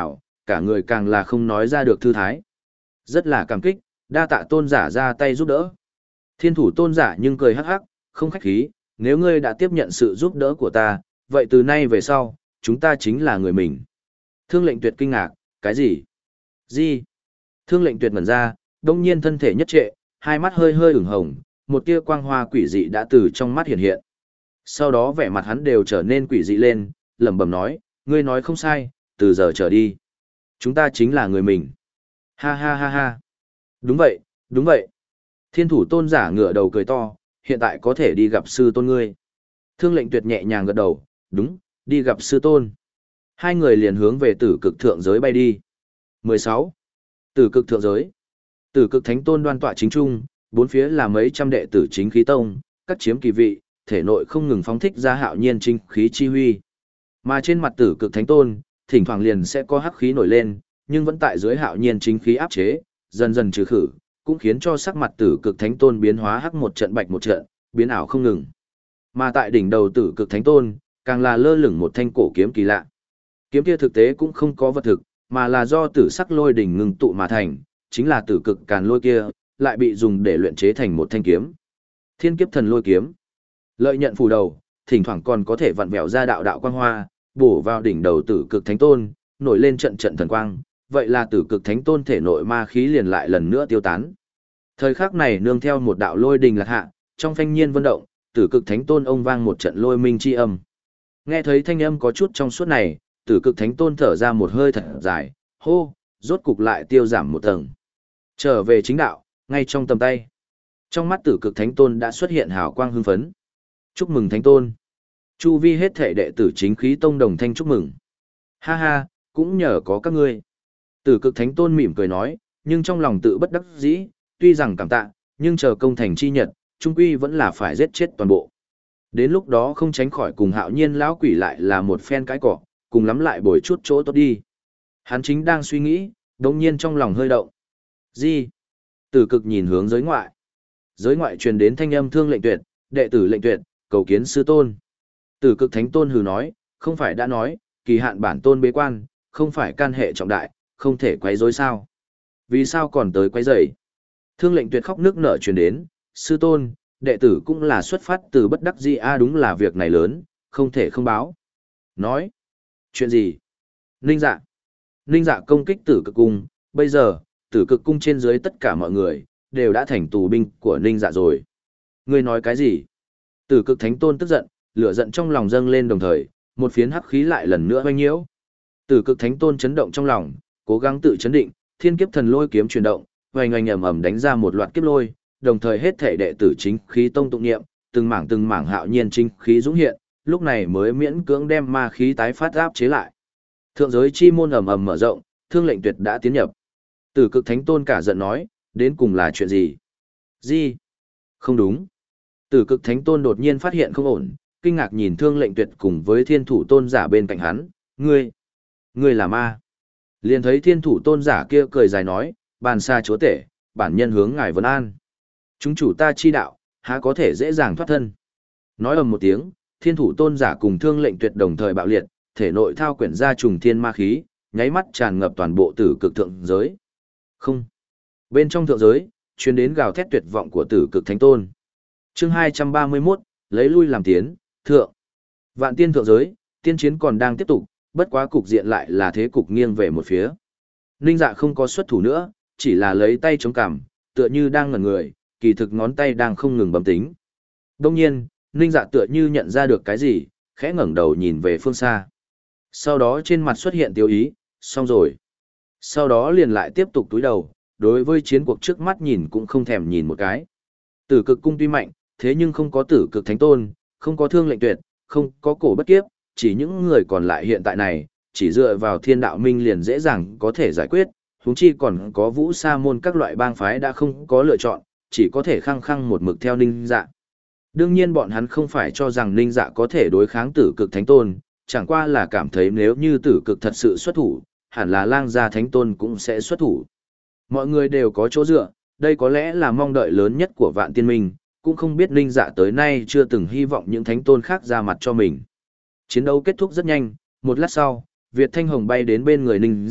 cả người càng là không nói ra được thư thái. Rất là cảm kích, đa tạ tôn giả ra tay giúp đỡ. Thiên thủ tôn giả nhưng cười hắc hắc, không khách khí, nếu ngươi đã tiếp nhận sự giúp đỡ của ta, vậy từ nay về sau, chúng ta chính là người mình. Thương lệnh tuyệt kinh ngạc, cái gì? Gì? Thương lệnh tuyệt ngẩn ra, đông nhiên thân thể nhất trệ, hai mắt hơi hơi ửng hồng, một tia quang hoa quỷ dị đã từ trong mắt hiện hiện. Sau đó vẻ mặt hắn đều trở nên quỷ dị lên, lẩm bẩm nói, ngươi nói không sai, từ giờ trở đi. Chúng ta chính là người mình. Ha ha ha ha. Đúng vậy, đúng vậy. Thiên thủ tôn giả ngửa đầu cười to, hiện tại có thể đi gặp sư tôn ngươi. Thương lệnh tuyệt nhẹ nhàng gật đầu, đúng, đi gặp sư tôn. Hai người liền hướng về tử cực thượng giới bay đi. mười sáu. Tử cực thượng giới. Tử cực thánh tôn đoan tọa chính trung, bốn phía là mấy trăm đệ tử chính khí tông, các chiếm kỳ vị, thể nội không ngừng phóng thích ra hạo nhiên chính khí chi huy. Mà trên mặt tử cực thánh tôn, thỉnh thoảng liền sẽ có hắc khí nổi lên, nhưng vẫn tại dưới hạo nhiên chính khí áp chế, dần dần trừ khử, cũng khiến cho sắc mặt tử cực thánh tôn biến hóa hắc một trận bạch một trận, biến ảo không ngừng. Mà tại đỉnh đầu tử cực thánh tôn, càng là lơ lửng một thanh cổ kiếm kỳ lạ. Kiếm kia thực tế cũng không có vật thực, mà là do tử sắc lôi đỉnh ngừng tụ mà thành, chính là tử cực càn lôi kia, lại bị dùng để luyện chế thành một thanh kiếm. Thiên kiếp thần lôi kiếm. Lợi nhận phủ đầu, thỉnh thoảng còn có thể vặn vẹo ra đạo đạo quang hoa, bổ vào đỉnh đầu tử cực thánh tôn, nổi lên trận trận thần quang, vậy là tử cực thánh tôn thể nội ma khí liền lại lần nữa tiêu tán. Thời khắc này nương theo một đạo lôi đình lạc hạ, trong phanh nhiên vân động, tử cực thánh tôn ông vang một trận lôi minh chi âm. Nghe thấy thanh âm có chút trong suốt này, tử cực thánh tôn thở ra một hơi thật dài, hô, rốt cục lại tiêu giảm một tầng. Trở về chính đạo, ngay trong tầm tay. Trong mắt tử cực thánh tôn đã xuất hiện hào quang hưng phấn. Chúc mừng thánh tôn. Chu vi hết thể đệ tử chính khí tông đồng thanh chúc mừng. Ha ha, cũng nhờ có các ngươi. Tử cực thánh tôn mỉm cười nói, nhưng trong lòng tự bất đắc dĩ, tuy rằng cảm tạ, nhưng chờ công thành chi nhật, trung quy vẫn là phải giết chết toàn bộ. Đến lúc đó không tránh khỏi cùng hạo nhiên lão quỷ lại là một phen cái cỏ, cùng lắm lại bồi chút chỗ tốt đi. Hắn chính đang suy nghĩ, đồng nhiên trong lòng hơi động. Gì? Tử cực nhìn hướng giới ngoại. Giới ngoại truyền đến thanh âm thương lệnh tuyệt, đệ tử lệnh tuyệt, cầu kiến sư tôn. Tử cực thánh tôn hừ nói, không phải đã nói, kỳ hạn bản tôn bế quan, không phải can hệ trọng đại, không thể quấy rối sao? Vì sao còn tới quấy rầy? Thương lệnh tuyệt khóc nước nở truyền đến, sư tôn, đệ tử cũng là xuất phát từ bất đắc dĩ a, đúng là việc này lớn, không thể không báo. Nói, chuyện gì? Ninh dạ. Ninh dạ công kích tử cực cung, bây giờ, tử cực cung trên dưới tất cả mọi người, đều đã thành tù binh của Ninh dạ rồi. Ngươi nói cái gì? Tử cực thánh tôn tức giận, lửa giận trong lòng dâng lên đồng thời, một phiến hắc khí lại lần nữa hoanh nhiễu. Tử cực thánh tôn chấn động trong lòng, cố gắng tự chấn định, thiên kiếp thần lôi kiếm chuyển động, oanh oanh ầm ầm đánh ra một loạt kiếp lôi, đồng thời hết thể đệ tử chính khí tông tụng niệm, từng mảng từng mảng hạo nhiên chính khí dũng hiện, lúc này mới miễn cưỡng đem ma khí tái phát áp chế lại. Thượng giới chi môn ầm ầm mở rộng, thương lệnh tuyệt đã tiến nhập. Tử cực thánh tôn cả giận nói, đến cùng là chuyện gì? Gì? Không đúng. Tử cực thánh tôn đột nhiên phát hiện không ổn, kinh ngạc nhìn thương lệnh tuyệt cùng với thiên thủ tôn giả bên cạnh hắn, ngươi, ngươi là ma. Liền thấy thiên thủ tôn giả kia cười dài nói, bàn xa chúa tể, bản nhân hướng ngài vấn an. Chúng chủ ta chi đạo, há có thể dễ dàng thoát thân. Nói ầm một tiếng, thiên thủ tôn giả cùng thương lệnh tuyệt đồng thời bạo liệt, thể nội thao quyển ra trùng thiên ma khí, nháy mắt tràn ngập toàn bộ tử cực thượng giới. Không. Bên trong thượng giới, truyền đến gào thét tuyệt vọng của tử cực thánh tôn. Chương hai trăm ba mươi mốt, lấy lui làm tiến, thượng. Vạn tiên thượng giới, tiên chiến còn đang tiếp tục, bất quá cục diện lại là thế cục nghiêng về một phía. Ninh dạ không có xuất thủ nữa, chỉ là lấy tay chống cằm, tựa như đang ngẩn người, kỳ thực ngón tay đang không ngừng bấm tính. Đông nhiên, Ninh dạ tựa như nhận ra được cái gì, khẽ ngẩng đầu nhìn về phương xa. Sau đó trên mặt xuất hiện tiêu ý, xong rồi. Sau đó liền lại tiếp tục túi đầu, đối với chiến cuộc trước mắt nhìn cũng không thèm nhìn một cái. Tử cực cung tuy mạnh, thế nhưng không có tử cực thánh tôn, không có thương lệnh tuyệt, không có cổ bất kiếp, chỉ những người còn lại hiện tại này, chỉ dựa vào thiên đạo minh liền dễ dàng có thể giải quyết, huống chi còn có vũ sa môn các loại bang phái đã không có lựa chọn, chỉ có thể khăng khăng một mực theo Ninh Dạ. Đương nhiên bọn hắn không phải cho rằng Ninh Dạ có thể đối kháng tử cực thánh tôn, chẳng qua là cảm thấy nếu như tử cực thật sự xuất thủ, hẳn là lang gia thánh tôn cũng sẽ xuất thủ. Mọi người đều có chỗ dựa, đây có lẽ là mong đợi lớn nhất của vạn tiên minh, cũng không biết Ninh Dạ tới nay chưa từng hy vọng những thánh tôn khác ra mặt cho mình. Chiến đấu kết thúc rất nhanh, một lát sau, Việt Thanh Hồng bay đến bên người Ninh Dạ,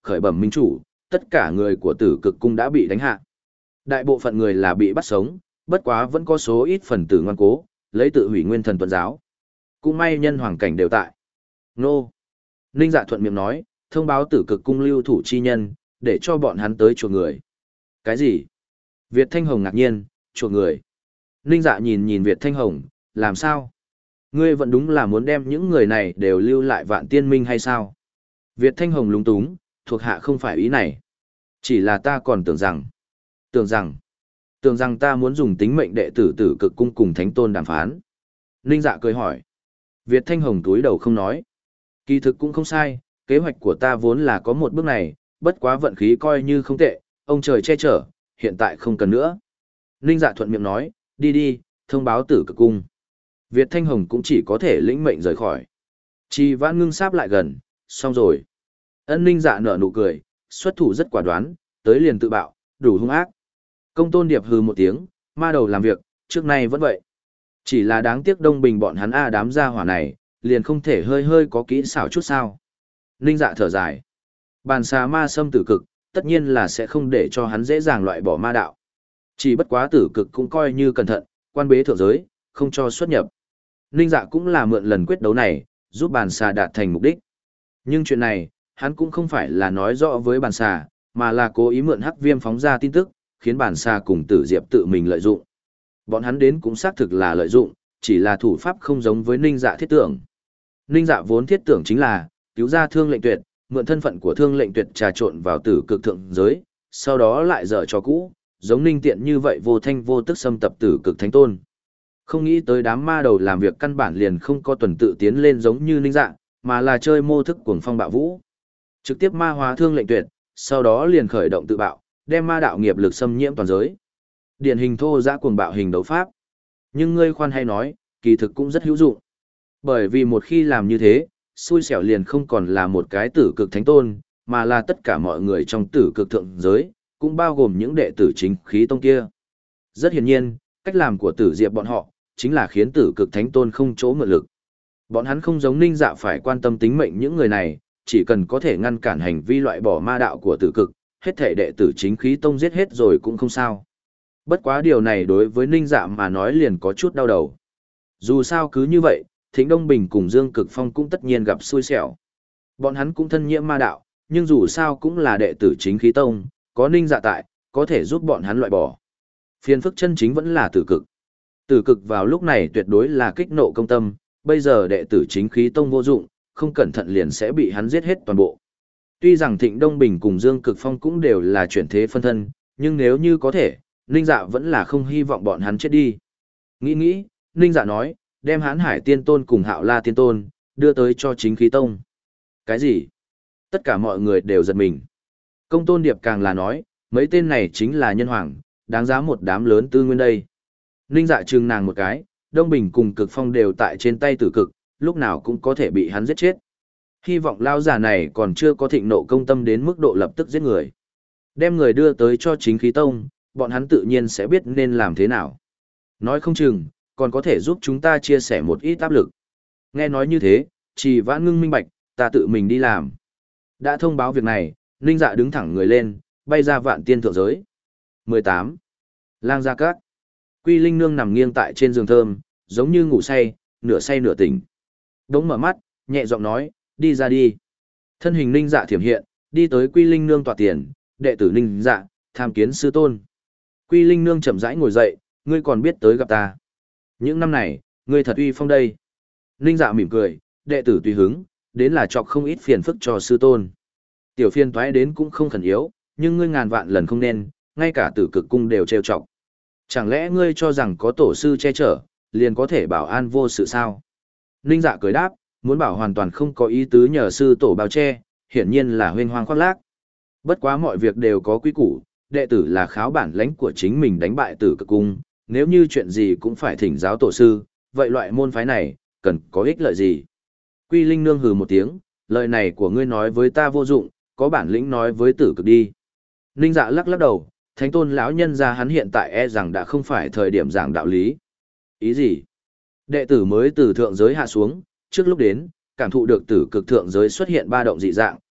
khởi bẩm minh chủ, tất cả người của tử cực cung đã bị đánh hạ. Đại bộ phận người là bị bắt sống, bất quá vẫn có số ít phần tử ngoan cố, lấy tự hủy nguyên thần tuần giáo. Cũng may nhân hoàng cảnh đều tại. Nô. Ninh Dạ thuận miệng nói, thông báo tử cực cung lưu thủ chi nhân, để cho bọn hắn tới chuộc người. Cái gì? Việt Thanh Hồng ngạc nhiên, chuộc người. Ninh Dạ nhìn nhìn Việt Thanh Hồng, làm sao? Ngươi vẫn đúng là muốn đem những người này đều lưu lại Vạn Tiên Minh hay sao? Việt Thanh Hồng lúng túng, thuộc hạ không phải ý này. Chỉ là ta còn tưởng rằng, tưởng rằng, tưởng rằng ta muốn dùng tính mệnh đệ tử tử cực cung cùng thánh tôn đàm phán. Ninh Dạ cười hỏi. Việt Thanh Hồng túi đầu không nói. Kỳ thực cũng không sai, kế hoạch của ta vốn là có một bước này, bất quá vận khí coi như không tệ, ông trời che chở, hiện tại không cần nữa. Ninh Dạ thuận miệng nói, đi đi, thông báo tử cực cung. Việt Thanh Hồng cũng chỉ có thể lĩnh mệnh rời khỏi. Trì Vãn Ngưng sáp lại gần, xong rồi. Ân Ninh Dạ nở nụ cười, xuất thủ rất quả đoán, tới liền tự bạo, đủ hung ác. Công Tôn Điệp hừ một tiếng, ma đầu làm việc, trước nay vẫn vậy. Chỉ là đáng tiếc Đông Bình bọn hắn a đám gia hỏa này, liền không thể hơi hơi có kỹ xảo chút sao. Ninh Dạ thở dài. Bàn xà ma xâm tử cực, tất nhiên là sẽ không để cho hắn dễ dàng loại bỏ ma đạo. Chỉ bất quá tử cực cũng coi như cẩn thận, quan bế thượng giới, không cho xuất nhập. Ninh Dạ cũng là mượn lần quyết đấu này, giúp bàn xà đạt thành mục đích. Nhưng chuyện này, hắn cũng không phải là nói rõ với bàn xà, mà là cố ý mượn hắc viêm phóng ra tin tức, khiến bàn xà cùng tử diệp tự mình lợi dụng. Bọn hắn đến cũng xác thực là lợi dụng, chỉ là thủ pháp không giống với Ninh Dạ thiết tưởng. Ninh Dạ vốn thiết tưởng chính là, cứu ra Thương Lệnh Tuyệt, mượn thân phận của Thương Lệnh Tuyệt trà trộn vào tử cực thượng giới, sau đó lại dở cho cũ, giống Ninh Tiện như vậy vô thanh vô tức xâm tập tử cực thánh tôn. Không nghĩ tới đám ma đầu làm việc căn bản liền không có tuần tự tiến lên giống như Ninh Dạ, mà là chơi mô thức cuồng phong bạo vũ. Trực tiếp ma hóa Thương Lệnh Tuyệt, sau đó liền khởi động tự bạo, đem ma đạo nghiệp lực xâm nhiễm toàn giới. Điển hình thô dã cuồng bạo hình đấu pháp. Nhưng ngươi khoan hay nói, kỳ thực cũng rất hữu dụng. Bởi vì một khi làm như thế, xui xẻo liền không còn là một cái tử cực thánh tôn, mà là tất cả mọi người trong tử cực thượng giới, cũng bao gồm những đệ tử chính khí tông kia. Rất hiển nhiên, cách làm của tử diệp bọn họ, chính là khiến tử cực thánh tôn không chỗ mượn lực. Bọn hắn không giống Ninh Dạ phải quan tâm tính mệnh những người này, chỉ cần có thể ngăn cản hành vi loại bỏ ma đạo của tử cực, hết thể đệ tử chính khí tông giết hết rồi cũng không sao. Bất quá điều này đối với Ninh Dạ mà nói liền có chút đau đầu. Dù sao cứ như vậy, Thịnh Đông Bình cùng Dương Cực Phong cũng tất nhiên gặp xui xẻo. Bọn hắn cũng thân nhiễm ma đạo, nhưng dù sao cũng là đệ tử chính khí tông, có Ninh Dạ tại, có thể giúp bọn hắn loại bỏ. Phiền phức chân chính vẫn là tử cực. Tử cực vào lúc này tuyệt đối là kích nộ công tâm, bây giờ đệ tử chính khí tông vô dụng, không cẩn thận liền sẽ bị hắn giết hết toàn bộ. Tuy rằng Thịnh Đông Bình cùng Dương Cực Phong cũng đều là chuyển thế phân thân, nhưng nếu như có thể, Ninh Dạ vẫn là không hy vọng bọn hắn chết đi. Nghĩ nghĩ, Ninh Dạ nói, đem Hán Hải Tiên Tôn cùng Hạo La Tiên Tôn, đưa tới cho chính khí tông. Cái gì? Tất cả mọi người đều giật mình. Công Tôn Điệp càng là nói, mấy tên này chính là nhân hoàng, đáng giá một đám lớn tư nguyên đây. Ninh Dạ trừng nàng một cái, Đông Bình cùng Cực Phong đều tại trên tay tử cực, lúc nào cũng có thể bị hắn giết chết. Hy vọng lao giả này còn chưa có thịnh nộ công tâm đến mức độ lập tức giết người. Đem người đưa tới cho chính khí tông, bọn hắn tự nhiên sẽ biết nên làm thế nào. Nói không chừng, còn có thể giúp chúng ta chia sẻ một ít áp lực. Nghe nói như thế, Trì Vãn Ngưng minh bạch, ta tự mình đi làm. Đã thông báo việc này, Ninh Dạ đứng thẳng người lên, bay ra Vạn Tiên thượng giới. mười tám. Lang Gia Các. Quy Linh Nương nằm nghiêng tại trên giường thơm, giống như ngủ say, nửa say nửa tỉnh. Đống mở mắt, nhẹ giọng nói, đi ra đi. Thân hình Ninh Dạ thiểm hiện, đi tới Quy Linh Nương tọa tiền, đệ tử Ninh Dạ, tham kiến sư tôn. Quy Linh Nương chậm rãi ngồi dậy, ngươi còn biết tới gặp ta. Những năm này, ngươi thật uy phong đây. Ninh Dạ mỉm cười, đệ tử tùy hứng, đến là chọc không ít phiền phức cho sư tôn. Tiểu phiền toái đến cũng không khẩn yếu, nhưng ngươi ngàn vạn lần không nên, ngay cả tử cực cung đều trêu chọc. Chẳng lẽ ngươi cho rằng có tổ sư che chở, liền có thể bảo an vô sự sao? Ninh Dạ cười đáp, muốn bảo hoàn toàn không có ý tứ nhờ sư tổ bao che, hiển nhiên là huyên hoang khoác lác. Bất quá mọi việc đều có quy củ, đệ tử là kháo bản lãnh của chính mình đánh bại tử cực cung, nếu như chuyện gì cũng phải thỉnh giáo tổ sư, vậy loại môn phái này, cần có ích lợi gì? Quy Linh Nương hừ một tiếng, lời này của ngươi nói với ta vô dụng, có bản lĩnh nói với tử cực đi. Ninh Dạ lắc lắc đầu, thánh tôn lão nhân ra hắn hiện tại e rằng đã không phải thời điểm giảng đạo lý. Ý gì? Đệ tử mới từ thượng giới hạ xuống, trước lúc đến, cảm thụ được tử cực thượng giới xuất hiện ba động dị dạng,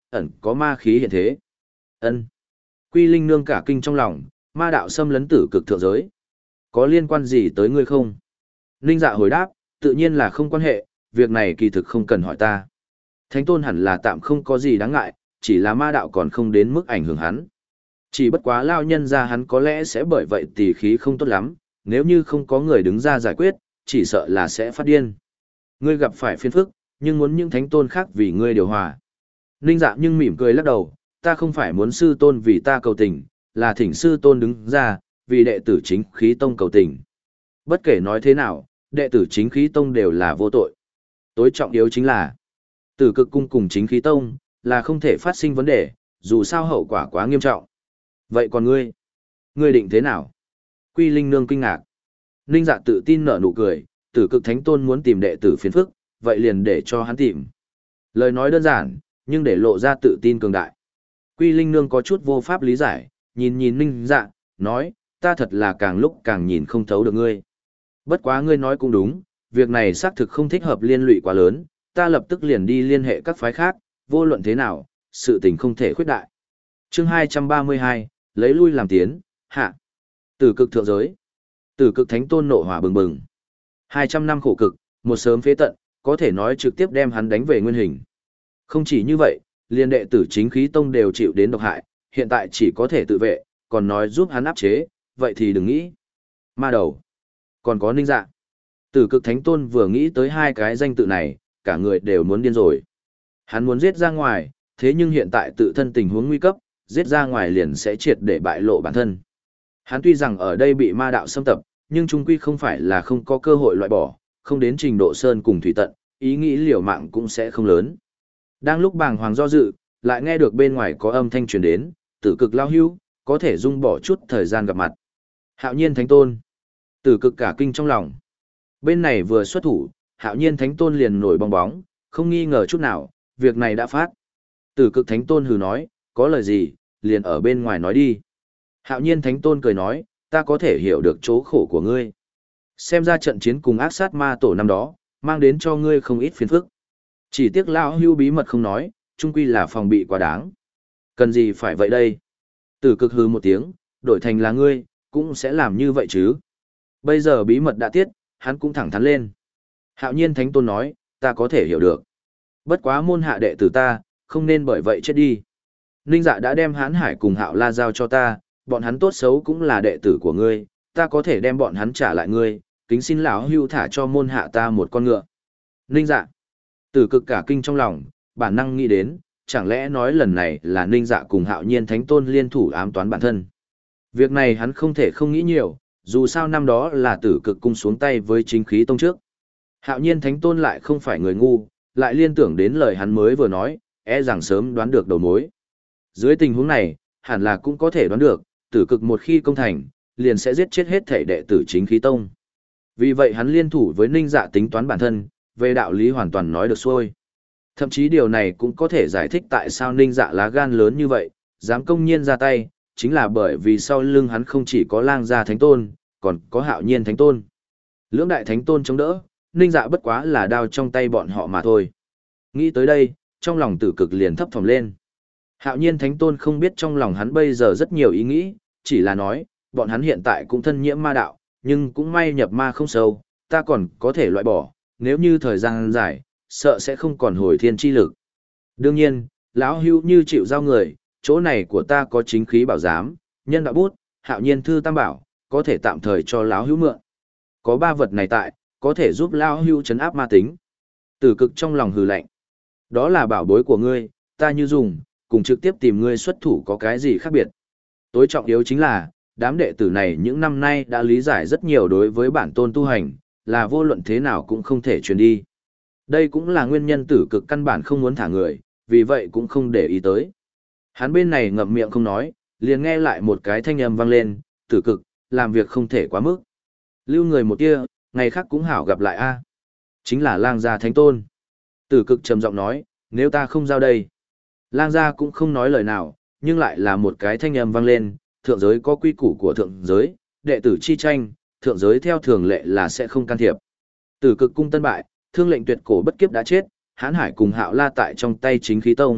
ẩn có ma khí hiện thế. Ân. Quy Linh Nương cả kinh trong lòng, ma đạo xâm lấn tử cực thượng giới. Có liên quan gì tới ngươi không? Ninh Dạ hồi đáp, tự nhiên là không quan hệ, việc này kỳ thực không cần hỏi ta. Thánh tôn hẳn là tạm không có gì đáng ngại, chỉ là ma đạo còn không đến mức ảnh hưởng hắn. Chỉ bất quá lao nhân ra hắn có lẽ sẽ bởi vậy tỳ khí không tốt lắm, nếu như không có người đứng ra giải quyết, chỉ sợ là sẽ phát điên. Ngươi gặp phải phiền phức, nhưng muốn những thánh tôn khác vì ngươi điều hòa. Ninh Dạ nhưng mỉm cười lắc đầu, ta không phải muốn sư tôn vì ta cầu tình, là thỉnh sư tôn đứng ra, vì đệ tử chính khí tông cầu tình. Bất kể nói thế nào, đệ tử chính khí tông đều là vô tội. Tối trọng yếu chính là, tử cực cung cùng chính khí tông, là không thể phát sinh vấn đề, dù sao hậu quả quá nghiêm trọng. Vậy còn ngươi? Ngươi định thế nào? Quy Linh Nương kinh ngạc. Ninh Dạ tự tin nở nụ cười, tử cực thánh tôn muốn tìm đệ tử phiền phức, vậy liền để cho hắn tìm. Lời nói đơn giản, nhưng để lộ ra tự tin cường đại. Quy Linh Nương có chút vô pháp lý giải, nhìn nhìn Ninh Dạ, nói, ta thật là càng lúc càng nhìn không thấu được ngươi. Bất quá ngươi nói cũng đúng, việc này xác thực không thích hợp liên lụy quá lớn, ta lập tức liền đi liên hệ các phái khác, vô luận thế nào, sự tình không thể khuyết đại. Chương hai trăm ba mươi hai, lấy lui làm tiến, hạ. Tử cực thượng giới. Tử cực thánh tôn nộ hỏa bừng bừng. hai trăm năm khổ cực, một sớm phế tận, có thể nói trực tiếp đem hắn đánh về nguyên hình. Không chỉ như vậy, liên đệ tử chính khí tông đều chịu đến độc hại, hiện tại chỉ có thể tự vệ, còn nói giúp hắn áp chế, vậy thì đừng nghĩ. Ma đầu. Còn có Ninh Dạ. Tử cực thánh tôn vừa nghĩ tới hai cái danh tự này, cả người đều muốn điên rồi. Hắn muốn giết ra ngoài, thế nhưng hiện tại tự thân tình huống nguy cấp, giết ra ngoài liền sẽ triệt để bại lộ bản thân. Hắn tuy rằng ở đây bị ma đạo xâm tập, nhưng trung quy không phải là không có cơ hội loại bỏ, không đến trình độ sơn cùng thủy tận, ý nghĩ liều mạng cũng sẽ không lớn. Đang lúc bàng hoàng do dự, lại nghe được bên ngoài có âm thanh truyền đến, tử cực lao hưu, có thể dung bỏ chút thời gian gặp mặt. Hạo nhiên thánh tôn. Tử cực cả kinh trong lòng. Bên này vừa xuất thủ, hạo nhiên thánh tôn liền nổi bong bóng, không nghi ngờ chút nào, việc này đã phát. Tử cực thánh tôn hừ nói, có lời gì, liền ở bên ngoài nói đi. Hạo nhiên thánh tôn cười nói, ta có thể hiểu được chỗ khổ của ngươi. Xem ra trận chiến cùng ác sát ma tổ năm đó, mang đến cho ngươi không ít phiền phức. Chỉ tiếc lão hưu bí mật không nói, chung quy là phòng bị quá đáng. Cần gì phải vậy đây? Tử cực hừ một tiếng, đổi thành là ngươi, cũng sẽ làm như vậy chứ. Bây giờ bí mật đã tiết, hắn cũng thẳng thắn lên. Hạo nhiên thánh tôn nói, ta có thể hiểu được. Bất quá môn hạ đệ tử ta, không nên bởi vậy chết đi. Ninh Dạ đã đem Hán Hải cùng Hạo La giao cho ta, bọn hắn tốt xấu cũng là đệ tử của ngươi, ta có thể đem bọn hắn trả lại ngươi, kính xin lão hưu thả cho môn hạ ta một con ngựa. Ninh Dạ. Tử cực cả kinh trong lòng, bản năng nghĩ đến, chẳng lẽ nói lần này là Ninh Dạ cùng Hạo nhiên thánh tôn liên thủ ám toán bản thân. Việc này hắn không thể không nghĩ nhiều, dù sao năm đó là tử cực cung xuống tay với chính khí tông trước. Hạo nhiên thánh tôn lại không phải người ngu, lại liên tưởng đến lời hắn mới vừa nói, e rằng sớm đoán được đầu mối. Dưới tình huống này, hẳn là cũng có thể đoán được, tử cực một khi công thành, liền sẽ giết chết hết thể đệ tử chính khí tông. Vì vậy hắn liên thủ với Ninh Dạ tính toán bản thân, về đạo lý hoàn toàn nói được xuôi. Thậm chí điều này cũng có thể giải thích tại sao Ninh Dạ lá gan lớn như vậy, dám công nhiên ra tay, chính là bởi vì sau lưng hắn không chỉ có Lang gia thánh tôn, còn có Hạo nhiên thánh tôn. Lưỡng đại thánh tôn chống đỡ, Ninh Dạ bất quá là đao trong tay bọn họ mà thôi. Nghĩ tới đây, trong lòng tử cực liền thấp thỏm lên. Hạo nhiên thánh tôn không biết trong lòng hắn bây giờ rất nhiều ý nghĩ, chỉ là nói, bọn hắn hiện tại cũng thân nhiễm ma đạo, nhưng cũng may nhập ma không sâu, ta còn có thể loại bỏ, nếu như thời gian dài, sợ sẽ không còn hồi thiên chi lực. Đương nhiên, lão hưu như chịu giao người, chỗ này của ta có chính khí bảo giám, nhân đạo bút, Hạo nhiên thư tam bảo, có thể tạm thời cho lão hưu mượn. Có ba vật này tại, có thể giúp lão hưu trấn áp ma tính. Tử cực trong lòng hừ lạnh. Đó là bảo bối của ngươi, ta như dùng, cùng trực tiếp tìm ngươi xuất thủ có cái gì khác biệt. Tối trọng yếu chính là, đám đệ tử này những năm nay đã lý giải rất nhiều đối với bản tôn tu hành, là vô luận thế nào cũng không thể truyền đi. Đây cũng là nguyên nhân tử cực căn bản không muốn thả người, vì vậy cũng không để ý tới. Hắn bên này ngậm miệng không nói, liền nghe lại một cái thanh âm vang lên, tử cực, làm việc không thể quá mức. Lưu người một tia, ngày khác cũng hảo gặp lại a. Chính là Lang gia thánh tôn. Tử cực trầm giọng nói, nếu ta không giao đây. Lang gia cũng không nói lời nào, nhưng lại là một cái thanh âm vang lên, thượng giới có quy củ của thượng giới, đệ tử chi tranh, thượng giới theo thường lệ là sẽ không can thiệp. Tử cực cung tân bại, thương lệnh tuyệt cổ bất kiếp đã chết, Hán Hải cùng Hạo La tại trong tay chính khí tông,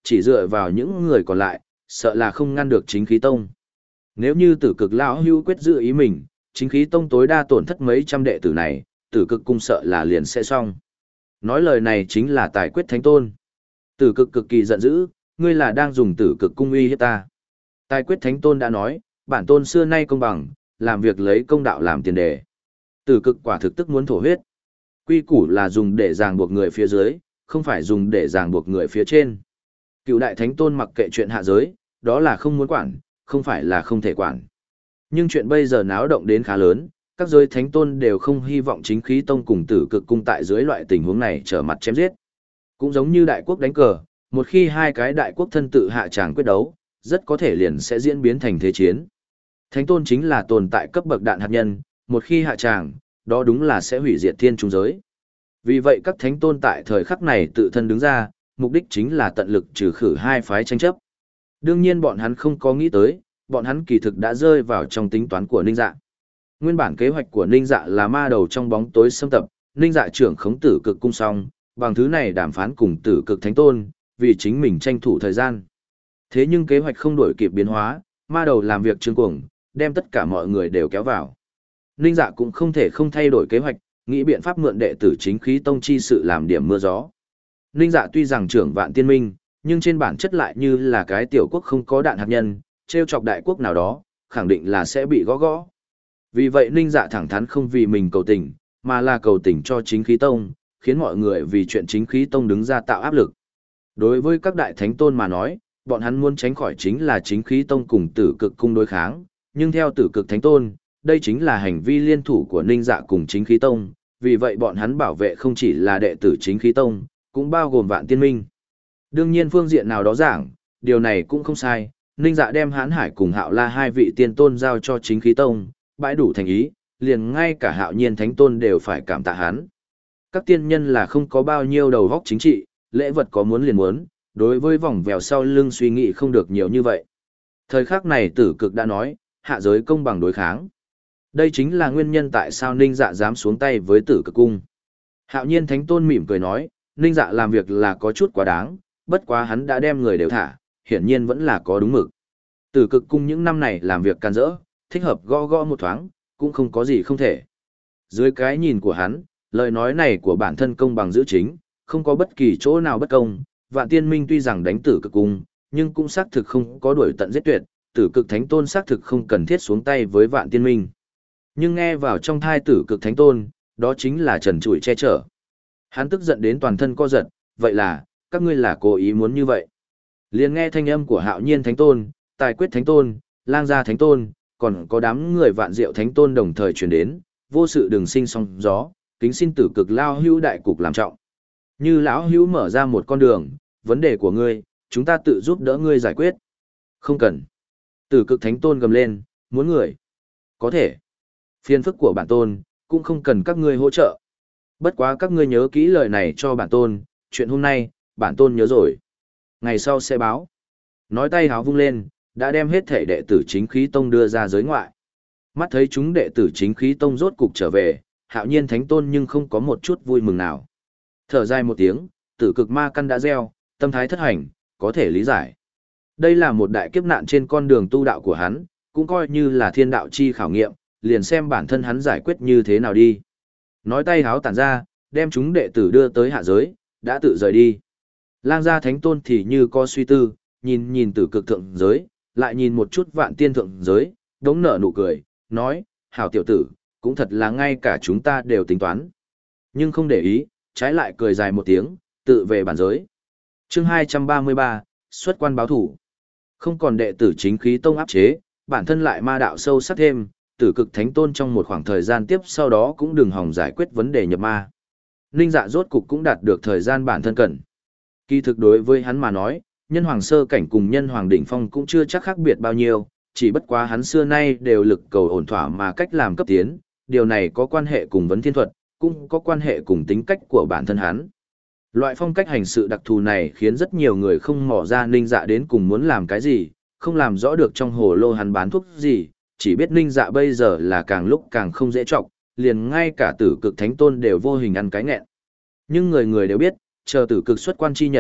chỉ dựa vào những người còn lại, sợ là không ngăn được chính khí tông. Nếu như tử cực lão hưu quyết giữ ý mình, chính khí tông tối đa tổn thất mấy trăm đệ tử này, tử cực cung sợ là liền sẽ xong. Nói lời này chính là tài quyết thánh tôn. Tử cực cực kỳ giận dữ, ngươi là đang dùng tử cực cung uy hiếp ta. Tài quyết thánh tôn đã nói, bản tôn xưa nay công bằng, làm việc lấy công đạo làm tiền đề. Tử cực quả thực tức muốn thổ huyết. Quy củ là dùng để ràng buộc người phía dưới, không phải dùng để ràng buộc người phía trên. Cựu đại thánh tôn mặc kệ chuyện hạ giới, đó là không muốn quản, không phải là không thể quản. Nhưng chuyện bây giờ náo động đến khá lớn, các giới thánh tôn đều không hy vọng chính khí tông cùng tử cực cung tại dưới loại tình huống này trở mặt chém giết. Cũng giống như đại quốc đánh cờ, một khi hai cái đại quốc thân tự hạ tràng quyết đấu, rất có thể liền sẽ diễn biến thành thế chiến. Thánh tôn chính là tồn tại cấp bậc đạn hạt nhân, một khi hạ tràng, đó đúng là sẽ hủy diệt thiên trung giới. Vì vậy các thánh tôn tại thời khắc này tự thân đứng ra, mục đích chính là tận lực trừ khử hai phái tranh chấp. Đương nhiên bọn hắn không có nghĩ tới, bọn hắn kỳ thực đã rơi vào trong tính toán của Ninh Dạ. Nguyên bản kế hoạch của Ninh Dạ là ma đầu trong bóng tối xâm tập, Ninh Dạ trưởng khống tử cực cung xong, bằng thứ này đàm phán cùng tử cực thánh tôn, vì chính mình tranh thủ thời gian. Thế nhưng kế hoạch không đổi kịp biến hóa, ma đầu làm việc trương cuồng, đem tất cả mọi người đều kéo vào. Ninh Dạ cũng không thể không thay đổi kế hoạch, nghĩ biện pháp mượn đệ tử chính khí tông chi sự làm điểm mưa gió. Ninh Dạ tuy rằng trưởng vạn tiên minh, nhưng trên bản chất lại như là cái tiểu quốc không có đạn hạt nhân, trêu chọc đại quốc nào đó, khẳng định là sẽ bị gõ gõ. Vì vậy Ninh Dạ thẳng thắn không vì mình cầu tình, mà là cầu tình cho chính khí tông, khiến mọi người vì chuyện chính khí tông đứng ra tạo áp lực. Đối với các đại thánh tôn mà nói, bọn hắn muốn tránh khỏi chính là chính khí tông cùng tử cực cung đối kháng, nhưng theo tử cực thánh tôn, đây chính là hành vi liên thủ của Ninh Dạ cùng chính khí tông, vì vậy bọn hắn bảo vệ không chỉ là đệ tử chính khí tông, cũng bao gồm vạn tiên minh. Đương nhiên phương diện nào đó giảng, điều này cũng không sai, Ninh Dạ đem Hán Hải cùng Hạo La hai vị tiên tôn giao cho chính khí tông, bãi đủ thành ý, liền ngay cả Hạo Nhiên thánh tôn đều phải cảm tạ hắn. Các tiên nhân là không có bao nhiêu đầu góc chính trị, lễ vật có muốn liền muốn, đối với vòng vèo sau lưng suy nghĩ không được nhiều như vậy. Thời khắc này tử cực đã nói, hạ giới công bằng đối kháng. Đây chính là nguyên nhân tại sao Ninh Dạ dám xuống tay với tử cực cung. Hạo Nhiên thánh tôn mỉm cười nói, Ninh Dạ làm việc là có chút quá đáng, bất quá hắn đã đem người đều thả, hiển nhiên vẫn là có đúng mực. Tử cực cung những năm này làm việc can dỡ, thích hợp gõ gõ một thoáng, cũng không có gì không thể. Dưới cái nhìn của hắn, lời nói này của bản thân công bằng giữ chính, không có bất kỳ chỗ nào bất công. Vạn tiên minh tuy rằng đánh tử cực cung, nhưng cũng xác thực không có đuổi tận giết tuyệt, tử cực thánh tôn xác thực không cần thiết xuống tay với vạn tiên minh. Nhưng nghe vào trong thai tử cực thánh tôn, đó chính là trần trụi che chở. Hắn tức giận đến toàn thân co giật, vậy là, các ngươi là cố ý muốn như vậy. Liền nghe thanh âm của Hạo Nhiên thánh tôn, Tài quyết thánh tôn, Lang gia thánh tôn, còn có đám người vạn diệu thánh tôn đồng thời truyền đến, vô sự đừng sinh sóng gió, kính xin tử cực lao hữu đại cục làm trọng. Như lão hữu mở ra một con đường, vấn đề của ngươi, chúng ta tự giúp đỡ ngươi giải quyết. Không cần. Tử cực thánh tôn gầm lên, muốn người. Có thể. Phiền phức của bản tôn, cũng không cần các ngươi hỗ trợ. Bất quá các ngươi nhớ kỹ lời này cho bản tôn, chuyện hôm nay, bản tôn nhớ rồi. Ngày sau sẽ báo. Nói tay háo vung lên, đã đem hết thể đệ tử chính khí tông đưa ra giới ngoại. Mắt thấy chúng đệ tử chính khí tông rốt cục trở về, Hạo Nhiên thánh tôn nhưng không có một chút vui mừng nào. Thở dài một tiếng, tử cực ma căn đã gieo, tâm thái thất hành, có thể lý giải. Đây là một đại kiếp nạn trên con đường tu đạo của hắn, cũng coi như là thiên đạo chi khảo nghiệm, liền xem bản thân hắn giải quyết như thế nào đi. Nói tay háo tản ra, đem chúng đệ tử đưa tới hạ giới, đã tự rời đi. Lang gia thánh tôn thì như có suy tư, nhìn nhìn tử cực thượng giới, lại nhìn một chút vạn tiên thượng giới, đống nở nụ cười, nói, hảo tiểu tử, cũng thật là ngay cả chúng ta đều tính toán. Nhưng không để ý, trái lại cười dài một tiếng, tự về bản giới. Chương hai trăm ba mươi ba, xuất quan báo thủ. Không còn đệ tử chính khí tông áp chế, bản thân lại ma đạo sâu sắc thêm, tử cực thánh tôn trong một khoảng thời gian tiếp sau đó cũng đừng hòng giải quyết vấn đề nhập ma. Ninh Dạ rốt cục cũng đạt được thời gian bản thân cần. Kỳ thực đối với hắn mà nói, nhân hoàng sơ cảnh cùng nhân hoàng đỉnh phong cũng chưa chắc khác biệt bao nhiêu, chỉ bất quá hắn xưa nay đều lực cầu ổn thỏa mà cách làm cấp tiến, điều này có quan hệ cùng vấn thiên thuật, cũng có quan hệ cùng tính cách của bản thân hắn. Loại phong cách hành sự đặc thù này khiến rất nhiều người không mò ra Ninh Dạ đến cùng muốn làm cái gì, không làm rõ được trong hồ lô hắn bán thuốc gì, chỉ biết Ninh Dạ bây giờ là càng lúc càng không dễ trọng, liền ngay cả tử cực thánh tôn đều vô hình ăn cái nghẹn. Nhưng người người đều biết, chờ tử cực xuất quan chi nhật,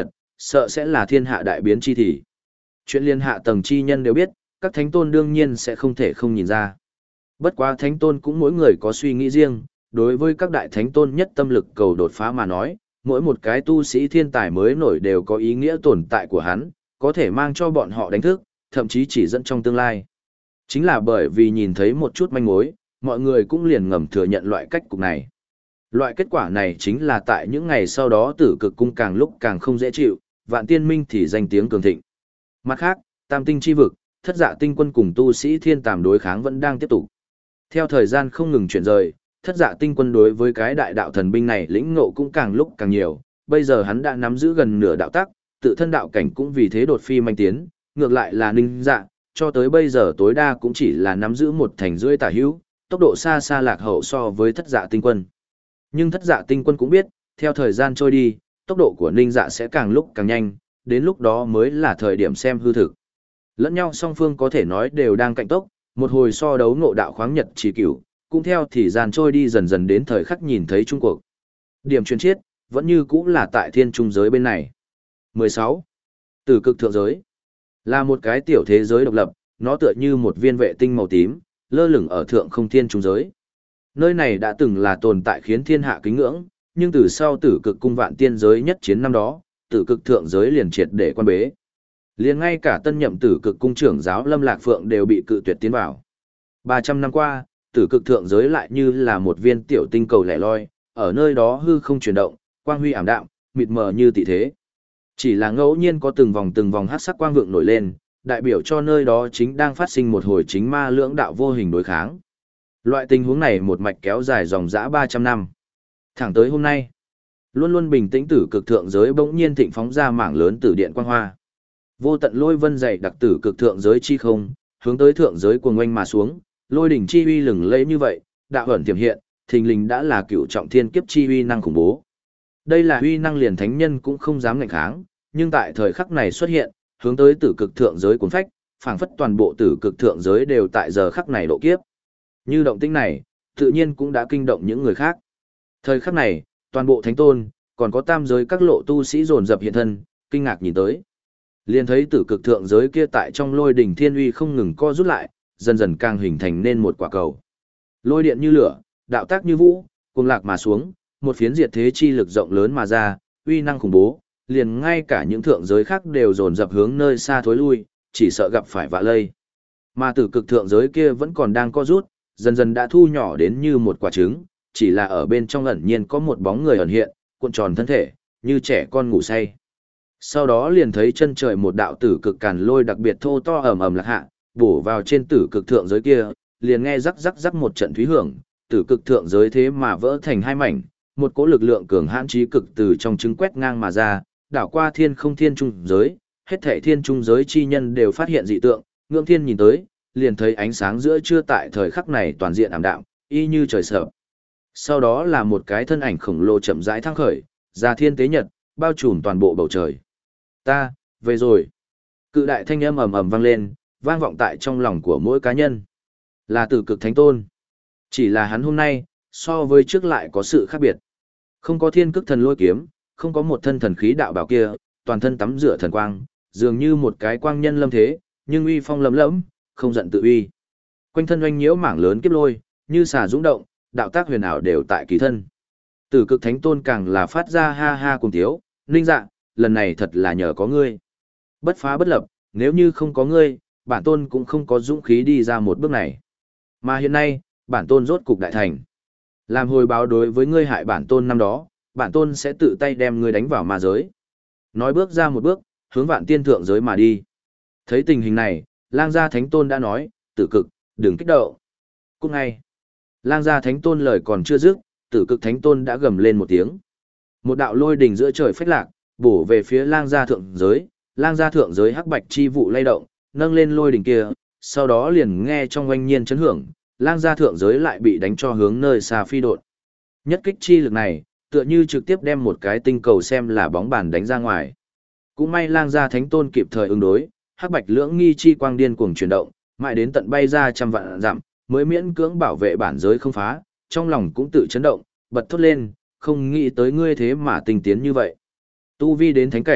sợ sẽ là thiên hạ đại biến chi thì. Chuyện liên hạ tầng chi nhân đều biết, các thánh tôn đương nhiên sẽ không thể không nhìn ra. Bất quá thánh tôn cũng mỗi người có suy nghĩ riêng, đối với các đại thánh tôn nhất tâm lực cầu đột phá mà nói, mỗi một cái tu sĩ thiên tài mới nổi đều có ý nghĩa tồn tại của hắn, có thể mang cho bọn họ đánh thức, thậm chí chỉ dẫn trong tương lai. Chính là bởi vì nhìn thấy một chút manh mối, mọi người cũng liền ngầm thừa nhận loại cách cục này. Loại kết quả này chính là tại những ngày sau đó tử cực cung càng lúc càng không dễ chịu, vạn tiên minh thì danh tiếng cường thịnh. Mặt khác, tam tinh chi vực, thất dạ tinh quân cùng tu sĩ thiên tàm đối kháng vẫn đang tiếp tục. Theo thời gian không ngừng chuyển rời, thất dạ tinh quân đối với cái đại đạo thần binh này lĩnh ngộ cũng càng lúc càng nhiều, bây giờ hắn đã nắm giữ gần nửa đạo tắc, tự thân đạo cảnh cũng vì thế đột phi manh tiến, ngược lại là ninh dạ, cho tới bây giờ tối đa cũng chỉ là nắm giữ một thành rưỡi tả hữu, tốc độ xa xa lạc hậu so với thất dạ tinh quân. Nhưng thất dạ tinh quân cũng biết, theo thời gian trôi đi, tốc độ của ninh dạ sẽ càng lúc càng nhanh, đến lúc đó mới là thời điểm xem hư thực. Lẫn nhau song phương có thể nói đều đang cạnh tốc, một hồi so đấu ngộ đạo khoáng nhật chỉ cửu, cũng theo thì gian trôi đi dần dần đến thời khắc nhìn thấy trung cuộc. Điểm truyền chiết, vẫn như cũ là tại thiên trung giới bên này. mười sáu. Tử cực thượng giới. Là một cái tiểu thế giới độc lập, nó tựa như một viên vệ tinh màu tím, lơ lửng ở thượng không thiên trung giới. Nơi này đã từng là tồn tại khiến thiên hạ kính ngưỡng, nhưng từ sau tử cực cung vạn tiên giới nhất chiến năm đó, tử cực thượng giới liền triệt để quan bế. Liền ngay cả tân nhậm tử cực cung trưởng giáo Lâm Lạc Phượng đều bị cự tuyệt tiến vào. ba trăm năm qua, tử cực thượng giới lại như là một viên tiểu tinh cầu lẻ loi, ở nơi đó hư không chuyển động, quang huy ảm đạm, mịt mờ như tị thế. Chỉ là ngẫu nhiên có từng vòng từng vòng hắc sắc quang vượng nổi lên, đại biểu cho nơi đó chính đang phát sinh một hồi chính ma lưỡng đạo vô hình đối kháng. Loại tình huống này một mạch kéo dài dòng dã ba trăm năm. Thẳng tới hôm nay, luôn luôn bình tĩnh tử cực thượng giới bỗng nhiên thịnh phóng ra mảng lớn tử điện quang hoa. Vô tận lôi vân dày đặc tử cực thượng giới chi không, hướng tới thượng giới cuồng oanh mà xuống, lôi đỉnh chi uy lừng lẫy như vậy, đạo ẩn tiềm hiện, thình lình đã là cựu trọng thiên kiếp chi uy năng khủng bố. Đây là uy năng liền thánh nhân cũng không dám ngạnh kháng, nhưng tại thời khắc này xuất hiện, hướng tới tử cực thượng giới cuốn phách, phảng phất toàn bộ tử cực thượng giới đều tại giờ khắc này độ kiếp. Như động tĩnh này, tự nhiên cũng đã kinh động những người khác. Thời khắc này, toàn bộ thánh tôn, còn có tam giới các lộ tu sĩ dồn dập hiện thân, kinh ngạc nhìn tới. Liền thấy tử cực thượng giới kia tại trong lôi đỉnh thiên uy không ngừng co rút lại, dần dần càng hình thành nên một quả cầu. Lôi điện như lửa, đạo tác như vũ, cuồng lạc mà xuống, một phiến diệt thế chi lực rộng lớn mà ra, uy năng khủng bố, liền ngay cả những thượng giới khác đều dồn dập hướng nơi xa thối lui, chỉ sợ gặp phải vạ lây. Mà tử cực thượng giới kia vẫn còn đang co rút, dần dần đã thu nhỏ đến như một quả trứng, chỉ là ở bên trong ẩn nhiên có một bóng người ẩn hiện, cuộn tròn thân thể, như trẻ con ngủ say. Sau đó liền thấy chân trời một đạo tử cực càn lôi đặc biệt thô to ầm ầm lạc hạ, bổ vào trên tử cực thượng giới kia, liền nghe rắc rắc rắc một trận thúy hưởng, tử cực thượng giới thế mà vỡ thành hai mảnh, một cỗ lực lượng cường hãn chí cực từ trong trứng quét ngang mà ra, đảo qua thiên không thiên trung giới, hết thảy thiên trung giới chi nhân đều phát hiện dị tượng, ngưỡng thiên nhìn tới, liền thấy ánh sáng giữa trưa tại thời khắc này toàn diện ảm đạm, y như trời sập. Sau đó là một cái thân ảnh khổng lồ chậm rãi thăng khởi, ra thiên tế nhật, bao trùm toàn bộ bầu trời. Ta, về rồi. Cự đại thanh âm ầm ầm vang lên, vang vọng tại trong lòng của mỗi cá nhân. Là tử cực thánh tôn. Chỉ là hắn hôm nay, so với trước lại có sự khác biệt. Không có thiên cức thần lôi kiếm, không có một thân thần khí đạo bảo kia, toàn thân tắm rửa thần quang, dường như một cái quang nhân lâm thế, nhưng uy phong lấm lẫm, không giận tự uy. Quanh thân oanh nhiễu mảng lớn kiếp lôi, như xà dũng động, đạo tác huyền ảo đều tại kỳ thân. Tử cực thánh tôn càng là phát ra ha ha cùng tiếu, ninh dạ, lần này thật là nhờ có ngươi. Bất phá bất lập, nếu như không có ngươi, bản tôn cũng không có dũng khí đi ra một bước này. Mà hiện nay, bản tôn rốt cục đại thành. Làm hồi báo đối với ngươi hại bản tôn năm đó, bản tôn sẽ tự tay đem ngươi đánh vào ma giới. Nói bước ra một bước, hướng vạn tiên thượng giới mà đi. Thấy tình hình này, lang gia thánh tôn đã nói, tử cực, đừng kích động. Cũng ngay, lang gia thánh tôn lời còn chưa dứt, tử cực thánh tôn đã gầm lên một tiếng. Một đạo lôi đỉnh giữa trời phách lạc, bổ về phía lang gia thượng giới, lang gia thượng giới hắc bạch chi vụ lay động, nâng lên lôi đỉnh kia, sau đó liền nghe trong oanh nhiên chấn hưởng, lang gia thượng giới lại bị đánh cho hướng nơi xa phi độn. Nhất kích chi lực này, tựa như trực tiếp đem một cái tinh cầu xem là bóng bàn đánh ra ngoài. Cũng may lang gia thánh tôn kịp thời ứng đối, hắc bạch lưỡng nghi chi quang điên cuồng chuyển động, mãi đến tận bay ra trăm vạn dặm, mới miễn cưỡng bảo vệ bản giới không phá, trong lòng cũng tự chấn động, bật thốt lên, không nghĩ tới ngươi thế mà tinh tiến như vậy. Tu vi đến thánh cảnh,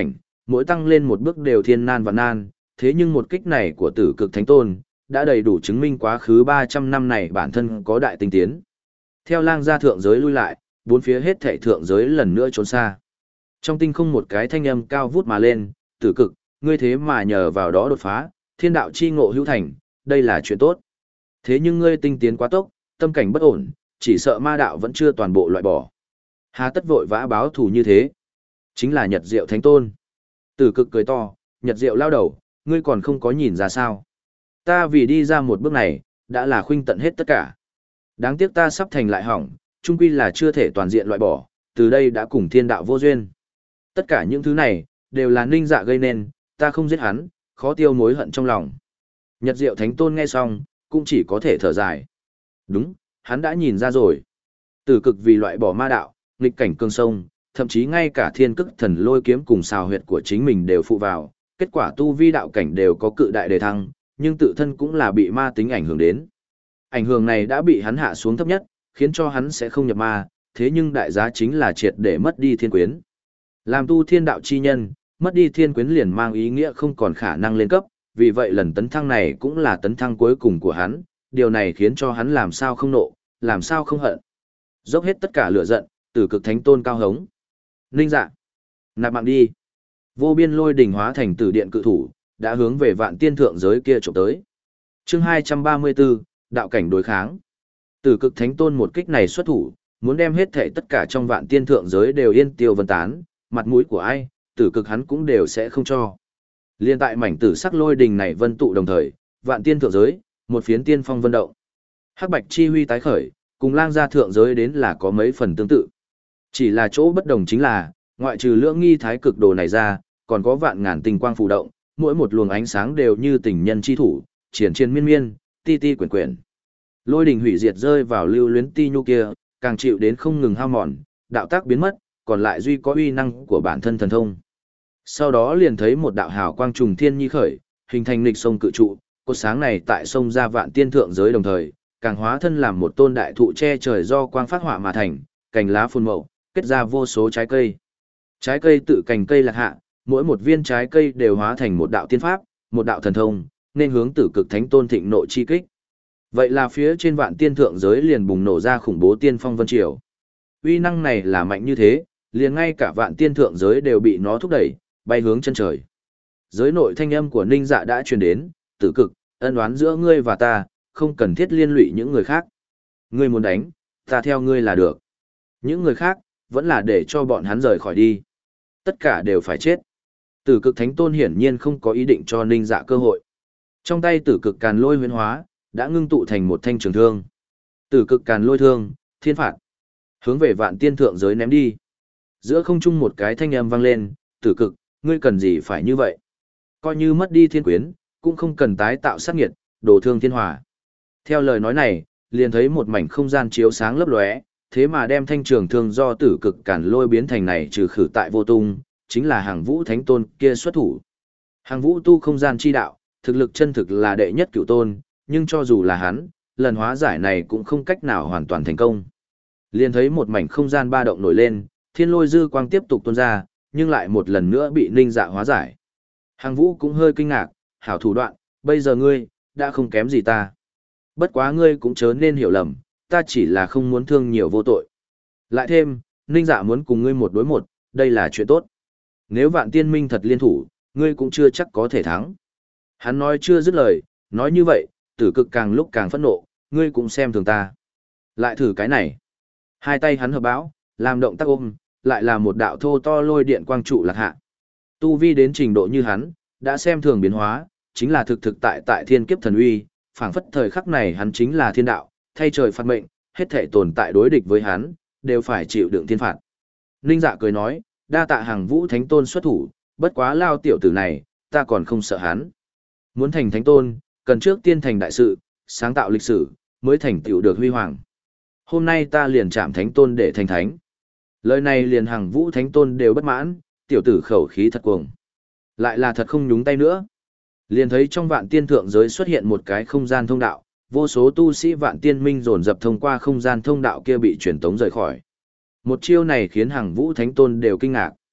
mỗi tăng lên một bước đều thiên nan và nan, thế nhưng một kích này của Tử Cực Thánh Tôn đã đầy đủ chứng minh quá khứ ba trăm năm này bản thân có đại tinh tiến. Theo lang gia thượng giới lui lại, bốn phía hết thảy thượng giới lần nữa trốn xa. Trong tinh không một cái thanh âm cao vút mà lên, Tử Cực, ngươi thế mà nhờ vào đó đột phá, thiên đạo chi ngộ hữu thành, đây là chuyện tốt. Thế nhưng ngươi tinh tiến quá tốc, tâm cảnh bất ổn, chỉ sợ ma đạo vẫn chưa toàn bộ loại bỏ. Hà tất vội vã báo thù như thế? Chính là Nhật Diệu Thánh Tôn. Tử Cực cười to, Nhật Diệu lao đầu, ngươi còn không có nhìn ra sao. Ta vì đi ra một bước này, đã là khuynh tận hết tất cả. Đáng tiếc ta sắp thành lại hỏng, chung quy là chưa thể toàn diện loại bỏ, từ đây đã cùng thiên đạo vô duyên. Tất cả những thứ này, đều là Ninh Dạ gây nên, ta không giết hắn, khó tiêu mối hận trong lòng. Nhật Diệu Thánh Tôn nghe xong, cũng chỉ có thể thở dài. Đúng, hắn đã nhìn ra rồi. Tử Cực vì loại bỏ ma đạo, nghịch cảnh cương sông, thậm chí ngay cả thiên cức thần lôi kiếm cùng xào huyệt của chính mình đều phụ vào, kết quả tu vi đạo cảnh đều có cự đại đề thăng, nhưng tự thân cũng là bị ma tính ảnh hưởng đến. Ảnh hưởng này đã bị hắn hạ xuống thấp nhất, khiến cho hắn sẽ không nhập ma, thế nhưng đại giá chính là triệt để mất đi thiên quyến. Làm tu thiên đạo chi nhân, mất đi thiên quyến liền mang ý nghĩa không còn khả năng lên cấp, vì vậy lần tấn thăng này cũng là tấn thăng cuối cùng của hắn, điều này khiến cho hắn làm sao không nộ, làm sao không hận. Dốc hết tất cả lửa giận, Tử Cực Thánh Tôn cao hống. Ninh Dạ, nạp mạng đi. Vô biên lôi đỉnh hóa thành tử điện cự thủ, đã hướng về vạn tiên thượng giới kia chụp tới. Chương hai trăm ba mươi bốn, đạo cảnh đối kháng. Tử Cực Thánh Tôn một kích này xuất thủ, muốn đem hết thảy tất cả trong vạn tiên thượng giới đều yên tiêu vân tán, mặt mũi của ai, Tử Cực hắn cũng đều sẽ không cho. Liên tại mảnh tử sắc lôi đình này vân tụ đồng thời, vạn tiên thượng giới, một phiến tiên phong vân động. Hắc bạch chi huy tái khởi, cùng lang gia thượng giới đến là có mấy phần tương tự. Chỉ là chỗ bất đồng chính là, ngoại trừ lưỡng nghi thái cực đồ này ra, còn có vạn ngàn tinh quang phù động, mỗi một luồng ánh sáng đều như tình nhân chi thủ, triển triển miên miên, ti ti quyển quyển. Lôi đình hủy diệt rơi vào lưu luyến ti nhu kia, càng chịu đến không ngừng hao mòn, đạo tác biến mất, còn lại duy có uy năng của bản thân thần thông. Sau đó liền thấy một đạo hào quang trùng thiên nhi khởi, hình thành nghịch sông cự trụ, cột sáng này tại sông ra vạn tiên thượng giới đồng thời, càng hóa thân làm một tôn đại thụ che trời do quang phát họa mà thành, cành lá phun mậu, kết ra vô số trái cây. Trái cây tự cành cây lạc hạ, mỗi một viên trái cây đều hóa thành một đạo tiên pháp, một đạo thần thông, nên hướng Tử Cực Thánh Tôn thịnh nộ chi kích. Vậy là phía trên vạn tiên thượng giới liền bùng nổ ra khủng bố tiên phong vân triều. Uy năng này là mạnh như thế, liền ngay cả vạn tiên thượng giới đều bị nó thúc đẩy, bay hướng chân trời. Giới nội thanh âm của Ninh Dạ đã truyền đến, Tử Cực, ân oán giữa ngươi và ta, không cần thiết liên lụy những người khác. Ngươi muốn đánh, ta theo ngươi là được. Những người khác, vẫn là để cho bọn hắn rời khỏi đi. Tất cả đều phải chết. Tử Cực Thánh Tôn hiển nhiên không có ý định cho Ninh Dạ cơ hội. Trong tay Tử Cực Càn Lôi huyễn hóa, đã ngưng tụ thành một thanh trường thương. Tử Cực Càn Lôi thương, thiên phạt. Hướng về vạn tiên thượng giới ném đi. Giữa không trung một cái thanh âm vang lên, Tử Cực, ngươi cần gì phải như vậy? Coi như mất đi thiên quyến, cũng không cần tái tạo sát nghiệt, đồ thương thiên hòa. Theo lời nói này, liền thấy một mảnh không gian chiếu sáng lấp lóe, thế mà đem thanh trường thương do Tử Cực Càn Lôi biến thành này trừ khử tại vô tung, chính là Hàng Vũ Thánh Tôn kia xuất thủ. Hàng Vũ tu không gian chi đạo, thực lực chân thực là đệ nhất cửu tôn, nhưng cho dù là hắn, lần hóa giải này cũng không cách nào hoàn toàn thành công. Liền thấy một mảnh không gian ba động nổi lên, thiên lôi dư quang tiếp tục tuôn ra, nhưng lại một lần nữa bị Ninh Dạ hóa giải. Hàng Vũ cũng hơi kinh ngạc, hảo thủ đoạn, bây giờ ngươi, đã không kém gì ta. Bất quá ngươi cũng chớ nên hiểu lầm, ta chỉ là không muốn thương nhiều vô tội. Lại thêm, Ninh Dạ muốn cùng ngươi một đối một, đây là chuyện tốt. Nếu vạn tiên minh thật liên thủ, ngươi cũng chưa chắc có thể thắng. Hắn nói chưa dứt lời, nói như vậy, Tử Cực càng lúc càng phẫn nộ, ngươi cũng xem thường ta. Lại thử cái này. Hai tay hắn hợp bão, làm động tác ôm, lại là một đạo thô to lôi điện quang trụ lạc hạ. Tu vi đến trình độ như hắn, đã xem thường biến hóa, chính là thực thực tại tại thiên kiếp thần uy, phảng phất thời khắc này hắn chính là thiên đạo, thay trời phạt mệnh, hết thể tồn tại đối địch với hắn, đều phải chịu đựng thiên phạt. Ninh Dạ cười nói, đa tạ Hàng Vũ Thánh Tôn xuất thủ, bất quá lao tiểu tử này, ta còn không sợ hắn. Muốn thành Thánh Tôn, cần trước tiên thành đại sự, sáng tạo lịch sử, mới thành tựu được huy hoàng. Hôm nay ta liền chạm Thánh Tôn để thành Thánh. Lời này liền Hàng Vũ Thánh Tôn đều bất mãn, tiểu tử khẩu khí thật cuồng. Lại là thật không nhúng tay nữa. Liền thấy trong vạn tiên thượng giới xuất hiện một cái không gian thông đạo, vô số tu sĩ vạn tiên minh dồn dập thông qua không gian thông đạo kia bị truyền tống rời khỏi. Một chiêu này khiến Hàng Vũ Thánh Tôn đều kinh ngạc.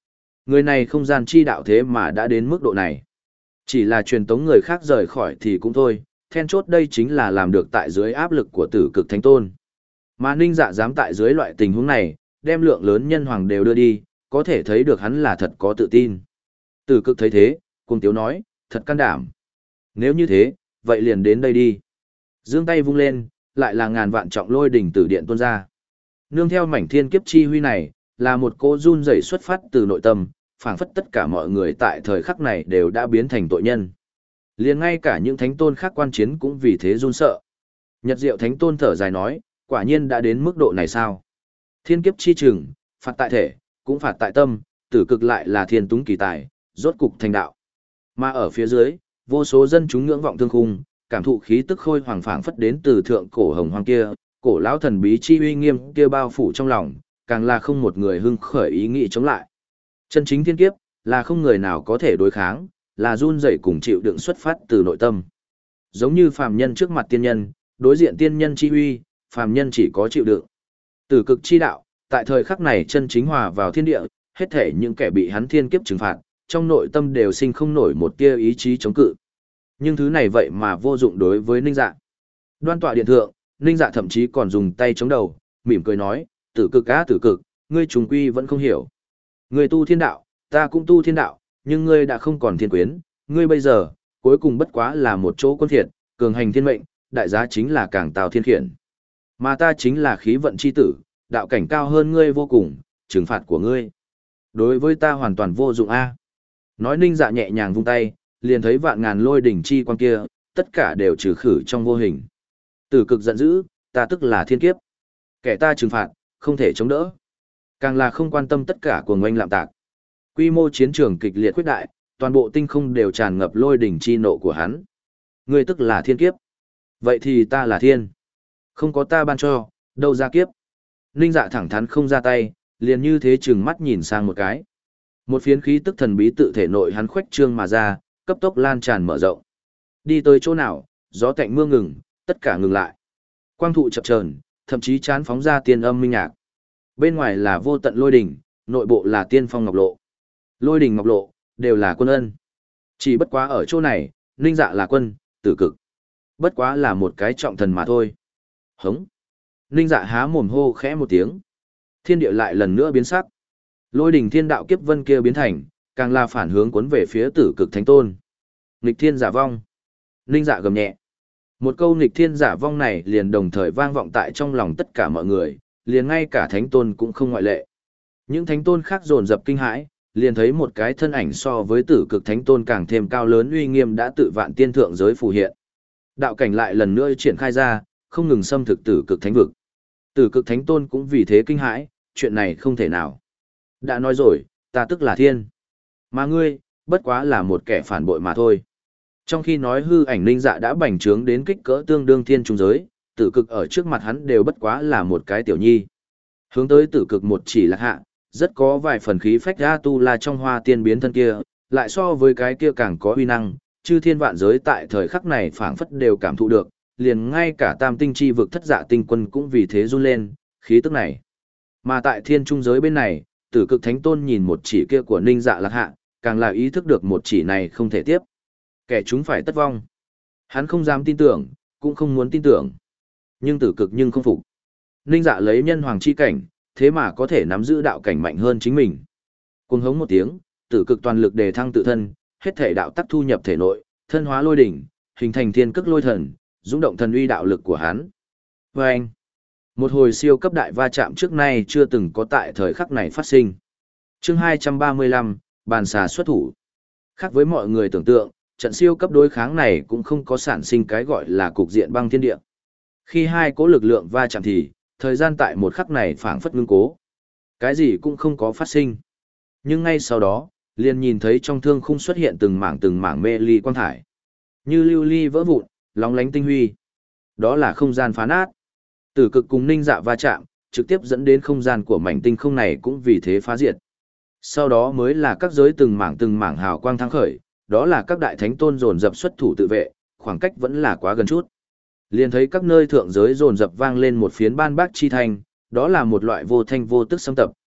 Người này không gian chi đạo thế mà đã đến mức độ này. Chỉ là truyền tống người khác rời khỏi thì cũng thôi, then chốt đây chính là làm được tại dưới áp lực của tử cực thánh tôn. Mà Ninh Dạ dám tại dưới loại tình huống này, đem lượng lớn nhân hoàng đều đưa đi, có thể thấy được hắn là thật có tự tin. Tử cực thấy thế, cuồng tiếu nói, thật can đảm. Nếu như thế, vậy liền đến đây đi. Giương tay vung lên, lại là ngàn vạn trọng lôi đỉnh tử điện tuôn ra. Nương theo mảnh thiên kiếp chi huy này, là một cỗ run rẩy xuất phát từ nội tâm, phảng phất tất cả mọi người tại thời khắc này đều đã biến thành tội nhân. Liền ngay cả những thánh tôn khác quan chiến cũng vì thế run sợ. Nhật Diệu thánh tôn thở dài nói, quả nhiên đã đến mức độ này sao? Thiên kiếp chi trừng, phạt tại thể, cũng phạt tại tâm, tử cực lại là thiên túng kỳ tài, rốt cục thành đạo. Mà ở phía dưới, vô số dân chúng ngưỡng vọng thương khung, cảm thụ khí tức khôi hoàng phảng phất đến từ thượng cổ hồng hoang kia, cổ lão thần bí chi uy nghiêm kia bao phủ trong lòng, càng là không một người hưng khởi ý nghĩ chống lại. Chân chính thiên kiếp, là không người nào có thể đối kháng, là run rẩy cùng chịu đựng xuất phát từ nội tâm. Giống như phàm nhân trước mặt tiên nhân, đối diện tiên nhân chi uy, phàm nhân chỉ có chịu đựng. Tử cực chi đạo, tại thời khắc này chân chính hòa vào thiên địa, hết thể những kẻ bị hắn thiên kiếp trừng phạt, trong nội tâm đều sinh không nổi một tia ý chí chống cự. Nhưng thứ này vậy mà vô dụng đối với Ninh Dạ. Đoan tọa điện thượng, Ninh Dạ thậm chí còn dùng tay chống đầu, mỉm cười nói, tử cực á tử cực, ngươi trùng quy vẫn không hiểu. Ngươi tu thiên đạo, ta cũng tu thiên đạo, nhưng ngươi đã không còn thiên quyến, ngươi bây giờ, cuối cùng bất quá là một chỗ quân thiệt, cường hành thiên mệnh, đại giá chính là càng tào thiên khiển. Mà ta chính là khí vận chi tử, đạo cảnh cao hơn ngươi vô cùng, trừng phạt của ngươi. Đối với ta hoàn toàn vô dụng a. Nói Ninh Dạ nhẹ nhàng vung tay, liền thấy vạn ngàn lôi đỉnh chi quan kia, tất cả đều trừ khử trong vô hình. Tử cực giận dữ, ta tức là thiên kiếp. Kẻ ta trừng phạt, không thể chống đỡ. Càng là không quan tâm tất cả cuồng oanh lạm tạc. Quy mô chiến trường kịch liệt khuyết đại, toàn bộ tinh không đều tràn ngập lôi đỉnh chi nộ của hắn. Ngươi tức là thiên kiếp. Vậy thì ta là thiên. Không có ta ban cho, đâu ra kiếp. Ninh Dạ thẳng thắn không ra tay, liền như thế chừng mắt nhìn sang một cái. Một phiến khí tức thần bí tự thể nội hắn khuếch trương mà ra, cấp tốc lan tràn mở rộng. Đi tới chỗ nào, gió tạnh mưa ngừng, tất cả ngừng lại. Quang thụ chập chờn, thậm chí chán phóng ra tiên âm minh nhạc. Bên ngoài là vô tận lôi đỉnh, nội bộ là tiên phong ngọc lộ. Lôi đỉnh ngọc lộ, đều là quân ân. Chỉ bất quá ở chỗ này, Ninh Dạ là quân, tử cực. Bất quá là một cái trọng thần mà thôi. Hống. Ninh Dạ há mồm hô khẽ một tiếng. Thiên địa lại lần nữa biến sắc. Lôi đỉnh thiên đạo kiếp vân kia biến thành, càng là phản hướng cuốn về phía tử cực thánh tôn. Nghịch thiên giả vong. Ninh Dạ gầm nhẹ. Một câu nghịch thiên giả vong này liền đồng thời vang vọng tại trong lòng tất cả mọi người, liền ngay cả thánh tôn cũng không ngoại lệ. Những thánh tôn khác dồn dập kinh hãi, liền thấy một cái thân ảnh so với tử cực thánh tôn càng thêm cao lớn uy nghiêm đã tự vạn tiên thượng giới phù hiện. Đạo cảnh lại lần nữa triển khai ra, không ngừng xâm thực tử cực thánh vực. Tử cực thánh tôn cũng vì thế kinh hãi, chuyện này không thể nào. Đã nói rồi, ta tức là thiên. Mà ngươi, bất quá là một kẻ phản bội mà thôi. Trong khi nói hư ảnh Ninh Dạ đã bành trướng đến kích cỡ tương đương thiên trung giới, tử cực ở trước mặt hắn đều bất quá là một cái tiểu nhi. Hướng tới tử cực một chỉ lạc hạ, rất có vài phần khí phách ra tu la trong hoa tiên biến thân kia, lại so với cái kia càng có uy năng, chư thiên vạn giới tại thời khắc này phảng phất đều cảm thụ được, liền ngay cả tam tinh chi vực thất dạ tinh quân cũng vì thế run lên, khí tức này. Mà tại thiên trung giới bên này, tử cực thánh tôn nhìn một chỉ kia của Ninh Dạ lạc hạ, càng là ý thức được một chỉ này không thể tiếp. Kẻ chúng phải tất vong. Hắn không dám tin tưởng, cũng không muốn tin tưởng. Nhưng tử cực nhưng không phục. Ninh Dạ lấy nhân hoàng chi cảnh, thế mà có thể nắm giữ đạo cảnh mạnh hơn chính mình. Cuồng hống một tiếng, tử cực toàn lực đề thăng tự thân, hết thể đạo tắc thu nhập thể nội, thân hóa lôi đỉnh, hình thành thiên cức lôi thần, dũng động thần uy đạo lực của hắn. Và anh, một hồi siêu cấp đại va chạm trước nay chưa từng có tại thời khắc này phát sinh. Chương hai trăm ba mươi lăm, bàn xà xuất thủ. Khác với mọi người tưởng tượng, trận siêu cấp đối kháng này cũng không có sản sinh cái gọi là cục diện băng thiên địa. Khi hai cố lực lượng va chạm thì, thời gian tại một khắc này phảng phất ngưng cố. Cái gì cũng không có phát sinh. Nhưng ngay sau đó, liền nhìn thấy trong thương khung xuất hiện từng mảng từng mảng mê ly quang thải. Như lưu ly vỡ vụn, lóng lánh tinh huy. Đó là không gian phá nát. Tử cực cùng Ninh Dạ va chạm, trực tiếp dẫn đến không gian của mảnh tinh không này cũng vì thế phá diệt. Sau đó mới là các giới từng mảng từng mảng hào quang thăng khởi, đó là các đại thánh tôn dồn dập xuất thủ tự vệ, khoảng cách vẫn là quá gần chút. Liền thấy các nơi thượng giới dồn dập vang lên một phiến ban bác chi thanh, đó là một loại vô thanh vô tức xâm tập,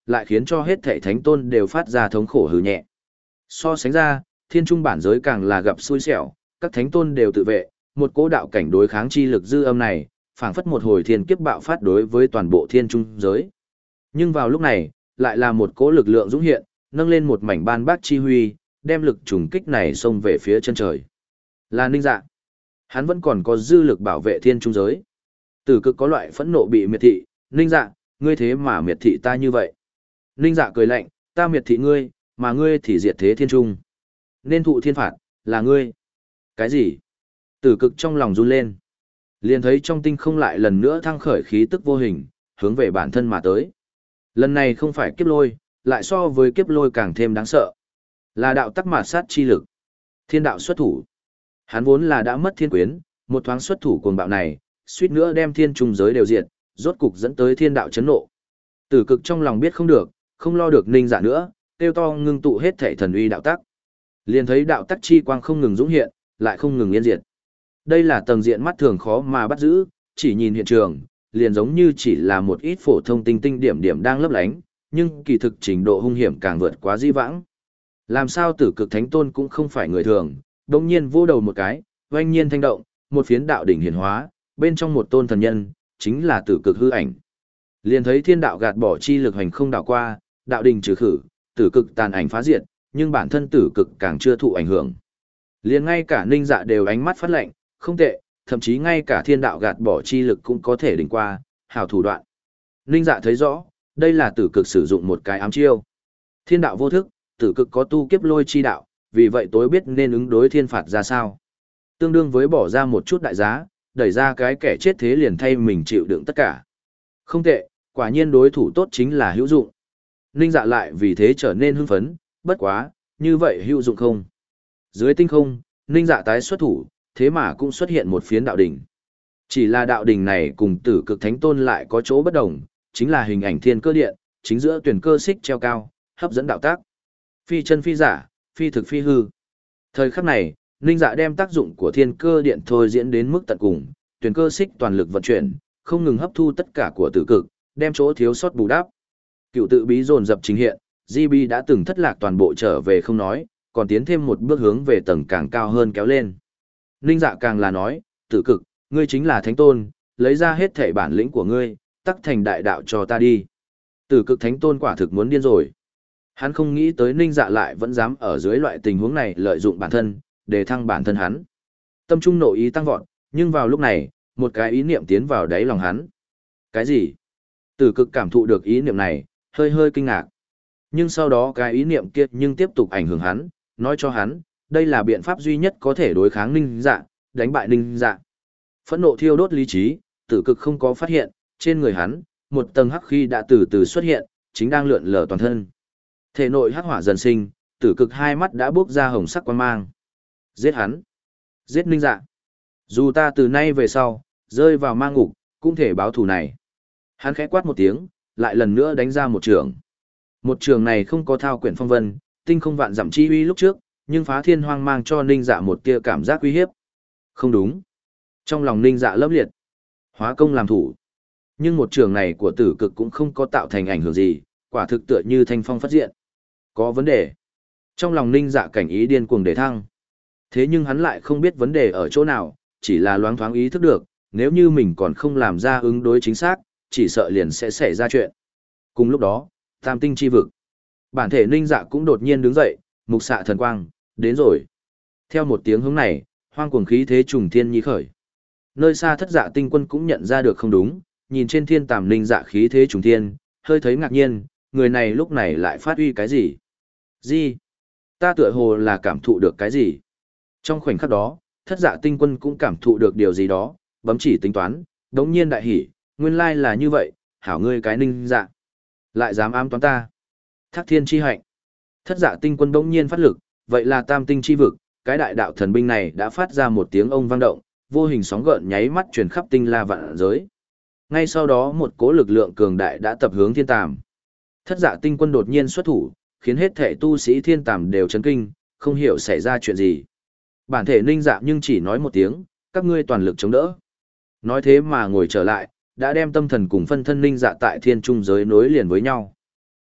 lại khiến cho hết thảy thánh tôn đều phát ra thống khổ hừ nhẹ. So sánh ra, thiên trung bản giới càng là gặp xui xẻo, các thánh tôn đều tự vệ, một cỗ đạo cảnh đối kháng chi lực dư âm này, phảng phất một hồi thiên kiếp bạo phát đối với toàn bộ thiên trung giới. Nhưng vào lúc này, lại là một cỗ lực lượng dũng hiện, nâng lên một mảnh ban bác chi huy, đem lực trùng kích này xông về phía chân trời. Là Ninh Dạ. Hắn vẫn còn có dư lực bảo vệ thiên trung giới. Tử Cực có loại phẫn nộ bị miệt thị, Ninh Dạ, ngươi thế mà miệt thị ta như vậy. Ninh Dạ cười lạnh, ta miệt thị ngươi, mà ngươi thì diệt thế thiên trung. Nên thụ thiên phạt, là ngươi. Cái gì? Tử Cực trong lòng run lên. Liền thấy trong tinh không lại lần nữa thăng khởi khí tức vô hình, hướng về bản thân mà tới. Lần này không phải kiếp lôi, lại so với kiếp lôi càng thêm đáng sợ. Là đạo tắc mạt sát chi lực. Thiên đạo xuất thủ. Hắn vốn là đã mất thiên quyến, một thoáng xuất thủ cuồng bạo này, suýt nữa đem thiên trung giới đều diệt, rốt cục dẫn tới thiên đạo chấn nộ. Tử Cực trong lòng biết không được, không lo được Ninh Dạ nữa, tiêu to ngưng tụ hết thể thần uy đạo tắc. Liền thấy đạo tắc chi quang không ngừng dũng hiện, lại không ngừng yên diệt. Đây là tầng diện mắt thường khó mà bắt giữ, chỉ nhìn hiện trường, liền giống như chỉ là một ít phổ thông tinh tinh điểm điểm đang lấp lánh, nhưng kỳ thực trình độ hung hiểm càng vượt quá di vãng. Làm sao Tử Cực thánh tôn cũng không phải người thường, đột nhiên vô đầu một cái, oanh nhiên thanh động, một phiến đạo đỉnh hiển hóa, bên trong một tôn thần nhân, chính là Tử Cực hư ảnh. Liền thấy thiên đạo gạt bỏ chi lực hành không đảo qua, đạo đỉnh trừ khử, Tử Cực tàn ảnh phá diệt, nhưng bản thân Tử Cực càng chưa thụ ảnh hưởng. Liền ngay cả Ninh Dạ đều ánh mắt phát lạnh, không tệ, thậm chí ngay cả thiên đạo gạt bỏ chi lực cũng có thể đỉnh qua, hào thủ đoạn. Ninh Dạ thấy rõ, đây là Tử Cực sử dụng một cái ám chiêu. Thiên đạo vô thức, Tử Cực có tu kiếp lôi chi đạo, vì vậy tối biết nên ứng đối thiên phạt ra sao. Tương đương với bỏ ra một chút đại giá, đẩy ra cái kẻ chết thế liền thay mình chịu đựng tất cả. Không tệ, quả nhiên đối thủ tốt chính là hữu dụng. Ninh Dạ lại vì thế trở nên hưng phấn, bất quá, như vậy hữu dụng không? Dưới tinh không, Ninh Dạ tái xuất thủ, thế mà cũng xuất hiện một phiến đạo đỉnh. Chỉ là đạo đỉnh này cùng Tử Cực thánh tôn lại có chỗ bất đồng, chính là hình ảnh thiên cơ điện, chính giữa tuyển cơ xích treo cao, hấp dẫn đạo tác. Phi chân phi giả, phi thực phi hư. Thời khắc này, Ninh Dạ đem tác dụng của thiên cơ điện thôi diễn đến mức tận cùng, tuyển cơ xích toàn lực vận chuyển, không ngừng hấp thu tất cả của Tử Cực, đem chỗ thiếu sót bù đắp. Cựu tự bí dồn dập trình hiện, giê bê đã từng thất lạc toàn bộ trở về không nói, còn tiến thêm một bước hướng về tầng càng cao hơn kéo lên. Ninh Dạ càng là nói, Tử Cực, ngươi chính là thánh tôn, lấy ra hết thể bản lĩnh của ngươi, tắc thành đại đạo cho ta đi. Tử Cực thánh tôn quả thực muốn điên rồi. Hắn không nghĩ tới Ninh Dạ lại vẫn dám ở dưới loại tình huống này lợi dụng bản thân, để thăng bản thân hắn. Tâm trung nội ý tăng vọt, nhưng vào lúc này, một cái ý niệm tiến vào đáy lòng hắn. Cái gì? Tử Cực cảm thụ được ý niệm này, hơi hơi kinh ngạc. Nhưng sau đó cái ý niệm kia nhưng tiếp tục ảnh hưởng hắn, nói cho hắn, đây là biện pháp duy nhất có thể đối kháng Ninh Dạ, đánh bại Ninh Dạ. Phẫn nộ thiêu đốt lý trí, Tử Cực không có phát hiện, trên người hắn, một tầng hắc khí đã từ từ xuất hiện, chính đang lượn lờ toàn thân. Thể nội hắc hỏa dần sinh, Tử Cực hai mắt đã bốc ra hồng sắc quang mang. Giết hắn. Giết Ninh Dạ. Dù ta từ nay về sau, rơi vào ma ngục, cũng thể báo thù này. Hắn khẽ quát một tiếng, lại lần nữa đánh ra một trường. Một trường này không có thao quyển phong vân, tinh không vạn dặm chi uy lúc trước, nhưng phá thiên hoang mang cho Ninh Dạ một tia cảm giác uy hiếp. Không đúng. Trong lòng Ninh Dạ lấp liệt. Hóa công làm thủ. Nhưng một trường này của Tử Cực cũng không có tạo thành ảnh hưởng gì, quả thực tựa như thanh phong phát diện. Có vấn đề. Trong lòng Ninh Dạ cảnh ý điên cuồng để thăng. Thế nhưng hắn lại không biết vấn đề ở chỗ nào, chỉ là loáng thoáng ý thức được, nếu như mình còn không làm ra ứng đối chính xác, chỉ sợ liền sẽ xảy ra chuyện. Cùng lúc đó, tam tinh chi vực. Bản thể Ninh Dạ cũng đột nhiên đứng dậy, mục xạ thần quang, đến rồi. Theo một tiếng hướng này, hoang cuồng khí thế trùng thiên nhi khởi. Nơi xa thất dạ tinh quân cũng nhận ra được không đúng, nhìn trên thiên tàm Ninh Dạ khí thế trùng thiên, hơi thấy ngạc nhiên, người này lúc này lại phát uy cái gì? Gì? Ta tựa hồ là cảm thụ được cái gì? Trong khoảnh khắc đó, thất dạ tinh quân cũng cảm thụ được điều gì đó, bấm chỉ tính toán, đống nhiên đại hỉ, nguyên lai là như vậy, hảo ngươi cái Ninh Dạ. Lại dám ám toán ta. Thác thiên chi hạnh. Thất dạ tinh quân đống nhiên phát lực, vậy là tam tinh chi vực, cái đại đạo thần binh này đã phát ra một tiếng ông vang động, vô hình sóng gợn nháy mắt truyền khắp tinh la vạn giới. Ngay sau đó một cỗ lực lượng cường đại đã tập hướng thiên tàm. Thất dạ tinh quân đột nhiên xuất thủ, khiến hết thể tu sĩ thiên tàm đều chấn kinh, không hiểu xảy ra chuyện gì. Bản thể Ninh Dạ nhưng chỉ nói một tiếng, các ngươi toàn lực chống đỡ. Nói thế mà ngồi trở lại, đã đem tâm thần cùng phân thân Ninh Dạ tại thiên trung giới nối liền với nhau.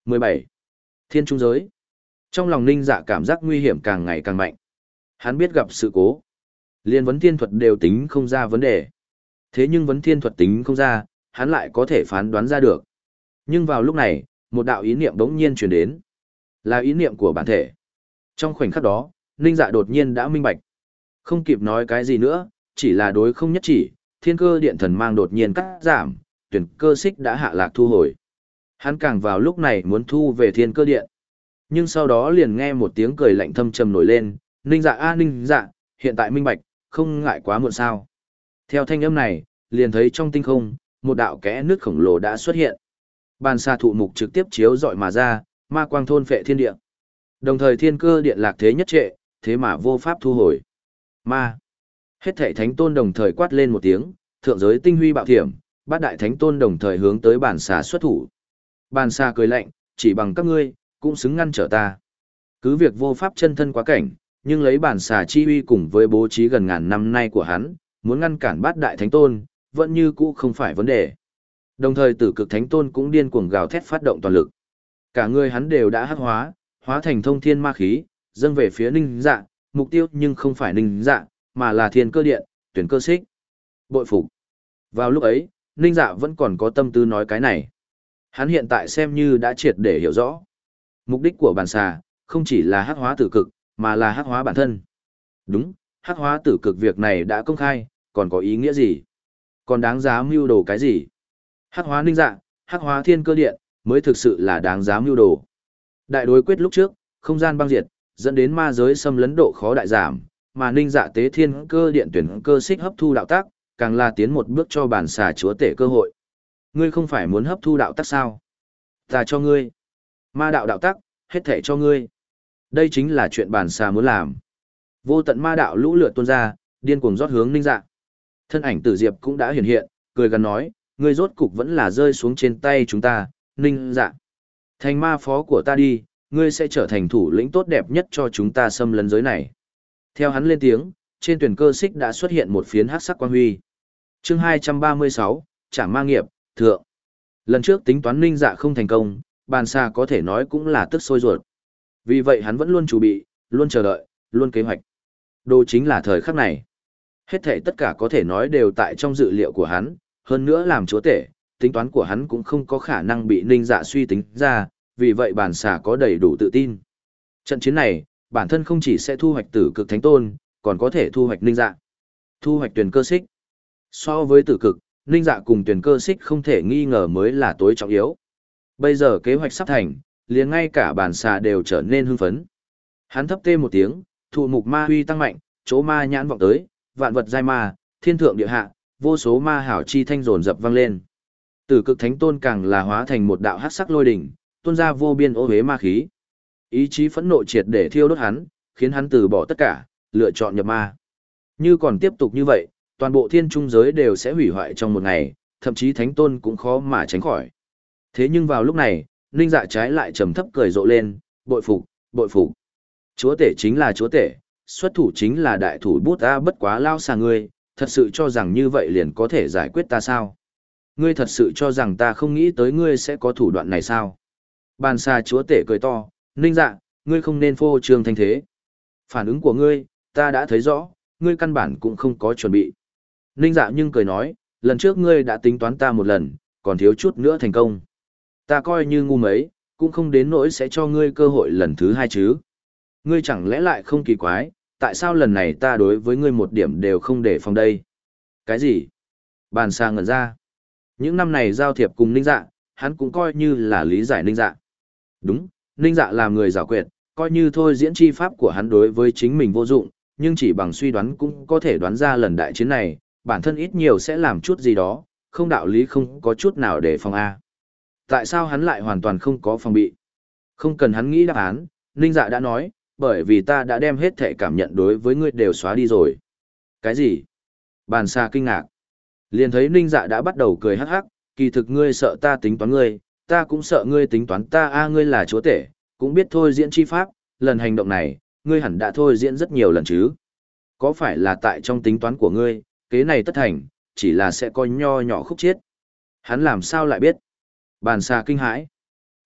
mười bảy. Thiên trung giới. Trong lòng Ninh Dạ cảm giác nguy hiểm càng ngày càng mạnh. Hắn biết gặp sự cố. Liên vấn thiên thuật đều tính không ra vấn đề. Thế nhưng vấn thiên thuật tính không ra, hắn lại có thể phán đoán ra được. Nhưng vào lúc này, một đạo ý niệm đống nhiên truyền đến. Là ý niệm của bản thể. Trong khoảnh khắc đó, Ninh Dạ đột nhiên đã minh bạch. Không kịp nói cái gì nữa, chỉ là đối không nhất chỉ, thiên cơ điện thần mang đột nhiên cắt giảm, tuyển cơ xích đã hạ lạc thu hồi. Hắn càng vào lúc này muốn thu về thiên cơ điện. Nhưng sau đó liền nghe một tiếng cười lạnh thâm trầm nổi lên, Ninh Dạ a Ninh Dạ, hiện tại minh bạch, không ngại quá muộn sao. Theo thanh âm này, liền thấy trong tinh không, một đạo kẽ nước khổng lồ đã xuất hiện. Bàn xa thụ mục trực tiếp chiếu dọi mà ra, ma quang thôn phệ thiên địa. Đồng thời thiên cơ điện lạc thế nhất trệ, thế mà vô pháp thu hồi. Ma. Hết thảy thánh tôn đồng thời quát lên một tiếng, thượng giới tinh huy bạo thiểm, bát đại thánh tôn đồng thời hướng tới bàn xà xuất thủ. Bàn xà cười lạnh, chỉ bằng các ngươi, cũng xứng ngăn trở ta. Cứ việc vô pháp chân thân quá cảnh, nhưng lấy bàn xà chi uy cùng với bố trí gần ngàn năm nay của hắn, muốn ngăn cản bát đại thánh tôn, vẫn như cũ không phải vấn đề. Đồng thời tử cực thánh tôn cũng điên cuồng gào thét phát động toàn lực. Cả người hắn đều đã hắc hóa, hóa thành thông thiên ma khí, dâng về phía Ninh Dạ, mục tiêu nhưng không phải Ninh Dạ, mà là thiên cơ điện, tuyển cơ xích. Bội phục. Vào lúc ấy, Ninh Dạ vẫn còn có tâm tư nói cái này. Hắn hiện tại xem như đã triệt để hiểu rõ. Mục đích của bàn xà, không chỉ là hắc hóa tử cực, mà là hắc hóa bản thân. Đúng, hắc hóa tử cực việc này đã công khai, còn có ý nghĩa gì? Còn đáng giá mưu đồ cái gì? Hắc hóa Ninh Dạ, hắc hóa thiên cơ điện, mới thực sự là đáng giá mưu đồ. Đại đối quyết lúc trước, không gian băng diệt, dẫn đến ma giới xâm lấn độ khó đại giảm, mà Ninh Dạ tế thiên cơ điện tuyển cơ xích hấp thu đạo tác, càng là tiến một bước cho bản xà chúa tể cơ hội. Ngươi không phải muốn hấp thu đạo tác sao? Ta cho ngươi. Ma đạo đạo tác, hết thể cho ngươi. Đây chính là chuyện bản xà muốn làm. Vô tận ma đạo lũ lượt tuôn ra, điên cuồng rót hướng Ninh Dạ. Thân ảnh Tử Diệp cũng đã hiện hiện, cười gần nói, ngươi rốt cục vẫn là rơi xuống trên tay chúng ta, Ninh Dạ. Thành ma phó của ta đi, ngươi sẽ trở thành thủ lĩnh tốt đẹp nhất cho chúng ta xâm lấn giới này. Theo hắn lên tiếng, trên tuyển cơ xích đã xuất hiện một phiến hắc sắc quang huy. Chương hai trăm ba mươi sáu, Trảm ma nghiệp, thượng. Lần trước tính toán Ninh Dạ không thành công, bàn xà có thể nói cũng là tức sôi ruột. Vì vậy hắn vẫn luôn chuẩn bị, luôn chờ đợi, luôn kế hoạch. Đồ chính là thời khắc này. Hết thảy tất cả có thể nói đều tại trong dự liệu của hắn, hơn nữa làm chúa tể, tính toán của hắn cũng không có khả năng bị Ninh Dạ suy tính ra, vì vậy bản xà có đầy đủ tự tin. Trận chiến này, bản thân không chỉ sẽ thu hoạch tử cực thánh tôn, còn có thể thu hoạch Ninh Dạ. Thu hoạch tuyển cơ xích. So với tử cực, Ninh Dạ cùng tuyển cơ xích không thể nghi ngờ mới là tối trọng yếu. Bây giờ kế hoạch sắp thành, liền ngay cả bản xà đều trở nên hưng phấn. Hắn thấp tê một tiếng, thụ mục ma huy tăng mạnh, chỗ ma nhãn vọng tới, vạn vật giai ma, thiên thượng địa hạ, vô số ma hảo chi thanh rồn dập vang lên. Tử cực thánh tôn càng là hóa thành một đạo hắc sắc lôi đỉnh, tuôn ra vô biên ô hế ma khí. Ý chí phẫn nộ triệt để thiêu đốt hắn, khiến hắn từ bỏ tất cả, lựa chọn nhập ma. Như còn tiếp tục như vậy, toàn bộ thiên trung giới đều sẽ hủy hoại trong một ngày, thậm chí thánh tôn cũng khó mà tránh khỏi. Thế nhưng vào lúc này, Ninh Dạ trái lại trầm thấp cười rộ lên, bội phục, bội phục. Chúa tể chính là chúa tể, xuất thủ chính là đại thủ bút ta bất quá lao xà ngươi, thật sự cho rằng như vậy liền có thể giải quyết ta sao? Ngươi thật sự cho rằng ta không nghĩ tới ngươi sẽ có thủ đoạn này sao? Bàn xà chúa tể cười to, Ninh Dạ, ngươi không nên phô trương thanh thế. Phản ứng của ngươi, ta đã thấy rõ, ngươi căn bản cũng không có chuẩn bị. Ninh Dạ nhưng cười nói, lần trước ngươi đã tính toán ta một lần, còn thiếu chút nữa thành công. Ta coi như ngu mấy, cũng không đến nỗi sẽ cho ngươi cơ hội lần thứ hai chứ. Ngươi chẳng lẽ lại không kỳ quái, tại sao lần này ta đối với ngươi một điểm đều không để phòng đây? Cái gì? Bàn xà ngẩn ra. Những năm này giao thiệp cùng Ninh Dạ, hắn cũng coi như là lý giải Ninh Dạ. Đúng, Ninh Dạ là người giảo quyệt, coi như thôi diễn chi pháp của hắn đối với chính mình vô dụng, nhưng chỉ bằng suy đoán cũng có thể đoán ra lần đại chiến này, bản thân ít nhiều sẽ làm chút gì đó, không đạo lý không có chút nào để phòng A. Tại sao hắn lại hoàn toàn không có phòng bị? Không cần hắn nghĩ đáp án, Ninh Dạ đã nói, bởi vì ta đã đem hết thể cảm nhận đối với ngươi đều xóa đi rồi. Cái gì? Bàn xà kinh ngạc. Liền thấy Ninh Dạ đã bắt đầu cười hắc hắc, kỳ thực ngươi sợ ta tính toán ngươi, ta cũng sợ ngươi tính toán ta a ngươi là chúa tể, cũng biết thôi diễn chi pháp, lần hành động này, ngươi hẳn đã thôi diễn rất nhiều lần chứ. Có phải là tại trong tính toán của ngươi, kế này tất thành, chỉ là sẽ có nho nhỏ khúc chiết. Hắn làm sao lại biết? Bàn xà kinh hãi.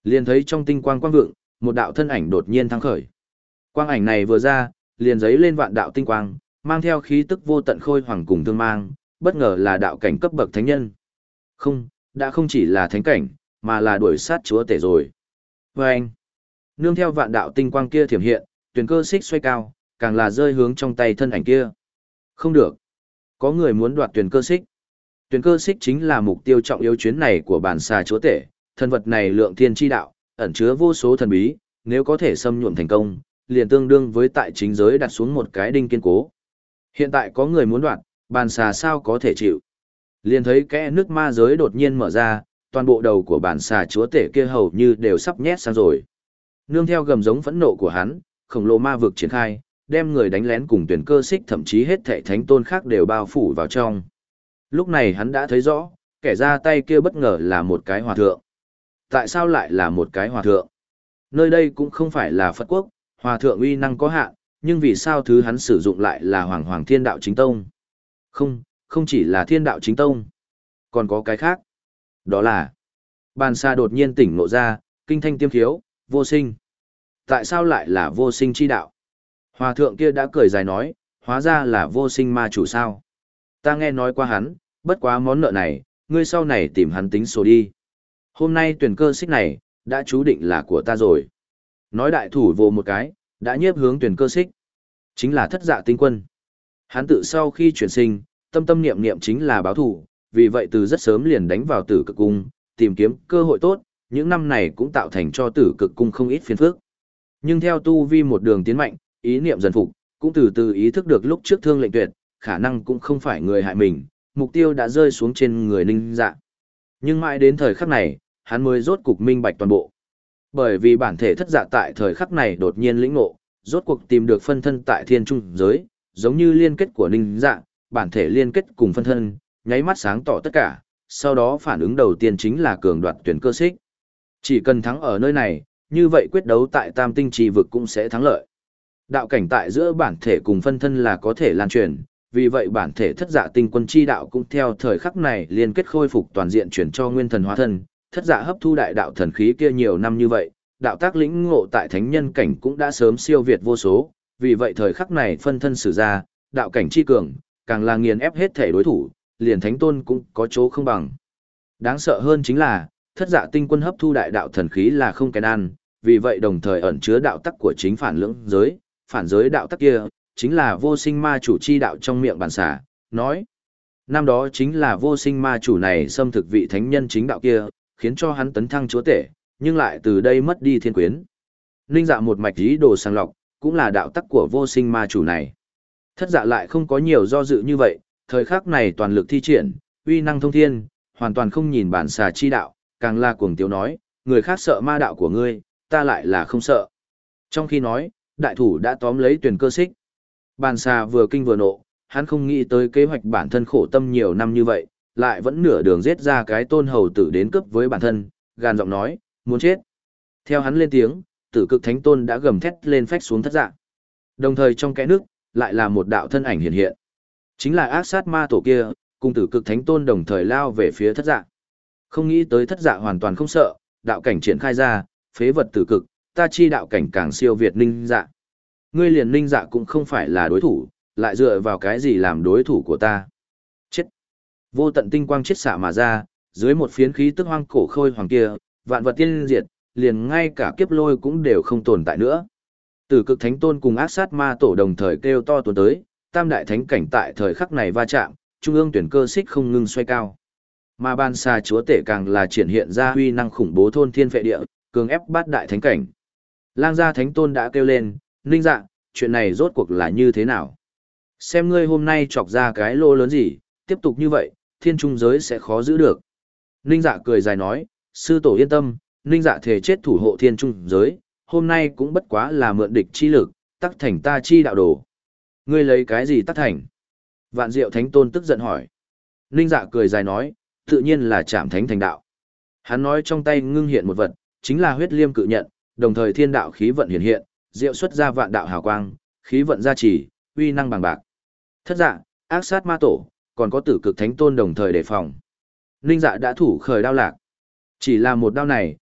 Liền thấy trong tinh quang quang vượng, một đạo thân ảnh đột nhiên thăng khởi. Quang ảnh này vừa ra, liền giấy lên vạn đạo tinh quang, mang theo khí tức vô tận khôi hoàng cùng tương mang, bất ngờ là đạo cảnh cấp bậc thánh nhân. Không, đã không chỉ là thánh cảnh, mà là đuổi sát chúa tể rồi. Và anh, nương theo vạn đạo tinh quang kia thiểm hiện, tuyển cơ xích xoay cao, càng là rơi hướng trong tay thân ảnh kia. Không được. Có người muốn đoạt tuyển cơ xích. Tuyển cơ xích chính là mục tiêu trọng yếu chuyến này của bản xà chúa tể, thân vật này lượng thiên chi đạo, ẩn chứa vô số thần bí, nếu có thể xâm nhuộm thành công, liền tương đương với tại chính giới đặt xuống một cái đinh kiên cố. Hiện tại có người muốn đoạt, bản xà sao có thể chịu. Liền thấy kẽ nước ma giới đột nhiên mở ra, toàn bộ đầu của bản xà chúa tể kia hầu như đều sắp nhét sang rồi. Nương theo gầm giống phẫn nộ của hắn, khổng lồ ma vực triển khai, đem người đánh lén cùng tuyển cơ xích thậm chí hết thảy thánh tôn khác đều bao phủ vào trong. Lúc này hắn đã thấy rõ, kẻ ra tay kia bất ngờ là một cái hòa thượng. Tại sao lại là một cái hòa thượng? Nơi đây cũng không phải là Phật quốc, hòa thượng uy năng có hạn, nhưng vì sao thứ hắn sử dụng lại là Hoàng Hoàng Thiên Đạo Chính Tông? Không, không chỉ là Thiên Đạo Chính Tông, còn có cái khác. Đó là, bàn xa đột nhiên tỉnh ngộ ra, kinh thanh tiêm khiếu, vô sinh. Tại sao lại là vô sinh chi đạo? Hòa thượng kia đã cười dài nói, hóa ra là vô sinh ma chủ sao? Ta nghe nói qua hắn, bất quá món nợ này, ngươi sau này tìm hắn tính sổ đi. Hôm nay tuyển cơ xích này, đã chú định là của ta rồi. Nói đại thủ vô một cái, đã nhiếp hướng tuyển cơ xích. Chính là thất dạ tinh quân. Hắn tự sau khi chuyển sinh, tâm tâm niệm niệm chính là báo thủ, vì vậy từ rất sớm liền đánh vào tử cực cung, tìm kiếm cơ hội tốt, những năm này cũng tạo thành cho tử cực cung không ít phiền phức. Nhưng theo tu vi một đường tiến mạnh, ý niệm dần phục, cũng từ từ ý thức được lúc trước thương lệnh tuyệt, khả năng cũng không phải người hại mình, mục tiêu đã rơi xuống trên người ninh dạ. Nhưng mãi đến thời khắc này, hắn mới rốt cục minh bạch toàn bộ. Bởi vì bản thể thất dạ tại thời khắc này đột nhiên lĩnh ngộ, rốt cuộc tìm được phân thân tại thiên trung giới, giống như liên kết của ninh dạ, bản thể liên kết cùng phân thân, nháy mắt sáng tỏ tất cả, sau đó phản ứng đầu tiên chính là cường đoạt tuyển cơ xích. Chỉ cần thắng ở nơi này, như vậy quyết đấu tại tam tinh trì vực cũng sẽ thắng lợi. Đạo cảnh tại giữa bản thể cùng phân thân là có thể lan truyền, vì vậy bản thể thất dạ tinh quân chi đạo cũng theo thời khắc này liên kết khôi phục toàn diện chuyển cho nguyên thần hóa thân, thất dạ hấp thu đại đạo thần khí kia nhiều năm như vậy, đạo tác lĩnh ngộ tại thánh nhân cảnh cũng đã sớm siêu việt vô số, vì vậy thời khắc này phân thân sử ra, đạo cảnh chi cường, càng là nghiền ép hết thể đối thủ, liền thánh tôn cũng có chỗ không bằng. Đáng sợ hơn chính là, thất dạ tinh quân hấp thu đại đạo thần khí là không kén ăn, vì vậy đồng thời ẩn chứa đạo tắc của chính phản lưỡng giới, phản giới đạo tắc kia, chính là vô sinh ma chủ chi đạo trong miệng bản xà, nói. Năm đó chính là vô sinh ma chủ này xâm thực vị thánh nhân chính đạo kia, khiến cho hắn tấn thăng chúa tể, nhưng lại từ đây mất đi thiên quyến. Ninh dạ một mạch ý đồ sàng lọc, cũng là đạo tắc của vô sinh ma chủ này. Thất dạ lại không có nhiều do dự như vậy, thời khắc này toàn lực thi triển, uy năng thông thiên, hoàn toàn không nhìn bản xà chi đạo, càng là cuồng tiếu nói, người khác sợ ma đạo của ngươi, ta lại là không sợ. Trong khi nói, đại thủ đã tóm lấy tuyển cơ xích. Bản xà vừa kinh vừa nộ, hắn không nghĩ tới kế hoạch bản thân khổ tâm nhiều năm như vậy, lại vẫn nửa đường giết ra cái tôn hầu tử đến cướp với bản thân, gàn giọng nói, muốn chết. Theo hắn lên tiếng, tử cực thánh tôn đã gầm thét lên phách xuống thất dạ. Đồng thời trong kẽ nước, lại là một đạo thân ảnh hiện hiện. Chính là ác sát ma tổ kia, cùng tử cực thánh tôn đồng thời lao về phía thất dạ. Không nghĩ tới thất dạ hoàn toàn không sợ, đạo cảnh triển khai ra, phế vật tử cực, ta chi đạo cảnh càng siêu việt ninh dạ. Ngươi liền ninh dạ cũng không phải là đối thủ, lại dựa vào cái gì làm đối thủ của ta. Chết. Vô tận tinh quang chết xạ mà ra, dưới một phiến khí tức hoang cổ khôi hoàng kia, vạn vật tiên diệt, liền ngay cả kiếp lôi cũng đều không tồn tại nữa. Tử cực thánh tôn cùng ác sát ma tổ đồng thời kêu to tuôn tới, tam đại thánh cảnh tại thời khắc này va chạm, trung ương tuyển cơ xích không ngừng xoay cao. Mà ban xa chúa tể càng là triển hiện ra huy năng khủng bố thôn thiên phệ địa, cường ép bát đại thánh cảnh. Lang gia thánh tôn đã kêu lên, ninh dạ, chuyện này rốt cuộc là như thế nào? Xem ngươi hôm nay chọc ra cái lô lớn gì, tiếp tục như vậy, thiên trung giới sẽ khó giữ được. Ninh dạ cười dài nói, sư tổ yên tâm, ninh dạ thề chết thủ hộ thiên trung giới, hôm nay cũng bất quá là mượn địch chi lực, tắc thành ta chi đạo đồ. Ngươi lấy cái gì tắc thành? Vạn diệu thánh tôn tức giận hỏi. Ninh dạ cười dài nói, tự nhiên là chạm thánh thành đạo. Hắn nói trong tay ngưng hiện một vật, chính là huyết liêm cự nhận, đồng thời thiên đạo khí vận hiện hiện, diệu xuất ra vạn đạo hào quang, khí vận gia trì, uy năng bằng bạc. Thất dạ, ác sát ma tổ, còn có tử cực thánh tôn đồng thời đề phòng. Ninh dạ đã thủ khởi đao lạc. Chỉ là một đao này,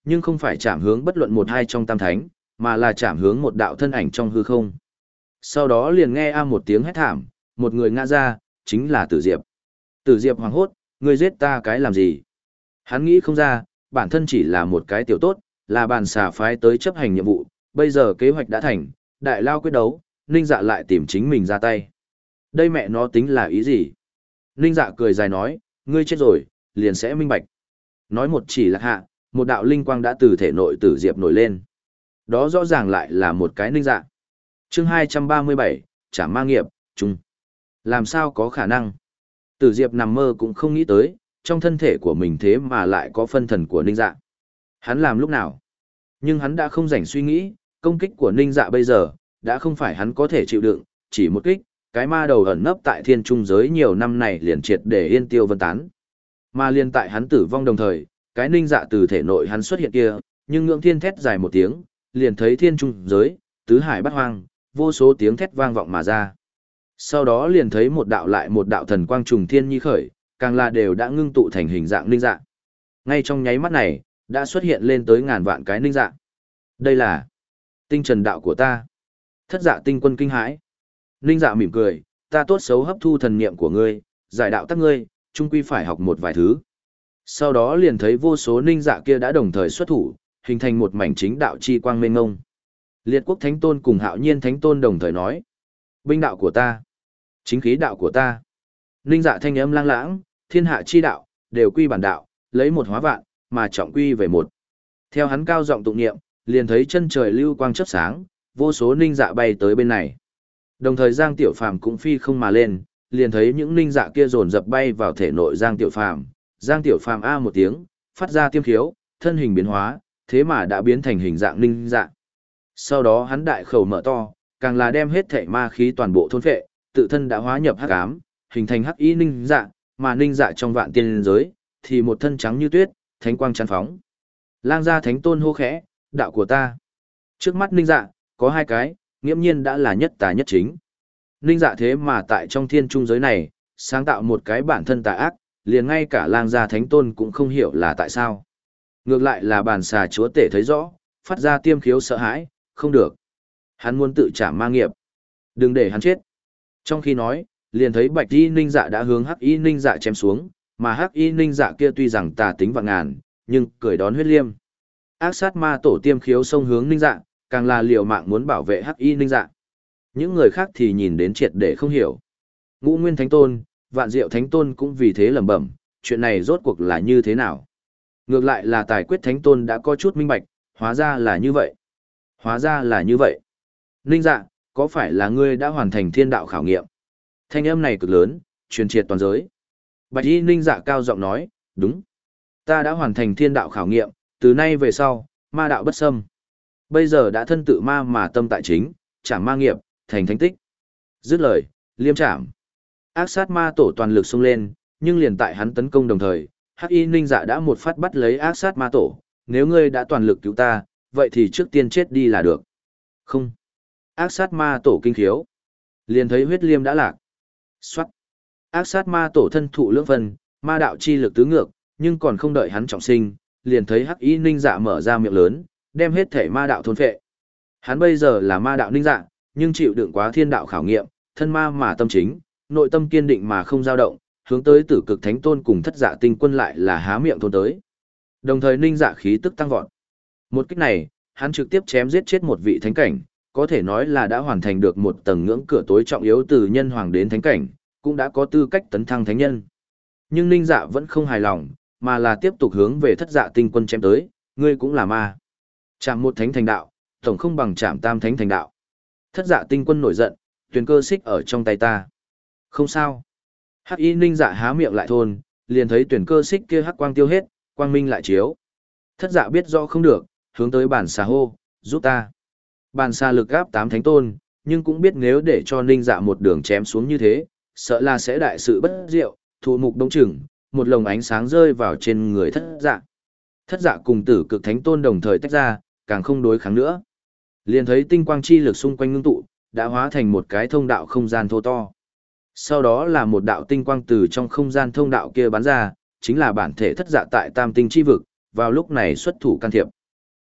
nhưng không phải chạm hướng bất luận một hai trong tam thánh, mà là chạm hướng một đạo thân ảnh trong hư không. Sau đó liền nghe a một tiếng hét thảm, một người ngã ra, chính là Tử Diệp. Tử Diệp hoảng hốt, ngươi giết ta cái làm gì? Hắn nghĩ không ra, bản thân chỉ là một cái tiểu tốt, là bàn xà phái tới chấp hành nhiệm vụ, bây giờ kế hoạch đã thành, đại lao quyết đấu, Ninh Dạ lại tìm chính mình ra tay. Đây mẹ nó tính là ý gì? Ninh Dạ cười dài nói, ngươi chết rồi, liền sẽ minh bạch. Nói một chỉ lạc hạ, một đạo linh quang đã từ thể nội Tử Diệp nổi lên. Đó rõ ràng lại là một cái Ninh Dạ. Chương hai trăm ba mươi bảy, Trả ma nghiệp, chung. Làm sao có khả năng? Tử Diệp nằm mơ cũng không nghĩ tới, trong thân thể của mình thế mà lại có phân thần của Ninh Dạ. Hắn làm lúc nào? Nhưng hắn đã không rảnh suy nghĩ, công kích của Ninh Dạ bây giờ, đã không phải hắn có thể chịu đựng, chỉ một kích, cái ma đầu ẩn nấp tại thiên trung giới nhiều năm này liền triệt để yên tiêu vân tán. Mà liền tại hắn tử vong đồng thời, cái Ninh Dạ từ thể nội hắn xuất hiện kia, nhưng ngưỡng thiên thét dài một tiếng, liền thấy thiên trung giới, tứ hải bát hoang, vô số tiếng thét vang vọng mà ra. Sau đó liền thấy một đạo lại một đạo thần quang trùng thiên nhi khởi, càng là đều đã ngưng tụ thành hình dạng Ninh Dạ. Ngay trong nháy mắt này, đã xuất hiện lên tới ngàn vạn cái Ninh Dạ. Đây là tinh trần đạo của ta. Thất Dạ tinh quân kinh hãi. Ninh Dạ mỉm cười, ta tốt xấu hấp thu thần niệm của ngươi, giải đạo tắc ngươi, chung quy phải học một vài thứ. Sau đó liền thấy vô số Ninh Dạ kia đã đồng thời xuất thủ, hình thành một mảnh chính đạo chi quang mênh ngông. Liệt Quốc Thánh Tôn cùng Hạo Nhiên Thánh Tôn đồng thời nói, binh đạo của ta, chính khí đạo của ta. Ninh Dạ thanh âm lang lãng, thiên hạ chi đạo, đều quy bản đạo, lấy một hóa vạn, mà trọng quy về một. Theo hắn cao giọng tụng niệm, liền thấy chân trời lưu quang chớp sáng, vô số Ninh Dạ bay tới bên này. Đồng thời Giang Tiểu Phàm cũng phi không mà lên, liền thấy những Ninh Dạ kia dồn dập bay vào thể nội Giang Tiểu Phàm. Giang Tiểu Phàm a một tiếng, phát ra tiêm khiếu, thân hình biến hóa, thế mà đã biến thành hình dạng Ninh Dạ. Sau đó hắn đại khẩu mở to, càng là đem hết thể ma khí toàn bộ thôn phệ, tự thân đã hóa nhập hắc ám, hình thành hắc y Ninh Dạ, mà Ninh Dạ trong vạn tiên giới thì một thân trắng như tuyết, thánh quang chắn phóng. Lang gia Thánh Tôn hô khẽ, đạo của ta. Trước mắt Ninh Dạ, có hai cái, nghiễm nhiên đã là nhất tà nhất chính. Ninh Dạ thế mà tại trong thiên trung giới này, sáng tạo một cái bản thân tà ác, liền ngay cả Lang gia Thánh Tôn cũng không hiểu là tại sao. Ngược lại là bàn xà chúa tể thấy rõ, phát ra tiêm khiếu sợ hãi, không được. Hắn muốn tự trả ma nghiệp. Đừng để hắn chết. Trong khi nói, liền thấy bạch y Ninh Dạ đã hướng hắc y Ninh Dạ chém xuống, mà hắc y Ninh Dạ kia tuy rằng tà tính vạn ngàn, nhưng cười đón huyết liêm. Ác sát ma tổ tiêm khiếu xông hướng Ninh Dạ, càng là liều mạng muốn bảo vệ hắc y Ninh Dạ. Những người khác thì nhìn đến triệt để không hiểu. Ngũ Nguyên Thánh Tôn, Vạn Diệu Thánh Tôn cũng vì thế lẩm bẩm, chuyện này rốt cuộc là như thế nào? Ngược lại là Tài Quyết Thánh Tôn đã có chút minh bạch, hóa ra là như vậy. Hóa ra là như vậy. Ninh Dạ, có phải là ngươi đã hoàn thành thiên đạo khảo nghiệm? Thanh âm này cực lớn, truyền triệt toàn giới. Bạch y Ninh Dạ cao giọng nói, đúng. Ta đã hoàn thành thiên đạo khảo nghiệm, từ nay về sau, ma đạo bất xâm. Bây giờ đã thân tự ma mà tâm tại chính, trả ma nghiệp, thành thánh tích. Dứt lời, liêm trảm. Ác sát ma tổ toàn lực xông lên, nhưng liền tại hắn tấn công đồng thời, hắc y Ninh Dạ đã một phát bắt lấy ác sát ma tổ. Nếu ngươi đã toàn lực cứu ta, vậy thì trước tiên chết đi là được. Không. Ác sát ma tổ kinh khiếu. Liền thấy huyết liêm đã lạc. Xoát. Ác sát ma tổ thân thụ lưỡng phân, ma đạo chi lực tứ ngược, nhưng còn không đợi hắn trọng sinh, liền thấy hắc y Ninh Dạ mở ra miệng lớn, đem hết thể ma đạo thôn phệ. Hắn bây giờ là ma đạo Ninh Dạ, nhưng chịu đựng quá thiên đạo khảo nghiệm, thân ma mà tâm chính, nội tâm kiên định mà không dao động, hướng tới Tử Cực Thánh Tôn cùng Thất Dạ Tinh Quân lại là há miệng thôn tới. Đồng thời Ninh Dạ khí tức tăng vọt. Một kích này, hắn trực tiếp chém giết chết một vị thánh cảnh, có thể nói là đã hoàn thành được một tầng ngưỡng cửa tối trọng yếu từ nhân hoàng đến thánh cảnh, cũng đã có tư cách tấn thăng thánh nhân. Nhưng Ninh Dạ vẫn không hài lòng, mà là tiếp tục hướng về Thất Dạ Tinh Quân chém tới, ngươi cũng là ma. Chạm một thánh thành đạo, tổng không bằng chạm tam thánh thành đạo. Thất Dạ Tinh Quân nổi giận, tuyền cơ xích ở trong tay ta. Không sao. Hắc y Ninh Dạ há miệng lại thôn, liền thấy tuyển cơ xích kia hắc quang tiêu hết, quang minh lại chiếu. Thất Dạ biết rõ không được, hướng tới bản xà hô, giúp ta. Bản xà lực gáp tám thánh tôn, nhưng cũng biết nếu để cho Ninh Dạ một đường chém xuống như thế, sợ là sẽ đại sự bất diệu, thụ mục đông chừng, một lồng ánh sáng rơi vào trên người Thất Dạ. Thất Dạ cùng Tử Cực Thánh Tôn đồng thời tách ra, càng không đối kháng nữa. Liền thấy tinh quang chi lực xung quanh ngưng tụ, đã hóa thành một cái thông đạo không gian thô to. Sau đó là một đạo tinh quang từ trong không gian thông đạo kia bắn ra, chính là bản thể Thất Dạ tại Tam Tinh chi vực, vào lúc này xuất thủ can thiệp.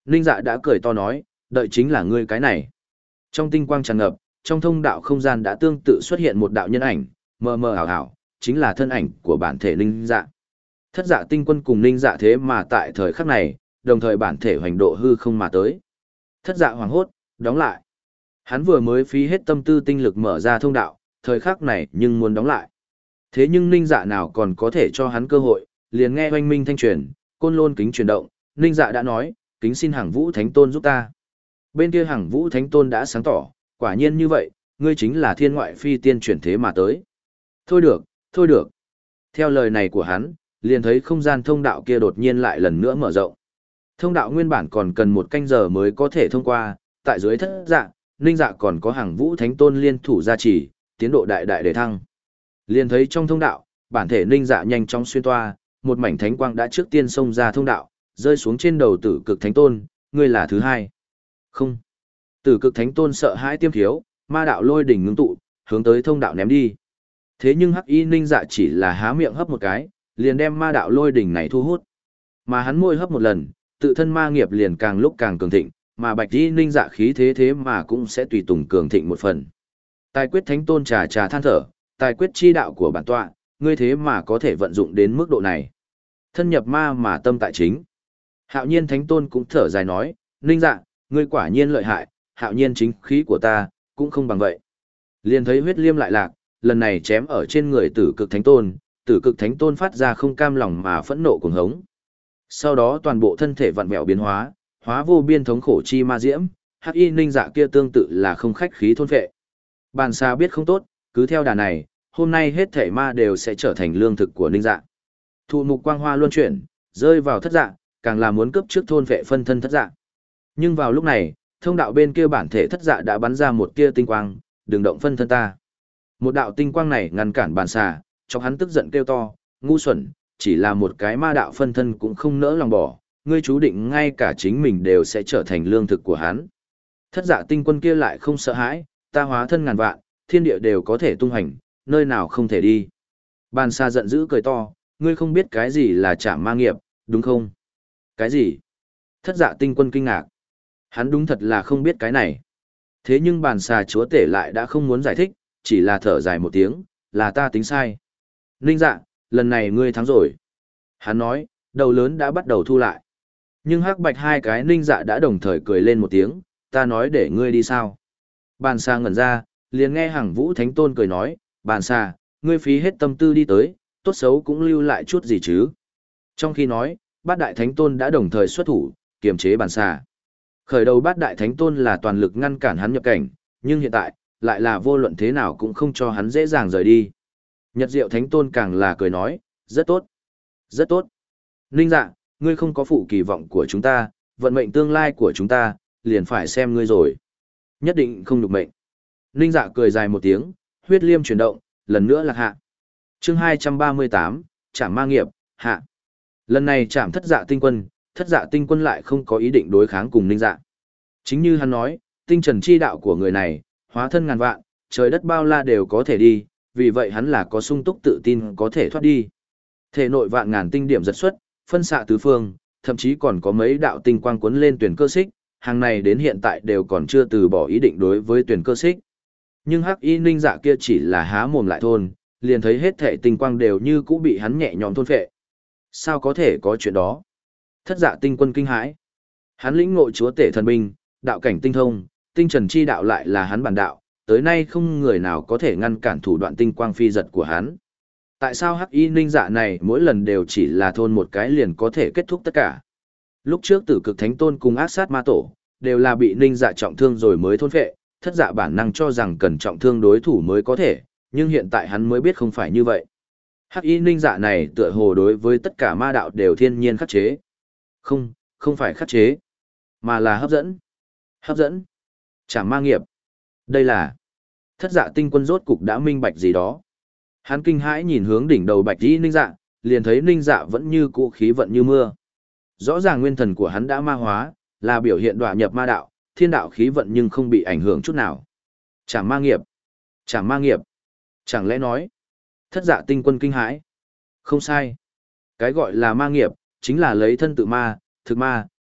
Ninh Dạ đã cười to nói, đợi chính là ngươi cái này. Trong tinh quang tràn ngập, trong thông đạo không gian đã tương tự xuất hiện một đạo nhân ảnh, mờ mờ ảo ảo, chính là thân ảnh của bản thể Ninh Dạ. Thất Dạ Tinh Quân cùng Ninh Dạ thế mà tại thời khắc này, đồng thời bản thể hoành độ hư không mà tới. Thất Dạ hoảng hốt, đóng lại. Hắn vừa mới phí hết tâm tư tinh lực mở ra thông đạo, thời khắc này nhưng muốn đóng lại. Thế nhưng Ninh Dạ nào còn có thể cho hắn cơ hội, liền nghe oanh minh thanh truyền, côn lôn kính chuyển động, Ninh Dạ đã nói, kính xin Hằng Vũ Thánh Tôn giúp ta. Bên kia Hằng Vũ Thánh Tôn đã sáng tỏ, quả nhiên như vậy, ngươi chính là thiên ngoại phi tiên chuyển thế mà tới. Thôi được, thôi được. Theo lời này của hắn, liền thấy không gian thông đạo kia đột nhiên lại lần nữa mở rộng. Thông đạo nguyên bản còn cần một canh giờ mới có thể thông qua, tại dưới Thất Dạ, Ninh Dạ còn có Hằng Vũ Thánh Tôn liên thủ gia trì, tiến độ đại đại để thăng. Liền thấy trong thông đạo, bản thể Ninh Dạ nhanh chóng xuyên toa, một mảnh thánh quang đã trước tiên xông ra thông đạo, rơi xuống trên đầu Tử Cực Thánh Tôn, ngươi là thứ hai. Không. Tử Cực Thánh Tôn sợ hãi tiêm thiếu, ma đạo lôi đỉnh ngưng tụ, hướng tới thông đạo ném đi. Thế nhưng Hắc Y Ninh Dạ chỉ là há miệng hấp một cái, liền đem ma đạo lôi đỉnh này thu hút. Mà hắn môi hấp một lần, tự thân ma nghiệp liền càng lúc càng cường thịnh, mà Bạch Y Ninh Dạ khí thế thế mà cũng sẽ tùy tùng cường thịnh một phần. Tài quyết Thánh Tôn trà trà than thở, tài quyết chi đạo của bản tọa, ngươi thế mà có thể vận dụng đến mức độ này. Thân nhập ma mà tâm tại chính. Hạo Nhiên Thánh Tôn cũng thở dài nói, Ninh Dạ, ngươi quả nhiên lợi hại, Hạo Nhiên chính khí của ta, cũng không bằng vậy. Liền thấy huyết liêm lại lạc, lần này chém ở trên người Tử Cực Thánh Tôn, Tử Cực Thánh Tôn phát ra không cam lòng mà phẫn nộ cuồng hống. Sau đó toàn bộ thân thể vặn vẹo biến hóa, hóa vô biên thống khổ chi ma diễm, Hắc Y Ninh Dạ kia tương tự là không khách khí thôn phệ. Bàn xa biết không tốt, cứ theo đà này, hôm nay hết thể ma đều sẽ trở thành lương thực của Ninh Dạ. Thụ mục quang hoa luân chuyển, rơi vào Thất Dạ, càng là muốn cướp trước thôn vệ phân thân Thất Dạ. Nhưng vào lúc này, thông đạo bên kia bản thể Thất Dạ đã bắn ra một tia tinh quang, đừng động phân thân ta. Một đạo tinh quang này ngăn cản bàn xà, chọc hắn tức giận kêu to, ngu xuẩn, chỉ là một cái ma đạo phân thân cũng không nỡ lòng bỏ, ngươi chú định ngay cả chính mình đều sẽ trở thành lương thực của hắn. Thất Dạ Tinh Quân kia lại không sợ hãi, ta hóa thân ngàn vạn, thiên địa đều có thể tung hành, nơi nào không thể đi. Bàn xà giận dữ cười to, ngươi không biết cái gì là trảm ma nghiệp, đúng không? Cái gì? Thất Dạ Tinh Quân kinh ngạc. Hắn đúng thật là không biết cái này. Thế nhưng bàn xà chúa tể lại đã không muốn giải thích, chỉ là thở dài một tiếng, là ta tính sai. Ninh Dạ, lần này ngươi thắng rồi. Hắn nói, đầu lớn đã bắt đầu thu lại. Nhưng hắc bạch hai cái Ninh Dạ đã đồng thời cười lên một tiếng, ta nói để ngươi đi sao? Bàn xà ngẩn ra, liền nghe Hằng Vũ Thánh Tôn cười nói, bàn xà, ngươi phí hết tâm tư đi tới, tốt xấu cũng lưu lại chút gì chứ. Trong khi nói, bát đại Thánh Tôn đã đồng thời xuất thủ, kiềm chế bàn xà. Khởi đầu bát đại Thánh Tôn là toàn lực ngăn cản hắn nhập cảnh, nhưng hiện tại, lại là vô luận thế nào cũng không cho hắn dễ dàng rời đi. Nhật Diệu Thánh Tôn càng là cười nói, rất tốt, rất tốt. Ninh Dạ, ngươi không có phụ kỳ vọng của chúng ta, vận mệnh tương lai của chúng ta, liền phải xem ngươi rồi. Nhất định không được mệnh. Ninh Dạ cười dài một tiếng, huyết liêm chuyển động, lần nữa lạc hạ. Chương hai trăm ba mươi tám, Trảm Ma Nghiệp, hạ. Lần này Trảm Thất Dạ Tinh Quân, Thất Dạ Tinh Quân lại không có ý định đối kháng cùng Ninh Dạ. Chính như hắn nói, tinh trần chi đạo của người này, hóa thân ngàn vạn, trời đất bao la đều có thể đi, vì vậy hắn là có sung túc tự tin có thể thoát đi. Thể nội vạn ngàn tinh điểm giật xuất, phân xạ tứ phương, thậm chí còn có mấy đạo tinh quang cuốn lên tuyển cơ xích, hàng này đến hiện tại đều còn chưa từ bỏ ý định đối với tuyển cơ xích. Nhưng Hắc Y Ninh Dạ kia chỉ là há mồm lại thôn, liền thấy hết thể tinh quang đều như cũ bị hắn nhẹ nhõm thôn phệ. Sao có thể có chuyện đó? Thất Dạ Tinh Quân kinh hãi. Hắn lĩnh ngộ chúa tể thần binh, đạo cảnh tinh thông, tinh trần chi đạo lại là hắn bản đạo, tới nay không người nào có thể ngăn cản thủ đoạn tinh quang phi giật của hắn. Tại sao Hắc Y Ninh Dạ này mỗi lần đều chỉ là thôn một cái liền có thể kết thúc tất cả? Lúc trước Tử Cực Thánh Tôn cùng ác sát ma tổ, đều là bị Ninh Dạ trọng thương rồi mới thôn phệ, Thất Dạ bản năng cho rằng cần trọng thương đối thủ mới có thể, nhưng hiện tại hắn mới biết không phải như vậy. Hắc Y Ninh Dạ này tựa hồ đối với tất cả ma đạo đều thiên nhiên khắc chế. Không, không phải khắc chế, mà là hấp dẫn. Hấp dẫn. Trảm ma nghiệp. Đây là Thất Dạ Tinh Quân rốt cục đã minh bạch gì đó. Hắn kinh hãi nhìn hướng đỉnh đầu Bạch Y Ninh Dạ, liền thấy Ninh Dạ vẫn như cũ khí vận như mưa. Rõ ràng nguyên thần của hắn đã ma hóa, là biểu hiện đọa nhập ma đạo, thiên đạo khí vận nhưng không bị ảnh hưởng chút nào. Trảm ma nghiệp. Trảm ma nghiệp. Chẳng lẽ nói, Thất Dạ Tinh Quân kinh hãi? Không sai. Cái gọi là ma nghiệp, chính là lấy thân tự ma, thực ma,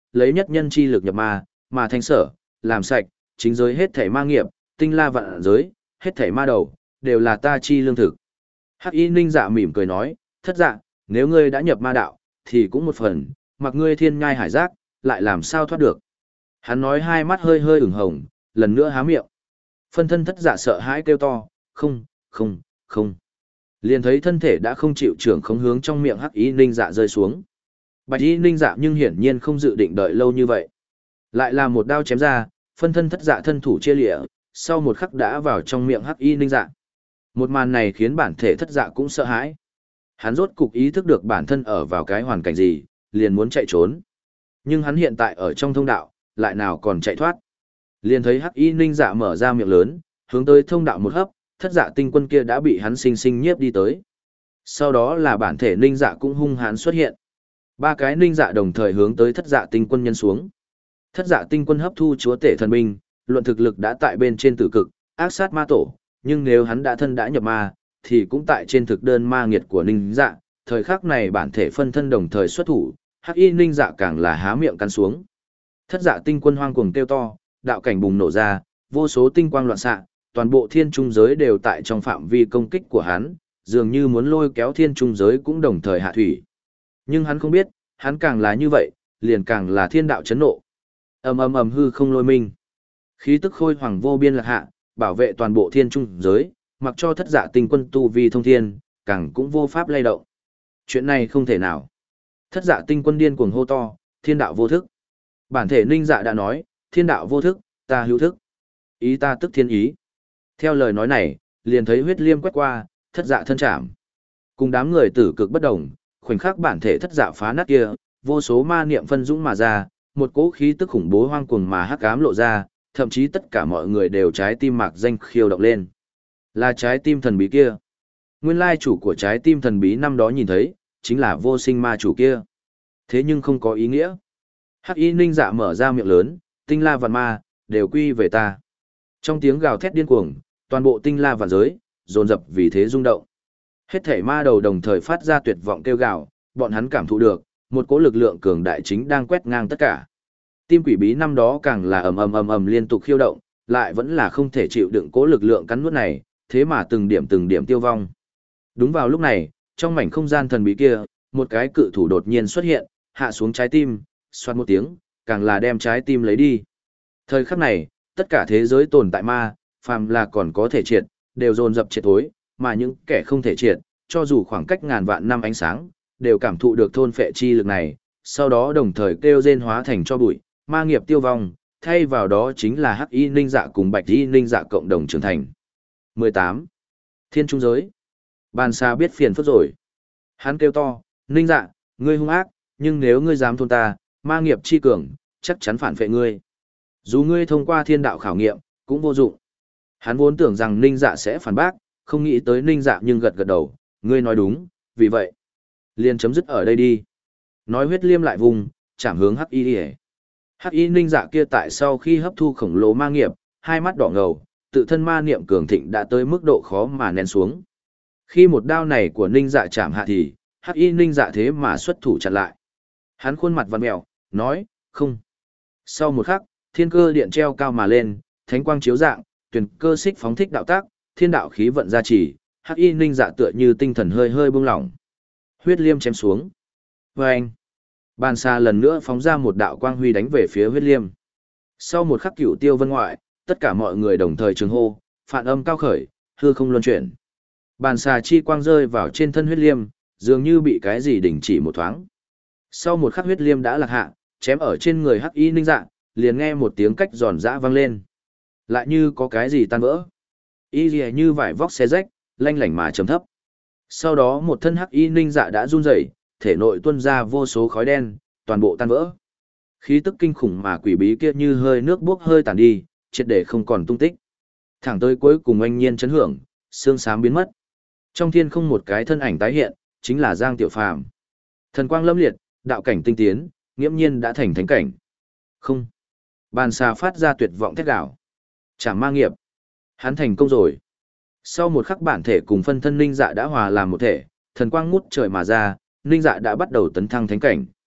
lấy nhất nhân chi lực nhập ma, mà thanh sở, làm sạch, chính giới hết thảy ma nghiệp, tinh la vạn giới, hết thảy ma đầu, đều là ta chi lương thực. Hắc Y Ninh Dạ mỉm cười nói, thất dạ, nếu ngươi đã nhập ma đạo, thì cũng một phần, mặc ngươi thiên nhai hải giác, lại làm sao thoát được. Hắn nói hai mắt hơi hơi ửng hồng, lần nữa há miệng. Phân thân thất dạ sợ hãi kêu to, không, không, không. Liền thấy thân thể đã không chịu trưởng khống hướng trong miệng Hắc Y Ninh Dạ rơi xuống. Bạch Y Ninh Dạ nhưng hiển nhiên không dự định đợi lâu như vậy. Lại là một đao chém ra, phân thân thất dạ thân thủ chia lịa, sau một khắc đã vào trong miệng Hắc Y Ninh Dạ. Một màn này khiến bản thể thất dạ cũng sợ hãi. Hắn rốt cục ý thức được bản thân ở vào cái hoàn cảnh gì, liền muốn chạy trốn. Nhưng hắn hiện tại ở trong thông đạo, lại nào còn chạy thoát. Liền thấy Hắc Y Ninh Dạ mở ra miệng lớn, hướng tới thông đạo một hấp, thất dạ tinh quân kia đã bị hắn sinh sinh nhiếp đi tới. Sau đó là bản thể Ninh Dạ cũng hung hãn xuất hiện. Ba cái Ninh Dạ đồng thời hướng tới thất dạ tinh quân nhân xuống. Thất dạ tinh quân hấp thu chúa tể thần binh, luận thực lực đã tại bên trên tử cực, ác sát ma tổ, nhưng nếu hắn đã thân đã nhập ma, thì cũng tại trên thực đơn ma nghiệt của Ninh Dạ, thời khắc này bản thể phân thân đồng thời xuất thủ, Hắc Y Ninh Dạ càng là há miệng cắn xuống. Thất dạ tinh quân hoang cuồng kêu to, đạo cảnh bùng nổ ra, vô số tinh quang loạn xạ, toàn bộ thiên trung giới đều tại trong phạm vi công kích của hắn, dường như muốn lôi kéo thiên trung giới cũng đồng thời hạ thủy. Nhưng hắn không biết, hắn càng là như vậy, liền càng là thiên đạo chấn nộ. Ầm ầm ầm hư không lôi minh. Khí tức khôi hoàng vô biên lạc hạ, bảo vệ toàn bộ thiên trung giới, mặc cho thất dạ tinh quân tu vi thông thiên, càng cũng vô pháp lay động. Chuyện này không thể nào. Thất dạ tinh quân điên cuồng hô to, thiên đạo vô thức. Bản thể Ninh Dạ đã nói, thiên đạo vô thức, ta hữu thức. Ý ta tức thiên ý. Theo lời nói này, liền thấy huyết liêm quét qua, thất dạ thân chạm. Cùng đám người tử cực bất đồng, khoảnh khắc bản thể thất dạ phá nát kia, vô số ma niệm phân dũng mà ra, một cỗ khí tức khủng bố hoang cuồng mà hắc ám lộ ra, thậm chí tất cả mọi người đều trái tim mạc danh khiêu động lên. Là trái tim thần bí kia. Nguyên lai chủ của trái tim thần bí năm đó nhìn thấy, chính là vô sinh ma chủ kia. Thế nhưng không có ý nghĩa. Hắc Y Ninh Dạ mở ra miệng lớn, tinh la vạn ma, đều quy về ta. Trong tiếng gào thét điên cuồng, toàn bộ tinh la vạn giới, dồn dập vì thế rung động. Hết thảy ma đầu đồng thời phát ra tuyệt vọng kêu gào, bọn hắn cảm thụ được, một cỗ lực lượng cường đại chính đang quét ngang tất cả. Tim quỷ bí năm đó càng là ầm ầm ầm ầm liên tục khiêu động, lại vẫn là không thể chịu đựng cỗ lực lượng cắn nuốt này, thế mà từng điểm từng điểm tiêu vong. Đúng vào lúc này, trong mảnh không gian thần bí kia, một cái cự thủ đột nhiên xuất hiện, hạ xuống trái tim, xoát một tiếng, càng là đem trái tim lấy đi. Thời khắc này, tất cả thế giới tồn tại ma, phàm là còn có thể triệt, đều dồn dập triệt thối, mà những kẻ không thể triệt, cho dù khoảng cách ngàn vạn năm ánh sáng, đều cảm thụ được thôn phệ chi lực này, sau đó đồng thời kêu rên hóa thành cho bụi, ma nghiệp tiêu vong, thay vào đó chính là Hắc Y Ninh Dạ cùng Bạch Y Ninh Dạ cộng đồng trưởng thành. mười tám. Thiên trung giới. Bàn Sa biết phiền phức rồi. Hắn kêu to, Ninh Dạ, ngươi hung ác, nhưng nếu ngươi dám thôn ta, ma nghiệp chi cường, chắc chắn phản phệ ngươi. Dù ngươi thông qua thiên đạo khảo nghiệm, cũng vô dụng. Hắn vốn tưởng rằng Ninh Dạ sẽ phản bác, không nghĩ tới Ninh Dạ nhưng gật gật đầu, ngươi nói đúng, vì vậy. Liền chấm dứt ở đây đi. Nói huyết liêm lại vùng, chạm hướng Hắc Y đi. Hắc Y Ninh Dạ kia tại sau khi hấp thu khổng lồ ma nghiệp, hai mắt đỏ ngầu, tự thân ma niệm cường thịnh đã tới mức độ khó mà nén xuống. Khi một đao này của Ninh Dạ chạm hạ thì, Hắc Y Ninh Dạ thế mà xuất thủ chặn lại. Hắn khuôn mặt vặn mèo, nói, không. Sau một khắc, thiên cơ điện treo cao mà lên, thánh quang chiếu dạng, tuyển cơ xích phóng thích đạo tác, thiên đạo khí vận gia trì, Hắc Y Ninh Dạ tựa như tinh thần hơi hơi buông lỏng. Huyết liêm chém xuống. Và anh, bàn xa lần nữa phóng ra một đạo quang huy đánh về phía huyết liêm. Sau một khắc cửu tiêu vân ngoại, tất cả mọi người đồng thời trường hô, phản âm cao khởi, hư không luân chuyển. Bàn xà chi quang rơi vào trên thân huyết liêm, dường như bị cái gì đình chỉ một thoáng. Sau một khắc huyết liêm đã lạc hạ, chém ở trên người Hắc Y Ninh Dạ, liền nghe một tiếng cách giòn giã vang lên. Lại như có cái gì tan vỡ. Y lìa như vải vóc xé rách, lanh lảnh mà trầm thấp. Sau đó một thân Hắc Y Ninh Dạ đã run rẩy, thể nội tuôn ra vô số khói đen, toàn bộ tan vỡ. Khí tức kinh khủng mà quỷ bí kia như hơi nước bốc hơi tàn đi, triệt để không còn tung tích. Thẳng tới cuối cùng oanh nhiên chấn hưởng, xương xám biến mất. Trong thiên không một cái thân ảnh tái hiện, chính là Giang Tiểu Phàm. Thần quang lâm liệt, đạo cảnh tinh tiến, nghiễm nhiên đã thành thánh cảnh. Không. Bàn xà phát ra tuyệt vọng thét gào. Chảm ma nghiệp. Hắn thành công rồi. Sau một khắc bản thể cùng phân thân Ninh Dạ đã hòa làm một thể, thần quang ngút trời mà ra, Ninh Dạ đã bắt đầu tấn thăng thánh cảnh.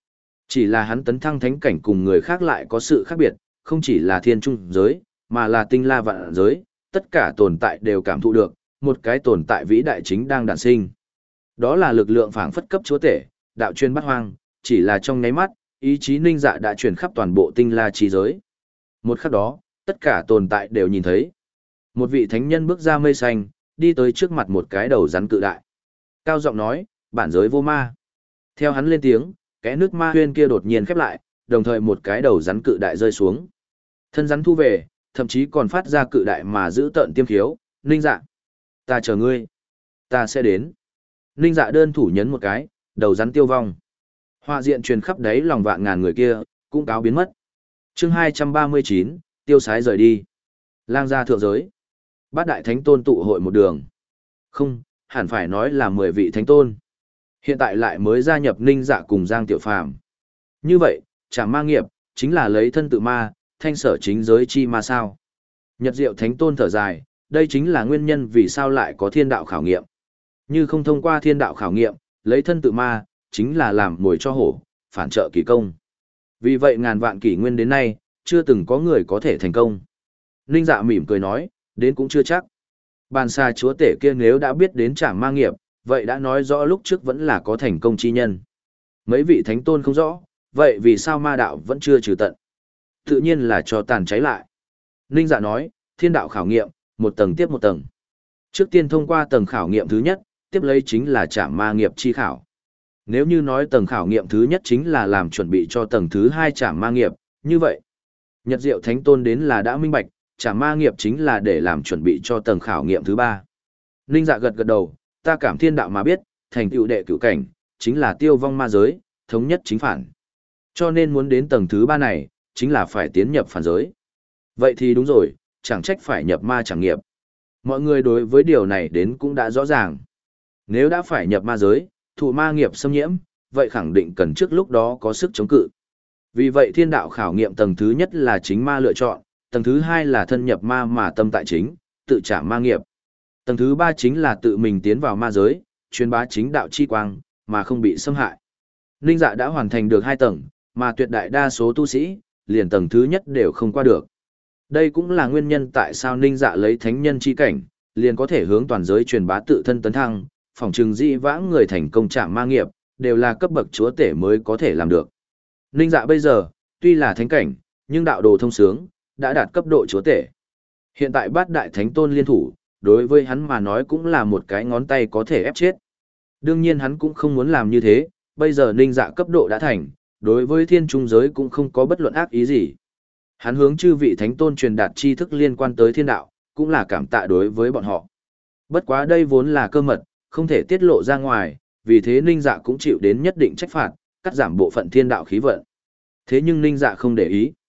Chỉ là hắn tấn thăng thánh cảnh cùng người khác lại có sự khác biệt, không chỉ là thiên trung giới, mà là tinh la vạn giới, tất cả tồn tại đều cảm thụ được, một cái tồn tại vĩ đại chính đang đản sinh. Đó là lực lượng phảng phất cấp chúa tể, đạo chuyên bắt hoang, chỉ là trong nháy mắt, ý chí Ninh Dạ đã truyền khắp toàn bộ tinh la trí giới. Một khắc đó, tất cả tồn tại đều nhìn thấy. Một vị thánh nhân bước ra mây xanh, đi tới trước mặt một cái đầu rắn cự đại. Cao giọng nói, bản giới vô ma. Theo hắn lên tiếng, cái nước ma huyên kia đột nhiên khép lại, đồng thời một cái đầu rắn cự đại rơi xuống. Thân rắn thu về, thậm chí còn phát ra cự đại mà giữ tợn tiêm khiếu, Ninh Dạ. Ta chờ ngươi. Ta sẽ đến. Ninh Dạ đơn thủ nhấn một cái, đầu rắn tiêu vong. Họa diện truyền khắp đáy lòng vạn ngàn người kia, cũng cáo biến mất. Chương hai trăm ba mươi chín, tiêu sái rời đi. Lang gia thượng giới. Bát đại thánh tôn tụ hội một đường. Không, hẳn phải nói là mười vị thánh tôn. Hiện tại lại mới gia nhập Ninh Dạ cùng Giang Tiểu Phàm. Như vậy, Trảm Ma nghiệp, chính là lấy thân tự ma, thanh sở chính giới chi ma sao. Nhật Diệu Thánh Tôn thở dài, đây chính là nguyên nhân vì sao lại có thiên đạo khảo nghiệm. Như không thông qua thiên đạo khảo nghiệm, lấy thân tự ma, chính là làm mồi cho hổ, phản trợ kỳ công. Vì vậy ngàn vạn kỷ nguyên đến nay, chưa từng có người có thể thành công. Ninh Dạ mỉm cười nói, đến cũng chưa chắc. Bàn xa chúa tể kia nếu đã biết đến Trảm Ma nghiệp, vậy đã nói rõ lúc trước vẫn là có thành công chi nhân. Mấy vị thánh tôn không rõ, vậy vì sao ma đạo vẫn chưa trừ tận? Tự nhiên là cho tàn cháy lại. Ninh Dạ nói, thiên đạo khảo nghiệm, một tầng tiếp một tầng. Trước tiên thông qua tầng khảo nghiệm thứ nhất, tiếp lấy chính là Trảm Ma nghiệp chi khảo. Nếu như nói tầng khảo nghiệm thứ nhất chính là làm chuẩn bị cho tầng thứ hai Trảm Ma nghiệp, như vậy, Nhật Diệu Thánh Tôn đến là đã minh bạch, Trảm Ma nghiệp chính là để làm chuẩn bị cho tầng khảo nghiệm thứ ba. Ninh Dạ gật gật đầu, ta cảm thiên đạo mà biết, thành tựu đệ cửu cảnh, chính là tiêu vong ma giới, thống nhất chính phản. Cho nên muốn đến tầng thứ ba này, chính là phải tiến nhập phản giới. Vậy thì đúng rồi, chẳng trách phải nhập ma chẳng nghiệp. Mọi người đối với điều này đến cũng đã rõ ràng. Nếu đã phải nhập ma giới, thụ ma nghiệp xâm nhiễm, vậy khẳng định cần trước lúc đó có sức chống cự. Vì vậy thiên đạo khảo nghiệm tầng thứ nhất là chính ma lựa chọn, tầng thứ hai là thân nhập ma mà tâm tại chính, tự trả ma nghiệp. Tầng thứ ba chính là tự mình tiến vào ma giới, truyền bá chính đạo chi quang, mà không bị xâm hại. Ninh Dạ đã hoàn thành được hai tầng, mà tuyệt đại đa số tu sĩ, liền tầng thứ nhất đều không qua được. Đây cũng là nguyên nhân tại sao Ninh Dạ lấy thánh nhân chi cảnh, liền có thể hướng toàn giới truyền bá tự thân tấn thăng, phỏng chừng dĩ vãng người thành công trảm ma nghiệp, đều là cấp bậc chúa tể mới có thể làm được. Ninh Dạ bây giờ, tuy là thánh cảnh, nhưng đạo đồ thông sướng, đã đạt cấp độ chúa tể. Hiện tại bát đại thánh tôn liên thủ, đối với hắn mà nói cũng là một cái ngón tay có thể ép chết. Đương nhiên hắn cũng không muốn làm như thế, bây giờ Ninh Dạ cấp độ đã thành, đối với thiên trung giới cũng không có bất luận ác ý gì. Hắn hướng chư vị thánh tôn truyền đạt tri thức liên quan tới thiên đạo, cũng là cảm tạ đối với bọn họ. Bất quá đây vốn là cơ mật, không thể tiết lộ ra ngoài, vì thế Ninh Dạ cũng chịu đến nhất định trách phạt, cắt giảm bộ phận thiên đạo khí vận. Thế nhưng Ninh Dạ không để ý.